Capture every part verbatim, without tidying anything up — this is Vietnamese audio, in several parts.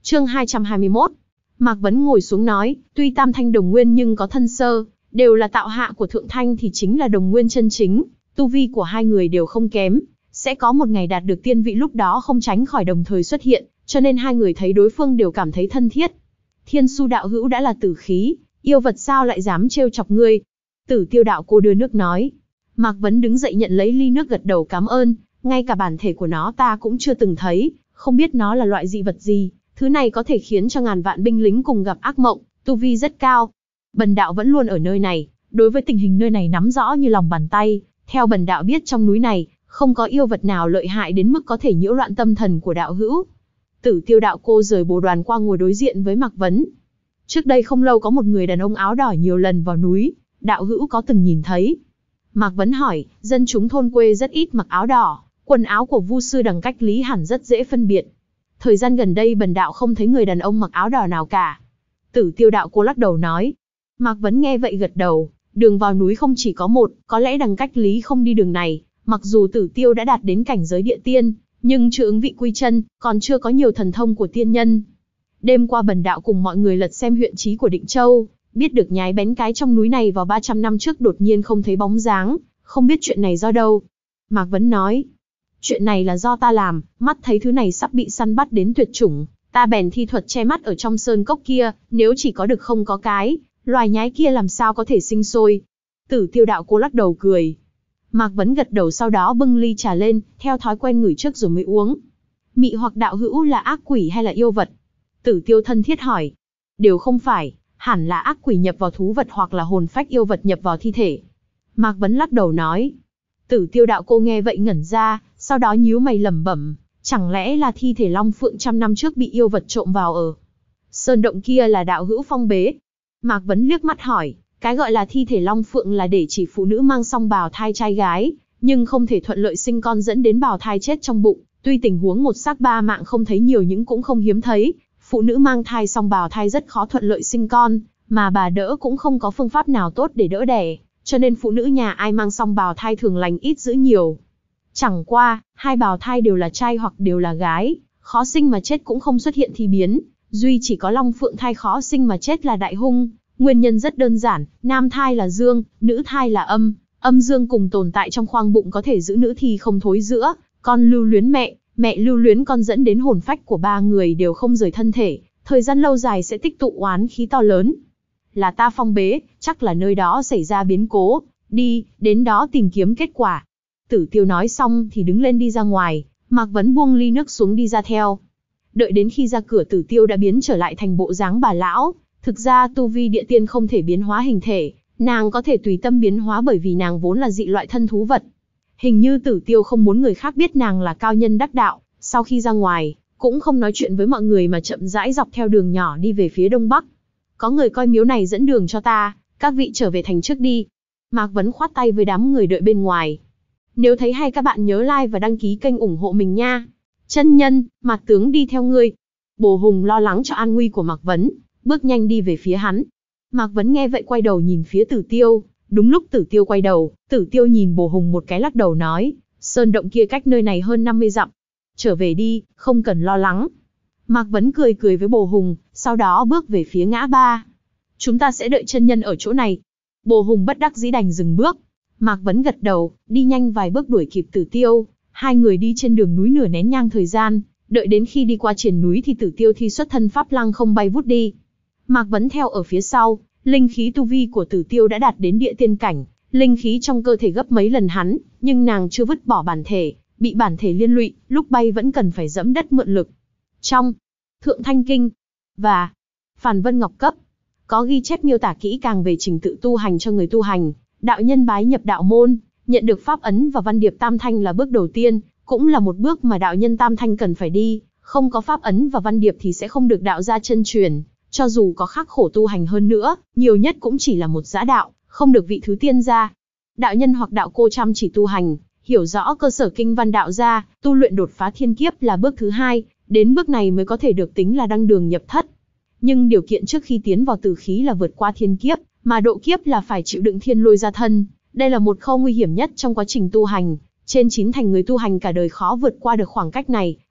Chương hai trăm hai mươi mốt. Mạc Vấn ngồi xuống nói, tuy tam thanh đồng nguyên nhưng có thân sơ, đều là tạo hạ của thượng thanh thì chính là đồng nguyên chân chính, tu vi của hai người đều không kém, sẽ có một ngày đạt được tiên vị, lúc đó không tránh khỏi đồng thời xuất hiện, cho nên hai người thấy đối phương đều cảm thấy thân thiết. Thiên Su đạo hữu đã là tử khí, yêu vật sao lại dám trêu chọc ngươi? Tử Tiêu đạo cô đưa nước nói. Mạc Vấn đứng dậy nhận lấy ly nước gật đầu cảm ơn, ngay cả bản thể của nó ta cũng chưa từng thấy, không biết nó là loại dị vật gì, thứ này có thể khiến cho ngàn vạn binh lính cùng gặp ác mộng, tu vi rất cao. Bần đạo vẫn luôn ở nơi này, đối với tình hình nơi này nắm rõ như lòng bàn tay, theo bần đạo biết trong núi này, không có yêu vật nào lợi hại đến mức có thể nhiễu loạn tâm thần của đạo hữu. Tử Tiêu đạo cô rời bồ đoàn qua ngồi đối diện với Mạc Vấn. Trước đây không lâu có một người đàn ông áo đỏ nhiều lần vào núi, đạo hữu có từng nhìn thấy? Mạc Vấn hỏi, dân chúng thôn quê rất ít mặc áo đỏ, quần áo của Vu sư Đằng Cách Lý hẳn rất dễ phân biệt. Thời gian gần đây bần đạo không thấy người đàn ông mặc áo đỏ nào cả. Tử Tiêu đạo cô lắc đầu nói. Mạc Vấn nghe vậy gật đầu, đường vào núi không chỉ có một, có lẽ Đằng Cách Lý không đi đường này, mặc dù Tử Tiêu đã đạt đến cảnh giới địa tiên, nhưng chưa ứng vị quy chân, còn chưa có nhiều thần thông của tiên nhân. Đêm qua bần đạo cùng mọi người lật xem huyện chí của Định Châu, biết được nhái bén cái trong núi này vào ba trăm năm trước đột nhiên không thấy bóng dáng, không biết chuyện này do đâu. Mạc Vấn nói, chuyện này là do ta làm, mắt thấy thứ này sắp bị săn bắt đến tuyệt chủng, ta bèn thi thuật che mắt ở trong sơn cốc kia, nếu chỉ có được không có cái, loài nhái kia làm sao có thể sinh sôi. Tử Tiêu đạo cô lắc đầu cười. Mạc Vấn gật đầu, sau đó bưng ly trà lên, theo thói quen ngửi trước rồi mới uống. Mị hoặc đạo hữu là ác quỷ hay là yêu vật? Tử Tiêu thân thiết hỏi. Đều không phải, hẳn là ác quỷ nhập vào thú vật hoặc là hồn phách yêu vật nhập vào thi thể. Mạc Vấn lắc đầu nói. Tử Tiêu đạo cô nghe vậy ngẩn ra, sau đó nhíu mày lẩm bẩm, chẳng lẽ là thi thể Long Phượng trăm năm trước bị yêu vật trộm vào ở sơn động kia là đạo hữu phong bế? Mạc Vấn liếc mắt hỏi, cái gọi là thi thể Long Phượng là để chỉ phụ nữ mang song bào thai trai gái, nhưng không thể thuận lợi sinh con dẫn đến bào thai chết trong bụng, tuy tình huống một xác ba mạng không thấy nhiều nhưng cũng không hiếm thấy, phụ nữ mang thai song bào thai rất khó thuận lợi sinh con, mà bà đỡ cũng không có phương pháp nào tốt để đỡ đẻ, cho nên phụ nữ nhà ai mang song bào thai thường lành ít dữ nhiều. Chẳng qua, hai bào thai đều là trai hoặc đều là gái, khó sinh mà chết cũng không xuất hiện thi biến, duy chỉ có Long Phượng thai khó sinh mà chết là đại hung. Nguyên nhân rất đơn giản, nam thai là dương, nữ thai là âm, âm dương cùng tồn tại trong khoang bụng có thể giữ nữ thi không thối giữa, con lưu luyến mẹ, mẹ lưu luyến con dẫn đến hồn phách của ba người đều không rời thân thể, thời gian lâu dài sẽ tích tụ oán khí to lớn. Là ta phong bế, chắc là nơi đó xảy ra biến cố, đi, đến đó tìm kiếm kết quả. Tử Tiêu nói xong thì đứng lên đi ra ngoài, Mạc Vấn buông ly nước xuống đi ra theo. Đợi đến khi ra cửa Tử Tiêu đã biến trở lại thành bộ dáng bà lão. Thực ra tu vi địa tiên không thể biến hóa hình thể, nàng có thể tùy tâm biến hóa bởi vì nàng vốn là dị loại thân thú vật. Hình như Tử Tiêu không muốn người khác biết nàng là cao nhân đắc đạo, sau khi ra ngoài, cũng không nói chuyện với mọi người mà chậm rãi dọc theo đường nhỏ đi về phía đông bắc. Có người coi miếu này dẫn đường cho ta, các vị trở về thành trước đi. Mạc Vấn khoát tay với đám người đợi bên ngoài. Nếu thấy hay các bạn nhớ like và đăng ký kênh ủng hộ mình nha. Chân nhân, Mạc tướng đi theo ngươi. Bồ Hùng lo lắng cho an nguy của Mạc Vấn, bước nhanh đi về phía hắn. Mạc Vấn nghe vậy quay đầu nhìn phía Tử Tiêu, đúng lúc Tử Tiêu quay đầu, Tử Tiêu nhìn Bồ Hùng một cái lắc đầu nói, sơn động kia cách nơi này hơn năm mươi dặm. Trở về đi, không cần lo lắng. Mạc Vấn cười cười với Bồ Hùng, sau đó bước về phía ngã ba. Chúng ta sẽ đợi chân nhân ở chỗ này. Bồ Hùng bất đắc dĩ đành dừng bước. Mạc Vấn gật đầu, đi nhanh vài bước đuổi kịp Tử Tiêu. Hai người đi trên đường núi nửa nén nhang thời gian, đợi đến khi đi qua triền núi thì Tử Tiêu thi xuất thân pháp lăng không bay vút đi. Mạc Vấn theo ở phía sau, linh khí tu vi của Tử Tiêu đã đạt đến địa tiên cảnh, linh khí trong cơ thể gấp mấy lần hắn, nhưng nàng chưa vứt bỏ bản thể, bị bản thể liên lụy, lúc bay vẫn cần phải dẫm đất mượn lực. Trong Thượng Thanh Kinh và Phàn Vân Ngọc Cấp có ghi chép miêu tả kỹ càng về trình tự tu hành cho người tu hành. Đạo nhân bái nhập đạo môn, nhận được pháp ấn và văn điệp tam thanh là bước đầu tiên, cũng là một bước mà đạo nhân tam thanh cần phải đi, không có pháp ấn và văn điệp thì sẽ không được đạo gia chân truyền. Cho dù có khắc khổ tu hành hơn nữa, nhiều nhất cũng chỉ là một giã đạo, không được vị thứ tiên gia. Đạo nhân hoặc đạo cô chăm chỉ tu hành, hiểu rõ cơ sở kinh văn đạo gia, tu luyện đột phá thiên kiếp là bước thứ hai, đến bước này mới có thể được tính là đăng đường nhập thất. Nhưng điều kiện trước khi tiến vào tử khí là vượt qua thiên kiếp, mà độ kiếp là phải chịu đựng thiên lôi ra thân. Đây là một khâu nguy hiểm nhất trong quá trình tu hành, trên chín thành người tu hành cả đời khó vượt qua được khoảng cách này,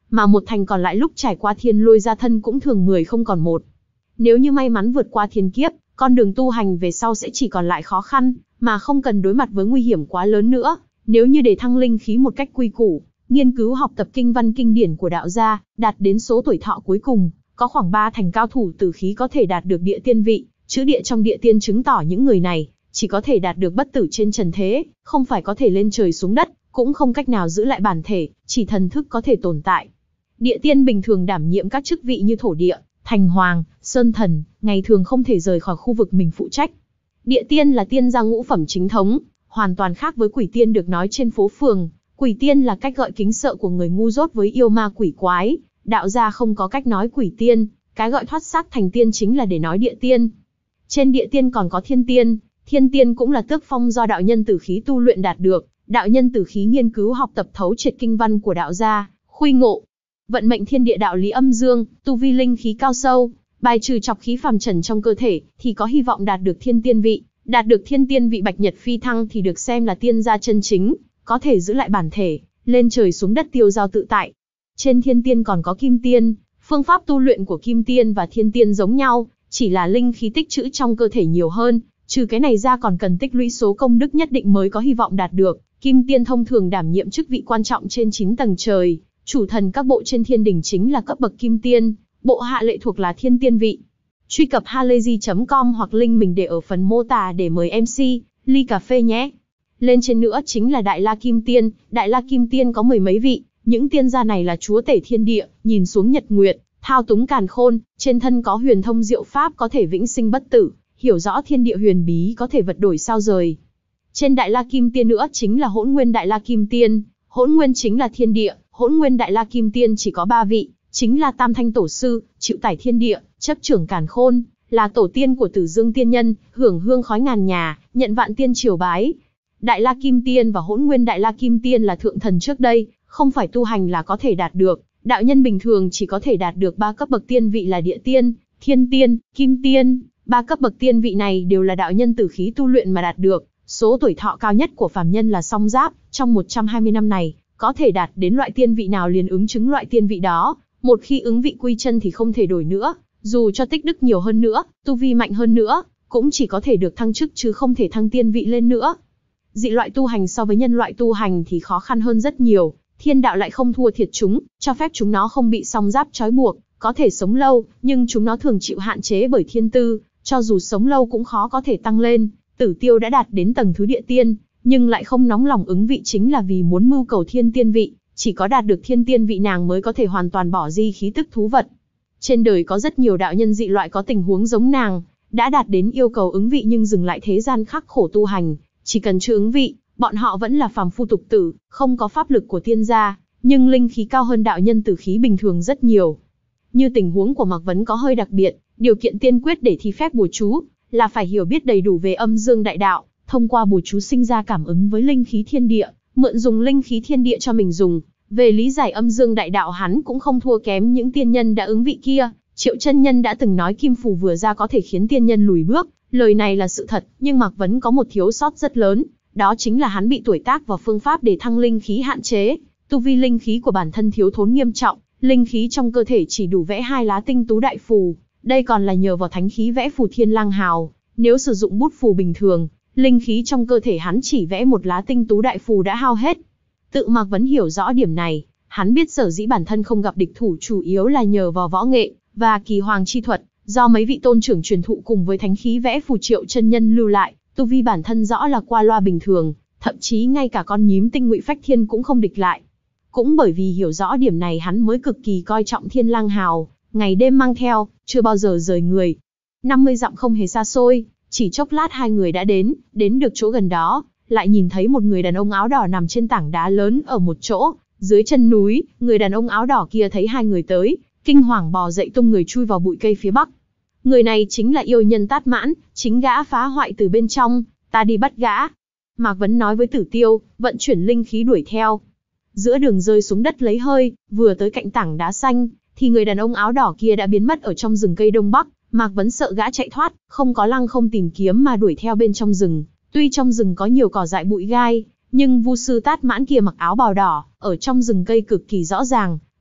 mà một thành còn lại lúc trải qua thiên lôi gia thân cũng thường mười không còn một. Nếu như may mắn vượt qua thiên kiếp, con đường tu hành về sau sẽ chỉ còn lại khó khăn, mà không cần đối mặt với nguy hiểm quá lớn nữa. Nếu như để thăng linh khí một cách quy củ, nghiên cứu học tập kinh văn kinh điển của đạo gia, đạt đến số tuổi thọ cuối cùng, có khoảng ba thành cao thủ tử khí có thể đạt được địa tiên vị, chữ địa trong địa tiên chứng tỏ những người này chỉ có thể đạt được bất tử trên trần thế, không phải có thể lên trời xuống đất, cũng không cách nào giữ lại bản thể, chỉ thần thức có thể tồn tại. Địa tiên bình thường đảm nhiệm các chức vị như thổ địa, thành hoàng, sơn thần, ngày thường không thể rời khỏi khu vực mình phụ trách. Địa tiên là tiên gia ngũ phẩm chính thống, hoàn toàn khác với quỷ tiên được nói trên phố phường. Quỷ tiên là cách gọi kính sợ của người ngu dốt với yêu ma quỷ quái, đạo gia không có cách nói quỷ tiên, cái gọi thoát xác thành tiên chính là để nói địa tiên. Trên địa tiên còn có thiên tiên, thiên tiên cũng là tước phong do đạo nhân tử khí tu luyện đạt được, đạo nhân tử khí nghiên cứu học tập thấu triệt kinh văn của đạo gia, khuy ngộ vận mệnh thiên địa đạo lý âm dương, tu vi linh khí cao sâu, bài trừ chọc khí phàm trần trong cơ thể, thì có hy vọng đạt được thiên tiên vị, đạt được thiên tiên vị bạch nhật phi thăng thì được xem là tiên gia chân chính, có thể giữ lại bản thể, lên trời xuống đất tiêu dao tự tại. Trên thiên tiên còn có kim tiên, phương pháp tu luyện của kim tiên và thiên tiên giống nhau, chỉ là linh khí tích trữ trong cơ thể nhiều hơn, trừ cái này ra còn cần tích lũy số công đức nhất định mới có hy vọng đạt được. Kim tiên thông thường đảm nhiệm chức vị quan trọng trên chín tầng trời, chủ thần các bộ trên thiên đỉnh chính là cấp bậc kim tiên, bộ hạ lệ thuộc là thiên tiên vị. Truy cập halayzi chấm com hoặc link mình để ở phần mô tả để mời em xê, ly cà phê nhé. Lên trên nữa chính là Đại La Kim Tiên, Đại La Kim Tiên có mười mấy vị, những tiên gia này là chúa tể thiên địa, nhìn xuống nhật nguyệt, thao túng càn khôn, trên thân có huyền thông diệu pháp có thể vĩnh sinh bất tử, hiểu rõ thiên địa huyền bí có thể vật đổi sao rời. Trên Đại La Kim Tiên nữa chính là Hỗn Nguyên Đại La Kim Tiên, Hỗn Nguyên chính là thiên địa, Hỗn Nguyên Đại La Kim Tiên chỉ có ba vị, chính là Tam Thanh Tổ Sư, chịu tải thiên địa, chấp trưởng càn khôn, là tổ tiên của Tử Dương Tiên Nhân, hưởng hương khói ngàn nhà, nhận vạn tiên triều bái. Đại La Kim Tiên và Hỗn Nguyên Đại La Kim Tiên là thượng thần trước đây, không phải tu hành là có thể đạt được, đạo nhân bình thường chỉ có thể đạt được ba cấp bậc tiên vị là địa tiên, thiên tiên, kim tiên, ba cấp bậc tiên vị này đều là đạo nhân tử khí tu luyện mà đạt được. Số tuổi thọ cao nhất của phàm nhân là song giáp, trong một trăm hai mươi năm này, có thể đạt đến loại tiên vị nào liền ứng chứng loại tiên vị đó, một khi ứng vị quy chân thì không thể đổi nữa, dù cho tích đức nhiều hơn nữa, tu vi mạnh hơn nữa, cũng chỉ có thể được thăng chức chứ không thể thăng tiên vị lên nữa. Dị loại tu hành so với nhân loại tu hành thì khó khăn hơn rất nhiều, thiên đạo lại không thua thiệt chúng, cho phép chúng nó không bị song giáp trói buộc, có thể sống lâu, nhưng chúng nó thường chịu hạn chế bởi thiên tư, cho dù sống lâu cũng khó có thể tăng lên. Tử Tiêu đã đạt đến tầng thứ địa tiên, nhưng lại không nóng lòng ứng vị chính là vì muốn mưu cầu thiên tiên vị, chỉ có đạt được thiên tiên vị nàng mới có thể hoàn toàn bỏ di khí tức thú vật. Trên đời có rất nhiều đạo nhân dị loại có tình huống giống nàng, đã đạt đến yêu cầu ứng vị nhưng dừng lại thế gian khắc khổ tu hành, chỉ cần chưa ứng vị, bọn họ vẫn là phàm phu tục tử, không có pháp lực của tiên gia, nhưng linh khí cao hơn đạo nhân tử khí bình thường rất nhiều. Như tình huống của Mạc Vấn có hơi đặc biệt, điều kiện tiên quyết để thi phép bùa chú là phải hiểu biết đầy đủ về âm dương đại đạo, thông qua bùa chú sinh ra cảm ứng với linh khí thiên địa, mượn dùng linh khí thiên địa cho mình dùng. Về lý giải âm dương đại đạo hắn cũng không thua kém những tiên nhân đã ứng vị kia. Triệu chân nhân đã từng nói kim phù vừa ra có thể khiến tiên nhân lùi bước, lời này là sự thật, nhưng Mạc Vấn có một thiếu sót rất lớn, đó chính là hắn bị tuổi tác và phương pháp để thăng linh khí hạn chế, tu vi linh khí của bản thân thiếu thốn nghiêm trọng, linh khí trong cơ thể chỉ đủ vẽ hai lá tinh tú đại phù. Đây còn là nhờ vào thánh khí vẽ phù thiên lang hào, nếu sử dụng bút phù bình thường, linh khí trong cơ thể hắn chỉ vẽ một lá tinh tú đại phù đã hao hết. Tự Mạc Vấn hiểu rõ điểm này, hắn biết sở dĩ bản thân không gặp địch thủ chủ yếu là nhờ vào võ nghệ và kỳ hoàng chi thuật, do mấy vị tôn trưởng truyền thụ cùng với thánh khí vẽ phù Triệu chân nhân lưu lại, tu vi bản thân rõ là qua loa bình thường, thậm chí ngay cả con nhím tinh Ngụy Phách Thiên cũng không địch lại. Cũng bởi vì hiểu rõ điểm này hắn mới cực kỳ coi trọng thiên lang hào, ngày đêm mang theo, chưa bao giờ rời người. năm mươi dặm không hề xa xôi, chỉ chốc lát hai người đã đến, đến được chỗ gần đó, lại nhìn thấy một người đàn ông áo đỏ nằm trên tảng đá lớn ở một chỗ, dưới chân núi. Người đàn ông áo đỏ kia thấy hai người tới, kinh hoàng bò dậy tung người chui vào bụi cây phía bắc. Người này chính là yêu nhân Tát Mãn, chính gã phá hoại từ bên trong, ta đi bắt gã. Mạc Vấn nói với Tử Tiêu, vận chuyển linh khí đuổi theo. Giữa đường rơi xuống đất lấy hơi, vừa tới cạnh tảng đá xanh, thì người đàn ông áo đỏ kia đã biến mất ở trong rừng cây đông bắc. Mạc Vấn sợ gã chạy thoát, không có lăng không tìm kiếm mà đuổi theo bên trong rừng. Tuy trong rừng có nhiều cỏ dại bụi gai, nhưng Vu sư Tát Mãn kia mặc áo bào đỏ, ở trong rừng cây cực kỳ rõ ràng,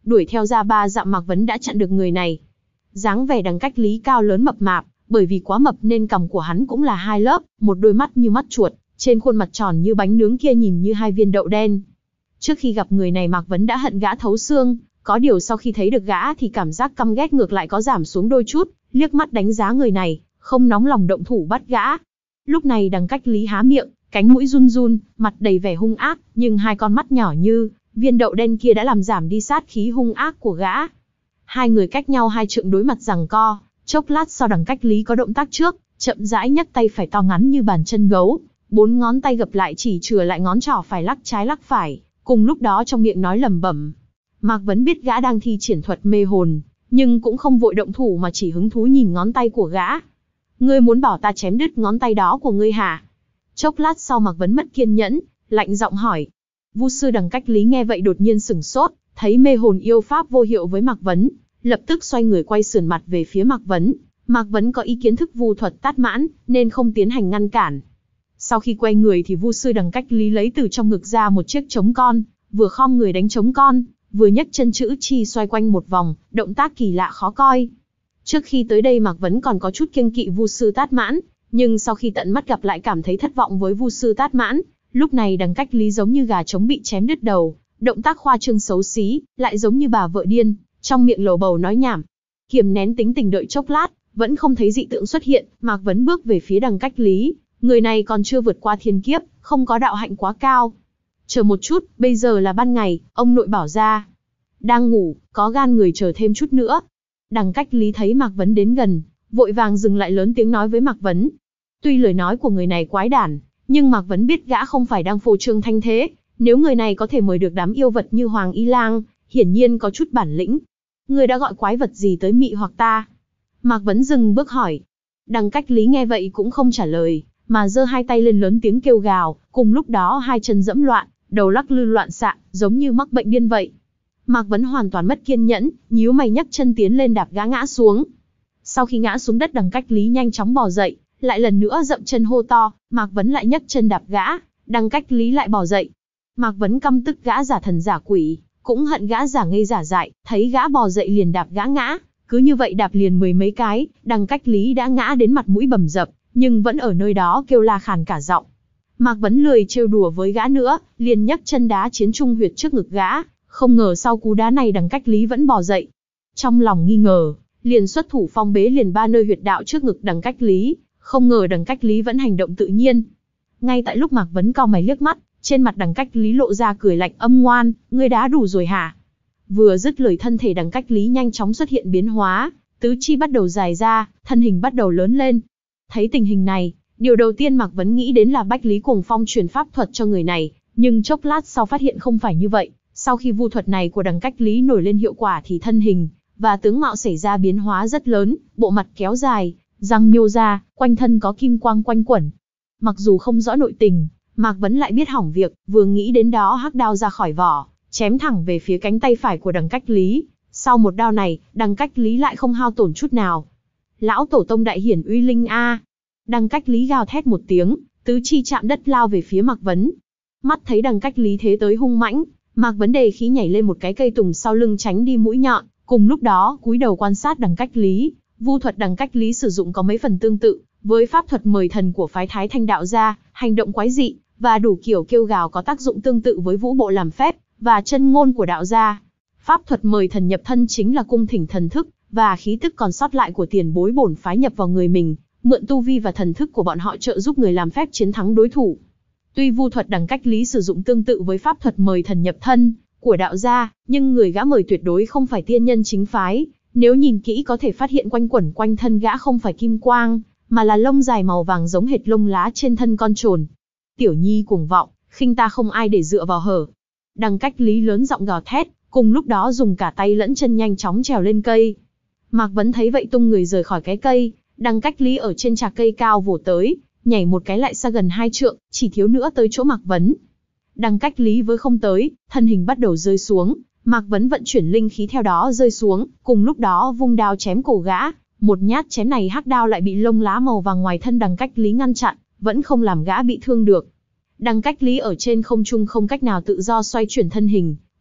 đuổi theo ra ba dặm Mạc Vấn đã chặn được người này. Dáng vẻ Đằng Cách Lý cao lớn mập mạp, bởi vì quá mập nên cằm của hắn cũng là hai lớp, một đôi mắt như mắt chuột, trên khuôn mặt tròn như bánh nướng kia nhìn như hai viên đậu đen. Trước khi gặp người này Mạc Vấn đã hận gã thấu xương, có điều sau khi thấy được gã thì cảm giác căm ghét ngược lại có giảm xuống đôi chút, liếc mắt đánh giá người này, không nóng lòng động thủ bắt gã. Lúc này Đằng Cách Lý há miệng, cánh mũi run run, mặt đầy vẻ hung ác, nhưng hai con mắt nhỏ như viên đậu đen kia đã làm giảm đi sát khí hung ác của gã. Hai người cách nhau hai trượng đối mặt giằng co, chốc lát sau Đằng Cách Lý có động tác trước, chậm rãi nhấc tay phải to ngắn như bàn chân gấu, bốn ngón tay gập lại chỉ chừa lại ngón trỏ phải lắc trái lắc phải, cùng lúc đó trong miệng nói lẩm bẩm. Mạc Vấn biết gã đang thi triển thuật mê hồn, nhưng cũng không vội động thủ mà chỉ hứng thú nhìn ngón tay của gã. Ngươi muốn bảo ta chém đứt ngón tay đó của ngươi hả? Chốc lát sau Mạc Vấn mất kiên nhẫn, lạnh giọng hỏi. Vu sư Đằng Cách Lý nghe vậy đột nhiên sửng sốt, thấy mê hồn yêu pháp vô hiệu với Mạc Vấn, lập tức xoay người quay sườn mặt về phía Mạc Vấn. Mạc Vấn có ý kiến thức vu thuật tát mãn, nên không tiến hành ngăn cản. Sau khi quay người thì Vu sư Đằng Cách Lý lấy từ trong ngực ra một chiếc trống con, vừa khom người đánh trống con, vừa nhấc chân chữ chi xoay quanh một vòng, động tác kỳ lạ khó coi. Trước khi tới đây Mạc Vấn còn có chút kiêng kỵ Vu sư tát mãn, nhưng sau khi tận mắt gặp lại cảm thấy thất vọng với Vu sư tát mãn. Lúc này Đằng Cách Lý giống như gà trống bị chém đứt đầu, động tác khoa trương xấu xí, lại giống như bà vợ điên, trong miệng lầu bầu nói nhảm. Kiềm nén tính tình đợi chốc lát, vẫn không thấy dị tượng xuất hiện, Mạc Vấn bước về phía Đằng Cách Lý. Người này còn chưa vượt qua thiên kiếp, không có đạo hạnh quá cao. Chờ một chút, bây giờ là ban ngày, ông nội bảo ra. Đang ngủ, có gan người chờ thêm chút nữa. Đằng Cách Lý thấy Mạc Vấn đến gần, vội vàng dừng lại lớn tiếng nói với Mạc Vấn. Tuy lời nói của người này quái đản, nhưng Mạc Vấn biết gã không phải đang phô trương thanh thế. Nếu người này có thể mời được đám yêu vật như Hoàng Y Lang, hiển nhiên có chút bản lĩnh. Người đã gọi quái vật gì tới mị hoặc ta? Mạc Vấn dừng bước hỏi. Đằng Cách Lý nghe vậy cũng không trả lời, mà giơ hai tay lên lớn tiếng kêu gào, cùng lúc đó hai chân dẫm loạn, đầu lắc lư loạn xạ, giống như mắc bệnh điên vậy. Mạc Vấn hoàn toàn mất kiên nhẫn, nhíu mày nhấc chân tiến lên đạp gã ngã xuống. Sau khi ngã xuống đất Đằng Cách Lý nhanh chóng bò dậy, lại lần nữa dậm chân hô to, Mạc Vấn lại nhấc chân đạp gã, Đằng Cách Lý lại bò dậy. Mạc Vấn căm tức gã giả thần giả quỷ, cũng hận gã giả ngây giả dại, thấy gã bò dậy liền đạp gã ngã, cứ như vậy đạp liền mười mấy cái, Đằng Cách Lý đã ngã đến mặt mũi bầm dập, nhưng vẫn ở nơi đó kêu la khàn cả giọng. Mạc Vấn lười trêu đùa với gã nữa, liền nhấc chân đá chiến trung huyệt trước ngực gã, không ngờ sau cú đá này Đằng Cách Lý vẫn bò dậy. Trong lòng nghi ngờ, liền xuất thủ phong bế liền ba nơi huyệt đạo trước ngực Đằng Cách Lý, không ngờ Đằng Cách Lý vẫn hành động tự nhiên. Ngay tại lúc Mạc Vấn cau mày liếc mắt, trên mặt Đằng Cách Lý lộ ra cười lạnh âm ngoan, ngươi đá đủ rồi hả? Vừa dứt lời thân thể Đằng Cách Lý nhanh chóng xuất hiện biến hóa, tứ chi bắt đầu dài ra, thân hình bắt đầu lớn lên. Thấy tình hình này, điều đầu tiên Mạc Vấn nghĩ đến là Bách Lý Cuồng Phong truyền pháp thuật cho người này, nhưng chốc lát sau phát hiện không phải như vậy. Sau khi vu thuật này của Đằng Cách Lý nổi lên hiệu quả thì thân hình và tướng mạo xảy ra biến hóa rất lớn, bộ mặt kéo dài, răng nhô ra, quanh thân có kim quang quanh quẩn. Mặc dù không rõ nội tình, Mạc Vấn lại biết hỏng việc, vừa nghĩ đến đó hắc đao ra khỏi vỏ, chém thẳng về phía cánh tay phải của Đằng Cách Lý. Sau một đao này, Đằng Cách Lý lại không hao tổn chút nào. Lão tổ tông đại hiển uy linh a! Đằng Cách Lý gào thét một tiếng, tứ chi chạm đất lao về phía Mạc Vấn. Mắt thấy Đằng Cách Lý thế tới hung mãnh, Mạc Vấn đề khí nhảy lên một cái cây tùng sau lưng tránh đi mũi nhọn, cùng lúc đó cúi đầu quan sát Đằng Cách Lý. Vu thuật Đằng Cách Lý sử dụng có mấy phần tương tự với pháp thuật mời thần của phái Thái Thanh đạo gia, hành động quái dị và đủ kiểu kêu gào có tác dụng tương tự với vũ bộ làm phép và chân ngôn của đạo gia. Pháp thuật mời thần nhập thân chính là cung thỉnh thần thức và khí tức còn sót lại của tiền bối bổn phái nhập vào người mình, mượn tu vi và thần thức của bọn họ trợ giúp người làm phép chiến thắng đối thủ. Tuy vu thuật Đằng Cách Lý sử dụng tương tự với pháp thuật mời thần nhập thân của đạo gia, nhưng người gã mời tuyệt đối không phải tiên nhân chính phái. Nếu nhìn kỹ có thể phát hiện quanh quẩn quanh thân gã không phải kim quang, mà là lông dài màu vàng giống hệt lông lá trên thân con trồn. Tiểu nhi cuồng vọng, khinh ta không ai để dựa vào hở. Đằng Cách Lý lớn giọng gào thét, cùng lúc đó dùng cả tay lẫn chân nhanh chóng trèo lên cây. Mạc Vấn thấy vậy tung người rời khỏi cái cây, Đằng Cách Lý ở trên trạc cây cao vồ tới, nhảy một cái lại xa gần hai trượng, chỉ thiếu nữa tới chỗ Mạc Vấn. Đằng Cách Lý với không tới, thân hình bắt đầu rơi xuống, Mạc Vấn vận chuyển linh khí theo đó rơi xuống, cùng lúc đó vung đao chém cổ gã, một nhát chém này hắc đao lại bị lông lá màu vàng ngoài thân Đằng Cách Lý ngăn chặn, vẫn không làm gã bị thương được. Đằng Cách Lý ở trên không trung không cách nào tự do xoay chuyển thân hình,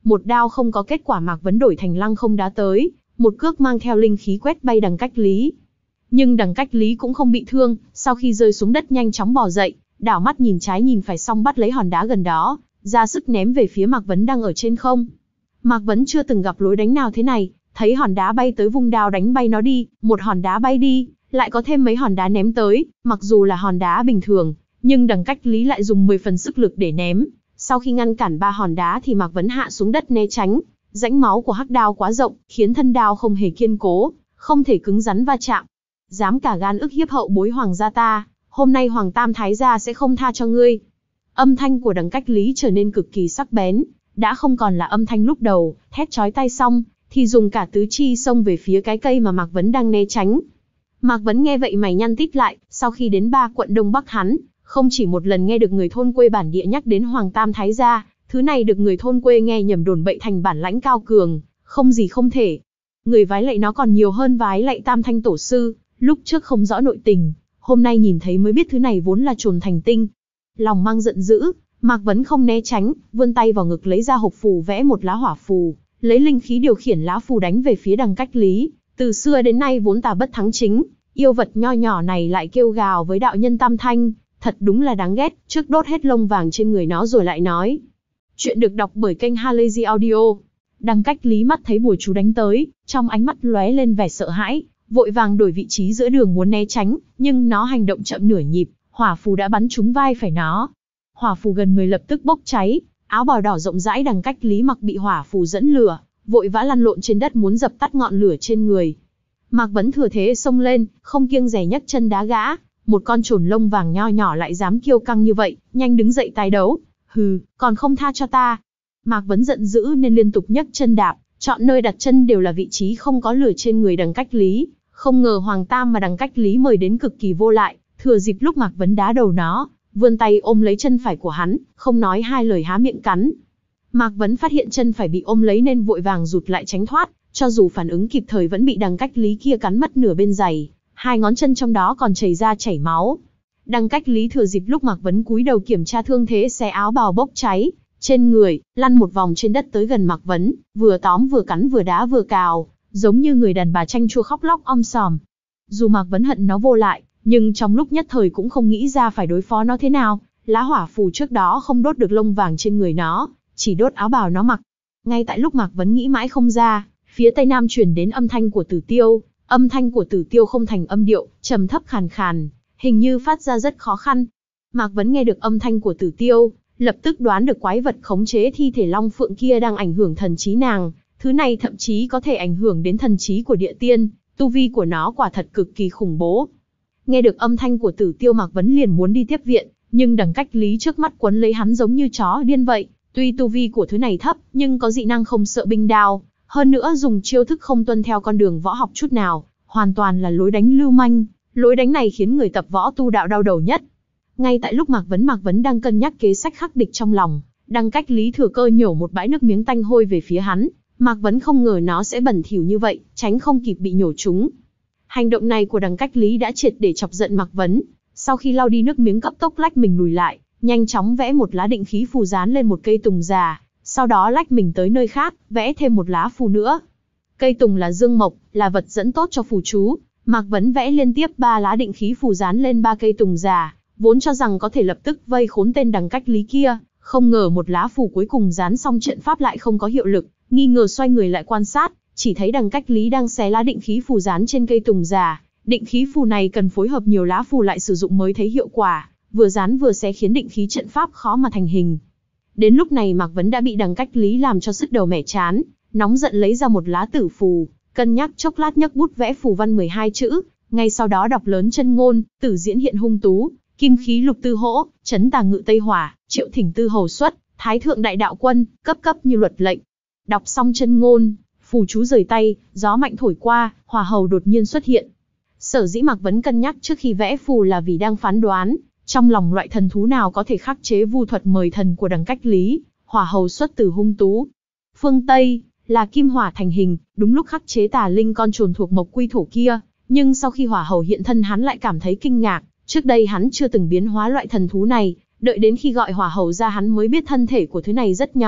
Một đao không có kết quả Mạc Vấn đổi thành lăng không đá tới, một cước mang theo linh khí quét bay Đằng Cách Lý. Nhưng Đằng Cách Lý cũng không bị thương, sau khi rơi xuống đất nhanh chóng bò dậy, đảo mắt nhìn trái nhìn phải xong bắt lấy hòn đá gần đó, ra sức ném về phía Mạc Vấn đang ở trên không. Mạc Vấn chưa từng gặp lối đánh nào thế này, thấy hòn đá bay tới vung đao đánh bay nó đi, một hòn đá bay đi, lại có thêm mấy hòn đá ném tới, mặc dù là hòn đá bình thường, nhưng Đằng Cách Lý lại dùng mười phần sức lực để ném. Sau khi ngăn cản ba hòn đá thì Mạc Vấn hạ xuống đất né tránh, rãnh máu của hắc đao quá rộng, khiến thân đao không hề kiên cố, không thể cứng rắn va chạm. Dám cả gan ức hiếp hậu bối hoàng gia ta, hôm nay Hoàng Tam Thái gia sẽ không tha cho ngươi. Âm thanh của Đằng Cách Lý trở nên cực kỳ sắc bén, đã không còn là âm thanh lúc đầu, thét chói tai xong, thì dùng cả tứ chi xông về phía cái cây mà Mạc Vấn đang né tránh. Mạc Vấn nghe vậy mày nhăn tít lại, sau khi đến ba quận Đông Bắc hắn, không chỉ một lần nghe được người thôn quê bản địa nhắc đến Hoàng Tam Thái gia, thứ này được người thôn quê nghe nhầm đồn bậy thành bản lãnh cao cường, không gì không thể. Người vái lạy nó còn nhiều hơn vái lạy Tam Thanh Tổ sư, lúc trước không rõ nội tình, hôm nay nhìn thấy mới biết thứ này vốn là trồn thành tinh. Lòng mang giận dữ, Mạc Vấn không né tránh, vươn tay vào ngực lấy ra hộp phù vẽ một lá hỏa phù, lấy linh khí điều khiển lá phù đánh về phía Đằng Cách Lý. Từ xưa đến nay vốn tà bất thắng chính, yêu vật nho nhỏ này lại kêu gào với đạo nhân Tam Thanh, thật đúng là đáng ghét, trước đốt hết lông vàng trên người nó rồi lại nói. Chuyện được đọc bởi kênh Halazy Audio. Đằng Cách Lý mắt thấy bùa chú đánh tới, trong ánh mắt lóe lên vẻ sợ hãi, vội vàng đổi vị trí giữa đường muốn né tránh, nhưng nó hành động chậm nửa nhịp, hỏa phù đã bắn trúng vai phải nó. Hỏa phù gần người lập tức bốc cháy, áo bào đỏ rộng rãi Đằng Cách Lý mặc bị hỏa phù dẫn lửa, vội vã lăn lộn trên đất muốn dập tắt ngọn lửa trên người. Mạc Vấn thừa thế xông lên, không kiêng dè nhấc chân đá gã, một con trồn lông vàng nho nhỏ lại dám kiêu căng như vậy, nhanh đứng dậy tái đấu. Hừ, còn không tha cho ta. Mạc Vấn giận dữ nên liên tục nhấc chân đạp, chọn nơi đặt chân đều là vị trí không có lửa trên người Đằng Cách Lý. Không ngờ Hoàng Tam mà Đằng Cách Lý mời đến cực kỳ vô lại, thừa dịp lúc Mạc Vấn đá đầu nó, vươn tay ôm lấy chân phải của hắn, không nói hai lời há miệng cắn. Mạc Vấn phát hiện chân phải bị ôm lấy nên vội vàng rụt lại tránh thoát, cho dù phản ứng kịp thời vẫn bị Đằng Cách Lý kia cắn mất nửa bên giày, hai ngón chân trong đó còn chảy ra chảy máu. Đằng Cách Lý thừa dịp lúc Mạc Vấn cúi đầu kiểm tra thương thế xé áo bào bốc cháy trên người, lăn một vòng trên đất tới gần Mạc Vấn, vừa tóm vừa cắn vừa đá vừa cào, giống như người đàn bà chanh chua khóc lóc om sòm. Dù Mạc Vấn hận nó vô lại, nhưng trong lúc nhất thời cũng không nghĩ ra phải đối phó nó thế nào. Lá hỏa phù trước đó không đốt được lông vàng trên người nó, chỉ đốt áo bào nó mặc. Ngay tại lúc Mạc Vấn nghĩ mãi không ra, phía tây nam truyền đến âm thanh của Tử Tiêu. Âm thanh của Tử Tiêu không thành âm điệu, trầm thấp khàn khàn, hình như phát ra rất khó khăn. Mạc Vấn nghe được âm thanh của Tử Tiêu, lập tức đoán được quái vật khống chế thi thể long phượng kia đang ảnh hưởng thần trí nàng. Thứ này thậm chí có thể ảnh hưởng đến thần trí của địa tiên, tu vi của nó quả thật cực kỳ khủng bố. Nghe được âm thanh của Tử Tiêu, Mạc Vấn liền muốn đi tiếp viện, nhưng Đằng Cách Lý trước mắt quấn lấy hắn giống như chó điên vậy. Tuy tu vi của thứ này thấp, nhưng có dị năng không sợ binh đao, hơn nữa dùng chiêu thức không tuân theo con đường võ học chút nào, hoàn toàn là lối đánh lưu manh. Lối đánh này khiến người tập võ tu đạo đau đầu nhất. Ngay tại lúc Mạc Vấn Mạc Vấn đang cân nhắc kế sách khắc địch trong lòng, Đằng Cách Lý thừa cơ nhổ một bãi nước miếng tanh hôi về phía hắn. Mạc Vấn không ngờ nó sẽ bẩn thỉu như vậy, tránh không kịp bị nhổ trúng. Hành động này của Đằng Cách Lý đã triệt để chọc giận Mạc Vấn. Sau khi lau đi nước miếng cấp tốc lách mình lùi lại, nhanh chóng vẽ một lá định khí phù dán lên một cây tùng già, sau đó lách mình tới nơi khác, vẽ thêm một lá phù nữa. Cây tùng là dương mộc, là vật dẫn tốt cho phù chú. Mạc Vấn vẽ liên tiếp ba lá định khí phù dán lên ba cây tùng già, vốn cho rằng có thể lập tức vây khốn tên Đằng Cách Lý kia, không ngờ một lá phù cuối cùng dán xong trận pháp lại không có hiệu lực, nghi ngờ xoay người lại quan sát, chỉ thấy Đằng Cách Lý đang xé lá định khí phù dán trên cây tùng già. Định khí phù này cần phối hợp nhiều lá phù lại sử dụng mới thấy hiệu quả, vừa dán vừa xé khiến định khí trận pháp khó mà thành hình. Đến lúc này Mạc Vấn đã bị Đằng Cách Lý làm cho sứt đầu mẻ chán, nóng giận lấy ra một lá tử phù, cân nhắc chốc lát nhấc bút vẽ phù văn mười hai chữ, ngay sau đó đọc lớn chân ngôn: Tử diễn hiện hung tú, kim khí lục tư hỗ, chấn tà ngự tây hỏa, triệu thỉnh tư hầu xuất, thái thượng đại đạo quân, cấp cấp như luật lệnh. Đọc xong chân ngôn, phù chú rời tay, gió mạnh thổi qua, hỏa hầu đột nhiên xuất hiện. Sở dĩ Mạc Vấn cân nhắc trước khi vẽ phù là vì đang phán đoán, trong lòng loại thần thú nào có thể khắc chế vu thuật mời thần của Đằng Cách Lý. Hỏa hầu xuất từ hung tú. Phương Tây, là kim hỏa thành hình, đúng lúc khắc chế tà linh con trồn thuộc mộc quy thổ kia. Nhưng sau khi hỏa hầu hiện thân hắn lại cảm thấy kinh ngạc, trước đây hắn chưa từng biến hóa loại thần thú này, đợi đến khi gọi hỏa hầu ra hắn mới biết thân thể của thứ này rất nhỏ,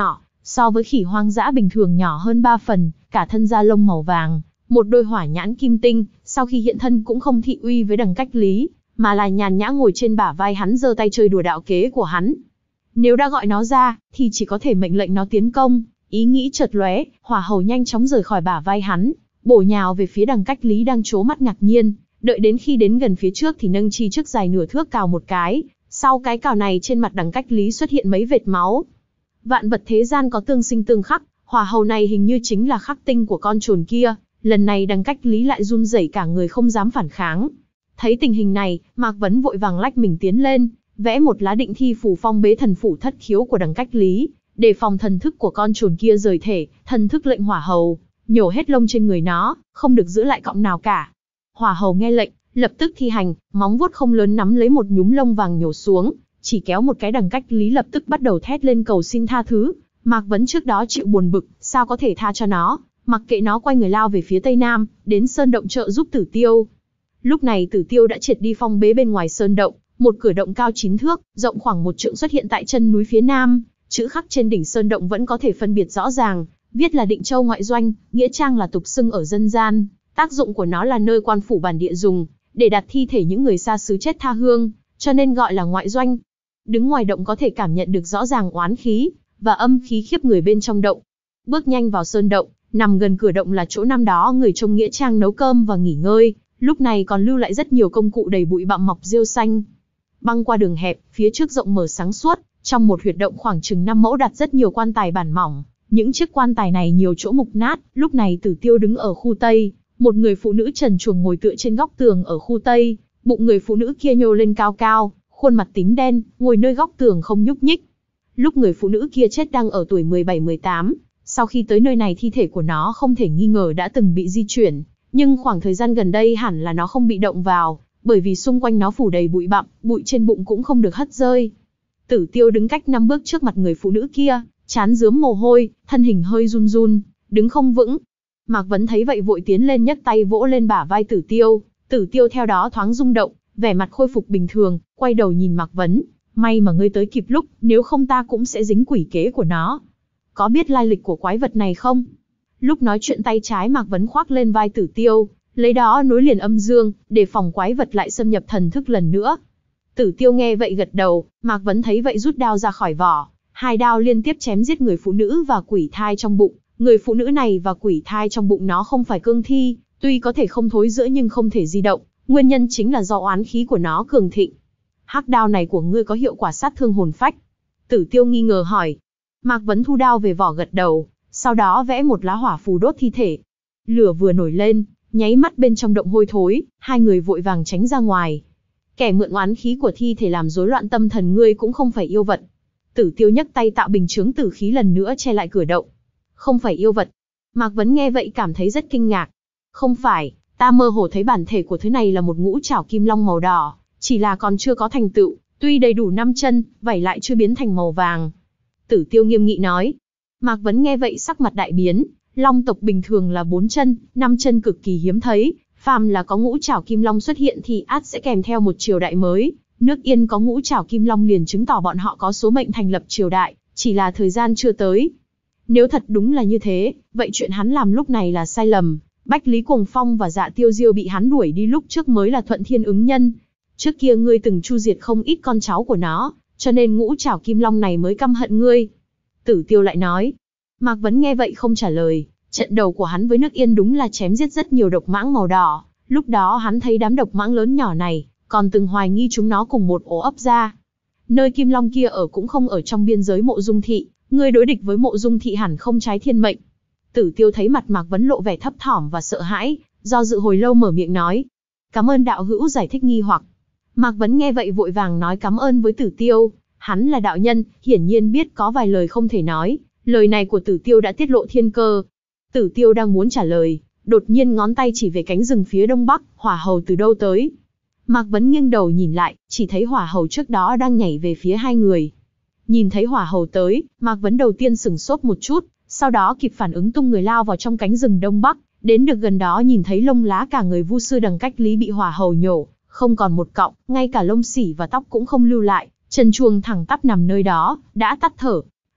so với khỉ hoang dã bình thường nhỏ hơn ba phần, cả thân da lông màu vàng, một đôi hỏa nhãn kim tinh, sau khi hiện thân cũng không thị uy với Đằng Cách Lý, mà là nhàn nhã ngồi trên bả vai hắn giơ tay chơi đùa đạo kế của hắn. Nếu đã gọi nó ra, thì chỉ có thể mệnh lệnh nó tiến công. Ý nghĩ chợt lóe, hỏa hầu nhanh chóng rời khỏi bả vai hắn, bổ nhào về phía Đằng Cách Lý đang trố mắt ngạc nhiên. Đợi đến khi đến gần phía trước thì nâng chi trước dài nửa thước cào một cái. Sau cái cào này trên mặt Đằng Cách Lý xuất hiện mấy vệt máu. Vạn vật thế gian có tương sinh tương khắc, hỏa hầu này hình như chính là khắc tinh của con trồn kia. Lần này Đằng Cách Lý lại run rẩy cả người không dám phản kháng. Thấy tình hình này, Mạc Vấn vội vàng lách mình tiến lên, vẽ một lá định thi phù phong bế thần phủ thất khiếu của Đằng Cách Lý, để phòng thần thức của con trồn kia rời thể. Thần thức lệnh hỏa hầu nhổ hết lông trên người nó, không được giữ lại cọng nào cả. Hỏa hầu nghe lệnh, lập tức thi hành, móng vuốt không lớn nắm lấy một nhúm lông vàng nhổ xuống, chỉ kéo một cái. Đằng Cách Lý lập tức bắt đầu thét lên cầu xin tha thứ. Mạc Vấn trước đó chịu buồn bực, sao có thể tha cho nó, mặc kệ nó quay người lao về phía tây nam, đến sơn động trợ giúp Tử Tiêu. Lúc này Tử Tiêu đã triệt đi phong bế bên ngoài sơn động, một cửa động cao chín thước, rộng khoảng một trượng xuất hiện tại chân núi phía nam, chữ khắc trên đỉnh sơn động vẫn có thể phân biệt rõ ràng, viết là Định Châu ngoại doanh, nghĩa trang là tục xưng ở dân gian, tác dụng của nó là nơi quan phủ bản địa dùng để đặt thi thể những người xa xứ chết tha hương, cho nên gọi là ngoại doanh. Đứng ngoài động có thể cảm nhận được rõ ràng oán khí và âm khí khiếp người bên trong động. Bước nhanh vào sơn động, nằm gần cửa động là chỗ năm đó người trông nghĩa trang nấu cơm và nghỉ ngơi, lúc này còn lưu lại rất nhiều công cụ đầy bụi bặm mọc rêu xanh. Băng qua đường hẹp, phía trước rộng mở sáng suốt, trong một huyệt động khoảng chừng năm mẫu đặt rất nhiều quan tài bản mỏng. Những chiếc quan tài này nhiều chỗ mục nát. Lúc này Tử Tiêu đứng ở khu tây, một người phụ nữ trần truồng ngồi tựa trên góc tường ở khu tây, bụng người phụ nữ kia nhô lên cao cao, khuôn mặt tím đen, ngồi nơi góc tường không nhúc nhích. Lúc người phụ nữ kia chết đang ở tuổi mười bảy mười tám, sau khi tới nơi này thi thể của nó không thể nghi ngờ đã từng bị di chuyển, nhưng khoảng thời gian gần đây hẳn là nó không bị động vào, bởi vì xung quanh nó phủ đầy bụi bặm, bụi trên bụng cũng không được hất rơi. Tử Tiêu đứng cách năm bước trước mặt người phụ nữ kia, trán rướm mồ hôi, thân hình hơi run run, đứng không vững. Mạc Vấn thấy vậy vội tiến lên nhấc tay vỗ lên bả vai Tử Tiêu, Tử Tiêu theo đó thoáng rung động, vẻ mặt khôi phục bình thường, quay đầu nhìn Mạc Vấn, may mà ngươi tới kịp lúc, nếu không ta cũng sẽ dính quỷ kế của nó. Có biết lai lịch của quái vật này không? Lúc nói chuyện tay trái Mạc Vấn khoác lên vai Tử Tiêu, lấy đó nối liền âm dương, để phòng quái vật lại xâm nhập thần thức lần nữa. Tử Tiêu nghe vậy gật đầu, Mạc Vấn thấy vậy rút đao ra khỏi vỏ, hai đao liên tiếp chém giết người phụ nữ và quỷ thai trong bụng. Người phụ nữ này và quỷ thai trong bụng nó không phải cương thi, tuy có thể không thối rữa nhưng không thể di động, nguyên nhân chính là do oán khí của nó cường thịnh. Hắc đao này của ngươi có hiệu quả sát thương hồn phách? Tử Tiêu nghi ngờ hỏi. Mạc Vấn thu đao về vỏ gật đầu, sau đó vẽ một lá hỏa phù đốt thi thể. Lửa vừa nổi lên, nháy mắt bên trong động hôi thối, hai người vội vàng tránh ra ngoài. Kẻ mượn oán khí của thi thể làm rối loạn tâm thần ngươi cũng không phải yêu vật. Tử Tiêu nhấc tay tạo bình chướng tử khí lần nữa che lại cửa động. Không phải yêu vật. Mạc Vấn nghe vậy cảm thấy rất kinh ngạc. Không phải, ta mơ hồ thấy bản thể của thứ này là một ngũ trảo kim long màu đỏ, chỉ là còn chưa có thành tựu, tuy đầy đủ năm chân, vảy lại chưa biến thành màu vàng. Tử Tiêu nghiêm nghị nói. Mạc Vấn nghe vậy sắc mặt đại biến, long tộc bình thường là bốn chân, năm chân cực kỳ hiếm thấy, phàm là có ngũ trảo kim long xuất hiện thì ắt sẽ kèm theo một triều đại mới. Nước Yên có ngũ trảo kim long liền chứng tỏ bọn họ có số mệnh thành lập triều đại, chỉ là thời gian chưa tới. Nếu thật đúng là như thế, vậy chuyện hắn làm lúc này là sai lầm. Bách Lý Cuồng Phong và Dạ Tiêu Diêu bị hắn đuổi đi lúc trước mới là thuận thiên ứng nhân. Trước kia ngươi từng chu diệt không ít con cháu của nó, cho nên ngũ trảo kim long này mới căm hận ngươi. Tử Tiêu lại nói. Mạc Vấn nghe vậy không trả lời. Trận đầu của hắn với nước Yên đúng là chém giết rất nhiều độc mãng màu đỏ. Lúc đó hắn thấy đám độc mãng lớn nhỏ này, còn từng hoài nghi chúng nó cùng một ổ ấp ra. Nơi kim long kia ở cũng không ở trong biên giới Mộ Dung thị, ngươi đối địch với Mộ Dung thị hẳn không trái thiên mệnh. Tử Tiêu thấy mặt Mạc Vấn lộ vẻ thấp thỏm và sợ hãi, do dự hồi lâu mở miệng nói. Cảm ơn đạo hữu giải thích nghi hoặc. Mạc Vấn nghe vậy vội vàng nói cảm ơn với Tử Tiêu, hắn là đạo nhân, hiển nhiên biết có vài lời không thể nói, lời này của Tử Tiêu đã tiết lộ thiên cơ. Tử Tiêu đang muốn trả lời, đột nhiên ngón tay chỉ về cánh rừng phía đông bắc, hỏa hầu từ đâu tới. Mạc Vấn nghiêng đầu nhìn lại, chỉ thấy hỏa hầu trước đó đang nhảy về phía hai người. Nhìn thấy hỏa hầu tới, Mạc Vấn đầu tiên sửng sốt một chút, sau đó kịp phản ứng tung người lao vào trong cánh rừng đông bắc, đến được gần đó nhìn thấy lông lá cả người Vu sư Đằng Cách Lý bị hỏa hầu nhổ, không còn một cọng, ngay cả lông xỉ và tóc cũng không lưu lại, trần truồng thẳng tắp nằm nơi đó, đã tắt thở.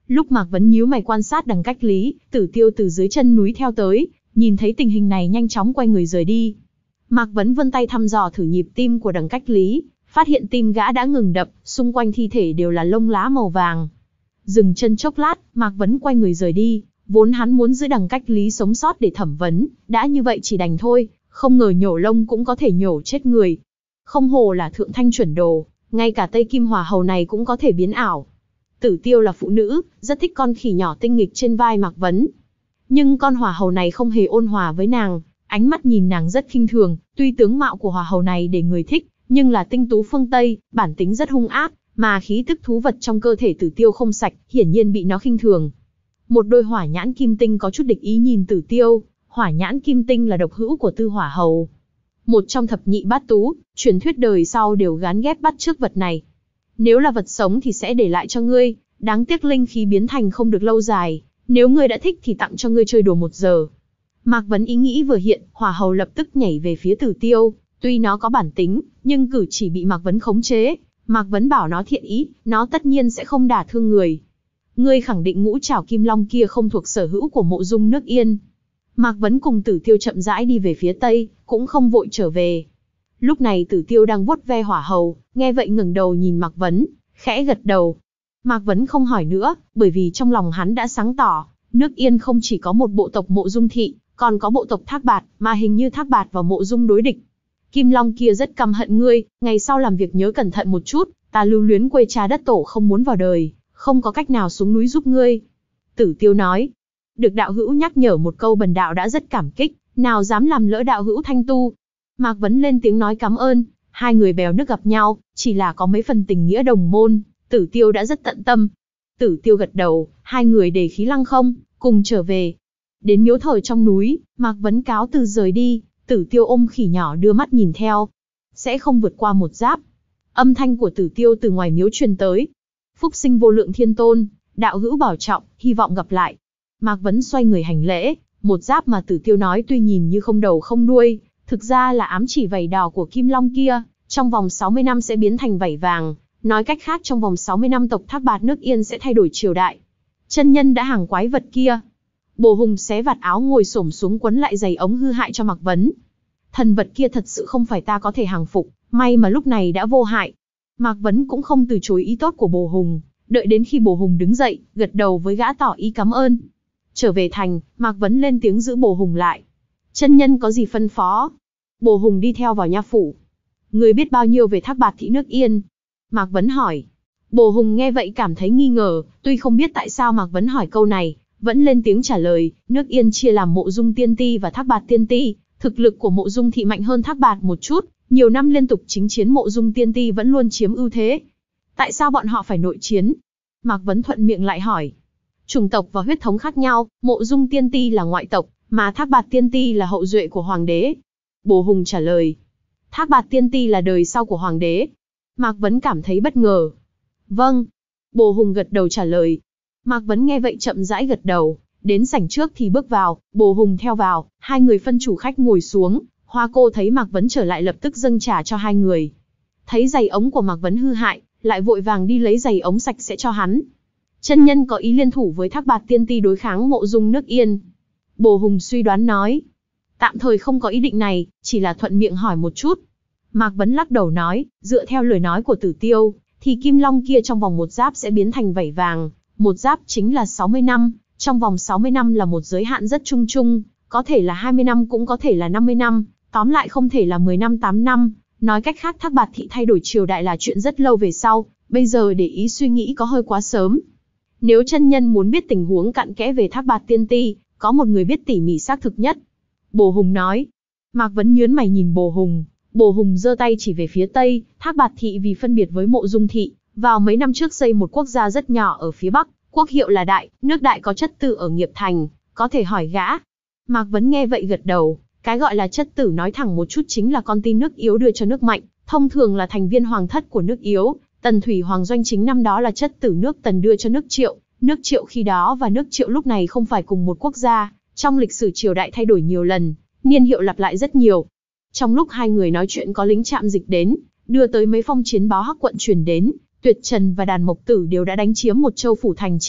Lúc Mạc Vấn nhíu mày quan sát Đằng Cách Lý, Tử Tiêu từ dưới chân núi theo tới, nhìn thấy tình hình này nhanh chóng quay người rời đi. Mạc Vấn vươn tay thăm dò thử nhịp tim của Đằng Cách Lý, phát hiện tim gã đã ngừng đập, xung quanh thi thể đều là lông lá màu vàng. Dừng chân chốc lát, Mạc Vấn quay người rời đi, vốn hắn muốn giữ Đằng Cách Lý sống sót để thẩm vấn, đã như vậy chỉ đành thôi, không ngờ nhổ lông cũng có thể nhổ chết người. Không hổ là thượng thanh chuẩn đồ, ngay cả Tây Kim Hỏa Hầu này cũng có thể biến ảo. Tử Tiêu là phụ nữ, rất thích con khỉ nhỏ tinh nghịch trên vai Mạc Vấn. Nhưng con hỏa hầu này không hề ôn hòa với nàng, ánh mắt nhìn nàng rất khinh thường, tuy tướng mạo của hỏa hầu này để người thích, nhưng là tinh tú phương Tây, bản tính rất hung ác, mà khí tức thú vật trong cơ thể Tử Tiêu không sạch, hiển nhiên bị nó khinh thường. Một đôi hỏa nhãn kim tinh có chút địch ý nhìn Tử Tiêu, hỏa nhãn kim tinh là độc hữu của Tư Hỏa Hầu. Một trong thập nhị bát tú, truyền thuyết đời sau đều gán ghép bắt chước vật này. Nếu là vật sống thì sẽ để lại cho ngươi, đáng tiếc linh khí biến thành không được lâu dài, nếu ngươi đã thích thì tặng cho ngươi chơi đùa một giờ. Mạc Vấn ý nghĩ vừa hiện, hỏa hầu lập tức nhảy về phía Tử Tiêu, tuy nó có bản tính, nhưng cử chỉ bị Mạc Vấn khống chế. Mạc Vấn bảo nó thiện ý, nó tất nhiên sẽ không đả thương người. Ngươi khẳng định ngũ trảo kim long kia không thuộc sở hữu của Mộ Dung Nước Yên. Mạc Vấn cùng Tử Tiêu chậm rãi đi về phía tây, cũng không vội trở về. Lúc này Tử Tiêu đang vuốt ve hỏa hầu, nghe vậy ngẩng đầu nhìn Mạc Vấn, khẽ gật đầu. Mạc Vấn không hỏi nữa, bởi vì trong lòng hắn đã sáng tỏ, Nước Yên không chỉ có một bộ tộc Mộ Dung thị, còn có bộ tộc Thác Bạt, mà hình như Thác Bạt và Mộ Dung đối địch. Kim Long kia rất căm hận ngươi, ngày sau làm việc nhớ cẩn thận một chút, ta lưu luyến quê cha đất tổ không muốn vào đời, không có cách nào xuống núi giúp ngươi. Tử Tiêu nói, được đạo hữu nhắc nhở một câu bần đạo đã rất cảm kích, nào dám làm lỡ đạo hữu thanh tu. Mạc Vấn lên tiếng nói cảm ơn, hai người bèo nước gặp nhau, chỉ là có mấy phần tình nghĩa đồng môn, Tử Tiêu đã rất tận tâm. Tử Tiêu gật đầu, hai người để khí lăng không, cùng trở về. Đến miếu thờ trong núi, Mạc Vấn cáo từ rời đi, Tử Tiêu ôm khỉ nhỏ đưa mắt nhìn theo. Sẽ không vượt qua một giáp. Âm thanh của Tử Tiêu từ ngoài miếu truyền tới. Phúc sinh vô lượng thiên tôn, đạo hữu bảo trọng, hy vọng gặp lại. Mạc Vấn xoay người hành lễ, một giáp mà Tử Tiêu nói tuy nhìn như không đầu không đuôi, thực ra là ám chỉ vảy đỏ của Kim Long kia, trong vòng sáu mươi năm sẽ biến thành vảy vàng, nói cách khác trong vòng sáu mươi năm tộc Thác Bạt Nước Yên sẽ thay đổi triều đại. Chân nhân đã hàng quái vật kia. Bồ Hùng xé vạt áo ngồi xổm xuống quấn lại giày ống hư hại cho Mạc Vấn. Thần vật kia thật sự không phải ta có thể hàng phục, may mà lúc này đã vô hại. Mạc Vấn cũng không từ chối ý tốt của Bồ Hùng, đợi đến khi Bồ Hùng đứng dậy, gật đầu với gã tỏ ý cảm ơn. Trở về thành, Mạc Vấn lên tiếng giữ Bồ Hùng lại. Chân nhân có gì phân phó? Bồ Hùng đi theo vào nha phủ. Người biết bao nhiêu về Thác Bạt thị Nước Yên? Mạc Vấn hỏi. Bồ Hùng nghe vậy cảm thấy nghi ngờ, tuy không biết tại sao Mạc Vấn hỏi câu này, vẫn lên tiếng trả lời. Nước Yên chia làm Mộ Dung Tiên Ti và Thác Bạt Tiên Ti, thực lực của Mộ Dung thị mạnh hơn Thác Bạt một chút, nhiều năm liên tục chính chiến Mộ Dung Tiên Ti vẫn luôn chiếm ưu thế. Tại sao bọn họ phải nội chiến? Mạc Vấn thuận miệng lại hỏi. Chủng tộc và huyết thống khác nhau, Mộ Dung Tiên Ti là ngoại tộc, mà Thác Bạt Tiên Ti là hậu duệ của hoàng đế. Bồ Hùng trả lời. Thác Bạt Tiên Ti là đời sau của hoàng đế. Mạc Vấn cảm thấy bất ngờ. Vâng. Bồ Hùng gật đầu trả lời. Mạc Vấn nghe vậy chậm rãi gật đầu, đến sảnh trước thì bước vào, Bồ Hùng theo vào, hai người phân chủ khách ngồi xuống, Hoa cô thấy Mạc Vấn trở lại lập tức dâng trà cho hai người. Thấy giày ống của Mạc Vấn hư hại, lại vội vàng đi lấy giày ống sạch sẽ cho hắn. Chân nhân có ý liên thủ với Thác Bạt Tiên Ti đối kháng Mộ Dung Nước Yên. Bồ Hùng suy đoán nói. Tạm thời không có ý định này, chỉ là thuận miệng hỏi một chút. Mạc Vấn lắc đầu nói, dựa theo lời nói của Tử Tiêu, thì Kim Long kia trong vòng một giáp sẽ biến thành vảy vàng, một giáp chính là sáu mươi năm, trong vòng sáu mươi năm là một giới hạn rất chung chung, có thể là hai mươi năm cũng có thể là năm mươi năm, tóm lại không thể là mười năm tám năm, nói cách khác Thác Bạt thị thay đổi triều đại là chuyện rất lâu về sau, bây giờ để ý suy nghĩ có hơi quá sớm. Nếu chân nhân muốn biết tình huống cặn kẽ về Thác Bạt Tiên Ti, có một người biết tỉ mỉ xác thực nhất. Bồ Hùng nói. Mạc Vấn nhướng mày nhìn Bồ Hùng. Bồ Hùng giơ tay chỉ về phía tây, Thác Bạt thị vì phân biệt với Mộ Dung thị, vào mấy năm trước xây một quốc gia rất nhỏ ở phía bắc, quốc hiệu là Đại, nước Đại có chất tử ở Nghiệp Thành, có thể hỏi gã. Mạc Vấn nghe vậy gật đầu, cái gọi là chất tử nói thẳng một chút chính là con tin nước yếu đưa cho nước mạnh, thông thường là thành viên hoàng thất của nước yếu. Tần Thủy Hoàng Doanh chính năm đó là chất tử nước Tần đưa cho nước Triệu, nước Triệu khi đó và nước Triệu lúc này không phải cùng một quốc gia, trong lịch sử triều đại thay đổi nhiều lần, niên hiệu lặp lại rất nhiều. Trong lúc hai người nói chuyện có lính trạm dịch đến, đưa tới mấy phong chiến báo Hắc quận truyền đến, Tuyệt Trần và Đàn Mộc Tử đều đã đánh chiếm một châu phủ thành trì,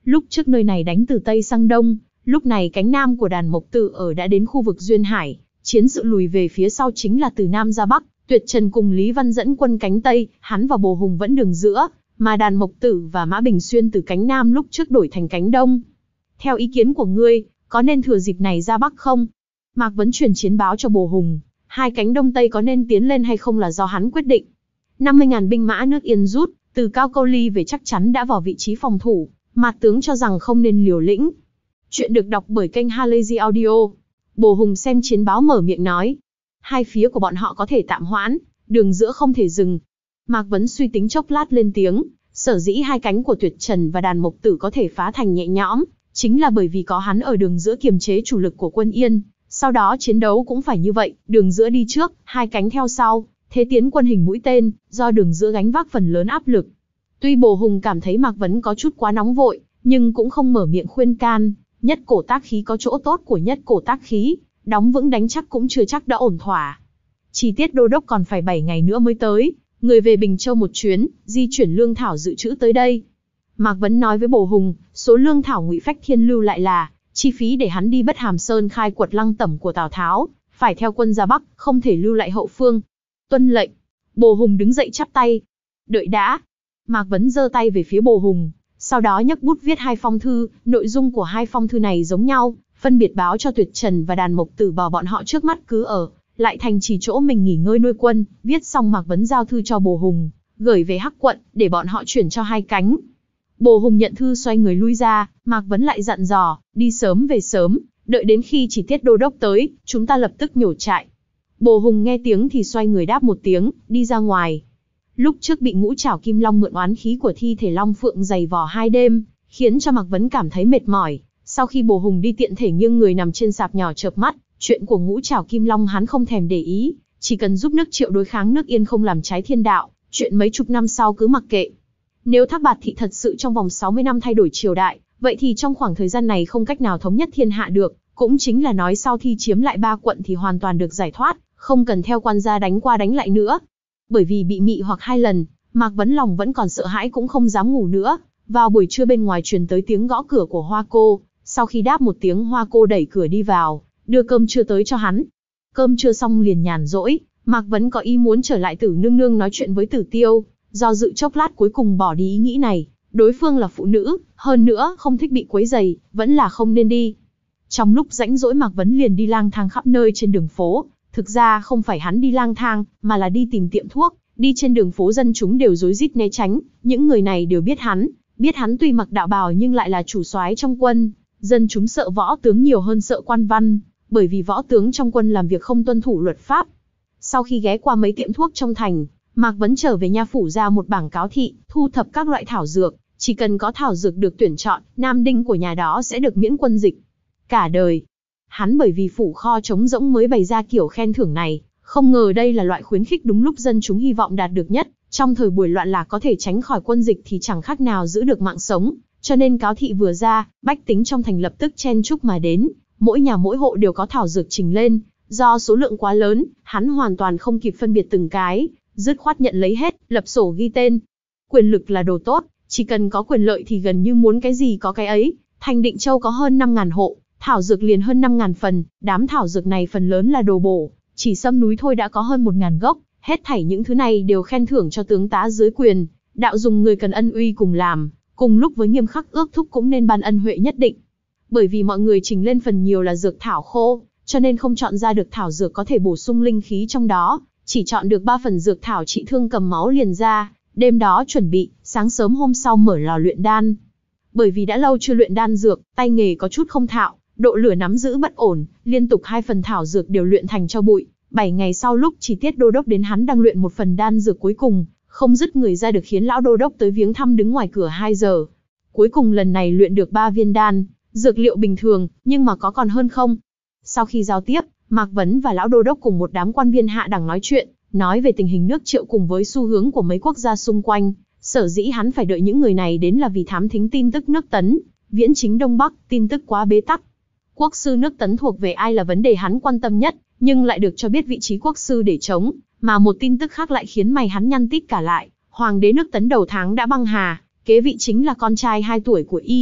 Lúc trước nơi này đánh từ Tây sang Đông, lúc này cánh Nam của đàn Mộc Tử ở đã đến khu vực Duyên Hải, chiến sự lùi về phía sau chính là từ Nam ra Bắc, Tuyệt Trần cùng Lý Văn dẫn quân cánh Tây, hắn và Bồ Hùng vẫn đường giữa, mà đàn Mộc Tử và Mã Bình Xuyên từ cánh Nam lúc trước đổi thành cánh Đông. Theo ý kiến của ngươi, có nên thừa dịp này ra Bắc không? Mạc Vấn truyền chiến báo cho Bồ Hùng, hai cánh Đông Tây có nên tiến lên hay không là do hắn quyết định. năm mươi nghìn binh mã nước Yên rút, từ Cao Câu Ly về chắc chắn đã vào vị trí phòng thủ, Mạc tướng cho rằng không nên liều lĩnh. Chuyện được đọc bởi kênh Halazy Audio. Bồ Hùng xem chiến báo mở miệng nói. Hai phía của bọn họ có thể tạm hoãn, đường giữa không thể dừng. Mạc Vấn suy tính chốc lát lên tiếng, sở dĩ hai cánh của Tuyệt Trần và đàn Mộc Tử có thể phá thành nhẹ nhõm, chính là bởi vì có hắn ở đường giữa kiềm chế chủ lực của quân Yên, sau đó chiến đấu cũng phải như vậy, đường giữa đi trước, hai cánh theo sau, thế tiến quân hình mũi tên, do đường giữa gánh vác phần lớn áp lực. Tuy Bồ Hùng cảm thấy Mạc Vấn có chút quá nóng vội, nhưng cũng không mở miệng khuyên can, nhất cổ tác khí có chỗ tốt của nhất cổ tác khí, đóng vững đánh chắc cũng chưa chắc đã ổn thỏa. Chi tiết đô đốc còn phải bảy ngày nữa mới tới, người về Bình Châu một chuyến, di chuyển lương thảo dự trữ tới đây. Mạc Vấn nói với Bồ Hùng, số lương thảo Ngụy Phách Thiên lưu lại là chi phí để hắn đi Bất Hàm Sơn khai quật lăng tẩm của Tào Tháo, phải theo quân ra Bắc, không thể lưu lại hậu phương. Tuân lệnh. Bồ Hùng đứng dậy chắp tay. Đợi đã. Mạc Vấn giơ tay về phía Bồ Hùng, sau đó nhấc bút viết hai phong thư, nội dung của hai phong thư này giống nhau, phân biệt báo cho Tuyệt Trần và đàn Mộc Tử bảo bọn họ trước mắt cứ ở lại thành trì chỗ mình nghỉ ngơi nuôi quân. Viết xong Mạc Vấn giao thư cho Bồ Hùng, gửi về Hắc Quận để bọn họ chuyển cho hai cánh. Bồ Hùng nhận thư xoay người lui ra, Mạc Vấn lại dặn dò, đi sớm về sớm, đợi đến khi Chỉ Tiết đô đốc tới, chúng ta lập tức nhổ trại. Bồ Hùng nghe tiếng thì xoay người đáp một tiếng, đi ra ngoài. Lúc trước bị Ngũ Trảo Kim Long mượn oán khí của thi thể Long Phượng giày vò hai đêm, khiến cho Mạc Vấn cảm thấy mệt mỏi. Sau khi Bồ Hùng đi tiện thể nghiêng người nằm trên sạp nhỏ chợp mắt, chuyện của Ngũ Trảo Kim Long hắn không thèm để ý, chỉ cần giúp nước Triệu đối kháng nước Yên không làm trái thiên đạo, chuyện mấy chục năm sau cứ mặc kệ. Nếu Thác Bạt Thị thật sự trong vòng sáu mươi năm thay đổi triều đại, vậy thì trong khoảng thời gian này không cách nào thống nhất thiên hạ được, cũng chính là nói sau khi chiếm lại ba quận thì hoàn toàn được giải thoát, không cần theo quan gia đánh qua đánh lại nữa. Bởi vì bị mị hoặc hai lần, Mạc Vấn lòng vẫn còn sợ hãi cũng không dám ngủ nữa. Vào buổi trưa bên ngoài truyền tới tiếng gõ cửa của Hoa Cô, sau khi đáp một tiếng Hoa Cô đẩy cửa đi vào, đưa cơm trưa tới cho hắn. Cơm trưa xong liền nhàn rỗi, Mạc Vấn có ý muốn trở lại Tử Nương Nương nói chuyện với Tử Tiêu, do dự chốc lát cuối cùng bỏ đi ý nghĩ này, đối phương là phụ nữ, hơn nữa không thích bị quấy rầy, vẫn là không nên đi. Trong lúc rãnh rỗi Mạc Vấn liền đi lang thang khắp nơi trên đường phố. Thực ra không phải hắn đi lang thang, mà là đi tìm tiệm thuốc, đi trên đường phố dân chúng đều rối rít né tránh, những người này đều biết hắn, biết hắn tuy mặc đạo bào nhưng lại là chủ soái trong quân, dân chúng sợ võ tướng nhiều hơn sợ quan văn, bởi vì võ tướng trong quân làm việc không tuân thủ luật pháp. Sau khi ghé qua mấy tiệm thuốc trong thành, Mạc Vấn trở về nha phủ ra một bảng cáo thị, thu thập các loại thảo dược, chỉ cần có thảo dược được tuyển chọn, nam đinh của nhà đó sẽ được miễn quân dịch. Cả đời. Hắn bởi vì phủ kho trống rỗng mới bày ra kiểu khen thưởng này, không ngờ đây là loại khuyến khích đúng lúc dân chúng hy vọng đạt được nhất, trong thời buổi loạn lạc có thể tránh khỏi quân dịch thì chẳng khác nào giữ được mạng sống, cho nên cáo thị vừa ra, bách tính trong thành lập tức chen chúc mà đến, mỗi nhà mỗi hộ đều có thảo dược trình lên, do số lượng quá lớn, hắn hoàn toàn không kịp phân biệt từng cái, dứt khoát nhận lấy hết, lập sổ ghi tên. Quyền lực là đồ tốt, chỉ cần có quyền lợi thì gần như muốn cái gì có cái ấy, thành Định Châu có hơn năm nghìn hộ. Thảo dược liền hơn năm nghìn phần, đám thảo dược này phần lớn là đồ bổ, chỉ sâm núi thôi đã có hơn một nghìn gốc, hết thảy những thứ này đều khen thưởng cho tướng tá dưới quyền, đạo dùng người cần ân uy cùng làm, cùng lúc với nghiêm khắc ước thúc cũng nên ban ân huệ nhất định. Bởi vì mọi người trình lên phần nhiều là dược thảo khô, cho nên không chọn ra được thảo dược có thể bổ sung linh khí trong đó, chỉ chọn được ba phần dược thảo trị thương cầm máu liền ra, đêm đó chuẩn bị, sáng sớm hôm sau mở lò luyện đan. Bởi vì đã lâu chưa luyện đan dược, tay nghề có chút không thạo, độ lửa nắm giữ bất ổn, liên tục hai phần thảo dược đều luyện thành cho bụi. Bảy ngày sau lúc Chỉ Tiết đô đốc đến hắn đang luyện một phần đan dược cuối cùng, không dứt người ra được khiến lão đô đốc tới viếng thăm đứng ngoài cửa hai giờ. Cuối cùng lần này luyện được ba viên đan, dược liệu bình thường, nhưng mà có còn hơn không? Sau khi giao tiếp, Mạc Vấn và lão đô đốc cùng một đám quan viên hạ đẳng nói chuyện, nói về tình hình nước Triệu cùng với xu hướng của mấy quốc gia xung quanh. Sở dĩ hắn phải đợi những người này đến là vì thám thính tin tức nước Tấn, viễn chính Đông Bắc, tin tức quá bế tắc. Quốc sư nước Tấn thuộc về ai là vấn đề hắn quan tâm nhất, nhưng lại được cho biết vị trí quốc sư để chống, mà một tin tức khác lại khiến mày hắn nhăn tít cả lại. Hoàng đế nước Tấn đầu tháng đã băng hà, kế vị chính là con trai hai tuổi của y,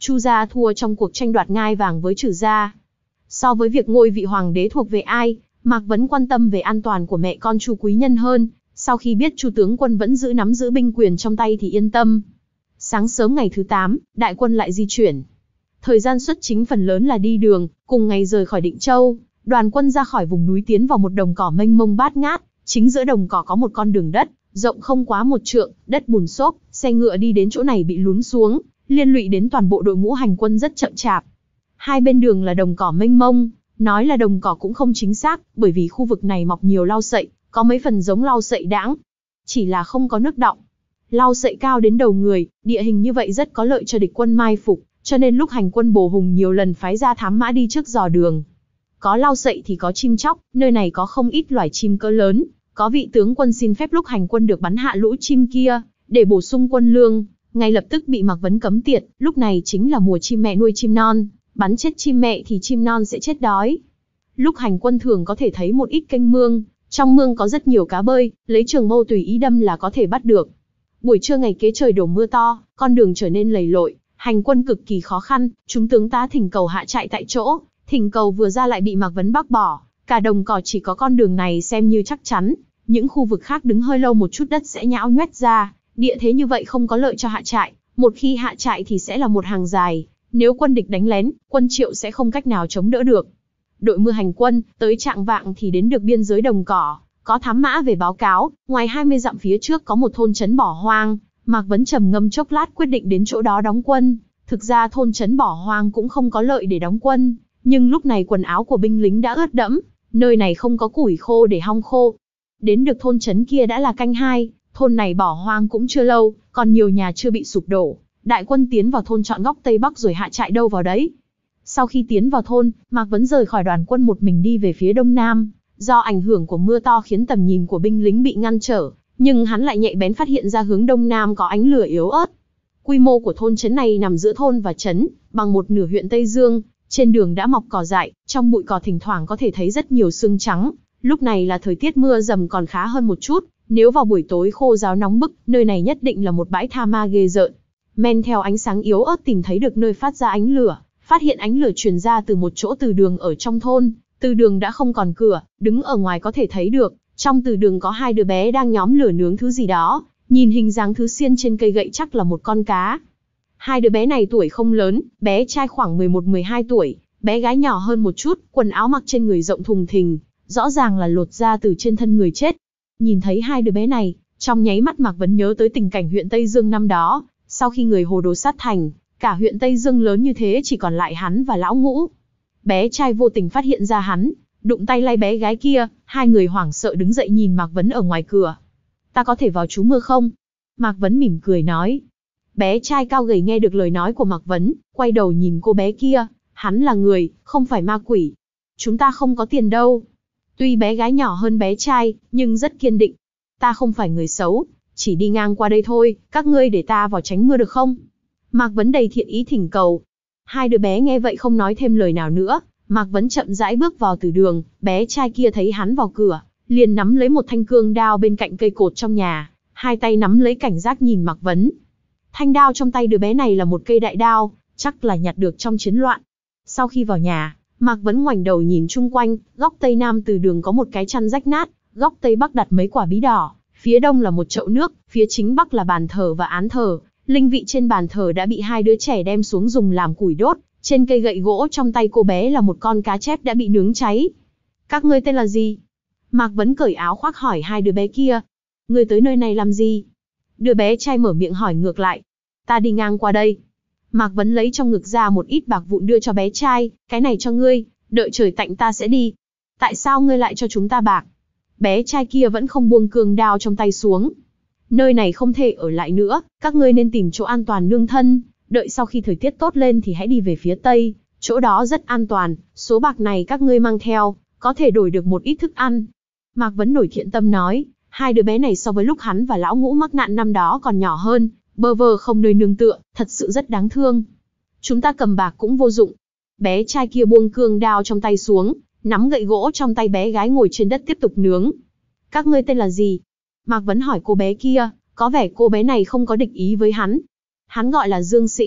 Chu gia thua trong cuộc tranh đoạt ngai vàng với Trử gia. So với việc ngôi vị hoàng đế thuộc về ai, Mạc Vấn quan tâm về an toàn của mẹ con Chu Quý Nhân hơn. Sau khi biết Chu tướng quân vẫn giữ nắm giữ binh quyền trong tay thì yên tâm. Sáng sớm ngày thứ tám, đại quân lại di chuyển. Thời gian xuất chính phần lớn là đi đường, cùng ngày rời khỏi Định Châu, đoàn quân ra khỏi vùng núi tiến vào một đồng cỏ mênh mông bát ngát. Chính giữa đồng cỏ có một con đường đất, rộng không quá một trượng, đất bùn xốp, xe ngựa đi đến chỗ này bị lún xuống, liên lụy đến toàn bộ đội ngũ hành quân rất chậm chạp. Hai bên đường là đồng cỏ mênh mông, nói là đồng cỏ cũng không chính xác, bởi vì khu vực này mọc nhiều lau sậy, có mấy phần giống lau sậy đãng, chỉ là không có nước đọng. Lau sậy cao đến đầu người, địa hình như vậy rất có lợi cho địch quân mai phục, cho nên lúc hành quân Bồ Hùng nhiều lần phái ra thám mã đi trước dò đường. Có lau sậy thì có chim chóc, nơi này có không ít loài chim cỡ lớn, có vị tướng quân xin phép lúc hành quân được bắn hạ lũ chim kia, để bổ sung quân lương, ngay lập tức bị Mạc Vấn cấm tiệt. Lúc này chính là mùa chim mẹ nuôi chim non, bắn chết chim mẹ thì chim non sẽ chết đói. Lúc hành quân thường có thể thấy một ít kênh mương, trong mương có rất nhiều cá bơi, lấy trường mâu tùy ý đâm là có thể bắt được. Buổi trưa ngày kế trời đổ mưa to, con đường trở nên lầy lội, hành quân cực kỳ khó khăn, chúng tướng tá thỉnh cầu hạ trại tại chỗ, thỉnh cầu vừa ra lại bị Mạc Vấn bác bỏ, cả đồng cỏ chỉ có con đường này xem như chắc chắn, những khu vực khác đứng hơi lâu một chút đất sẽ nhão nhoét ra, địa thế như vậy không có lợi cho hạ trại, một khi hạ trại thì sẽ là một hàng dài, nếu quân địch đánh lén, quân Triệu sẽ không cách nào chống đỡ được. Đội mưa hành quân, tới trạng vạng thì đến được biên giới đồng cỏ, có thám mã về báo cáo, ngoài hai mươi dặm phía trước có một thôn trấn bỏ hoang, Mạc Vấn trầm ngâm chốc lát quyết định đến chỗ đó đóng quân. Thực ra thôn trấn bỏ hoang cũng không có lợi để đóng quân, nhưng lúc này quần áo của binh lính đã ướt đẫm, nơi này không có củi khô để hong khô. Đến được thôn trấn kia đã là canh hai, thôn này bỏ hoang cũng chưa lâu, còn nhiều nhà chưa bị sụp đổ. Đại quân tiến vào thôn chọn góc Tây Bắc rồi hạ trại đâu vào đấy. Sau khi tiến vào thôn, Mạc Vấn rời khỏi đoàn quân một mình đi về phía đông nam. Do ảnh hưởng của mưa to khiến tầm nhìn của binh lính bị ngăn trở, nhưng hắn lại nhạy bén phát hiện ra hướng đông nam có ánh lửa yếu ớt. Quy mô của thôn trấn này nằm giữa thôn và trấn, bằng một nửa huyện Tây Dương. Trên đường đã mọc cỏ dại, trong bụi cỏ thỉnh thoảng có thể thấy rất nhiều sương trắng. Lúc này là thời tiết mưa dầm còn khá hơn một chút, nếu vào buổi tối khô ráo nóng bức, nơi này nhất định là một bãi tha ma ghê rợn. Men theo ánh sáng yếu ớt tìm thấy được nơi phát ra ánh lửa, phát hiện ánh lửa truyền ra từ một chỗ từ đường ở trong thôn. Từ đường đã không còn cửa, đứng ở ngoài có thể thấy được, trong từ đường có hai đứa bé đang nhóm lửa nướng thứ gì đó, nhìn hình dáng thứ xiên trên cây gậy chắc là một con cá. Hai đứa bé này tuổi không lớn, bé trai khoảng mười một mười hai tuổi, bé gái nhỏ hơn một chút, quần áo mặc trên người rộng thùng thình, rõ ràng là lột ra từ trên thân người chết. Nhìn thấy hai đứa bé này, trong nháy mắt Mạc Vấn nhớ tới tình cảnh huyện Tây Dương năm đó, sau khi người Hồ Đồ sát thành, cả huyện Tây Dương lớn như thế chỉ còn lại hắn và lão Ngũ. Bé trai vô tình phát hiện ra hắn, đụng tay lay bé gái kia, hai người hoảng sợ đứng dậy nhìn Mạc Vấn ở ngoài cửa. Ta có thể vào trú mưa không? Mạc Vấn mỉm cười nói. Bé trai cao gầy nghe được lời nói của Mạc Vấn, quay đầu nhìn cô bé kia, hắn là người, không phải ma quỷ. Chúng ta không có tiền đâu. Tuy bé gái nhỏ hơn bé trai, nhưng rất kiên định. Ta không phải người xấu, chỉ đi ngang qua đây thôi, các ngươi để ta vào tránh mưa được không? Mạc Vấn đầy thiện ý thỉnh cầu. Hai đứa bé nghe vậy không nói thêm lời nào nữa, Mạc Vấn chậm rãi bước vào từ đường, bé trai kia thấy hắn vào cửa, liền nắm lấy một thanh cương đao bên cạnh cây cột trong nhà, hai tay nắm lấy cảnh giác nhìn Mạc Vấn. Thanh đao trong tay đứa bé này là một cây đại đao, chắc là nhặt được trong chiến loạn. Sau khi vào nhà, Mạc Vấn ngoảnh đầu nhìn chung quanh, góc tây nam từ đường có một cái chăn rách nát, góc tây bắc đặt mấy quả bí đỏ, phía đông là một chậu nước, phía chính bắc là bàn thờ và án thờ. Linh vị trên bàn thờ đã bị hai đứa trẻ đem xuống dùng làm củi đốt, trên cây gậy gỗ trong tay cô bé là một con cá chép đã bị nướng cháy. Các ngươi tên là gì? Mạc Vấn cởi áo khoác hỏi hai đứa bé kia. Ngươi tới nơi này làm gì? Đứa bé trai mở miệng hỏi ngược lại. Ta đi ngang qua đây. Mạc Vấn lấy trong ngực ra một ít bạc vụn đưa cho bé trai, cái này cho ngươi, đợi trời tạnh ta sẽ đi. Tại sao ngươi lại cho chúng ta bạc? Bé trai kia vẫn không buông cương đao trong tay xuống. Nơi này không thể ở lại nữa, các ngươi nên tìm chỗ an toàn nương thân, đợi sau khi thời tiết tốt lên thì hãy đi về phía tây, chỗ đó rất an toàn, số bạc này các ngươi mang theo, có thể đổi được một ít thức ăn. Mạc Vấn nổi thiện tâm nói, hai đứa bé này so với lúc hắn và lão Ngũ mắc nạn năm đó còn nhỏ hơn, bơ vơ không nơi nương tựa, thật sự rất đáng thương. Chúng ta cầm bạc cũng vô dụng. Bé trai kia buông cương đao trong tay xuống, nắm gậy gỗ trong tay bé gái ngồi trên đất tiếp tục nướng. Các ngươi tên là gì? Mạc Vấn hỏi cô bé kia, có vẻ cô bé này không có địch ý với hắn. Hắn gọi là Dương Sĩ,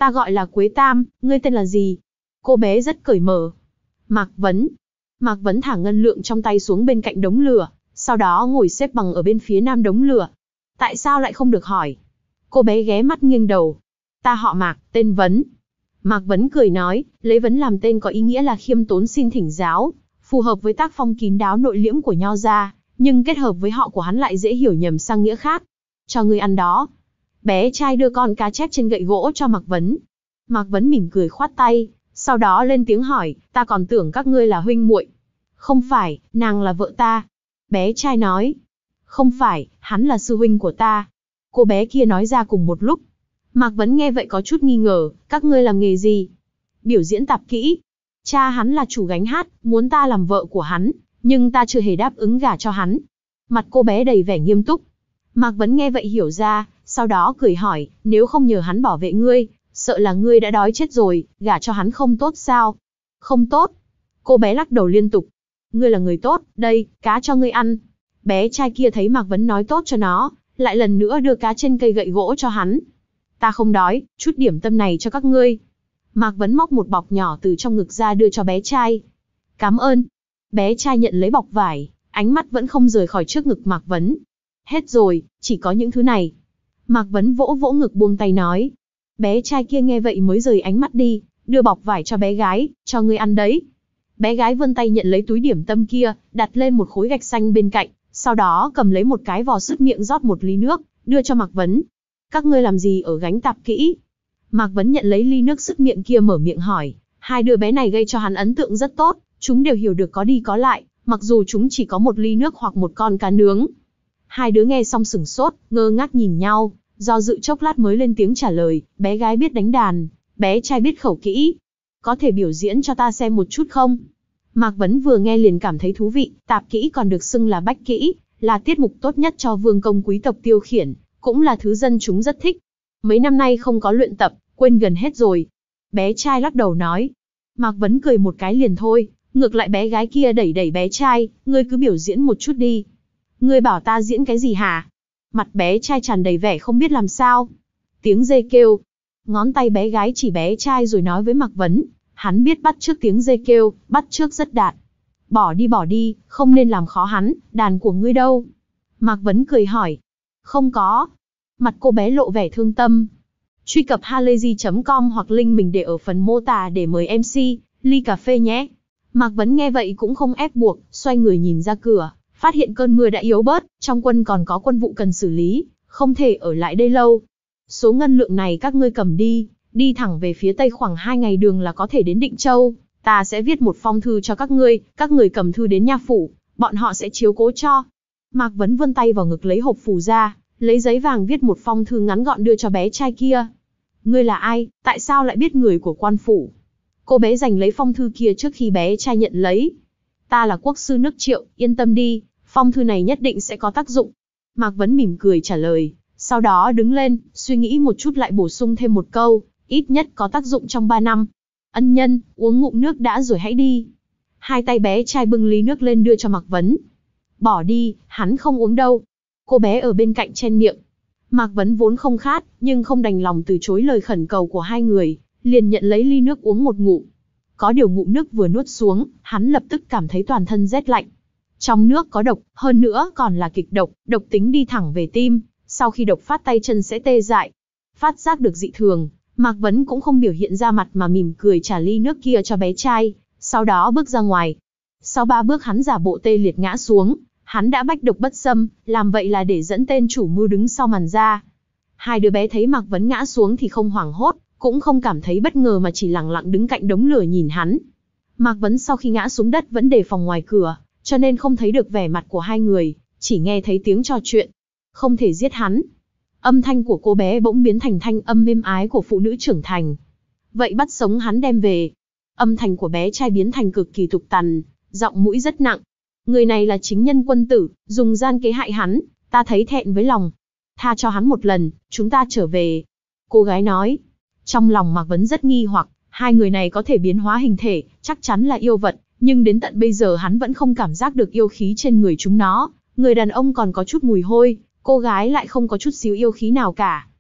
Ta gọi là Quế Tam, ngươi tên là gì? Cô bé rất cởi mở. Mạc Vấn. Mạc Vấn thả ngân lượng trong tay xuống bên cạnh đống lửa, sau đó ngồi xếp bằng ở bên phía nam đống lửa. Tại sao lại không được hỏi? Cô bé ghé mắt nghiêng đầu. Ta họ Mạc, tên Vấn. Mạc Vấn cười nói, lấy Vấn làm tên có ý nghĩa là khiêm tốn xin thỉnh giáo, phù hợp với tác phong kín đáo nội liễm của Nho gia, nhưng kết hợp với họ của hắn lại dễ hiểu nhầm sang nghĩa khác. Cho ngươi ăn đó. Bé trai đưa con cá chép trên gậy gỗ cho Mạc Vấn. Mạc Vấn mỉm cười khoát tay, sau đó lên tiếng hỏi, ta còn tưởng các ngươi là huynh muội. Không phải, nàng là vợ ta. Bé trai nói. Không phải, hắn là sư huynh của ta. Cô bé kia nói ra cùng một lúc. Mạc Vấn nghe vậy có chút nghi ngờ, các ngươi làm nghề gì? Biểu diễn tạp kỹ. Cha hắn là chủ gánh hát, muốn ta làm vợ của hắn, nhưng ta chưa hề đáp ứng gả cho hắn. Mặt cô bé đầy vẻ nghiêm túc. Mạc Vấn nghe vậy hiểu ra, sau đó cười hỏi, nếu không nhờ hắn bảo vệ ngươi, sợ là ngươi đã đói chết rồi, gả cho hắn không tốt sao? Không tốt. Cô bé lắc đầu liên tục. Ngươi là người tốt, đây, cá cho ngươi ăn. Bé trai kia thấy Mạc Vấn nói tốt cho nó, lại lần nữa đưa cá trên cây gậy gỗ cho hắn. Ta không đói, chút điểm tâm này cho các ngươi. Mạc Vấn móc một bọc nhỏ từ trong ngực ra đưa cho bé trai. Cảm ơn. Bé trai nhận lấy bọc vải, ánh mắt vẫn không rời khỏi trước ngực Mạc Vấn. Hết rồi, chỉ có những thứ này. Mạc Vấn vỗ vỗ ngực buông tay nói. Bé trai kia nghe vậy mới rời ánh mắt đi, đưa bọc vải cho bé gái, cho ngươi ăn đấy. Bé gái vươn tay nhận lấy túi điểm tâm kia, đặt lên một khối gạch xanh bên cạnh, sau đó cầm lấy một cái vò sứt miệng rót một ly nước, đưa cho Mạc Vấn. Các ngươi làm gì ở gánh tạp kỹ? Mạc Vấn nhận lấy ly nước sứt miệng kia mở miệng hỏi. Hai đứa bé này gây cho hắn ấn tượng rất tốt, chúng đều hiểu được có đi có lại, mặc dù chúng chỉ có một ly nước hoặc một con cá nướng. Hai đứa nghe xong sửng sốt, ngơ ngác nhìn nhau, do dự chốc lát mới lên tiếng trả lời. Bé gái biết đánh đàn, bé trai biết khẩu kỹ. Có thể biểu diễn cho ta xem một chút không? Mạc Vấn vừa nghe liền cảm thấy thú vị, tạp kỹ còn được xưng là bách kỹ, là tiết mục tốt nhất cho vương công quý tộc tiêu khiển, cũng là thứ dân chúng rất thích. Mấy năm nay không có luyện tập, quên gần hết rồi. Bé trai lắc đầu nói. Mạc Vấn cười một cái liền thôi, ngược lại bé gái kia đẩy đẩy bé trai, ngươi cứ biểu diễn một chút đi. Ngươi bảo ta diễn cái gì hả? Mặt bé trai tràn đầy vẻ không biết làm sao. Tiếng dê kêu. Ngón tay bé gái chỉ bé trai rồi nói với Mạc Vấn. Hắn biết bắt chước tiếng dê kêu, bắt chước rất đạt. Bỏ đi bỏ đi, không nên làm khó hắn, đàn của ngươi đâu? Mạc Vấn cười hỏi. Không có. Mặt cô bé lộ vẻ thương tâm. Truy cập halayzi chấm com hoặc link mình để ở phần mô tả để mời em xê, ly cà phê nhé. Mạc Vấn nghe vậy cũng không ép buộc, xoay người nhìn ra cửa, phát hiện cơn mưa đã yếu bớt, trong quân còn có quân vụ cần xử lý, không thể ở lại đây lâu. Số ngân lượng này các ngươi cầm đi, đi thẳng về phía tây khoảng hai ngày đường là có thể đến Định Châu, ta sẽ viết một phong thư cho các ngươi, các người cầm thư đến nha phủ, bọn họ sẽ chiếu cố cho. Mạc Vấn vươn tay vào ngực lấy hộp phù ra, lấy giấy vàng viết một phong thư ngắn gọn đưa cho bé trai kia. Ngươi là ai, tại sao lại biết người của quan phủ? Cô bé giành lấy phong thư kia trước khi bé trai nhận lấy. Ta là quốc sư nước Triệu, yên tâm đi, phong thư này nhất định sẽ có tác dụng. Mạc Vấn mỉm cười trả lời, sau đó đứng lên, suy nghĩ một chút lại bổ sung thêm một câu, ít nhất có tác dụng trong ba năm. Ân nhân, uống ngụm nước đã rồi hãy đi. Hai tay bé trai bưng ly nước lên đưa cho Mạc Vấn. Bỏ đi, hắn không uống đâu. Cô bé ở bên cạnh chen miệng. Mạc Vấn vốn không khát, nhưng không đành lòng từ chối lời khẩn cầu của hai người, liền nhận lấy ly nước uống một ngụm. Có điều ngụm nước vừa nuốt xuống, hắn lập tức cảm thấy toàn thân rét lạnh. Trong nước có độc, hơn nữa còn là kịch độc, độc tính đi thẳng về tim, sau khi độc phát tay chân sẽ tê dại. Phát giác được dị thường, Mạc Vấn cũng không biểu hiện ra mặt mà mỉm cười trả ly nước kia cho bé trai, sau đó bước ra ngoài. Sau ba bước hắn giả bộ tê liệt ngã xuống, hắn đã bách độc bất xâm, làm vậy là để dẫn tên chủ mưu đứng sau màn ra. Hai đứa bé thấy Mạc Vấn ngã xuống thì không hoảng hốt, cũng không cảm thấy bất ngờ mà chỉ lặng lặng đứng cạnh đống lửa nhìn hắn. Mạc Vấn sau khi ngã xuống đất vẫn đề phòng ngoài cửa, cho nên không thấy được vẻ mặt của hai người, chỉ nghe thấy tiếng trò chuyện. Không thể giết hắn. Âm thanh của cô bé bỗng biến thành thanh âm êm ái của phụ nữ trưởng thành. Vậy bắt sống hắn đem về. Âm thanh của bé trai biến thành cực kỳ tục tằn, giọng mũi rất nặng. Người này là chính nhân quân tử, dùng gian kế hại hắn, ta thấy thẹn với lòng. Tha cho hắn một lần, chúng ta trở về. Cô gái nói. Trong lòng Mạc Vấn rất nghi hoặc, hai người này có thể biến hóa hình thể, chắc chắn là yêu vật, nhưng đến tận bây giờ hắn vẫn không cảm giác được yêu khí trên người chúng nó. Người đàn ông còn có chút mùi hôi, cô gái lại không có chút xíu yêu khí nào cả.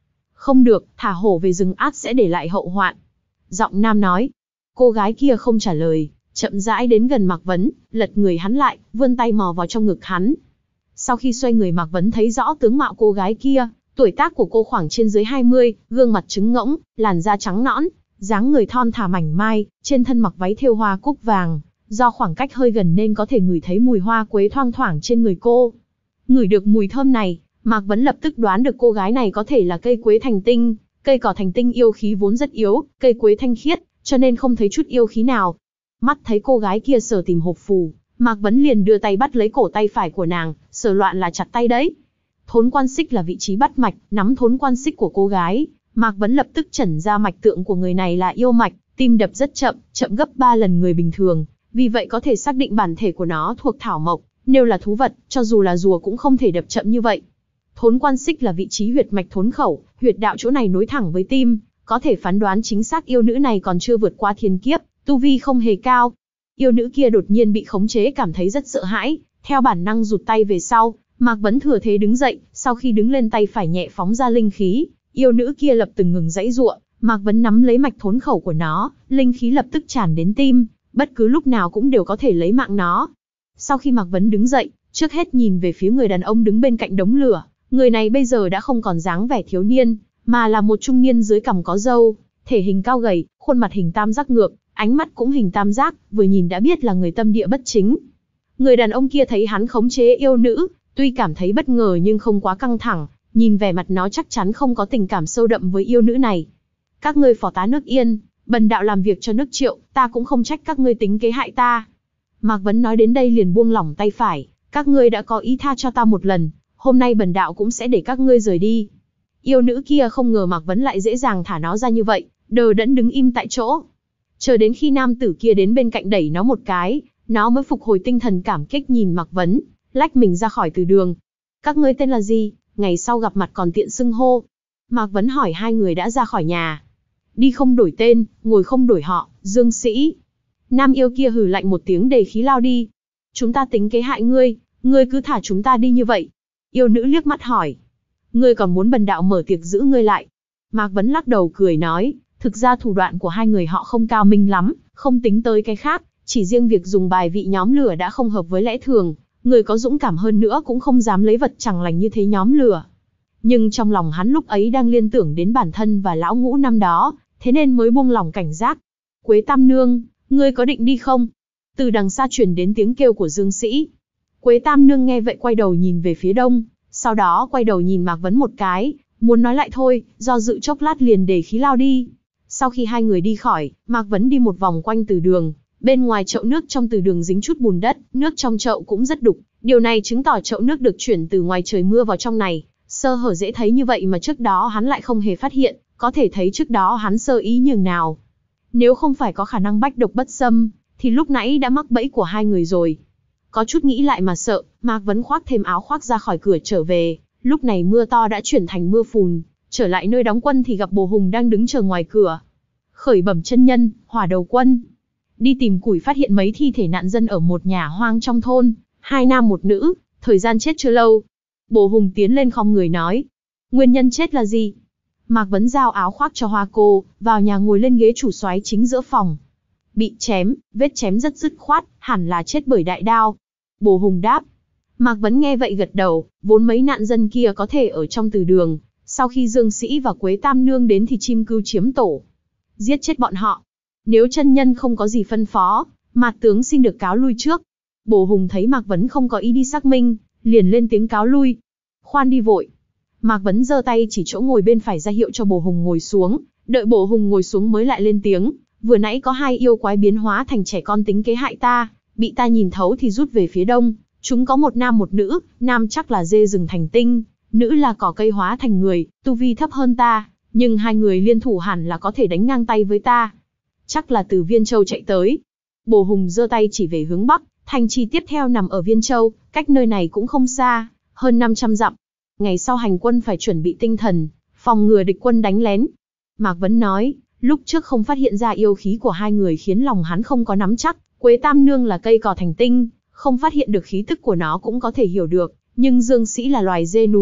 Không được, thả hổ về rừng ắt sẽ để lại hậu hoạn. Giọng nam nói. Cô gái kia không trả lời, chậm rãi đến gần Mạc Vấn, lật người hắn lại, vươn tay mò vào trong ngực hắn. Sau khi xoay người, Mạc Vấn thấy rõ tướng mạo cô gái kia, tuổi tác của cô khoảng trên dưới hai mươi, gương mặt trứng ngỗng, làn da trắng nõn, dáng người thon thả mảnh mai, trên thân mặc váy thêu hoa cúc vàng, do khoảng cách hơi gần nên có thể ngửi thấy mùi hoa quế thoang thoảng trên người cô. Ngửi được mùi thơm này, Mạc Vấn lập tức đoán được cô gái này có thể là cây quế thành tinh. Cây cỏ thành tinh yêu khí vốn rất yếu, cây quế thanh khiết, cho nên không thấy chút yêu khí nào. Mắt thấy cô gái kia sờ tìm hộp phù, Mạc Vấn liền đưa tay bắt lấy cổ tay phải của nàng, sờ loạn là chặt tay đấy. Thốn quan xích là vị trí bắt mạch, nắm thốn quan xích của cô gái, Mạc Vấn lập tức chẩn ra mạch tượng của người này là yêu mạch, tim đập rất chậm, chậm gấp ba lần người bình thường, vì vậy có thể xác định bản thể của nó thuộc thảo mộc, nếu là thú vật, cho dù là rùa cũng không thể đập chậm như vậy. Thốn quan xích là vị trí huyệt mạch thốn khẩu, huyệt đạo chỗ này nối thẳng với tim, có thể phán đoán chính xác yêu nữ này còn chưa vượt qua thiên kiếp, tu vi không hề cao. Yêu nữ kia đột nhiên bị khống chế, cảm thấy rất sợ hãi, theo bản năng rụt tay về sau. Mạc Vấn thừa thế đứng dậy, sau khi đứng lên tay phải nhẹ phóng ra linh khí, yêu nữ kia lập tức ngừng giãy giụa. Mạc Vấn nắm lấy mạch thốn khẩu của nó, linh khí lập tức tràn đến tim, bất cứ lúc nào cũng đều có thể lấy mạng nó. Sau khi Mạc Vấn đứng dậy, trước hết nhìn về phía người đàn ông đứng bên cạnh đống lửa. Người này bây giờ đã không còn dáng vẻ thiếu niên, mà là một trung niên dưới cằm có râu, thể hình cao gầy, khuôn mặt hình tam giác ngược, ánh mắt cũng hình tam giác, vừa nhìn đã biết là người tâm địa bất chính. Người đàn ông kia thấy hắn khống chế yêu nữ, tuy cảm thấy bất ngờ nhưng không quá căng thẳng, nhìn vẻ mặt nó chắc chắn không có tình cảm sâu đậm với yêu nữ này. Các ngươi phò tá nước Yên, bần đạo làm việc cho nước Triệu, ta cũng không trách các ngươi tính kế hại ta. Mạc Vấn nói đến đây liền buông lỏng tay phải, các ngươi đã có ý tha cho ta một lần, hôm nay bần đạo cũng sẽ để các ngươi rời đi. Yêu nữ kia không ngờ Mạc Vấn lại dễ dàng thả nó ra như vậy, đờ đẫn đứng im tại chỗ. Chờ đến khi nam tử kia đến bên cạnh đẩy nó một cái, nó mới phục hồi tinh thần, cảm kích nhìn Mạc Vấn, lách mình ra khỏi từ đường. Các ngươi tên là gì, ngày sau gặp mặt còn tiện xưng hô. Mạc Vấn hỏi hai người đã ra khỏi nhà. Đi không đổi tên, ngồi không đổi họ, Dương Sĩ. Nam yêu kia hừ lạnh một tiếng đề khí lao đi. Chúng ta tính kế hại ngươi, ngươi cứ thả chúng ta đi như vậy. Yêu nữ liếc mắt hỏi. Ngươi còn muốn bần đạo mở tiệc giữ ngươi lại? Mạc Vấn lắc đầu cười nói, thực ra thủ đoạn của hai người họ không cao minh lắm, không tính tới cái khác, chỉ riêng việc dùng bài vị nhóm lửa đã không hợp với lẽ thường, người có dũng cảm hơn nữa cũng không dám lấy vật chẳng lành như thế nhóm lửa. Nhưng trong lòng hắn lúc ấy đang liên tưởng đến bản thân và lão ngũ năm đó, thế nên mới buông lòng cảnh giác. Quế Tam Nương, ngươi có định đi không? Từ đằng xa truyền đến tiếng kêu của Dương Sĩ. Quế Tam Nương nghe vậy quay đầu nhìn về phía đông, sau đó quay đầu nhìn Mạc Vấn một cái, muốn nói lại thôi, do dự chốc lát liền để khí lao đi. Sau khi hai người đi khỏi, Mạc Vấn đi một vòng quanh từ đường, bên ngoài chậu nước trong từ đường dính chút bùn đất, nước trong chậu cũng rất đục, điều này chứng tỏ chậu nước được chuyển từ ngoài trời mưa vào trong này, sơ hở dễ thấy như vậy mà trước đó hắn lại không hề phát hiện, có thể thấy trước đó hắn sơ ý nhường nào. Nếu không phải có khả năng bách độc bất xâm, thì lúc nãy đã mắc bẫy của hai người rồi. Có chút nghĩ lại mà sợ, Mạc Vấn khoác thêm áo khoác ra khỏi cửa trở về, lúc này mưa to đã chuyển thành mưa phùn, trở lại nơi đóng quân thì gặp Bồ Hùng đang đứng chờ ngoài cửa. Khởi bẩm chân nhân, Hỏa Đầu Quân đi tìm củi phát hiện mấy thi thể nạn dân ở một nhà hoang trong thôn, hai nam một nữ, thời gian chết chưa lâu. Bồ Hùng tiến lên khom người nói, nguyên nhân chết là gì? Mạc Vấn giao áo khoác cho Hoa Cô, vào nhà ngồi lên ghế chủ soái chính giữa phòng. Bị chém, vết chém rất dứt khoát, hẳn là chết bởi đại đao. Bồ Hùng đáp. Mạc Vấn nghe vậy gật đầu, vốn mấy nạn dân kia có thể ở trong từ đường, sau khi Dương Sĩ và Quế Tam Nương đến thì chim cưu chiếm tổ, giết chết bọn họ. Nếu chân nhân không có gì phân phó, Mạc tướng xin được cáo lui trước. Bồ Hùng thấy Mạc Vấn không có ý đi xác minh, liền lên tiếng cáo lui. Khoan đi vội. Mạc Vấn giơ tay chỉ chỗ ngồi bên phải ra hiệu cho Bồ Hùng ngồi xuống, đợi Bồ Hùng ngồi xuống mới lại lên tiếng. Vừa nãy có hai yêu quái biến hóa thành trẻ con tính kế hại ta, bị ta nhìn thấu thì rút về phía đông. Chúng có một nam một nữ, nam chắc là dê rừng thành tinh, nữ là cỏ cây hóa thành người, tu vi thấp hơn ta, nhưng hai người liên thủ hẳn là có thể đánh ngang tay với ta. Chắc là từ Viên Châu chạy tới. Bồ Hùng giơ tay chỉ về hướng bắc, thành trì tiếp theo nằm ở Viên Châu, cách nơi này cũng không xa, hơn năm trăm dặm. Ngày sau hành quân phải chuẩn bị tinh thần, phòng ngừa địch quân đánh lén. Mạc Vấn nói, lúc trước không phát hiện ra yêu khí của hai người khiến lòng hắn không có nắm chắc. Quế Tam Nương là cây cỏ thành tinh, không phát hiện được khí tức của nó cũng có thể hiểu được, nhưng Dương Sĩ là loài dê núi,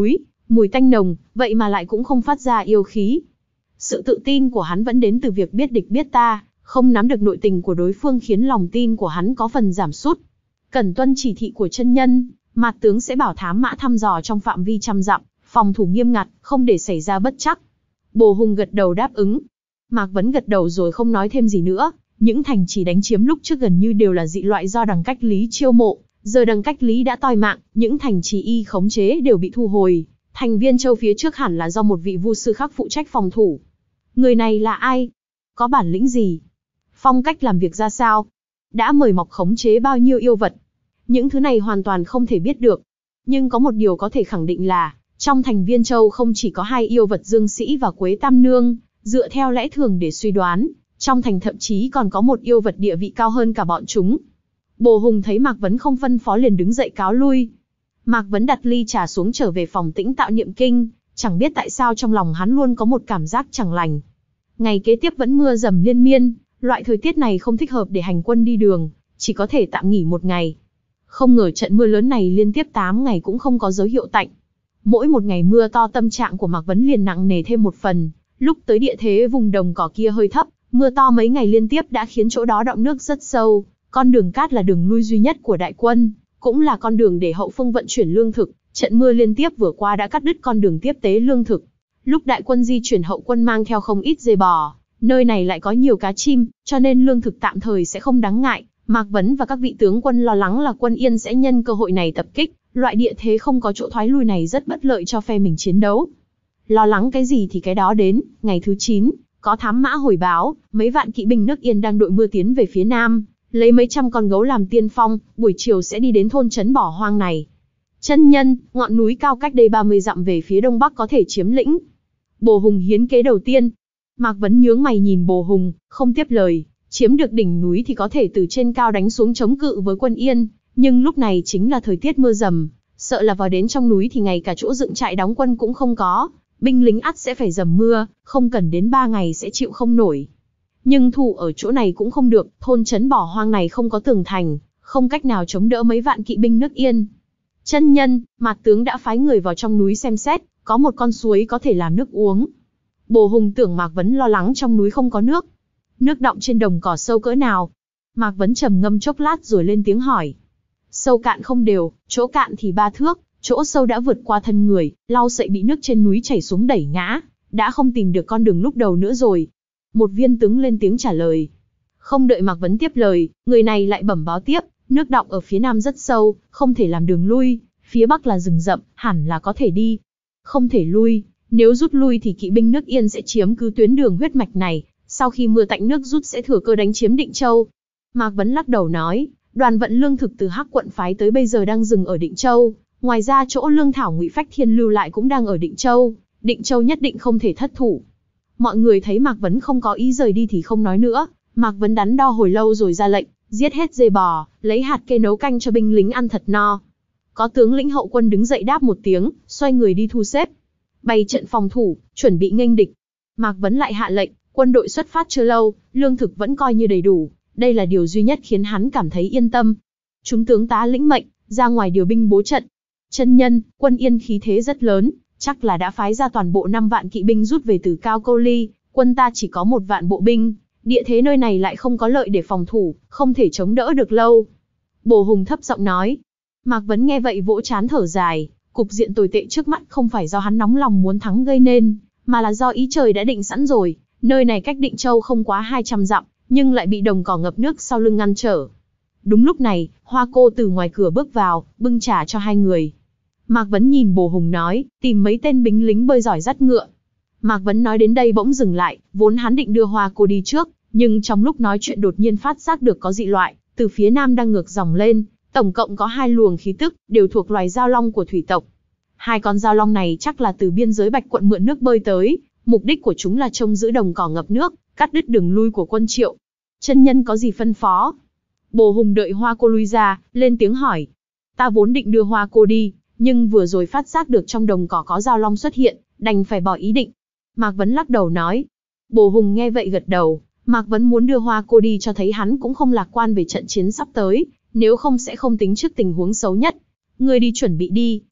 Mùi tanh nồng, vậy mà lại cũng không phát ra yêu khí. Sự tự tin của hắn vẫn đến từ việc biết địch biết ta, không nắm được nội tình của đối phương khiến lòng tin của hắn có phần giảm sút. Cần tuân chỉ thị của chân nhân, Mạt tướng sẽ bảo thám mã thăm dò trong phạm vi trăm dặm, phòng thủ nghiêm ngặt, không để xảy ra bất trắc. Bồ Hùng gật đầu đáp ứng. Mạc Vấn gật đầu rồi không nói thêm gì nữa. Những thành trì đánh chiếm lúc trước gần như đều là dị loại do Đằng Cách Lý chiêu mộ, giờ Đằng Cách Lý đã toi mạng, những thành trì y khống chế đều bị thu hồi. Thành Viên Châu phía trước hẳn là do một vị vu sư khác phụ trách phòng thủ. Người này là ai? Có bản lĩnh gì? Phong cách làm việc ra sao? Đã mời mọc khống chế bao nhiêu yêu vật? Những thứ này hoàn toàn không thể biết được. Nhưng có một điều có thể khẳng định là, trong thành Viên Châu không chỉ có hai yêu vật Dương Sĩ và Quế Tam Nương, dựa theo lẽ thường để suy đoán, trong thành thậm chí còn có một yêu vật địa vị cao hơn cả bọn chúng. Bồ Hùng thấy Mạc Vấn không phân phó liền đứng dậy cáo lui. Mạc Vấn đặt ly trà xuống trở về phòng tĩnh tạo niệm kinh, chẳng biết tại sao trong lòng hắn luôn có một cảm giác chẳng lành. Ngày kế tiếp vẫn mưa dầm liên miên, loại thời tiết này không thích hợp để hành quân đi đường, chỉ có thể tạm nghỉ một ngày. Không ngờ trận mưa lớn này liên tiếp tám ngày cũng không có dấu hiệu tạnh. Mỗi một ngày mưa to tâm trạng của Mạc Vấn liền nặng nề thêm một phần, lúc tới địa thế vùng đồng cỏ kia hơi thấp, mưa to mấy ngày liên tiếp đã khiến chỗ đó đọng nước rất sâu, con đường cát là đường lui duy nhất của đại quân, cũng là con đường để hậu phương vận chuyển lương thực, trận mưa liên tiếp vừa qua đã cắt đứt con đường tiếp tế lương thực. Lúc đại quân di chuyển hậu quân mang theo không ít dê bò, nơi này lại có nhiều cá chim, cho nên lương thực tạm thời sẽ không đáng ngại. Mạc Vấn và các vị tướng quân lo lắng là quân Yên sẽ nhân cơ hội này tập kích, loại địa thế không có chỗ thoái lui này rất bất lợi cho phe mình chiến đấu. Lo lắng cái gì thì cái đó đến, ngày thứ chín, có thám mã hồi báo, mấy vạn kỵ binh nước Yên đang đội mưa tiến về phía nam, lấy mấy trăm con gấu làm tiên phong, buổi chiều sẽ đi đến thôn trấn bỏ hoang này. Chân nhân, ngọn núi cao cách đây ba mươi dặm về phía đông bắc có thể chiếm lĩnh. Bồ Hùng hiến kế đầu tiên. Mạc Vấn nhướng mày nhìn Bồ Hùng, không tiếp lời. Chiếm được đỉnh núi thì có thể từ trên cao đánh xuống chống cự với quân Yên, nhưng lúc này chính là thời tiết mưa dầm, sợ là vào đến trong núi thì ngay cả chỗ dựng trại đóng quân cũng không có, binh lính ắt sẽ phải dầm mưa, không cần đến ba ngày sẽ chịu không nổi. Nhưng thủ ở chỗ này cũng không được, thôn trấn bỏ hoang này không có tường thành, không cách nào chống đỡ mấy vạn kỵ binh nước Yên. Chân nhân, Mạt tướng đã phái người vào trong núi xem xét, có một con suối có thể làm nước uống. Bồ Hùng tưởng Mạc Vấn lo lắng trong núi không có nước. Nước đọng trên đồng cỏ sâu cỡ nào? Mạc Vấn trầm ngâm chốc lát rồi lên tiếng hỏi. Sâu cạn không đều, chỗ cạn thì ba thước, chỗ sâu đã vượt qua thân người, lau sậy bị nước trên núi chảy xuống đẩy ngã, đã không tìm được con đường lúc đầu nữa rồi. Một viên tướng lên tiếng trả lời. Không đợi Mạc Vấn tiếp lời, người này lại bẩm báo tiếp, nước đọng ở phía nam rất sâu, không thể làm đường lui, phía bắc là rừng rậm, hẳn là có thể đi. Không thể lui, nếu rút lui thì kỵ binh nước Yên sẽ chiếm cứ tuyến đường huyết mạch này, sau khi mưa tạnh nước rút sẽ thừa cơ đánh chiếm Định Châu. Mạc Vấn lắc đầu nói, đoàn vận lương thực từ Hắc quận phái tới bây giờ đang dừng ở Định Châu, ngoài ra chỗ lương thảo Ngụy Phách Thiên lưu lại cũng đang ở Định Châu, Định Châu nhất định không thể thất thủ. Mọi người thấy Mạc Vấn không có ý rời đi thì không nói nữa, Mạc Vấn đắn đo hồi lâu rồi ra lệnh, giết hết dê bò, lấy hạt kê nấu canh cho binh lính ăn thật no. Có tướng lĩnh hậu quân đứng dậy đáp một tiếng, xoay người đi thu xếp, bày trận phòng thủ, chuẩn bị nghênh địch. Mạc Vấn lại hạ lệnh, quân đội xuất phát chưa lâu, lương thực vẫn coi như đầy đủ, đây là điều duy nhất khiến hắn cảm thấy yên tâm. Chúng tướng tá lĩnh mệnh, ra ngoài điều binh bố trận. Chân nhân, quân Yên khí thế rất lớn, chắc là đã phái ra toàn bộ năm vạn kỵ binh rút về từ Cao Câu Ly, quân ta chỉ có một vạn bộ binh, địa thế nơi này lại không có lợi để phòng thủ, không thể chống đỡ được lâu. Bồ Hùng thấp giọng nói. Mạc Vấn nghe vậy vỗ trán thở dài, cục diện tồi tệ trước mắt không phải do hắn nóng lòng muốn thắng gây nên, mà là do ý trời đã định sẵn rồi. Nơi này cách Định Châu không quá hai trăm dặm, nhưng lại bị đồng cỏ ngập nước sau lưng ngăn trở. Đúng lúc này, Hoa Cô từ ngoài cửa bước vào, bưng trà cho hai người. Mạc Vấn nhìn Bồ Hùng nói, tìm mấy tên binh lính bơi giỏi dắt ngựa. Mạc Vấn nói đến đây bỗng dừng lại, vốn hắn định đưa Hoa Cô đi trước, nhưng trong lúc nói chuyện đột nhiên phát giác được có dị loại, từ phía nam đang ngược dòng lên, tổng cộng có hai luồng khí tức, đều thuộc loài giao long của thủy tộc. Hai con giao long này chắc là từ biên giới Bạch quận mượn nước bơi tới, mục đích của chúng là trông giữ đồng cỏ ngập nước, cắt đứt đường lui của quân Triệu. Chân nhân có gì phân phó? Bồ Hùng đợi Hoa Cô lui ra, lên tiếng hỏi. Ta vốn định đưa Hoa Cô đi, nhưng vừa rồi phát giác được trong đồng cỏ có giao long xuất hiện, đành phải bỏ ý định. Mạc Vấn lắc đầu nói. Bồ Hùng nghe vậy gật đầu, Mạc Vấn muốn đưa Hoa Cô đi cho thấy hắn cũng không lạc quan về trận chiến sắp tới, nếu không sẽ không tính trước tình huống xấu nhất. Ngươi đi chuẩn bị đi,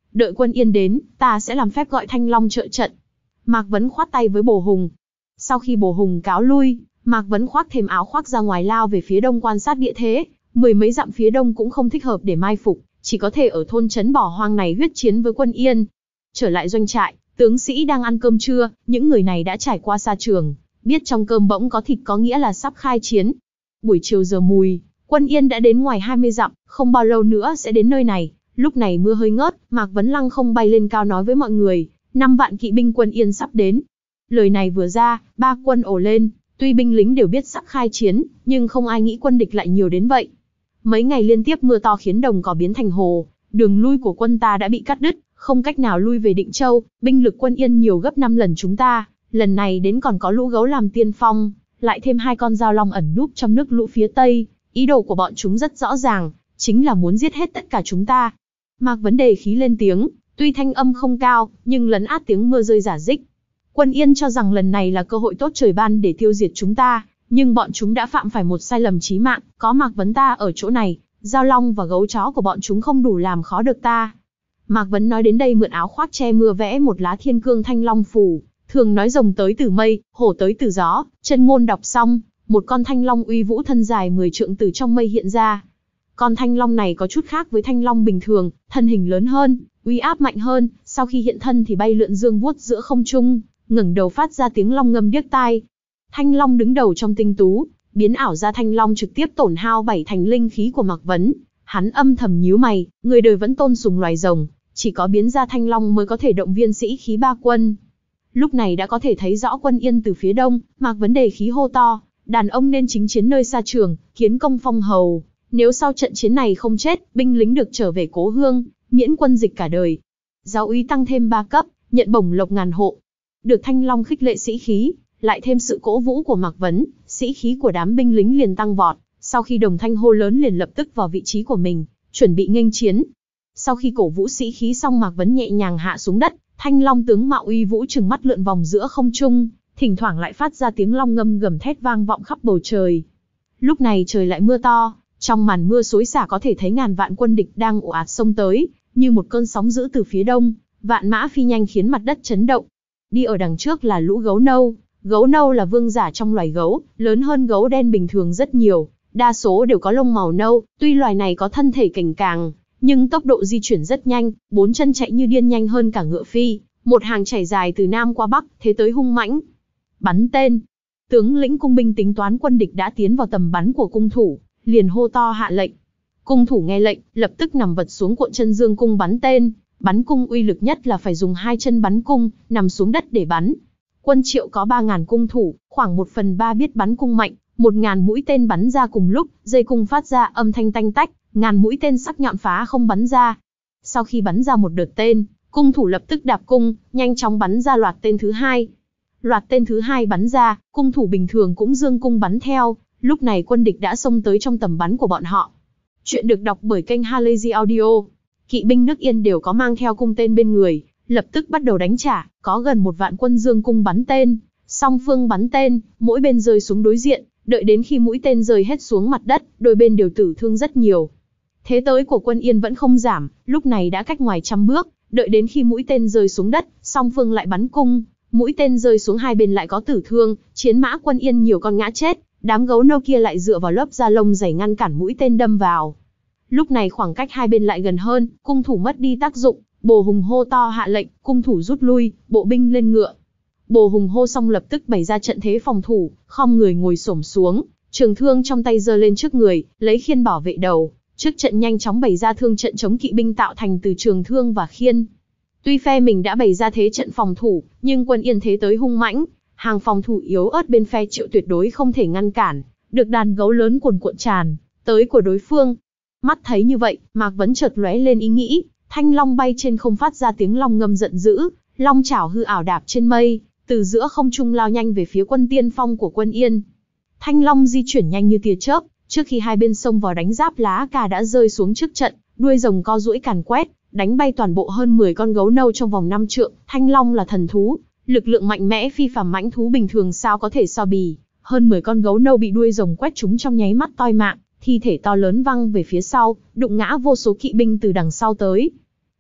đợi quân Yên đến, ta sẽ làm phép gọi Thanh Long trợ trận. Mạc Vấn khoát tay với Bồ Hùng. Sau khi Bồ Hùng cáo lui, Mạc Vấn khoác thêm áo khoác ra ngoài lao về phía đông quan sát địa thế. Mười mấy dặm phía đông cũng không thích hợp để mai phục, chỉ có thể ở thôn trấn bỏ hoang này huyết chiến với quân Yên. Trở lại doanh trại, tướng sĩ đang ăn cơm trưa, những người này đã trải qua xa trường, biết trong cơm bỗng có thịt có nghĩa là sắp khai chiến. Buổi chiều giờ mùi, quân Yên đã đến ngoài hai mươi dặm, không bao lâu nữa sẽ đến nơi này. Lúc này mưa hơi ngớt, Mạc Vấn lăng không bay lên cao nói với mọi người, năm vạn kỵ binh quân Yên sắp đến. Lời này vừa ra, ba quân ồ lên, tuy binh lính đều biết sắp khai chiến, nhưng không ai nghĩ quân địch lại nhiều đến vậy. Mấy ngày liên tiếp mưa to khiến đồng cỏ biến thành hồ, đường lui của quân ta đã bị cắt đứt, không cách nào lui về Định Châu, binh lực quân Yên nhiều gấp năm lần chúng ta, lần này đến còn có lũ gấu làm tiên phong, lại thêm hai con dao long ẩn núp trong nước lũ phía tây, ý đồ của bọn chúng rất rõ ràng, chính là muốn giết hết tất cả chúng ta. Mạc Vấn đề khí lên tiếng, tuy thanh âm không cao, nhưng lấn át tiếng mưa rơi rả rích. Quân Yên cho rằng lần này là cơ hội tốt trời ban để tiêu diệt chúng ta, nhưng bọn chúng đã phạm phải một sai lầm chí mạng, có Mạc Vấn ta ở chỗ này, dao long và gấu chó của bọn chúng không đủ làm khó được ta. Mạc Vấn nói đến đây mượn áo khoác che mưa vẽ một lá thiên cương thanh long phù, thường nói rồng tới từ mây, hổ tới từ gió, chân ngôn đọc xong, một con thanh long uy vũ thân dài mười trượng từ trong mây hiện ra. Con thanh long này có chút khác với thanh long bình thường, thân hình lớn hơn, uy áp mạnh hơn, sau khi hiện thân thì bay lượn dương vuốt giữa không trung, ngẩng đầu phát ra tiếng long ngâm điếc tai. Thanh long đứng đầu trong tinh tú, biến ảo ra thanh long trực tiếp tổn hao bảy thành linh khí của Mạc Vấn. Hắn âm thầm nhíu mày, người đời vẫn tôn sùng loài rồng, chỉ có biến ra thanh long mới có thể động viên sĩ khí ba quân. Lúc này đã có thể thấy rõ quân Yên từ phía đông, Mạc Vấn đề khí hô to, đàn ông nên chính chiến nơi xa trường, kiến công phong hầu. Nếu sau trận chiến này không chết, binh lính được trở về cố hương, miễn quân dịch cả đời. Giáo úy tăng thêm ba cấp, nhận bổng lộc ngàn hộ. Được thanh long khích lệ sĩ khí, lại thêm sự cổ vũ của Mạc Vấn, sĩ khí của đám binh lính liền tăng vọt. Sau khi đồng thanh hô lớn liền lập tức vào vị trí của mình, chuẩn bị nghênh chiến. Sau khi cổ vũ sĩ khí xong, Mạc Vấn nhẹ nhàng hạ xuống đất, thanh long tướng mạo uy vũ trừng mắt lượn vòng giữa không trung, thỉnh thoảng lại phát ra tiếng long ngâm gầm thét vang vọng khắp bầu trời. Lúc này trời lại mưa to, trong màn mưa xối xả có thể thấy ngàn vạn quân địch đang ồ ạt xông tới, như một cơn sóng dữ từ phía đông, vạn mã phi nhanh khiến mặt đất chấn động. Đi ở đằng trước là lũ gấu nâu, gấu nâu là vương giả trong loài gấu, lớn hơn gấu đen bình thường rất nhiều, đa số đều có lông màu nâu, tuy loài này có thân thể cành càng, nhưng tốc độ di chuyển rất nhanh, bốn chân chạy như điên nhanh hơn cả ngựa phi, một hàng chảy dài từ nam qua bắc, thế tới hung mãnh. Bắn tên. Tướng lĩnh cung binh tính toán quân địch đã tiến vào tầm bắn của cung thủ, liền hô to hạ lệnh. Cung thủ nghe lệnh, lập tức nằm vật xuống cuộn chân dương cung bắn tên. Bắn cung uy lực nhất là phải dùng hai chân bắn cung, nằm xuống đất để bắn. Quân Triệu có ba ngàn cung thủ, khoảng một phần ba biết bắn cung mạnh, một ngàn mũi tên bắn ra cùng lúc, dây cung phát ra âm thanh tanh tách, ngàn mũi tên sắc nhọn phá không bắn ra. Sau khi bắn ra một đợt tên, cung thủ lập tức đạp cung, nhanh chóng bắn ra loạt tên thứ hai. Loạt tên thứ hai bắn ra, cung thủ bình thường cũng dương cung bắn theo, lúc này quân địch đã xông tới trong tầm bắn của bọn họ. Chuyện được đọc bởi kênh Halazy Audio. Kỵ binh nước Yên đều có mang theo cung tên bên người, lập tức bắt đầu đánh trả, có gần một vạn quân dương cung bắn tên, song phương bắn tên, mỗi bên rơi xuống đối diện, đợi đến khi mũi tên rơi hết xuống mặt đất, đôi bên đều tử thương rất nhiều. Thế tới của quân Yên vẫn không giảm, lúc này đã cách ngoài trăm bước, đợi đến khi mũi tên rơi xuống đất, song phương lại bắn cung, mũi tên rơi xuống hai bên lại có tử thương, chiến mã quân Yên nhiều con ngã chết, đám gấu nâu kia lại dựa vào lớp da lông dày ngăn cản mũi tên đâm vào. Lúc này khoảng cách hai bên lại gần hơn, cung thủ mất đi tác dụng, Bồ Hùng hô to hạ lệnh, cung thủ rút lui, bộ binh lên ngựa. Bồ Hùng hô xong lập tức bày ra trận thế phòng thủ, khom người ngồi xổm xuống, trường thương trong tay giơ lên trước người, lấy khiên bảo vệ đầu. Trước trận nhanh chóng bày ra thương trận chống kỵ binh tạo thành từ trường thương và khiên. Tuy phe mình đã bày ra thế trận phòng thủ, nhưng quân Yên thế tới hung mãnh, hàng phòng thủ yếu ớt bên phe Triệu tuyệt đối không thể ngăn cản, được đàn gấu lớn cuồn cuộn tràn tới của đối phương. Mắt thấy như vậy, Mạc Vấn chợt lóe lên ý nghĩ, thanh long bay trên không phát ra tiếng long ngâm giận dữ, long chảo hư ảo đạp trên mây, từ giữa không trung lao nhanh về phía quân tiên phong của quân Yên. Thanh long di chuyển nhanh như tia chớp, trước khi hai bên xông vào đánh giáp lá cà đã rơi xuống trước trận, đuôi rồng co duỗi càn quét, đánh bay toàn bộ hơn mười con gấu nâu trong vòng năm trượng. Thanh long là thần thú, lực lượng mạnh mẽ phi phàm, mãnh thú bình thường sao có thể so bì. Hơn mười con gấu nâu bị đuôi rồng quét trúng trong nháy mắt toi mạng, thi thể to lớn văng về phía sau, đụng ngã vô số kỵ binh từ đằng sau tới.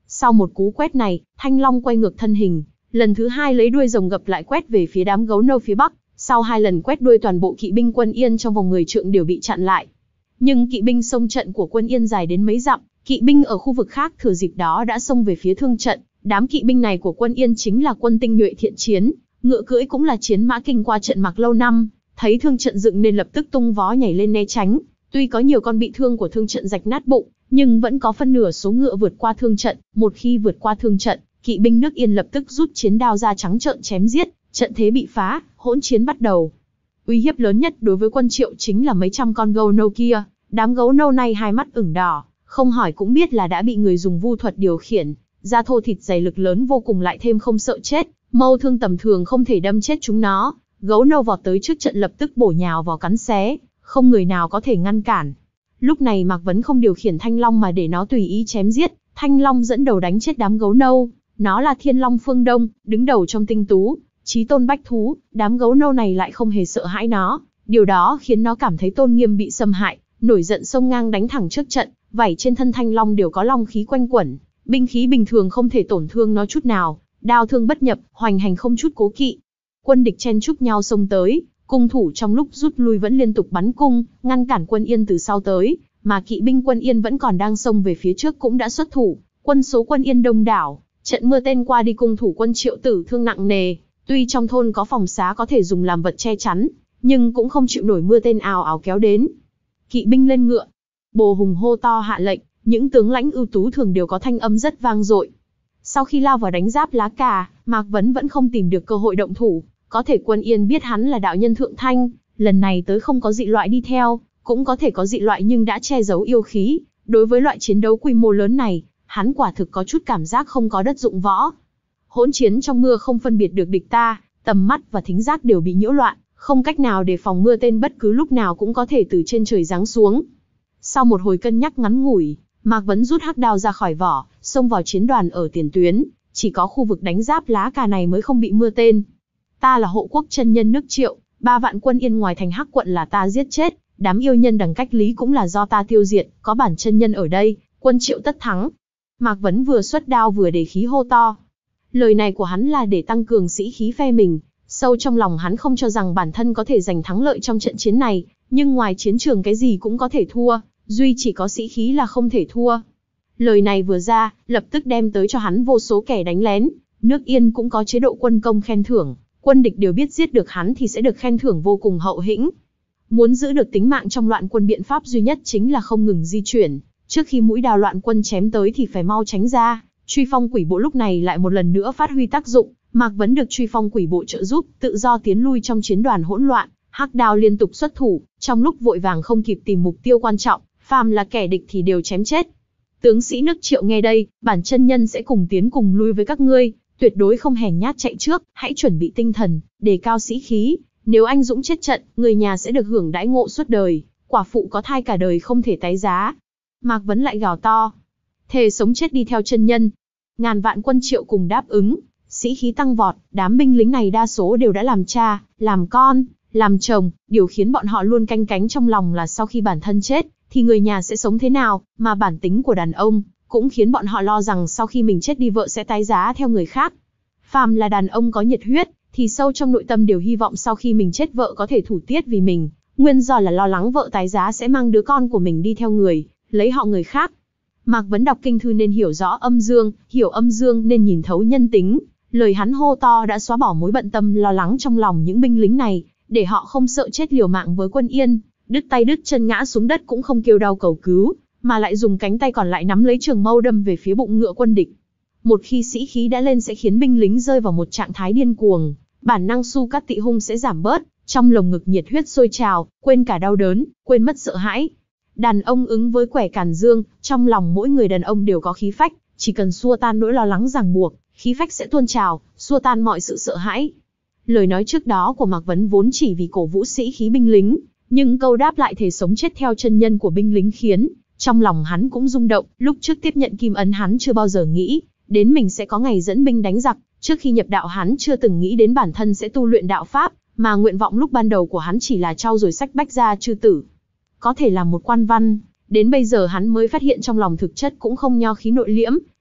Sau một cú quét này, Thanh Long quay ngược thân hình, lần thứ hai lấy đuôi rồng gập lại quét về phía đám gấu nâu phía bắc. Sau hai lần quét đuôi, toàn bộ kỵ binh Quân Yên trong vòng mười trượng đều bị chặn lại. Nhưng kỵ binh xông trận của Quân Yên dài đến mấy dặm, kỵ binh ở khu vực khác thừa dịp đó đã xông về phía thương trận. Đám kỵ binh này của Quân Yên chính là quân tinh nhuệ thiện chiến, ngựa cưỡi cũng là chiến mã kinh qua trận mạc lâu năm, thấy thương trận dựng nên lập tức tung vó nhảy lên né tránh. Tuy có nhiều con bị thương của thương trận rạch nát bụng, nhưng vẫn có phân nửa số ngựa vượt qua thương trận. Một khi vượt qua thương trận, kỵ binh nước Yên lập tức rút chiến đao ra trắng trợn chém giết, trận thế bị phá, hỗn chiến bắt đầu. Uy hiếp lớn nhất đối với quân Triệu chính là mấy trăm con gấu nâu kia. Đám gấu nâu này hai mắt ửng đỏ, không hỏi cũng biết là đã bị người dùng vu thuật điều khiển, da thô thịt dày, lực lớn vô cùng, lại thêm không sợ chết, mâu thương tầm thường không thể đâm chết chúng nó. Gấu nâu vọt tới trước trận lập tức bổ nhào vào cắn xé, không người nào có thể ngăn cản. Lúc này Mạc Vấn không điều khiển Thanh Long mà để nó tùy ý chém giết. Thanh Long dẫn đầu đánh chết đám gấu nâu. Nó là Thiên Long phương Đông, đứng đầu trong tinh tú, chí tôn bách thú. Đám gấu nâu này lại không hề sợ hãi nó, điều đó khiến nó cảm thấy tôn nghiêm bị xâm hại, nổi giận xông ngang đánh thẳng trước trận. Vảy trên thân Thanh Long đều có long khí quanh quẩn, binh khí bình thường không thể tổn thương nó chút nào, đao thương bất nhập, hoành hành không chút cố kỵ. Quân địch chen chúc nhau xông tới, cung thủ trong lúc rút lui vẫn liên tục bắn cung, ngăn cản Quân Yên từ sau tới, mà kỵ binh Quân Yên vẫn còn đang xông về phía trước cũng đã xuất thủ. Quân số Quân Yên đông đảo, trận mưa tên qua đi, cung thủ quân Triệu tử thương nặng nề. Tuy trong thôn có phòng xá có thể dùng làm vật che chắn, nhưng cũng không chịu nổi mưa tên ào ào kéo đến. Kỵ binh lên ngựa, Bồ Hùng hô to hạ lệnh, những tướng lãnh ưu tú thường đều có thanh âm rất vang dội. Sau khi lao vào đánh giáp lá cà, Mạc Vấn vẫn không tìm được cơ hội động thủ. Có thể Quân Yên biết hắn là đạo nhân thượng thanh, lần này tới không có dị loại đi theo, cũng có thể có dị loại nhưng đã che giấu yêu khí. Đối với loại chiến đấu quy mô lớn này, hắn quả thực có chút cảm giác không có đất dụng võ. Hỗn chiến trong mưa không phân biệt được địch ta, tầm mắt và thính giác đều bị nhiễu loạn, không cách nào đề phòng mưa tên bất cứ lúc nào cũng có thể từ trên trời giáng xuống. Sau một hồi cân nhắc ngắn ngủi, Mạc Vấn rút hắc đao ra khỏi vỏ, xông vào chiến đoàn ở tiền tuyến. Chỉ có khu vực đánh giáp lá cà này mới không bị mưa tên. Ta là hộ quốc chân nhân nước Triệu, ba vạn quân Yên ngoài thành Hắc quận là ta giết chết, đám yêu nhân đằng cách lý cũng là do ta tiêu diệt, có bản chân nhân ở đây, quân Triệu tất thắng. Mạc Vấn vừa xuất đao vừa để khí hô to. Lời này của hắn là để tăng cường sĩ khí phe mình. Sâu trong lòng hắn không cho rằng bản thân có thể giành thắng lợi trong trận chiến này, nhưng ngoài chiến trường cái gì cũng có thể thua, duy chỉ có sĩ khí là không thể thua. Lời này vừa ra, lập tức đem tới cho hắn vô số kẻ đánh lén. Nước Yên cũng có chế độ quân công khen thưởng, quân địch đều biết giết được hắn thì sẽ được khen thưởng vô cùng hậu hĩnh. Muốn giữ được tính mạng trong loạn quân, biện pháp duy nhất chính là không ngừng di chuyển. Trước khi mũi đao loạn quân chém tới thì phải mau tránh ra. Truy phong quỷ bộ lúc này lại một lần nữa phát huy tác dụng. Mạc Vấn được truy phong quỷ bộ trợ giúp, tự do tiến lui trong chiến đoàn hỗn loạn. Hắc đao liên tục xuất thủ, trong lúc vội vàng không kịp tìm mục tiêu quan trọng, phàm là kẻ địch thì đều chém chết. Tướng sĩ nước Triệu nghe đây, bản chân nhân sẽ cùng tiến cùng lui với các ngươi, tuyệt đối không hèn nhát chạy trước, hãy chuẩn bị tinh thần, đề cao sĩ khí. Nếu anh dũng chết trận, người nhà sẽ được hưởng đãi ngộ suốt đời, quả phụ có thai cả đời không thể tái giá. Mạc Vấn lại gào to, thề sống chết đi theo chân nhân. Ngàn vạn quân Triệu cùng đáp ứng, sĩ khí tăng vọt. Đám binh lính này đa số đều đã làm cha, làm con, làm chồng. Điều khiến bọn họ luôn canh cánh trong lòng là sau khi bản thân chết, thì người nhà sẽ sống thế nào, mà bản tính của đàn ông cũng khiến bọn họ lo rằng sau khi mình chết đi vợ sẽ tái giá theo người khác. Phàm là đàn ông có nhiệt huyết, thì sâu trong nội tâm đều hy vọng sau khi mình chết vợ có thể thủ tiết vì mình, nguyên do là lo lắng vợ tái giá sẽ mang đứa con của mình đi theo người, lấy họ người khác. Mạc Vấn đọc kinh thư nên hiểu rõ âm dương, hiểu âm dương nên nhìn thấu nhân tính. Lời hắn hô to đã xóa bỏ mối bận tâm lo lắng trong lòng những binh lính này, để họ không sợ chết liều mạng với quân Yên, đứt tay đứt chân ngã xuống đất cũng không kêu đau cầu cứu, mà lại dùng cánh tay còn lại nắm lấy trường mâu đâm về phía bụng ngựa quân địch. Một khi sĩ khí đã lên sẽ khiến binh lính rơi vào một trạng thái điên cuồng, bản năng su cắt tị hung sẽ giảm bớt, trong lồng ngực nhiệt huyết sôi trào, quên cả đau đớn, quên mất sợ hãi. Đàn ông ứng với quẻ càn dương, trong lòng mỗi người đàn ông đều có khí phách, chỉ cần xua tan nỗi lo lắng ràng buộc, khí phách sẽ tuôn trào, xua tan mọi sự sợ hãi. Lời nói trước đó của Mạc Vấn vốn chỉ vì cổ vũ sĩ khí binh lính, nhưng câu đáp lại thề sống chết theo chân nhân của binh lính khiến trong lòng hắn cũng rung động. Lúc trước tiếp nhận kim ấn hắn chưa bao giờ nghĩ đến mình sẽ có ngày dẫn binh đánh giặc. Trước khi nhập đạo hắn chưa từng nghĩ đến bản thân sẽ tu luyện đạo pháp, mà nguyện vọng lúc ban đầu của hắn chỉ là trau dồi sách bách gia chư tử, có thể làm một quan văn. Đến bây giờ hắn mới phát hiện trong lòng thực chất cũng không nho khí nội liễm,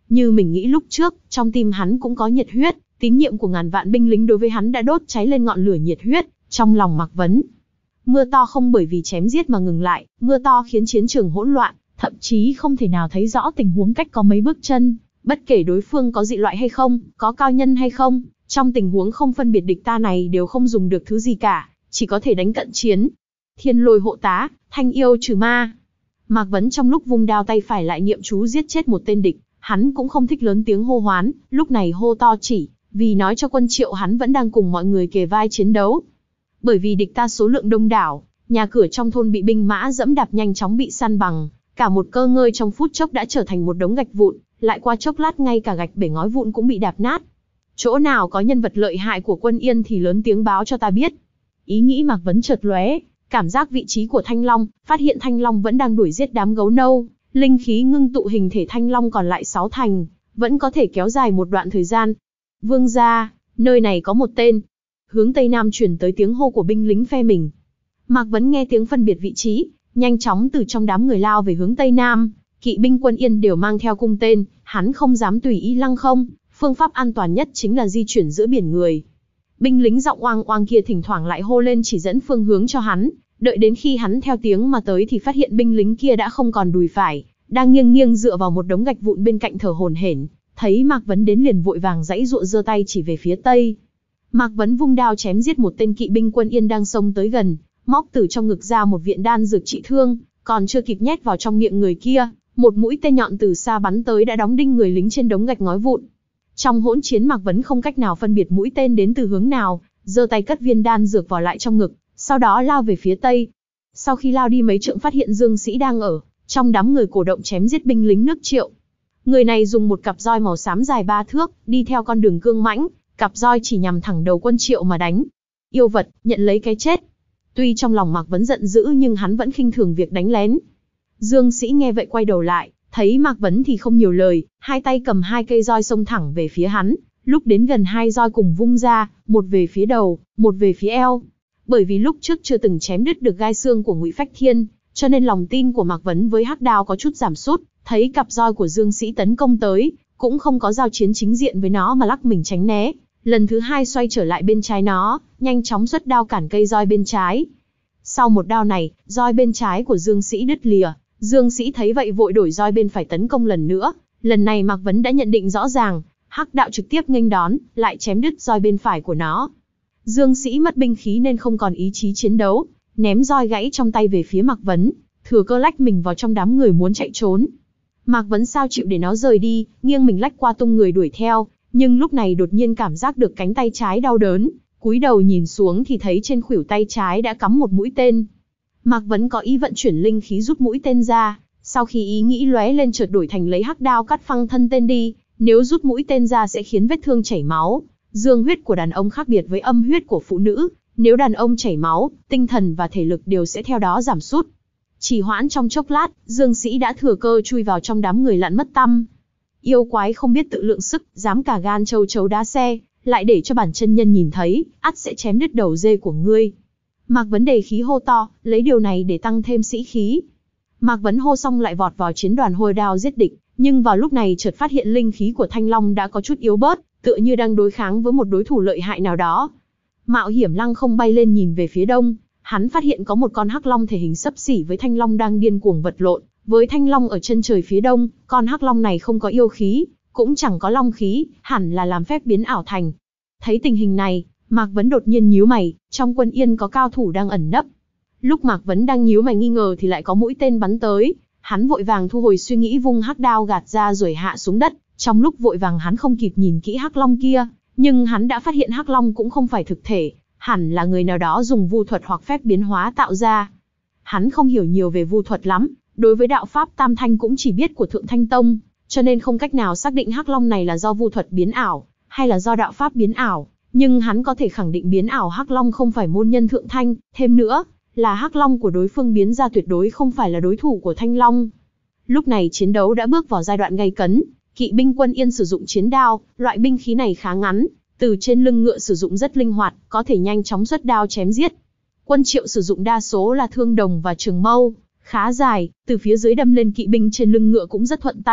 Như mình nghĩ lúc trước, trong tim hắn cũng có nhiệt huyết, tín nhiệm của ngàn vạn binh lính đối với hắn đã đốt cháy lên ngọn lửa nhiệt huyết trong lòng Mạc Vấn. Mưa to không bởi vì chém giết mà ngừng lại, mưa to khiến chiến trường hỗn loạn, thậm chí không thể nào thấy rõ tình huống cách có mấy bước chân, bất kể đối phương có dị loại hay không, có cao nhân hay không, trong tình huống không phân biệt địch ta này đều không dùng được thứ gì cả, chỉ có thể đánh cận chiến. Thiên lôi hộ tá, thanh yêu trừ ma. Mạc Vấn trong lúc vung đao tay phải lại niệm chú giết chết một tên địch, hắn cũng không thích lớn tiếng hô hoán, lúc này hô to chỉ, vì nói cho quân Triệu hắn vẫn đang cùng mọi người kề vai chiến đấu. Bởi vì địch ta số lượng đông đảo, nhà cửa trong thôn bị binh mã dẫm đạp nhanh chóng bị san bằng, cả một cơ ngơi trong phút chốc đã trở thành một đống gạch vụn, lại qua chốc lát ngay cả gạch bể ngói vụn cũng bị đạp nát. Chỗ nào có nhân vật lợi hại của quân Yên thì lớn tiếng báo cho ta biết. Ý nghĩ Mạc Vấn chợt lóe, cảm giác vị trí của Thanh Long, phát hiện Thanh Long vẫn đang đuổi giết đám gấu nâu, linh khí ngưng tụ hình thể Thanh Long còn lại sáu thành, vẫn có thể kéo dài một đoạn thời gian. Vương gia, nơi này có một tên. Hướng tây nam truyền tới tiếng hô của binh lính phe mình. Mạc Vấn nghe tiếng phân biệt vị trí, nhanh chóng từ trong đám người lao về hướng tây nam. Kỵ binh quân Yên đều mang theo cung tên, hắn không dám tùy ý lăng không, phương pháp an toàn nhất chính là di chuyển giữa biển người. Binh lính giọng oang oang kia thỉnh thoảng lại hô lên chỉ dẫn phương hướng cho hắn, đợi đến khi hắn theo tiếng mà tới thì phát hiện binh lính kia đã không còn đùi phải, đang nghiêng nghiêng dựa vào một đống gạch vụn bên cạnh thở hổn hển. Thấy Mạc Vấn đến liền vội vàng giãy giụa giơ tay chỉ về phía tây. Mạc Vấn vung đao chém giết một tên kỵ binh quân Yên đang xông tới gần, móc từ trong ngực ra một viện đan dược trị thương, còn chưa kịp nhét vào trong miệng người kia, một mũi tên nhọn từ xa bắn tới đã đóng đinh người lính trên đống gạch ngói vụn. Trong hỗn chiến Mạc Vấn không cách nào phân biệt mũi tên đến từ hướng nào, giơ tay cất viên đan dược vào lại trong ngực, sau đó lao về phía tây. Sau khi lao đi mấy trượng phát hiện Dương Sĩ đang ở trong đám người cổ động chém giết binh lính nước Triệu. Người này dùng một cặp roi màu xám dài ba thước, đi theo con đường cương mãnh, cặp roi chỉ nhằm thẳng đầu quân Triệu mà đánh. Yêu vật, nhận lấy cái chết. Tuy trong lòng Mạc Vấn giận dữ nhưng hắn vẫn khinh thường việc đánh lén. Dương Sĩ nghe vậy quay đầu lại, thấy Mạc Vấn thì không nhiều lời, hai tay cầm hai cây roi xông thẳng về phía hắn. Lúc đến gần hai roi cùng vung ra, một về phía đầu, một về phía eo. Bởi vì lúc trước chưa từng chém đứt được gai xương của Ngụy Phách Thiên, cho nên lòng tin của Mạc Vấn với hắc đao có chút giảm sút. Thấy cặp roi của Dương Sĩ tấn công tới, cũng không có giao chiến chính diện với nó mà lắc mình tránh né. Lần thứ hai xoay trở lại bên trái nó, nhanh chóng xuất đao cản cây roi bên trái. Sau một đao này, roi bên trái của Dương Sĩ đứt lìa. Dương Sĩ thấy vậy vội đổi roi bên phải tấn công lần nữa. Lần này Mạc Vấn đã nhận định rõ ràng, hắc đạo trực tiếp nghênh đón, lại chém đứt roi bên phải của nó. Dương Sĩ mất binh khí nên không còn ý chí chiến đấu, ném roi gãy trong tay về phía Mạc Vấn, thừa cơ lách mình vào trong đám người muốn chạy trốn. Mạc Vấn sao chịu để nó rời đi, nghiêng mình lách qua tung người đuổi theo, nhưng lúc này đột nhiên cảm giác được cánh tay trái đau đớn, cúi đầu nhìn xuống thì thấy trên khuỷu tay trái đã cắm một mũi tên. Mạc Vấn có ý vận chuyển linh khí rút mũi tên ra, sau khi ý nghĩ lóe lên chợt đổi thành lấy hắc đao cắt phăng thân tên đi, nếu rút mũi tên ra sẽ khiến vết thương chảy máu. Dương huyết của đàn ông khác biệt với âm huyết của phụ nữ, nếu đàn ông chảy máu, tinh thần và thể lực đều sẽ theo đó giảm sút. Chỉ hoãn trong chốc lát, Dương Sĩ đã thừa cơ chui vào trong đám người lặn mất tăm. Yêu quái không biết tự lượng sức, dám cả gan châu chấu đá xe, lại để cho bản chân nhân nhìn thấy, ắt sẽ chém đứt đầu dê của ngươi. Mạc Vấn đề khí hô to, lấy điều này để tăng thêm sĩ khí. Mạc Vấn hô xong lại vọt vào chiến đoàn hôi đao giết địch, nhưng vào lúc này chợt phát hiện linh khí của Thanh Long đã có chút yếu bớt, tựa như đang đối kháng với một đối thủ lợi hại nào đó. Mạo hiểm lăng không bay lên nhìn về phía đông, hắn phát hiện có một con hắc long thể hình xấp xỉ với Thanh Long đang điên cuồng vật lộn. Với Thanh Long ở chân trời phía đông, con hắc long này không có yêu khí, cũng chẳng có long khí, hẳn là làm phép biến ảo thành. Thấy tình hình này, Mạc Vấn đột nhiên nhíu mày, trong quân Yên có cao thủ đang ẩn nấp. Lúc Mạc Vấn đang nhíu mày nghi ngờ thì lại có mũi tên bắn tới, hắn vội vàng thu hồi suy nghĩ vung hắc đao gạt ra rồi hạ xuống đất. Trong lúc vội vàng hắn không kịp nhìn kỹ hắc long kia, nhưng hắn đã phát hiện hắc long cũng không phải thực thể, hẳn là người nào đó dùng vu thuật hoặc phép biến hóa tạo ra. Hắn không hiểu nhiều về vu thuật lắm, đối với đạo pháp Tam Thanh cũng chỉ biết của Thượng Thanh Tông, cho nên không cách nào xác định hắc long này là do vu thuật biến ảo, hay là do đạo pháp biến ảo, nhưng hắn có thể khẳng định biến ảo hắc long không phải môn nhân Thượng Thanh, thêm nữa, là hắc long của đối phương biến ra tuyệt đối không phải là đối thủ của Thanh Long. Lúc này chiến đấu đã bước vào giai đoạn gay cấn, kỵ binh quân Yên sử dụng chiến đao, loại binh khí này khá ngắn, từ trên lưng ngựa sử dụng rất linh hoạt, có thể nhanh chóng xuất đao chém giết. Quân Triệu sử dụng đa số là thương đồng và trường mâu, khá dài, từ phía dưới đâm lên kỵ binh trên lưng ngựa cũng rất thuận tay,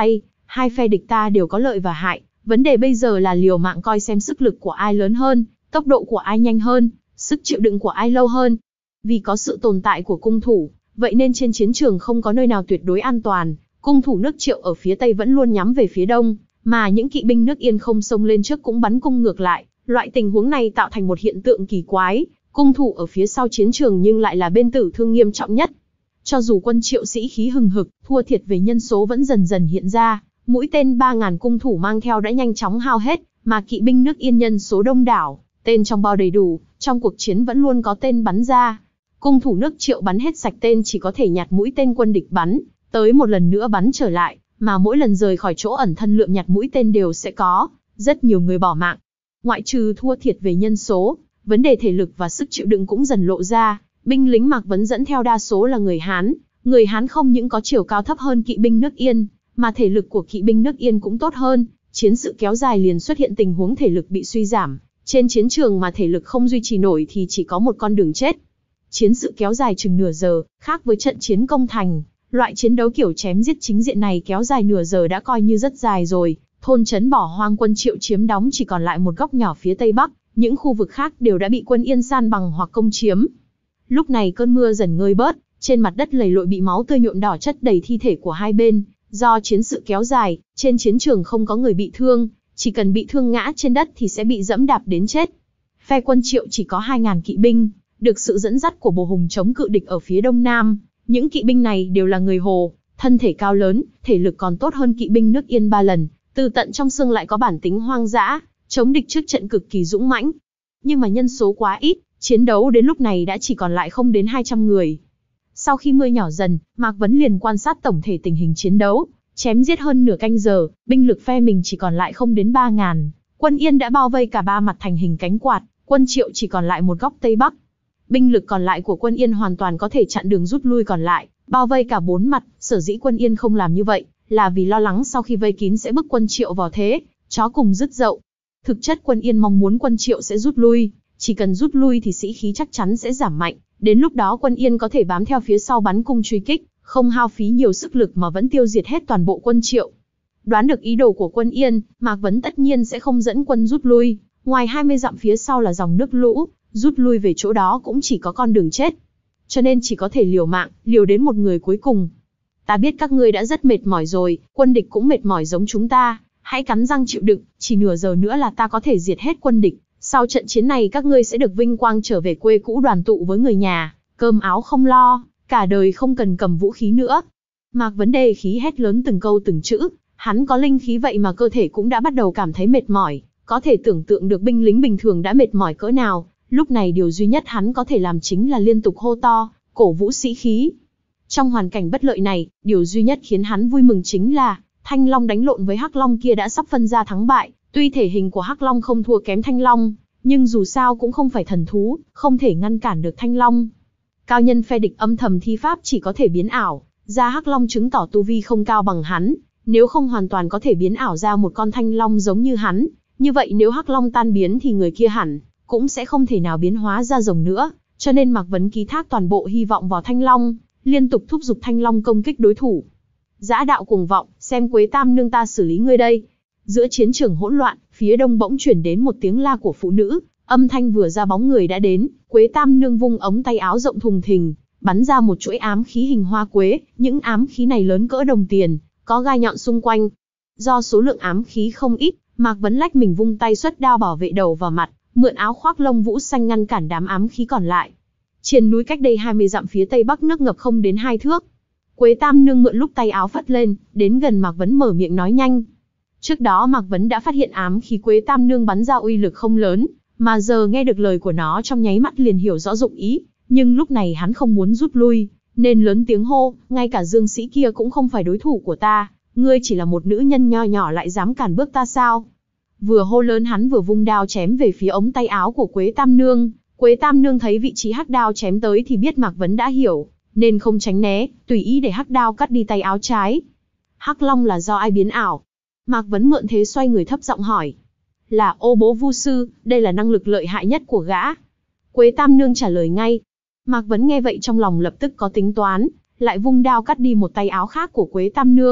hai phe địch ta đều có lợi và hại, vấn đề bây giờ là liều mạng coi xem sức lực của ai lớn hơn, tốc độ của ai nhanh hơn, sức chịu đựng của ai lâu hơn. Vì có sự tồn tại của cung thủ, vậy nên trên chiến trường không có nơi nào tuyệt đối an toàn, cung thủ nước Triệu ở phía Tây vẫn luôn nhắm về phía Đông, mà những kỵ binh nước Yên không xông lên trước cũng bắn cung ngược lại. Loại tình huống này tạo thành một hiện tượng kỳ quái, cung thủ ở phía sau chiến trường nhưng lại là bên tử thương nghiêm trọng nhất. Cho dù quân Triệu sĩ khí hừng hực, thua thiệt về nhân số vẫn dần dần hiện ra, mũi tên ba ngàn cung thủ mang theo đã nhanh chóng hao hết, mà kỵ binh nước Yên nhân số đông đảo, tên trong bao đầy đủ, trong cuộc chiến vẫn luôn có tên bắn ra. Cung thủ nước Triệu bắn hết sạch tên chỉ có thể nhặt mũi tên quân địch bắn, tới một lần nữa bắn trở lại, mà mỗi lần rời khỏi chỗ ẩn thân lượm nhặt mũi tên đều sẽ có rất nhiều người bỏ mạng. Ngoại trừ thua thiệt về nhân số, vấn đề thể lực và sức chịu đựng cũng dần lộ ra. Binh lính Mạc Vấn dẫn theo đa số là người Hán, người Hán không những có chiều cao thấp hơn kỵ binh nước Yên, mà thể lực của kỵ binh nước Yên cũng tốt hơn. Chiến sự kéo dài liền xuất hiện tình huống thể lực bị suy giảm. Trên chiến trường mà thể lực không duy trì nổi thì chỉ có một con đường chết. Chiến sự kéo dài chừng nửa giờ, khác với trận chiến công thành, loại chiến đấu kiểu chém giết chính diện này kéo dài nửa giờ đã coi như rất dài rồi. Thôn trấn bỏ hoang quân Triệu chiếm đóng chỉ còn lại một góc nhỏ phía Tây Bắc, những khu vực khác đều đã bị quân Yên san bằng hoặc công chiếm. Lúc này cơn mưa dần ngơi bớt, trên mặt đất lầy lội bị máu tươi nhuộm đỏ chất đầy thi thể của hai bên. Do chiến sự kéo dài, trên chiến trường không có người bị thương, chỉ cần bị thương ngã trên đất thì sẽ bị dẫm đạp đến chết. Phe quân Triệu chỉ có hai ngàn kỵ binh, được sự dẫn dắt của Bồ Hùng chống cự địch ở phía đông nam. Những kỵ binh này đều là người Hồ, thân thể cao lớn, thể lực còn tốt hơn kỵ binh nước Yên ba lần, từ tận trong xương lại có bản tính hoang dã, chống địch trước trận cực kỳ dũng mãnh. Nhưng mà nhân số quá ít, chiến đấu đến lúc này đã chỉ còn lại không đến hai trăm người. Sau khi mưa nhỏ dần, Mạc Vấn liền quan sát tổng thể tình hình chiến đấu, chém giết hơn nửa canh giờ, binh lực phe mình chỉ còn lại không đến ba ngàn. Quân Yên đã bao vây cả ba mặt thành hình cánh quạt, quân Triệu chỉ còn lại một góc Tây Bắc. Binh lực còn lại của quân Yên hoàn toàn có thể chặn đường rút lui còn lại, bao vây cả bốn mặt. Sở dĩ quân Yên không làm như vậy, là vì lo lắng sau khi vây kín sẽ bức quân Triệu vào thế chó cùng rứt dậu. Thực chất quân Yên mong muốn quân Triệu sẽ rút lui, chỉ cần rút lui thì sĩ khí chắc chắn sẽ giảm mạnh. Đến lúc đó quân Yên có thể bám theo phía sau bắn cung truy kích, không hao phí nhiều sức lực mà vẫn tiêu diệt hết toàn bộ quân Triệu. Đoán được ý đồ của quân Yên, Mạc Vấn tất nhiên sẽ không dẫn quân rút lui. Ngoài hai mươi dặm phía sau là dòng nước lũ, rút lui về chỗ đó cũng chỉ có con đường chết. Cho nên chỉ có thể liều mạng, liều đến một người cuối cùng. Ta biết các ngươi đã rất mệt mỏi rồi, quân địch cũng mệt mỏi giống chúng ta. Hãy cắn răng chịu đựng, chỉ nửa giờ nữa là ta có thể diệt hết quân địch. Sau trận chiến này các ngươi sẽ được vinh quang trở về quê cũ đoàn tụ với người nhà, cơm áo không lo, cả đời không cần cầm vũ khí nữa. Mạc Vấn đề khí hét lớn từng câu từng chữ, hắn có linh khí vậy mà cơ thể cũng đã bắt đầu cảm thấy mệt mỏi, có thể tưởng tượng được binh lính bình thường đã mệt mỏi cỡ nào. Lúc này điều duy nhất hắn có thể làm chính là liên tục hô to, cổ vũ sĩ khí. Trong hoàn cảnh bất lợi này, điều duy nhất khiến hắn vui mừng chính là Thanh Long đánh lộn với Hắc Long kia đã sắp phân ra thắng bại. Tuy thể hình của Hắc Long không thua kém Thanh Long, nhưng dù sao cũng không phải thần thú, không thể ngăn cản được Thanh Long. Cao nhân phe địch âm thầm thi pháp chỉ có thể biến ảo ra Hắc Long, chứng tỏ tu vi không cao bằng hắn, nếu không hoàn toàn có thể biến ảo ra một con Thanh Long giống như hắn. Như vậy nếu Hắc Long tan biến thì người kia hẳn cũng sẽ không thể nào biến hóa ra rồng nữa, cho nên Mạc Vấn ký thác toàn bộ hy vọng vào Thanh Long, liên tục thúc giục Thanh Long công kích đối thủ. Dã đạo cuồng vọng, xem Quế Tam nương ta xử lý ngươi đây. Giữa chiến trường hỗn loạn, phía đông bỗng chuyển đến một tiếng la của phụ nữ, âm thanh vừa ra bóng người đã đến. Quế Tam nương vung ống tay áo rộng thùng thình, bắn ra một chuỗi ám khí hình hoa quế, những ám khí này lớn cỡ đồng tiền, có gai nhọn xung quanh. Do số lượng ám khí không ít, Mạc Vấn lách mình vung tay xuất đao bảo vệ đầu và mặt, mượn áo khoác lông vũ xanh ngăn cản đám ám khí còn lại. Trên núi cách đây hai mươi dặm phía tây bắc nước ngập không đến hai thước. Quế Tam nương mượn lúc tay áo phất lên, đến gần Mạc Vấn mở miệng nói nhanh. Trước đó Mạc Vấn đã phát hiện ám khí Quế Tam nương bắn ra uy lực không lớn, mà giờ nghe được lời của nó trong nháy mắt liền hiểu rõ dụng ý, nhưng lúc này hắn không muốn rút lui, nên lớn tiếng hô, ngay cả Dương Sĩ kia cũng không phải đối thủ của ta, ngươi chỉ là một nữ nhân nho nhỏ lại dám cản bước ta sao? Vừa hô lớn hắn vừa vung đao chém về phía ống tay áo của Quế Tam nương. Quế Tam nương thấy vị trí hắc đao chém tới thì biết Mạc Vấn đã hiểu, nên không tránh né, tùy ý để hắc đao cắt đi tay áo trái. Hắc Long là do ai biến ảo? Mạc Vấn mượn thế xoay người thấp giọng hỏi. Là Ô Bố Vu Sư, đây là năng lực lợi hại nhất của gã. Quế Tam nương trả lời ngay. Mạc Vấn nghe vậy trong lòng lập tức có tính toán, lại vung đao cắt đi một tay áo khác của Quế Tam nương,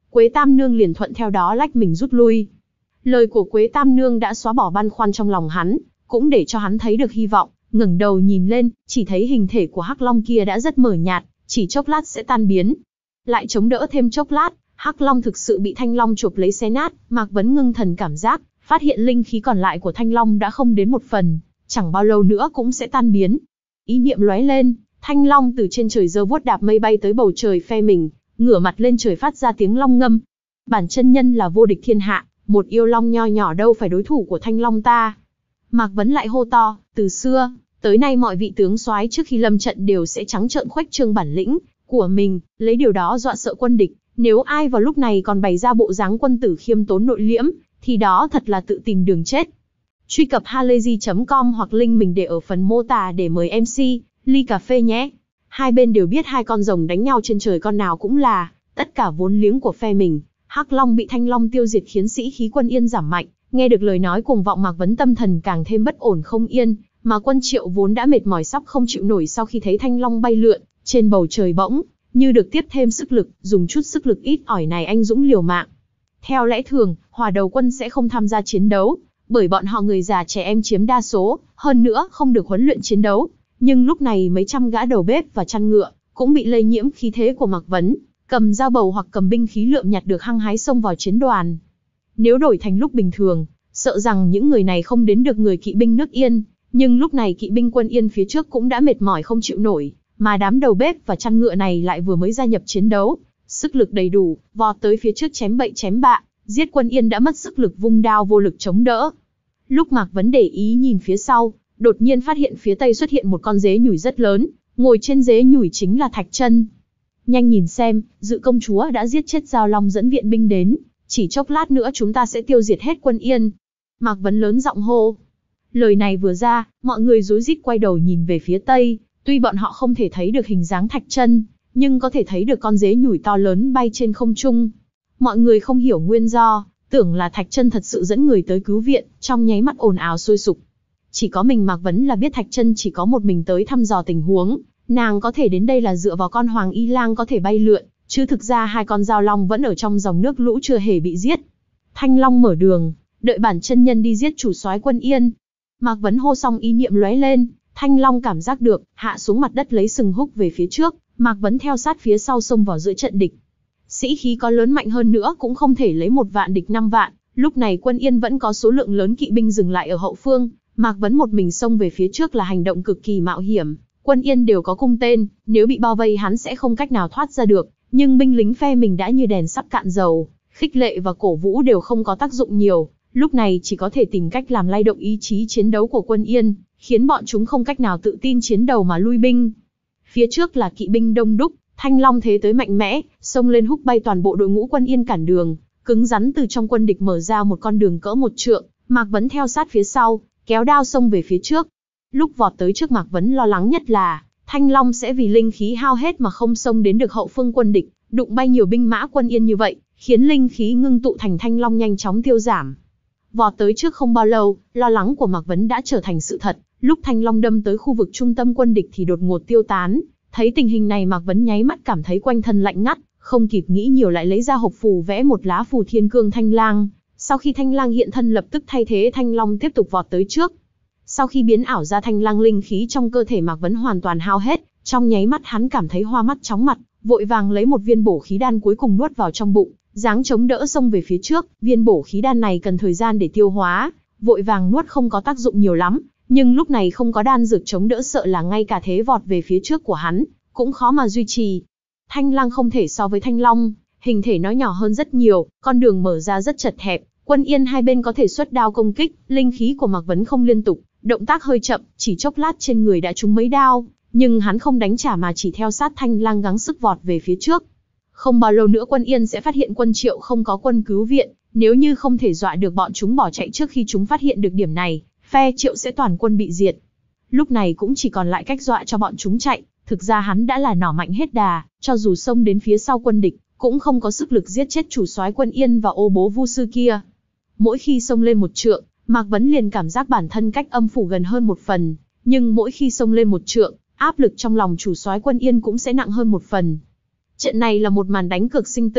Quế Tam Nương liền thuận theo đó lách mình rút lui. Lời của Quế Tam Nương đã xóa bỏ băn khoăn trong lòng hắn, cũng để cho hắn thấy được hy vọng, ngẩng đầu nhìn lên, chỉ thấy hình thể của Hắc Long kia đã rất mờ nhạt, chỉ chốc lát sẽ tan biến. Lại chống đỡ thêm chốc lát, Hắc Long thực sự bị Thanh Long chộp lấy xé nát, Mạc Vấn ngưng thần cảm giác, phát hiện linh khí còn lại của Thanh Long đã không đến một phần, chẳng bao lâu nữa cũng sẽ tan biến. Ý niệm lóe lên, Thanh Long từ trên trời giơ vuốt đạp mây bay tới bầu trời phe mình, ngửa mặt lên trời phát ra tiếng long ngâm. Bản chân nhân là vô địch thiên hạ, một yêu long nho nhỏ đâu phải đối thủ của Thanh Long ta. Mạc Vấn lại hô to, từ xưa tới nay mọi vị tướng soái trước khi lâm trận đều sẽ trắng trợn khuếch trương bản lĩnh của mình, lấy điều đó dọa sợ quân địch. Nếu ai vào lúc này còn bày ra bộ dáng quân tử khiêm tốn nội liễm, thì đó thật là tự tìm đường chết. Truy cập halayzi chấm com hoặc link mình để ở phần mô tả để mời em xê, ly cà phê nhé. Hai bên đều biết hai con rồng đánh nhau trên trời con nào cũng là tất cả vốn liếng của phe mình. Hắc Long bị Thanh Long tiêu diệt khiến sĩ khí quân Yên giảm mạnh, nghe được lời nói cuồng vọng Mạc Vấn tâm thần càng thêm bất ổn không yên, mà quân Triệu vốn đã mệt mỏi sắp không chịu nổi sau khi thấy Thanh Long bay lượn trên bầu trời bỗng như được tiếp thêm sức lực, dùng chút sức lực ít ỏi này anh dũng liều mạng. Theo lẽ thường, Hỏa Đầu quân sẽ không tham gia chiến đấu, bởi bọn họ người già trẻ em chiếm đa số, hơn nữa không được huấn luyện chiến đấu. Nhưng lúc này mấy trăm gã đầu bếp và chăn ngựa cũng bị lây nhiễm khí thế của Mạc Vấn, cầm dao bầu hoặc cầm binh khí lượm nhặt được hăng hái xông vào chiến đoàn. Nếu đổi thành lúc bình thường, sợ rằng những người này không đến được người kỵ binh nước Yên, nhưng lúc này kỵ binh quân Yên phía trước cũng đã mệt mỏi không chịu nổi, mà đám đầu bếp và chăn ngựa này lại vừa mới gia nhập chiến đấu, sức lực đầy đủ, vọt tới phía trước chém bậy chém bạ, giết quân Yên đã mất sức lực vung đao vô lực chống đỡ. Lúc Mạc Vấn để ý nhìn phía sau, đột nhiên phát hiện phía tây xuất hiện một con dế nhủi rất lớn, ngồi trên dế nhủi chính là Thạch Chân. Nhanh nhìn xem, Dự công chúa đã giết chết Giao Long dẫn viện binh đến, chỉ chốc lát nữa chúng ta sẽ tiêu diệt hết quân Yên. Mạc Vấn lớn giọng hô. Lời này vừa ra, mọi người rối rít quay đầu nhìn về phía tây, tuy bọn họ không thể thấy được hình dáng Thạch Chân, nhưng có thể thấy được con dế nhủi to lớn bay trên không trung. Mọi người không hiểu nguyên do, tưởng là Thạch Chân thật sự dẫn người tới cứu viện, trong nháy mắt ồn ào sôi sục. Chỉ có mình Mạc Vấn là biết Thạch Chân chỉ có một mình tới thăm dò tình huống, nàng có thể đến đây là dựa vào con Hoàng Y Lang có thể bay lượn, chứ thực ra hai con Giao Long vẫn ở trong dòng nước lũ chưa hề bị giết. Thanh Long mở đường, đợi bản chân nhân đi giết chủ soái quân Yên. Mạc Vấn hô xong ý niệm lóe lên, Thanh Long cảm giác được, hạ xuống mặt đất lấy sừng húc về phía trước, Mạc Vấn theo sát phía sau xông vào giữa trận địch. Sĩ khí có lớn mạnh hơn nữa cũng không thể lấy một vạn địch năm vạn, lúc này quân Yên vẫn có số lượng lớn kỵ binh dừng lại ở hậu phương, Mạc Vấn một mình xông về phía trước là hành động cực kỳ mạo hiểm. Quân Yên đều có cung tên, nếu bị bao vây hắn sẽ không cách nào thoát ra được, nhưng binh lính phe mình đã như đèn sắp cạn dầu, khích lệ và cổ vũ đều không có tác dụng nhiều, lúc này chỉ có thể tìm cách làm lay động ý chí chiến đấu của quân Yên, khiến bọn chúng không cách nào tự tin chiến đầu mà lui binh. Phía trước là kỵ binh đông đúc, Thanh Long thế tới mạnh mẽ, xông lên húc bay toàn bộ đội ngũ quân Yên cản đường, cứng rắn từ trong quân địch mở ra một con đường cỡ một trượng, Mạc Vấn theo sát phía sau, kéo đao xông về phía trước. Lúc vọt tới trước Mạc Vấn lo lắng nhất là, Thanh Long sẽ vì linh khí hao hết mà không xông đến được hậu phương quân địch, đụng bay nhiều binh mã quân Yên như vậy, khiến linh khí ngưng tụ thành Thanh Long nhanh chóng tiêu giảm. Vọt tới trước không bao lâu, lo lắng của Mạc Vấn đã trở thành sự thật, lúc Thanh Long đâm tới khu vực trung tâm quân địch thì đột ngột tiêu tán. Thấy tình hình này Mạc Vấn nháy mắt cảm thấy quanh thân lạnh ngắt, không kịp nghĩ nhiều lại lấy ra hộp phù vẽ một lá phù Thiên Cương Thanh Lang. Sau khi Thanh Lang hiện thân lập tức thay thế Thanh Long tiếp tục vọt tới trước. Sau khi biến ảo ra Thanh Lang, linh khí trong cơ thể Mạc Vấn hoàn toàn hao hết, trong nháy mắt hắn cảm thấy hoa mắt chóng mặt, vội vàng lấy một viên bổ khí đan cuối cùng nuốt vào trong bụng, dáng chống đỡ xông về phía trước. Viên bổ khí đan này cần thời gian để tiêu hóa, vội vàng nuốt không có tác dụng nhiều lắm, nhưng lúc này không có đan dược chống đỡ sợ là ngay cả thế vọt về phía trước của hắn cũng khó mà duy trì. Thanh Lang không thể so với Thanh Long, hình thể nó nhỏ hơn rất nhiều, con đường mở ra rất chật hẹp, quân Yên hai bên có thể xuất đao công kích, linh khí của Mạc Vấn không liên tục, động tác hơi chậm, chỉ chốc lát trên người đã trúng mấy đao, nhưng hắn không đánh trả mà chỉ theo sát Thanh Lang gắng sức vọt về phía trước. Không bao lâu nữa quân Yên sẽ phát hiện quân Triệu không có quân cứu viện, nếu như không thể dọa được bọn chúng bỏ chạy trước khi chúng phát hiện được điểm này, phe Triệu sẽ toàn quân bị diệt. Lúc này cũng chỉ còn lại cách dọa cho bọn chúng chạy, thực ra hắn đã là nỏ mạnh hết đà, cho dù xông đến phía sau quân địch, cũng không có sức lực giết chết chủ soái quân Yên và ô bố Vu sư kia. Mỗi khi xông lên một trượng, Mạc Vấn liền cảm giác bản thân cách âm phủ gần hơn một phần, nhưng mỗi khi xông lên một trượng, áp lực trong lòng chủ soái quân Yên cũng sẽ nặng hơn một phần. Trận này là một màn đánh cược sinh tử,